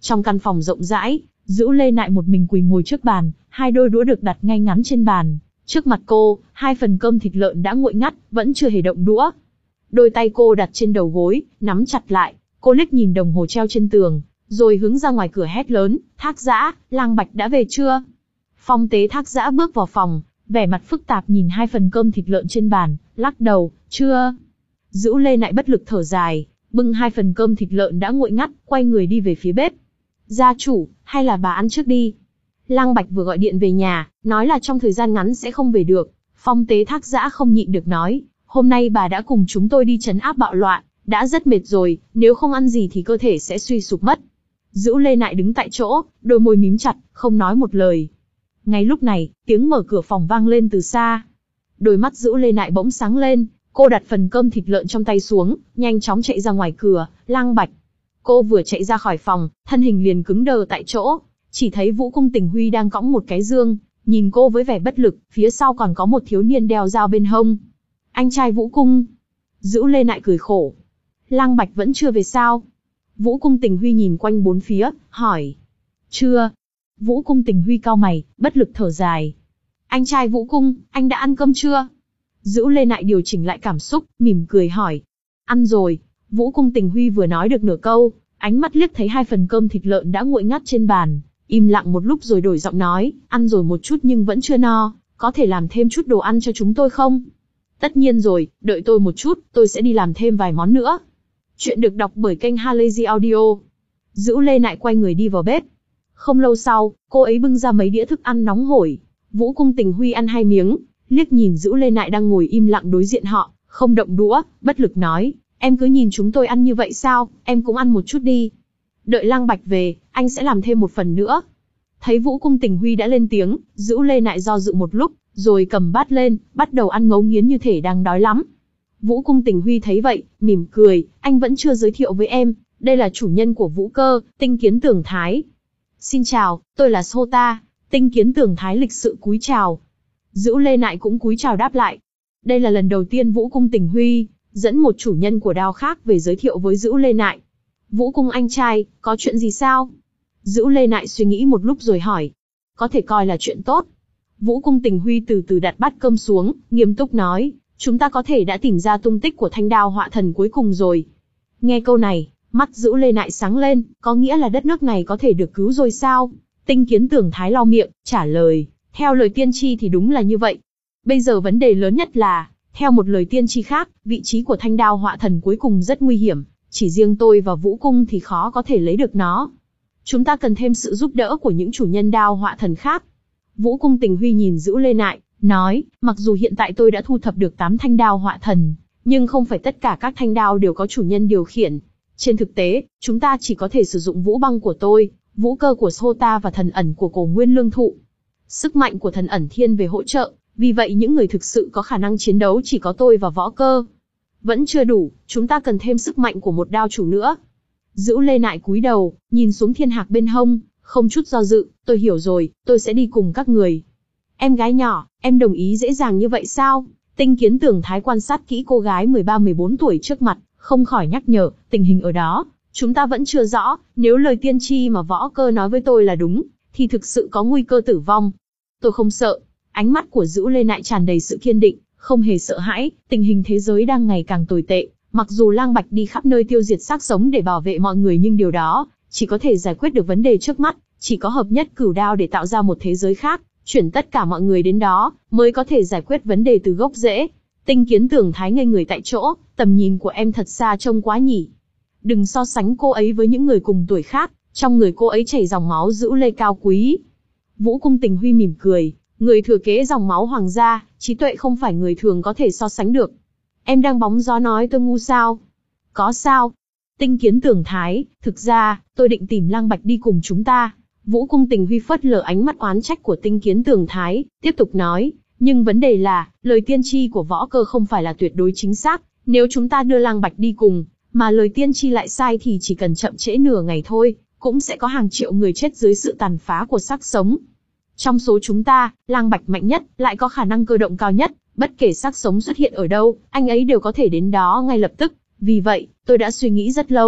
Trong căn phòng rộng rãi, Dữu Lê Nại một mình quỳ ngồi trước bàn, hai đôi đũa được đặt ngay ngắn trên bàn. Trước mặt cô, hai phần cơm thịt lợn đã nguội ngắt, vẫn chưa hề động đũa. Đôi tay cô đặt trên đầu gối, nắm chặt lại, cô liếc nhìn đồng hồ treo trên tường, rồi hướng ra ngoài cửa hét lớn, Thác Dã, Lang Bạch đã về chưa? Phong tế Thác Dã bước vào phòng, vẻ mặt phức tạp nhìn hai phần cơm thịt lợn trên bàn, lắc đầu, chưa. Dữu Lê Nại bất lực thở dài, bưng hai phần cơm thịt lợn đã nguội ngắt, quay người đi về phía bếp. Gia chủ, hay là bà ăn trước đi. Lang Bạch vừa gọi điện về nhà, nói là trong thời gian ngắn sẽ không về được. Phong tế Thác Dã không nhịn được nói, hôm nay bà đã cùng chúng tôi đi trấn áp bạo loạn, đã rất mệt rồi, nếu không ăn gì thì cơ thể sẽ suy sụp mất. Dữu Lê Nại đứng tại chỗ, đôi môi mím chặt, không nói một lời. Ngay lúc này, tiếng mở cửa phòng vang lên từ xa. Đôi mắt Dữu Lê Nại bỗng sáng lên, cô đặt phần cơm thịt lợn trong tay xuống, nhanh chóng chạy ra ngoài cửa, Lang Bạch. Cô vừa chạy ra khỏi phòng, thân hình liền cứng đờ tại chỗ, chỉ thấy Vũ Cung Tình Huy đang cõng một cái dương, nhìn cô với vẻ bất lực, phía sau còn có một thiếu niên đeo dao bên hông. Anh trai Vũ Cung. Dữu Lê Nại cười khổ. Lang Bạch vẫn chưa về sao? Vũ Cung Tình Huy nhìn quanh bốn phía, hỏi. Chưa. Vũ Cung Tình Huy cau mày, bất lực thở dài. Anh trai Vũ Cung, anh đã ăn cơm chưa? Dữu Lê Nại điều chỉnh lại cảm xúc, mỉm cười hỏi. Ăn rồi. Vũ Cung Tình Huy vừa nói được nửa câu, ánh mắt liếc thấy hai phần cơm thịt lợn đã nguội ngắt trên bàn, im lặng một lúc rồi đổi giọng nói, ăn rồi một chút nhưng vẫn chưa no, có thể làm thêm chút đồ ăn cho chúng tôi không? Tất nhiên rồi, đợi tôi một chút, tôi sẽ đi làm thêm vài món nữa. Chuyện được đọc bởi kênh Halazy Audio. Dữu Lê Nại quay người đi vào bếp. Không lâu sau, cô ấy bưng ra mấy đĩa thức ăn nóng hổi. Vũ Cung Tình Huy ăn hai miếng, liếc nhìn Dữu Lê Nại đang ngồi im lặng đối diện họ, không động đũa, bất lực nói, em cứ nhìn chúng tôi ăn như vậy sao, em cũng ăn một chút đi. Đợi Lang Bạch về, anh sẽ làm thêm một phần nữa. Thấy Vũ Cung Tình Huy đã lên tiếng, Dữu Lê Nại do dự một lúc, rồi cầm bát lên, bắt đầu ăn ngấu nghiến như thể đang đói lắm. Vũ Cung Tình Huy thấy vậy, mỉm cười, anh vẫn chưa giới thiệu với em, đây là chủ nhân của Vũ Cơ, Tinh Kiến Tưởng Thái. Xin chào, tôi là Sota. Tinh Kiến Tưởng Thái lịch sự cúi chào. Dữu Lê Nại cũng cúi chào đáp lại. Đây là lần đầu tiên Vũ Cung Tình Huy dẫn một chủ nhân của đao khác về giới thiệu với Dữu Lê Nại. Vũ Cung anh trai, có chuyện gì sao? Dữu Lê Nại suy nghĩ một lúc rồi hỏi. Có thể coi là chuyện tốt. Vũ Cung Tình Huy từ từ đặt bát cơm xuống, nghiêm túc nói, chúng ta có thể đã tìm ra tung tích của thanh đao họa thần cuối cùng rồi. Nghe câu này, mắt Dữu Lê Nại sáng lên, có nghĩa là đất nước này có thể được cứu rồi sao? Tinh Kiến Tưởng Thái lau miệng, trả lời, theo lời tiên tri thì đúng là như vậy. Bây giờ vấn đề lớn nhất là, theo một lời tiên tri khác, vị trí của thanh đao họa thần cuối cùng rất nguy hiểm, chỉ riêng tôi và Vũ Cung thì khó có thể lấy được nó. Chúng ta cần thêm sự giúp đỡ của những chủ nhân đao họa thần khác. Vũ Cung Tình Huy nhìn Dữu Lê Nại, nói, mặc dù hiện tại tôi đã thu thập được tám thanh đao họa thần, nhưng không phải tất cả các thanh đao đều có chủ nhân điều khiển. Trên thực tế, chúng ta chỉ có thể sử dụng vũ băng của tôi, vũ cơ của Sota và thần ẩn của Cổ Nguyên Lương Thụ. Sức mạnh của thần ẩn thiên về hỗ trợ, vì vậy những người thực sự có khả năng chiến đấu chỉ có tôi và võ cơ. Vẫn chưa đủ, chúng ta cần thêm sức mạnh của một đao chủ nữa. Dữu Lê Nại cúi đầu, nhìn xuống thiên hạc bên hông, không chút do dự, tôi hiểu rồi, tôi sẽ đi cùng các người. Em gái nhỏ, em đồng ý dễ dàng như vậy sao? Tinh Kiến Tưởng Thái quan sát kỹ cô gái mười ba mười bốn tuổi trước mặt, không khỏi nhắc nhở, tình hình ở đó, chúng ta vẫn chưa rõ, nếu lời tiên tri mà võ cơ nói với tôi là đúng, thì thực sự có nguy cơ tử vong. Tôi không sợ. Ánh mắt của Dữu Lê Nại tràn đầy sự kiên định, không hề sợ hãi, tình hình thế giới đang ngày càng tồi tệ, mặc dù Lang Bạch đi khắp nơi tiêu diệt xác sống để bảo vệ mọi người nhưng điều đó chỉ có thể giải quyết được vấn đề trước mắt, chỉ có hợp nhất cửu đao để tạo ra một thế giới khác, chuyển tất cả mọi người đến đó, mới có thể giải quyết vấn đề từ gốc rễ. Tinh Kiến Tưởng Thái ngây người tại chỗ, tầm nhìn của em thật xa trông quá nhỉ. Đừng so sánh cô ấy với những người cùng tuổi khác, trong người cô ấy chảy dòng máu Dữu Lê cao quý. Vũ Cung Tình Huy mỉm cười, người thừa kế dòng máu hoàng gia, trí tuệ không phải người thường có thể so sánh được. Em đang bóng gió nói tôi ngu sao? Có sao? Tinh Kiến Tưởng Thái, thực ra, tôi định tìm Lang Bạch đi cùng chúng ta. Vũ Cung Tình Huy phớt lờ ánh mắt oán trách của Tinh Kiến Tưởng Thái, tiếp tục nói, nhưng vấn đề là, lời tiên tri của võ cơ không phải là tuyệt đối chính xác, nếu chúng ta đưa Lang Bạch đi cùng, mà lời tiên tri lại sai thì chỉ cần chậm trễ nửa ngày thôi, cũng sẽ có hàng triệu người chết dưới sự tàn phá của xác sống. Trong số chúng ta, Lang Bạch mạnh nhất, lại có khả năng cơ động cao nhất, bất kể xác sống xuất hiện ở đâu, anh ấy đều có thể đến đó ngay lập tức. Vì vậy, tôi đã suy nghĩ rất lâu,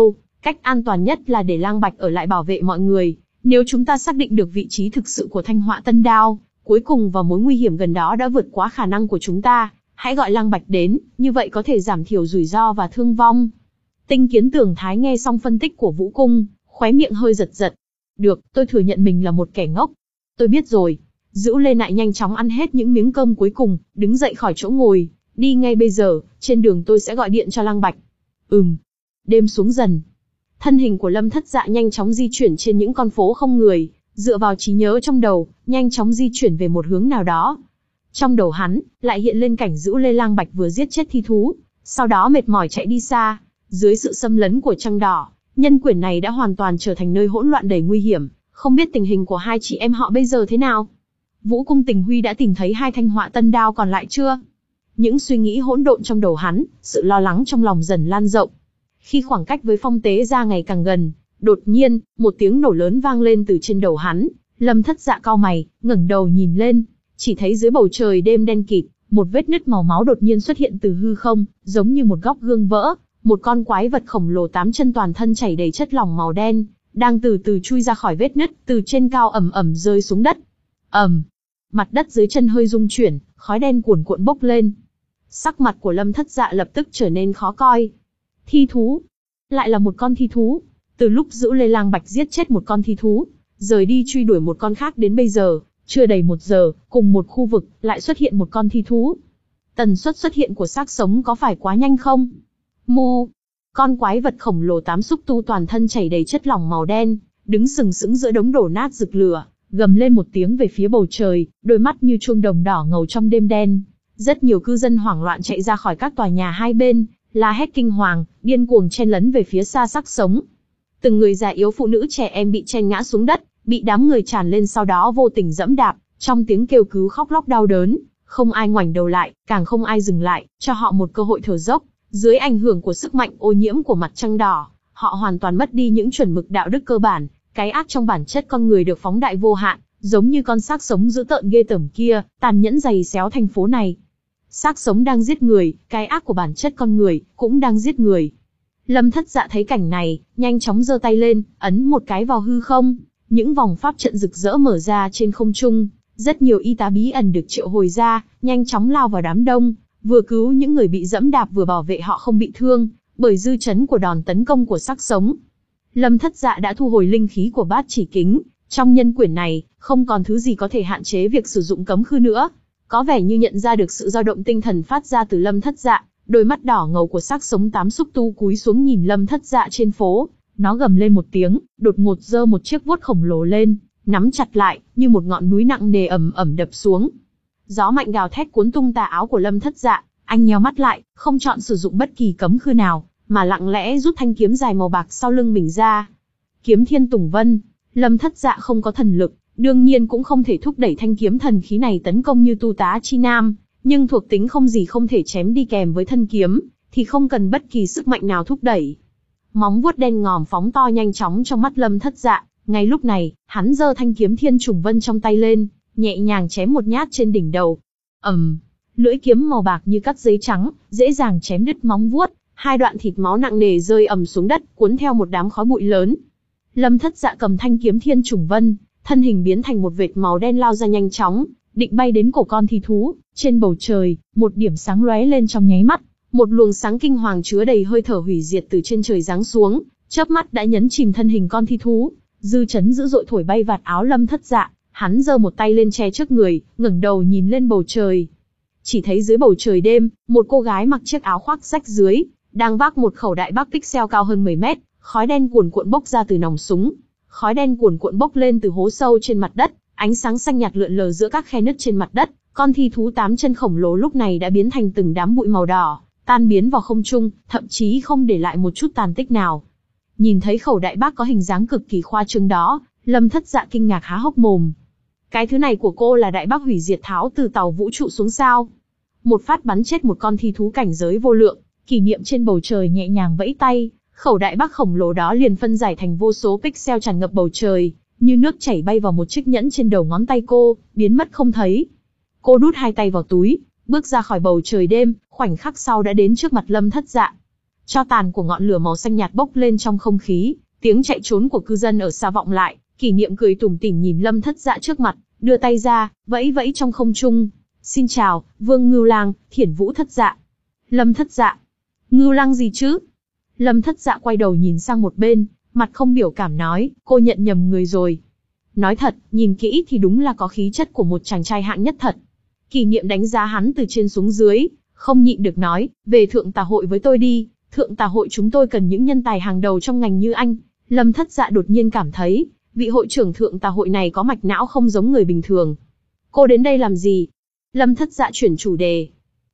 Cách an toàn nhất là để Lang Bạch ở lại bảo vệ mọi người. Nếu chúng ta xác định được vị trí thực sự của Thanh Họa Tân Đao, cuối cùng và mối nguy hiểm gần đó đã vượt quá khả năng của chúng ta, hãy gọi Lang Bạch đến, như vậy có thể giảm thiểu rủi ro và thương vong. Tinh Kiến Tưởng Thái nghe xong phân tích của Vũ Cung, khóe miệng hơi giật giật. Được, tôi thừa nhận mình là một kẻ ngốc. Tôi biết rồi. Dữu Lê Nại nhanh chóng ăn hết những miếng cơm cuối cùng, đứng dậy khỏi chỗ ngồi, đi ngay bây giờ, trên đường tôi sẽ gọi điện cho Lang Bạch. Ừm. Đêm xuống dần. Thân hình của Lâm Thất Dạ nhanh chóng di chuyển trên những con phố không người, dựa vào trí nhớ trong đầu, nhanh chóng di chuyển về một hướng nào đó. Trong đầu hắn, lại hiện lên cảnh Dữu Lê Lang Bạch vừa giết chết thi thú, sau đó mệt mỏi chạy đi xa. Dưới sự xâm lấn của trăng đỏ, nhân quyển này đã hoàn toàn trở thành nơi hỗn loạn đầy nguy hiểm, không biết tình hình của hai chị em họ bây giờ thế nào. Vũ Cung Tình Huy đã tìm thấy hai thanh họa tân đao còn lại chưa? Những suy nghĩ hỗn độn trong đầu hắn, sự lo lắng trong lòng dần lan rộng. Khi khoảng cách với Phong Tế Gia ngày càng gần, đột nhiên, một tiếng nổ lớn vang lên từ trên đầu hắn. Lâm Thất Dạ cau mày, ngẩng đầu nhìn lên, chỉ thấy dưới bầu trời đêm đen kịt, một vết nứt màu máu đột nhiên xuất hiện từ hư không, giống như một góc gương vỡ. Một con quái vật khổng lồ tám chân toàn thân chảy đầy chất lỏng màu đen, đang từ từ chui ra khỏi vết nứt, từ trên cao ầm ầm rơi xuống đất. ầm, mặt đất dưới chân hơi rung chuyển, khói đen cuồn cuộn bốc lên. Sắc mặt của Lâm Thất Dạ lập tức trở nên khó coi. Thi thú, lại là một con thi thú. Từ lúc Dữu Lê Lang Bạch giết chết một con thi thú, rời đi truy đuổi một con khác đến bây giờ, chưa đầy một giờ, cùng một khu vực lại xuất hiện một con thi thú. Tần suất xuất hiện của xác sống có phải quá nhanh không? Mu, con quái vật khổng lồ tám xúc tu toàn thân chảy đầy chất lỏng màu đen, đứng sừng sững giữa đống đổ nát rực lửa, gầm lên một tiếng về phía bầu trời, đôi mắt như chuông đồng đỏ ngầu trong đêm đen. Rất nhiều cư dân hoảng loạn chạy ra khỏi các tòa nhà hai bên, la hét kinh hoàng, điên cuồng chen lấn về phía xa xác sống. Từng người già yếu phụ nữ trẻ em bị chen ngã xuống đất, bị đám người tràn lên sau đó vô tình dẫm đạp, trong tiếng kêu cứu khóc lóc đau đớn, không ai ngoảnh đầu lại, càng không ai dừng lại, cho họ một cơ hội thở dốc. Dưới ảnh hưởng của sức mạnh ô nhiễm của mặt trăng đỏ, họ hoàn toàn mất đi những chuẩn mực đạo đức cơ bản, cái ác trong bản chất con người được phóng đại vô hạn, giống như con xác sống dữ tợn ghê tởm kia, tàn nhẫn giày xéo thành phố này. Xác sống đang giết người, cái ác của bản chất con người cũng đang giết người. Lâm Thất Dạ thấy cảnh này, nhanh chóng giơ tay lên, ấn một cái vào hư không, những vòng pháp trận rực rỡ mở ra trên không trung, rất nhiều y tá bí ẩn được triệu hồi ra, nhanh chóng lao vào đám đông, vừa cứu những người bị dẫm đạp vừa bảo vệ họ không bị thương bởi dư chấn của đòn tấn công của xác sống. Lâm Thất Dạ đã thu hồi linh khí của bát chỉ kính, trong nhân quyển này, không còn thứ gì có thể hạn chế việc sử dụng cấm khư nữa. Có vẻ như nhận ra được sự dao động tinh thần phát ra từ Lâm Thất Dạ, đôi mắt đỏ ngầu của xác sống tám xúc tu cúi xuống nhìn Lâm Thất Dạ trên phố, nó gầm lên một tiếng, đột ngột giơ một chiếc vuốt khổng lồ lên, nắm chặt lại, như một ngọn núi nặng nề ầm ầm đập xuống. Gió mạnh gào thét cuốn tung tà áo của Lâm Thất Dạ, anh nheo mắt lại, không chọn sử dụng bất kỳ cấm khư nào, mà lặng lẽ rút thanh kiếm dài màu bạc sau lưng mình ra. Kiếm Thiên Tùng Vân. Lâm Thất Dạ không có thần lực, đương nhiên cũng không thể thúc đẩy thanh kiếm thần khí này tấn công như Tu Tá Chi Nam, nhưng thuộc tính không gì không thể chém đi kèm với thân kiếm, thì không cần bất kỳ sức mạnh nào thúc đẩy. Móng vuốt đen ngòm phóng to nhanh chóng trong mắt Lâm Thất Dạ, ngay lúc này, hắn giơ thanh kiếm Thiên Trùng Vân trong tay lên, nhẹ nhàng chém một nhát trên đỉnh đầu. ầm, um, lưỡi kiếm màu bạc như cắt giấy trắng, dễ dàng chém đứt móng vuốt, hai đoạn thịt máu nặng nề rơi ầm xuống đất, cuốn theo một đám khói bụi lớn. Lâm Thất Dạ cầm thanh kiếm Thiên Trùng Vân, thân hình biến thành một vệt màu đen lao ra nhanh chóng, định bay đến cổ con thi thú. Trên bầu trời, một điểm sáng lóe lên trong nháy mắt, một luồng sáng kinh hoàng chứa đầy hơi thở hủy diệt từ trên trời giáng xuống, chớp mắt đã nhấn chìm thân hình con thi thú. Dư chấn dữ dội thổi bay vạt áo Lâm Thất Dạ, hắn giơ một tay lên che trước người, ngẩng đầu nhìn lên bầu trời. Chỉ thấy dưới bầu trời đêm, một cô gái mặc chiếc áo khoác rách dưới, đang vác một khẩu đại bác pixel cao hơn mười mét, khói đen cuồn cuộn bốc ra từ nòng súng. Khói đen cuồn cuộn bốc lên từ hố sâu trên mặt đất, ánh sáng xanh nhạt lượn lờ giữa các khe nứt trên mặt đất. Con thi thú tám chân khổng lồ lúc này đã biến thành từng đám bụi màu đỏ, tan biến vào không trung, thậm chí không để lại một chút tàn tích nào. Nhìn thấy khẩu đại bác có hình dáng cực kỳ khoa trương đó, Lâm Thất Dạ kinh ngạc há hốc mồm. Cái thứ này của cô là đại bác hủy diệt tháo từ tàu vũ trụ xuống sao? Một phát bắn chết một con thi thú cảnh giới vô lượng, kỷ niệm trên bầu trời nhẹ nhàng vẫy tay, khẩu đại bác khổng lồ đó liền phân giải thành vô số pixel tràn ngập bầu trời, như nước chảy bay vào một chiếc nhẫn trên đầu ngón tay cô, biến mất không thấy. Cô đút hai tay vào túi, bước ra khỏi bầu trời đêm, khoảnh khắc sau đã đến trước mặt Lâm Thất Dạ. Tro tàn của ngọn lửa màu xanh nhạt bốc lên trong không khí, tiếng chạy trốn của cư dân ở xa vọng lại. Kỷ Niệm cười tủm tỉm nhìn Lâm Thất Dạ trước mặt, đưa tay ra, vẫy vẫy trong không trung. Xin chào, Vương Ngưu Lang, Thiển Vũ Thất Dạ. Lâm Thất Dạ. Ngưu Lang gì chứ? Lâm Thất Dạ quay đầu nhìn sang một bên, mặt không biểu cảm nói, cô nhận nhầm người rồi. Nói thật, nhìn kỹ thì đúng là có khí chất của một chàng trai hạng nhất thật. Kỷ Niệm đánh giá hắn từ trên xuống dưới, không nhịn được nói, về Thượng Tà Hội với tôi đi, Thượng Tà Hội chúng tôi cần những nhân tài hàng đầu trong ngành như anh. Lâm Thất Dạ đột nhiên cảm thấy, vị hội trưởng Thượng Tà Hội này có mạch não không giống người bình thường. Cô đến đây làm gì? Lâm Thất Dạ chuyển chủ đề.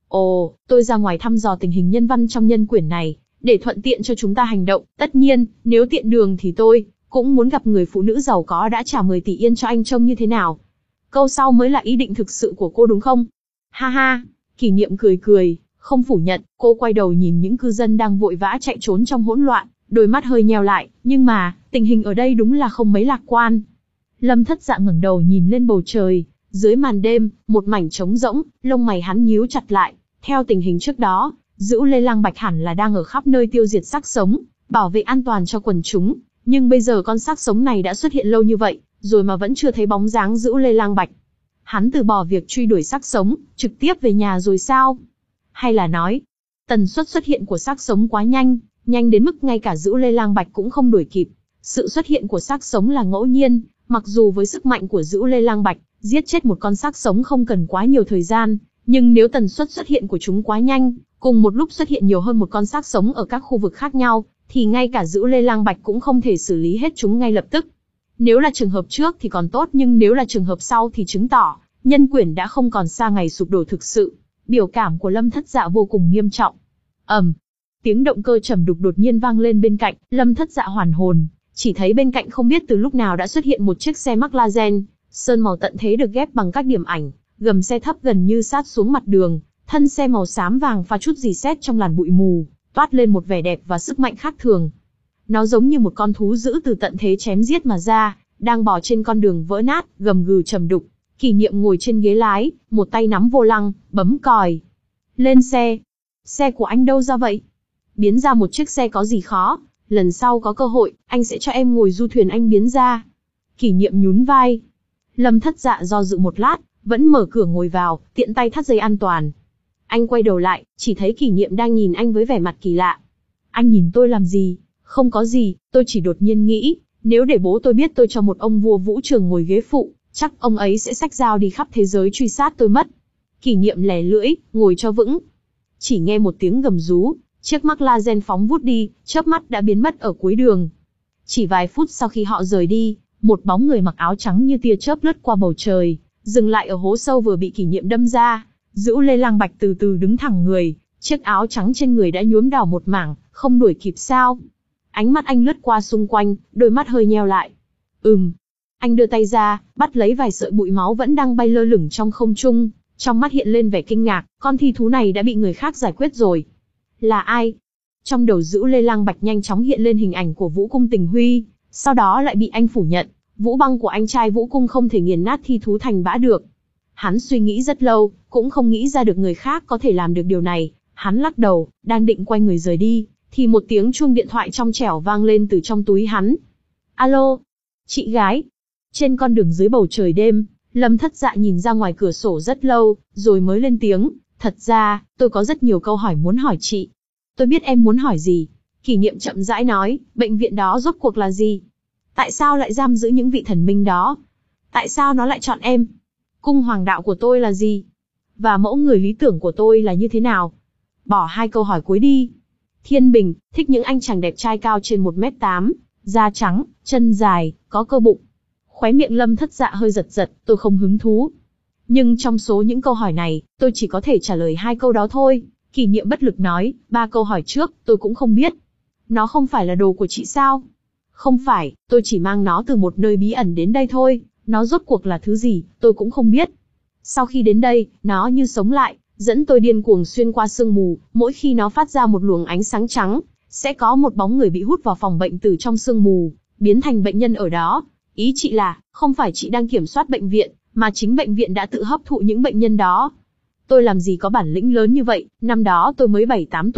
Ồ, tôi ra ngoài thăm dò tình hình nhân văn trong nhân quyển này, để thuận tiện cho chúng ta hành động. Tất nhiên, nếu tiện đường thì tôi cũng muốn gặp người phụ nữ giàu có đã trả mười tỷ yên cho anh trông như thế nào. Câu sau mới là ý định thực sự của cô đúng không? Ha ha, Kỷ Niệm cười cười, không phủ nhận. Cô quay đầu nhìn những cư dân đang vội vã chạy trốn trong hỗn loạn, đôi mắt hơi nheo lại, nhưng mà, tình hình ở đây đúng là không mấy lạc quan. Lâm Thất Dạ ngẩng đầu nhìn lên bầu trời, dưới màn đêm, một mảnh trống rỗng, lông mày hắn nhíu chặt lại. Theo tình hình trước đó, Dữu Lê Lang Bạch hẳn là đang ở khắp nơi tiêu diệt xác sống, bảo vệ an toàn cho quần chúng, nhưng bây giờ con xác sống này đã xuất hiện lâu như vậy, rồi mà vẫn chưa thấy bóng dáng Dữu Lê Lang Bạch. Hắn từ bỏ việc truy đuổi xác sống, trực tiếp về nhà rồi sao? Hay là nói, tần suất xuất hiện của xác sống quá nhanh, nhanh đến mức ngay cả Dữu Lê Lang Bạch cũng không đuổi kịp. Sự xuất hiện của xác sống là ngẫu nhiên, mặc dù với sức mạnh của Dữu Lê Lang Bạch, giết chết một con xác sống không cần quá nhiều thời gian, nhưng nếu tần suất xuất hiện của chúng quá nhanh, cùng một lúc xuất hiện nhiều hơn một con xác sống ở các khu vực khác nhau, thì ngay cả Dữu Lê Lang Bạch cũng không thể xử lý hết chúng ngay lập tức. Nếu là trường hợp trước thì còn tốt, nhưng nếu là trường hợp sau thì chứng tỏ nhân quyển đã không còn xa ngày sụp đổ thực sự. Biểu cảm của Lâm Thất Dạ vô cùng nghiêm trọng. ầm, tiếng động cơ trầm đục đột nhiên vang lên bên cạnh. Lâm Thất Dạ hoàn hồn, chỉ thấy bên cạnh không biết từ lúc nào đã xuất hiện một chiếc xe McLaren, sơn màu tận thế được ghép bằng các điểm ảnh, gầm xe thấp gần như sát xuống mặt đường, thân xe màu xám vàng pha chút rì sét trong làn bụi mù, toát lên một vẻ đẹp và sức mạnh khác thường. Nó giống như một con thú dữ từ tận thế chém giết mà ra, đang bò trên con đường vỡ nát, gầm gừ trầm đục. Kỷ Niệm ngồi trên ghế lái, một tay nắm vô lăng, bấm còi. Lên xe. Xe của anh đâu ra vậy? Biến ra một chiếc xe có gì khó, lần sau có cơ hội, anh sẽ cho em ngồi du thuyền anh biến ra. Kỷ Niệm nhún vai. Lâm Thất Dạ do dự một lát, vẫn mở cửa ngồi vào, tiện tay thắt dây an toàn. Anh quay đầu lại, chỉ thấy Kỷ Niệm đang nhìn anh với vẻ mặt kỳ lạ. Anh nhìn tôi làm gì? Không có gì, tôi chỉ đột nhiên nghĩ, nếu để bố tôi biết tôi cho một ông vua vũ trường ngồi ghế phụ, chắc ông ấy sẽ xách dao đi khắp thế giới truy sát tôi mất. Kỷ Niệm lè lưỡi, ngồi cho vững. Chỉ nghe một tiếng gầm rú, chiếc McLaren phóng vút đi, chớp mắt đã biến mất ở cuối đường. Chỉ vài phút sau khi họ rời đi, một bóng người mặc áo trắng như tia chớp lướt qua bầu trời, dừng lại ở hố sâu vừa bị Kỷ Niệm đâm ra. Dữu Lê Lang Bạch từ từ đứng thẳng người, chiếc áo trắng trên người đã nhuốm đỏ một mảng, không đuổi kịp sao? Ánh mắt anh lướt qua xung quanh, đôi mắt hơi nheo lại. Ừm. Anh đưa tay ra, bắt lấy vài sợi bụi máu vẫn đang bay lơ lửng trong không trung, trong mắt hiện lên vẻ kinh ngạc, con thi thú này đã bị người khác giải quyết rồi. Là ai? Trong đầu Dữu Lê Lang Bạch nhanh chóng hiện lên hình ảnh của Vũ Cung Tình Huy, sau đó lại bị anh phủ nhận. Vũ băng của anh trai Vũ Cung không thể nghiền nát thi thú thành bã được. Hắn suy nghĩ rất lâu, cũng không nghĩ ra được người khác có thể làm được điều này. Hắn lắc đầu, đang định quay người rời đi, thì một tiếng chuông điện thoại trong trẻo vang lên từ trong túi hắn. Alo, chị gái. Trên con đường dưới bầu trời đêm, Lâm Thất Dạ nhìn ra ngoài cửa sổ rất lâu, rồi mới lên tiếng. Thật ra, tôi có rất nhiều câu hỏi muốn hỏi chị. Tôi biết em muốn hỏi gì. Kỷ Niệm chậm rãi nói, bệnh viện đó rốt cuộc là gì? Tại sao lại giam giữ những vị thần minh đó? Tại sao nó lại chọn em? Cung hoàng đạo của tôi là gì? Và mẫu người lý tưởng của tôi là như thế nào? Bỏ hai câu hỏi cuối đi. Thiên Bình, thích những anh chàng đẹp trai cao trên một mét tám, da trắng, chân dài, có cơ bụng. Khóe miệng Lâm Thất Dạ hơi giật giật, tôi không hứng thú. Nhưng trong số những câu hỏi này, tôi chỉ có thể trả lời hai câu đó thôi. Kỷ Niệm bất lực nói, ba câu hỏi trước, tôi cũng không biết. Nó không phải là đồ của chị sao? Không phải, tôi chỉ mang nó từ một nơi bí ẩn đến đây thôi. Nó rốt cuộc là thứ gì, tôi cũng không biết. Sau khi đến đây, nó như sống lại, dẫn tôi điên cuồng xuyên qua sương mù. Mỗi khi nó phát ra một luồng ánh sáng trắng, sẽ có một bóng người bị hút vào phòng bệnh từ trong sương mù, biến thành bệnh nhân ở đó. Ý chị là, không phải chị đang kiểm soát bệnh viện, mà chính bệnh viện đã tự hấp thụ những bệnh nhân đó. Tôi làm gì có bản lĩnh lớn như vậy, năm đó tôi mới bảy tám tuổi,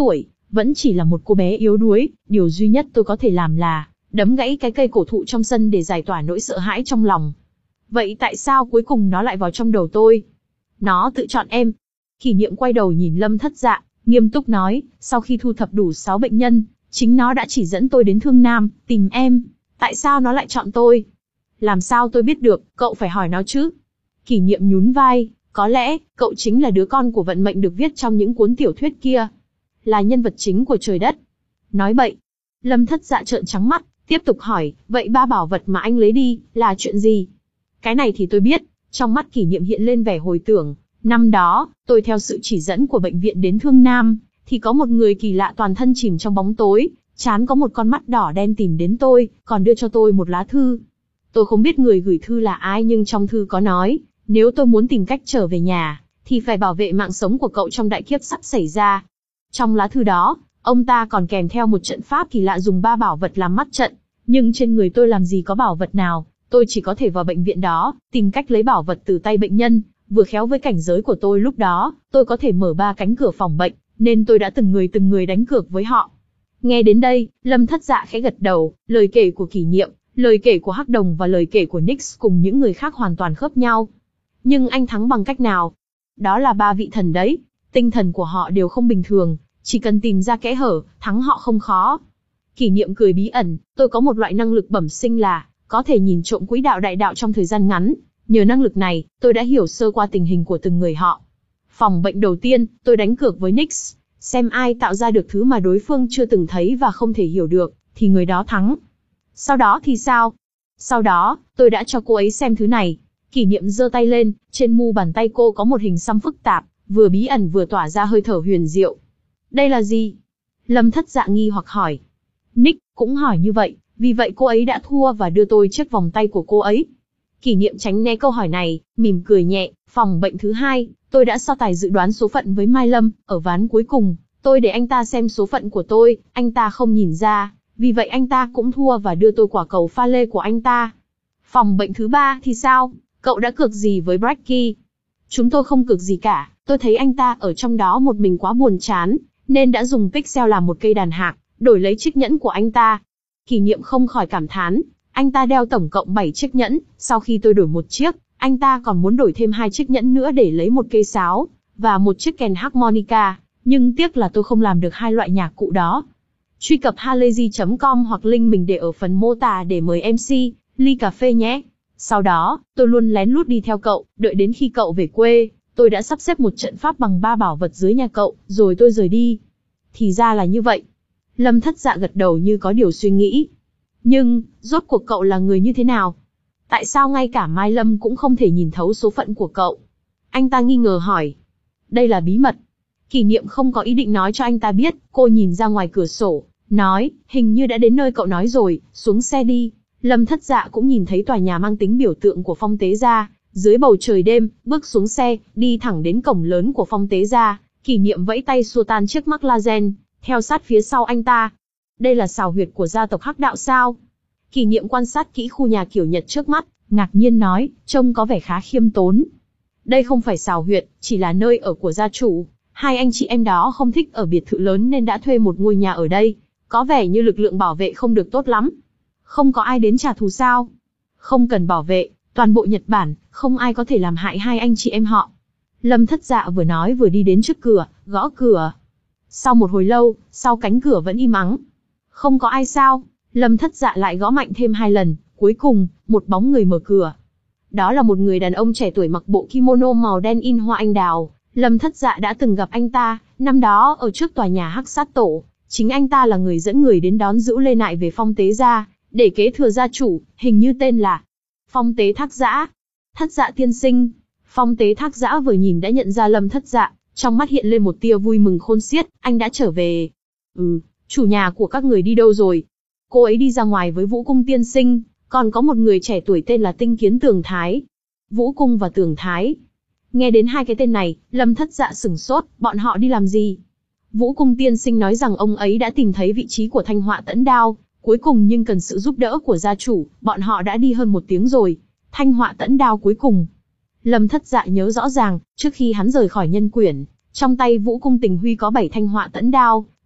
vẫn chỉ là một cô bé yếu đuối, điều duy nhất tôi có thể làm là đấm gãy cái cây cổ thụ trong sân để giải tỏa nỗi sợ hãi trong lòng. Vậy tại sao cuối cùng nó lại vào trong đầu tôi? Nó tự chọn em. Kỷ Niệm quay đầu nhìn Lâm Thất Dạ, nghiêm túc nói, sau khi thu thập đủ sáu bệnh nhân, chính nó đã chỉ dẫn tôi đến Thương Nam, tìm em. Tại sao nó lại chọn tôi? Làm sao tôi biết được, cậu phải hỏi nó chứ. Kỷ Niệm nhún vai, có lẽ, cậu chính là đứa con của vận mệnh được viết trong những cuốn tiểu thuyết kia. Là nhân vật chính của trời đất. Nói bậy. Lâm Thất Dạ trợn trắng mắt, tiếp tục hỏi, vậy ba bảo vật mà anh lấy đi, là chuyện gì? Cái này thì tôi biết. Trong mắt Kỷ Niệm hiện lên vẻ hồi tưởng. Năm đó, tôi theo sự chỉ dẫn của bệnh viện đến Thương Nam, thì có một người kỳ lạ toàn thân chìm trong bóng tối, trán có một con mắt đỏ đen tìm đến tôi, còn đưa cho tôi một lá thư. Tôi không biết người gửi thư là ai nhưng trong thư có nói, nếu tôi muốn tìm cách trở về nhà, thì phải bảo vệ mạng sống của cậu trong đại kiếp sắp xảy ra. Trong lá thư đó, ông ta còn kèm theo một trận pháp kỳ lạ dùng ba bảo vật làm mắt trận, nhưng trên người tôi làm gì có bảo vật nào, tôi chỉ có thể vào bệnh viện đó, tìm cách lấy bảo vật từ tay bệnh nhân, vừa khéo với cảnh giới của tôi lúc đó, tôi có thể mở ba cánh cửa phòng bệnh, nên tôi đã từng người từng người đánh cược với họ. Nghe đến đây, Lâm Thất Dạ khẽ gật đầu, lời kể của Kỷ Niệm, lời kể của Hắc Đồng và lời kể của Nix cùng những người khác hoàn toàn khớp nhau. Nhưng anh thắng bằng cách nào? Đó là ba vị thần đấy, tinh thần của họ đều không bình thường, chỉ cần tìm ra kẽ hở, thắng họ không khó. Kỷ Niệm cười bí ẩn, tôi có một loại năng lực bẩm sinh là, có thể nhìn trộm quỹ đạo đại đạo trong thời gian ngắn. Nhờ năng lực này, tôi đã hiểu sơ qua tình hình của từng người họ. Phòng bệnh đầu tiên, tôi đánh cược với Nix, xem ai tạo ra được thứ mà đối phương chưa từng thấy và không thể hiểu được, thì người đó thắng. Sau đó thì sao? Sau đó, tôi đã cho cô ấy xem thứ này. Kỷ Niệm giơ tay lên, trên mu bàn tay cô có một hình xăm phức tạp, vừa bí ẩn vừa tỏa ra hơi thở huyền diệu. Đây là gì? Lâm Thất Dạ nghi hoặc hỏi. Nick cũng hỏi như vậy, vì vậy cô ấy đã thua và đưa tôi chiếc vòng tay của cô ấy. Kỷ Niệm tránh né câu hỏi này, mỉm cười nhẹ. Phòng bệnh thứ hai, tôi đã so tài dự đoán số phận với Mai Lâm, ở ván cuối cùng, tôi để anh ta xem số phận của tôi, anh ta không nhìn ra, vì vậy anh ta cũng thua và đưa tôi quả cầu pha lê của anh ta. Phòng bệnh thứ ba thì sao? Cậu đã cược gì với Bracky? Chúng tôi không cược gì cả, tôi thấy anh ta ở trong đó một mình quá buồn chán, nên đã dùng pixel làm một cây đàn hạc, đổi lấy chiếc nhẫn của anh ta. Kỷ Niệm không khỏi cảm thán, anh ta đeo tổng cộng bảy chiếc nhẫn, sau khi tôi đổi một chiếc, anh ta còn muốn đổi thêm hai chiếc nhẫn nữa để lấy một cây sáo, và một chiếc kèn harmonica, nhưng tiếc là tôi không làm được hai loại nhạc cụ đó. Truy cập halayzi chấm com hoặc link mình để ở phần mô tả để mời em xê, ly cà phê nhé. Sau đó, tôi luôn lén lút đi theo cậu, đợi đến khi cậu về quê, tôi đã sắp xếp một trận pháp bằng ba bảo vật dưới nhà cậu, rồi tôi rời đi. Thì ra là như vậy. Lâm Thất Dạ gật đầu như có điều suy nghĩ. Nhưng, rốt cuộc cậu là người như thế nào? Tại sao ngay cả Mai Lâm cũng không thể nhìn thấu số phận của cậu? Anh ta nghi ngờ hỏi. Đây là bí mật. Kỷ Niệm không có ý định nói cho anh ta biết, cô nhìn ra ngoài cửa sổ, nói, hình như đã đến nơi cậu nói rồi, xuống xe đi. Lâm Thất Dạ cũng nhìn thấy tòa nhà mang tính biểu tượng của Phong Tế Gia, dưới bầu trời đêm, bước xuống xe, đi thẳng đến cổng lớn của Phong Tế Gia. Kỷ Niệm vẫy tay xua tan chiếc McLaren, theo sát phía sau anh ta. Đây là xào huyệt của gia tộc Hắc Đạo sao? Kỷ Niệm quan sát kỹ khu nhà kiểu Nhật trước mắt, ngạc nhiên nói, trông có vẻ khá khiêm tốn. Đây không phải xào huyệt, chỉ là nơi ở của gia chủ. Hai anh chị em đó không thích ở biệt thự lớn nên đã thuê một ngôi nhà ở đây. Có vẻ như lực lượng bảo vệ không được tốt lắm. Không có ai đến trả thù sao? Không cần bảo vệ, toàn bộ Nhật Bản, không ai có thể làm hại hai anh chị em họ. Lâm Thất Dạ vừa nói vừa đi đến trước cửa, gõ cửa. Sau một hồi lâu, sau cánh cửa vẫn im ắng. Không có ai sao? Lâm Thất Dạ lại gõ mạnh thêm hai lần, cuối cùng, một bóng người mở cửa. Đó là một người đàn ông trẻ tuổi mặc bộ kimono màu đen in hoa anh đào. Lâm Thất Dạ đã từng gặp anh ta, năm đó ở trước tòa nhà Hắc Sát Tổ. Chính anh ta là người dẫn người đến đón Dữu Lê Nại về Phong Tế Gia, để kế thừa gia chủ, hình như tên là Phong Tế Thác Dã. Thất Dạ tiên sinh. Phong Tế Thác Dã vừa nhìn đã nhận ra Lâm Thất Dạ, trong mắt hiện lên một tia vui mừng khôn xiết, anh đã trở về. Ừ, chủ nhà của các người đi đâu rồi? Cô ấy đi ra ngoài với Vũ Cung tiên sinh, còn có một người trẻ tuổi tên là Tinh Kiến Tường Thái. Vũ Cung và Tường Thái. Nghe đến hai cái tên này, Lâm Thất Dạ sửng sốt, bọn họ đi làm gì? Vũ Cung tiên sinh nói rằng ông ấy đã tìm thấy vị trí của Thanh Họa Tẫn Đao, cuối cùng nhưng cần sự giúp đỡ của gia chủ, bọn họ đã đi hơn một tiếng rồi. Thanh Họa Tẫn Đao cuối cùng. Lâm Thất Dạ nhớ rõ ràng, trước khi hắn rời khỏi nhân quyển, trong tay Vũ Cung Tình Huy có bảy thanh họa tẫn đao,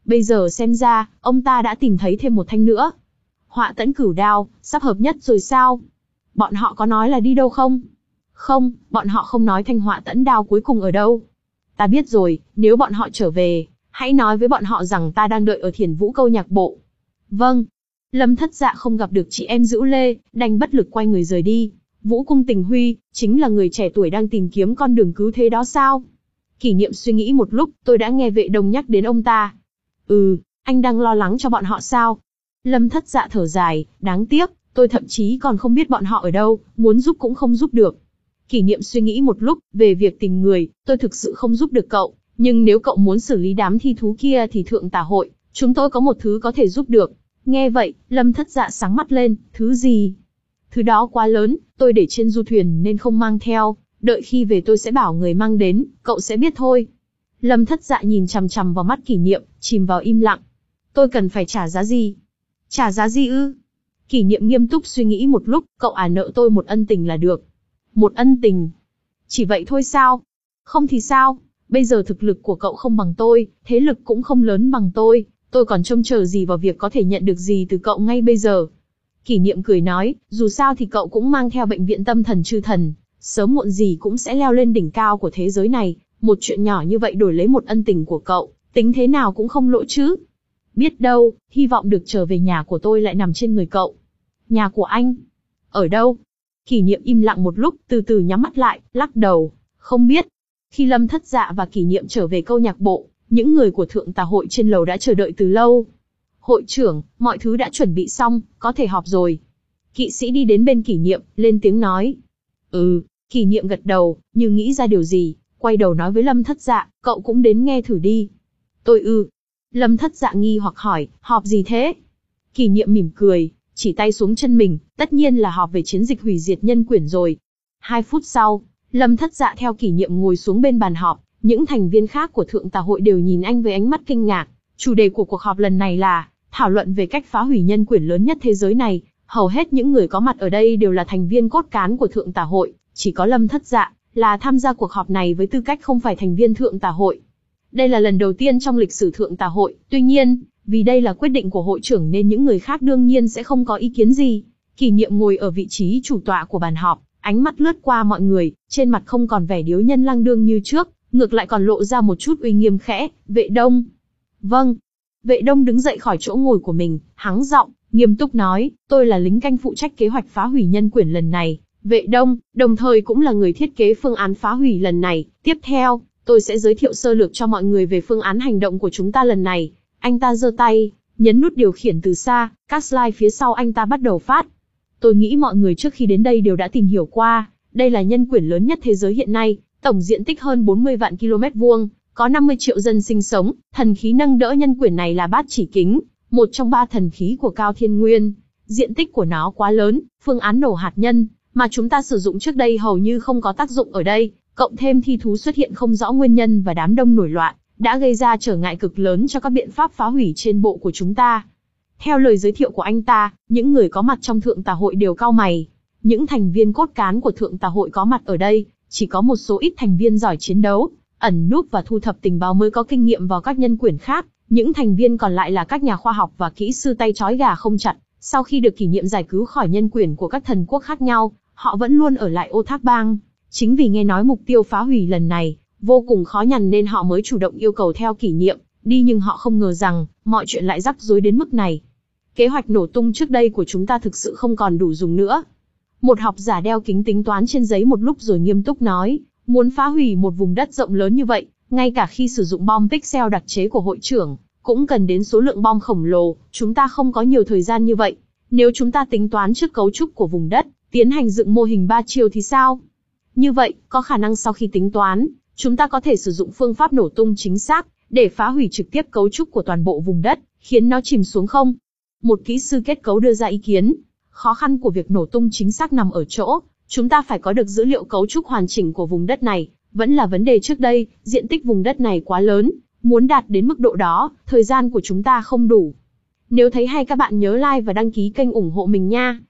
Bây giờ xem ra, ông ta đã tìm thấy thêm một thanh nữa. Họa tẫn cửu đao, sắp hợp nhất rồi sao? Bọn họ có nói là đi đâu không? Không, bọn họ không nói thanh họa tẫn đao cuối cùng ở đâu. Ta biết rồi, nếu bọn họ trở về, hãy nói với bọn họ rằng ta đang đợi ở Thiền Vũ câu nhạc bộ. Vâng. Lâm Thất Dạ không gặp được chị em Dữu Lê, đành bất lực quay người rời đi. Vũ Cung Tình Huy, chính là người trẻ tuổi đang tìm kiếm con đường cứu thế đó sao? Kỷ Niệm suy nghĩ một lúc, tôi đã nghe Vệ Đông nhắc đến ông ta. Ừ, anh đang lo lắng cho bọn họ sao? Lâm Thất Dạ thở dài, đáng tiếc, tôi thậm chí còn không biết bọn họ ở đâu, muốn giúp cũng không giúp được. Kỷ Niệm suy nghĩ một lúc, về việc tìm người, tôi thực sự không giúp được cậu, nhưng nếu cậu muốn xử lý đám thi thú kia thì Thượng Tà Hội, chúng tôi có một thứ có thể giúp được. Nghe vậy, Lâm Thất Dạ sáng mắt lên, thứ gì? Thứ đó quá lớn, tôi để trên du thuyền nên không mang theo, đợi khi về tôi sẽ bảo người mang đến, cậu sẽ biết thôi. Lâm Thất Dạ nhìn chằm chằm vào mắt Kỷ Niệm, chìm vào im lặng. Tôi cần phải trả giá gì? Trả giá gì ư? Kỷ Niệm nghiêm túc suy nghĩ một lúc, cậu à nợ tôi một ân tình là được. Một ân tình? Chỉ vậy thôi sao? Không thì sao? Bây giờ thực lực của cậu không bằng tôi, thế lực cũng không lớn bằng tôi, tôi còn trông chờ gì vào việc có thể nhận được gì từ cậu ngay bây giờ? Kỷ Niệm cười nói, dù sao thì cậu cũng mang theo bệnh viện tâm thần chư thần, sớm muộn gì cũng sẽ leo lên đỉnh cao của thế giới này, một chuyện nhỏ như vậy đổi lấy một ân tình của cậu, tính thế nào cũng không lỗ chứ. Biết đâu, hy vọng được trở về nhà của tôi lại nằm trên người cậu. Nhà của anh? Ở đâu? Kỷ Niệm im lặng một lúc, từ từ nhắm mắt lại, lắc đầu, không biết. Khi Lâm Thất Dạ và Kỷ Niệm trở về câu nhạc bộ, những người của Thượng Tà Hội trên lầu đã chờ đợi từ lâu. Hội trưởng, mọi thứ đã chuẩn bị xong, có thể họp rồi. Kỵ sĩ đi đến bên Kỷ Niệm, lên tiếng nói. Ừ, Kỷ Niệm gật đầu, như nghĩ ra điều gì, quay đầu nói với Lâm Thất Dạ, cậu cũng đến nghe thử đi. Tôi ư. Lâm Thất Dạ nghi hoặc hỏi, họp gì thế? Kỷ Niệm mỉm cười, chỉ tay xuống chân mình, tất nhiên là họp về chiến dịch hủy diệt nhân quyển rồi. Hai phút sau, Lâm Thất Dạ theo Kỷ Niệm ngồi xuống bên bàn họp, những thành viên khác của Thượng Tà Hội đều nhìn anh với ánh mắt kinh ngạc. Chủ đề của cuộc họp lần này là thảo luận về cách phá hủy nhân quyển lớn nhất thế giới này. Hầu hết những người có mặt ở đây đều là thành viên cốt cán của Thượng Tà Hội, chỉ có Lâm Thất Dạ là tham gia cuộc họp này với tư cách không phải thành viên Thượng Tà Hội. Đây là lần đầu tiên trong lịch sử Thượng Tà Hội, tuy nhiên, vì đây là quyết định của hội trưởng nên những người khác đương nhiên sẽ không có ý kiến gì. Kỷ Niệm ngồi ở vị trí chủ tọa của bàn họp, ánh mắt lướt qua mọi người, trên mặt không còn vẻ điếu nhân lăng đương như trước, ngược lại còn lộ ra một chút uy nghiêm khẽ, Vệ Đông. Vâng. Vệ Đông đứng dậy khỏi chỗ ngồi của mình, hắng giọng, nghiêm túc nói, tôi là lính canh phụ trách kế hoạch phá hủy nhân quyển lần này. Vệ Đông, đồng thời cũng là người thiết kế phương án phá hủy lần này. Tiếp theo, tôi sẽ giới thiệu sơ lược cho mọi người về phương án hành động của chúng ta lần này. Anh ta giơ tay, nhấn nút điều khiển từ xa, các slide phía sau anh ta bắt đầu phát. Tôi nghĩ mọi người trước khi đến đây đều đã tìm hiểu qua, đây là nhân quyển lớn nhất thế giới hiện nay, tổng diện tích hơn bốn mươi vạn ki lô mét vuông, có năm mươi triệu dân sinh sống, thần khí nâng đỡ nhân quyển này là bát chỉ kính, một trong ba thần khí của Cao Thiên Nguyên. Diện tích của nó quá lớn, phương án nổ hạt nhân mà chúng ta sử dụng trước đây hầu như không có tác dụng ở đây, cộng thêm thi thú xuất hiện không rõ nguyên nhân và đám đông nổi loạn, đã gây ra trở ngại cực lớn cho các biện pháp phá hủy trên bộ của chúng ta. Theo lời giới thiệu của anh ta, những người có mặt trong Thượng Tà Hội đều cau mày. Những thành viên cốt cán của Thượng Tà Hội có mặt ở đây, chỉ có một số ít thành viên giỏi chiến đấu, ẩn núp và thu thập tình báo mới có kinh nghiệm vào các nhân quyển khác. Những thành viên còn lại là các nhà khoa học và kỹ sư tay trói gà không chặt. Sau khi được Kỷ Niệm giải cứu khỏi nhân quyển của các thần quốc khác nhau, họ vẫn luôn ở lại Ô Thác Bang. Chính vì nghe nói mục tiêu phá hủy lần này vô cùng khó nhằn nên họ mới chủ động yêu cầu theo Kỷ Niệm đi, nhưng họ không ngờ rằng mọi chuyện lại rắc rối đến mức này. Kế hoạch nổ tung trước đây của chúng ta thực sự không còn đủ dùng nữa. Một học giả đeo kính tính toán trên giấy một lúc rồi nghiêm túc nói, muốn phá hủy một vùng đất rộng lớn như vậy, ngay cả khi sử dụng bom pixel đặc chế của hội trưởng, cũng cần đến số lượng bom khổng lồ, chúng ta không có nhiều thời gian như vậy. Nếu chúng ta tính toán trước cấu trúc của vùng đất, tiến hành dựng mô hình ba chiều thì sao? Như vậy, có khả năng sau khi tính toán, chúng ta có thể sử dụng phương pháp nổ tung chính xác, để phá hủy trực tiếp cấu trúc của toàn bộ vùng đất, khiến nó chìm xuống không? Một kỹ sư kết cấu đưa ra ý kiến. Khó khăn của việc nổ tung chính xác nằm ở chỗ, chúng ta phải có được dữ liệu cấu trúc hoàn chỉnh của vùng đất này, vẫn là vấn đề trước đây, diện tích vùng đất này quá lớn, muốn đạt đến mức độ đó, thời gian của chúng ta không đủ. Nếu thấy hay các bạn nhớ like và đăng ký kênh ủng hộ mình nha.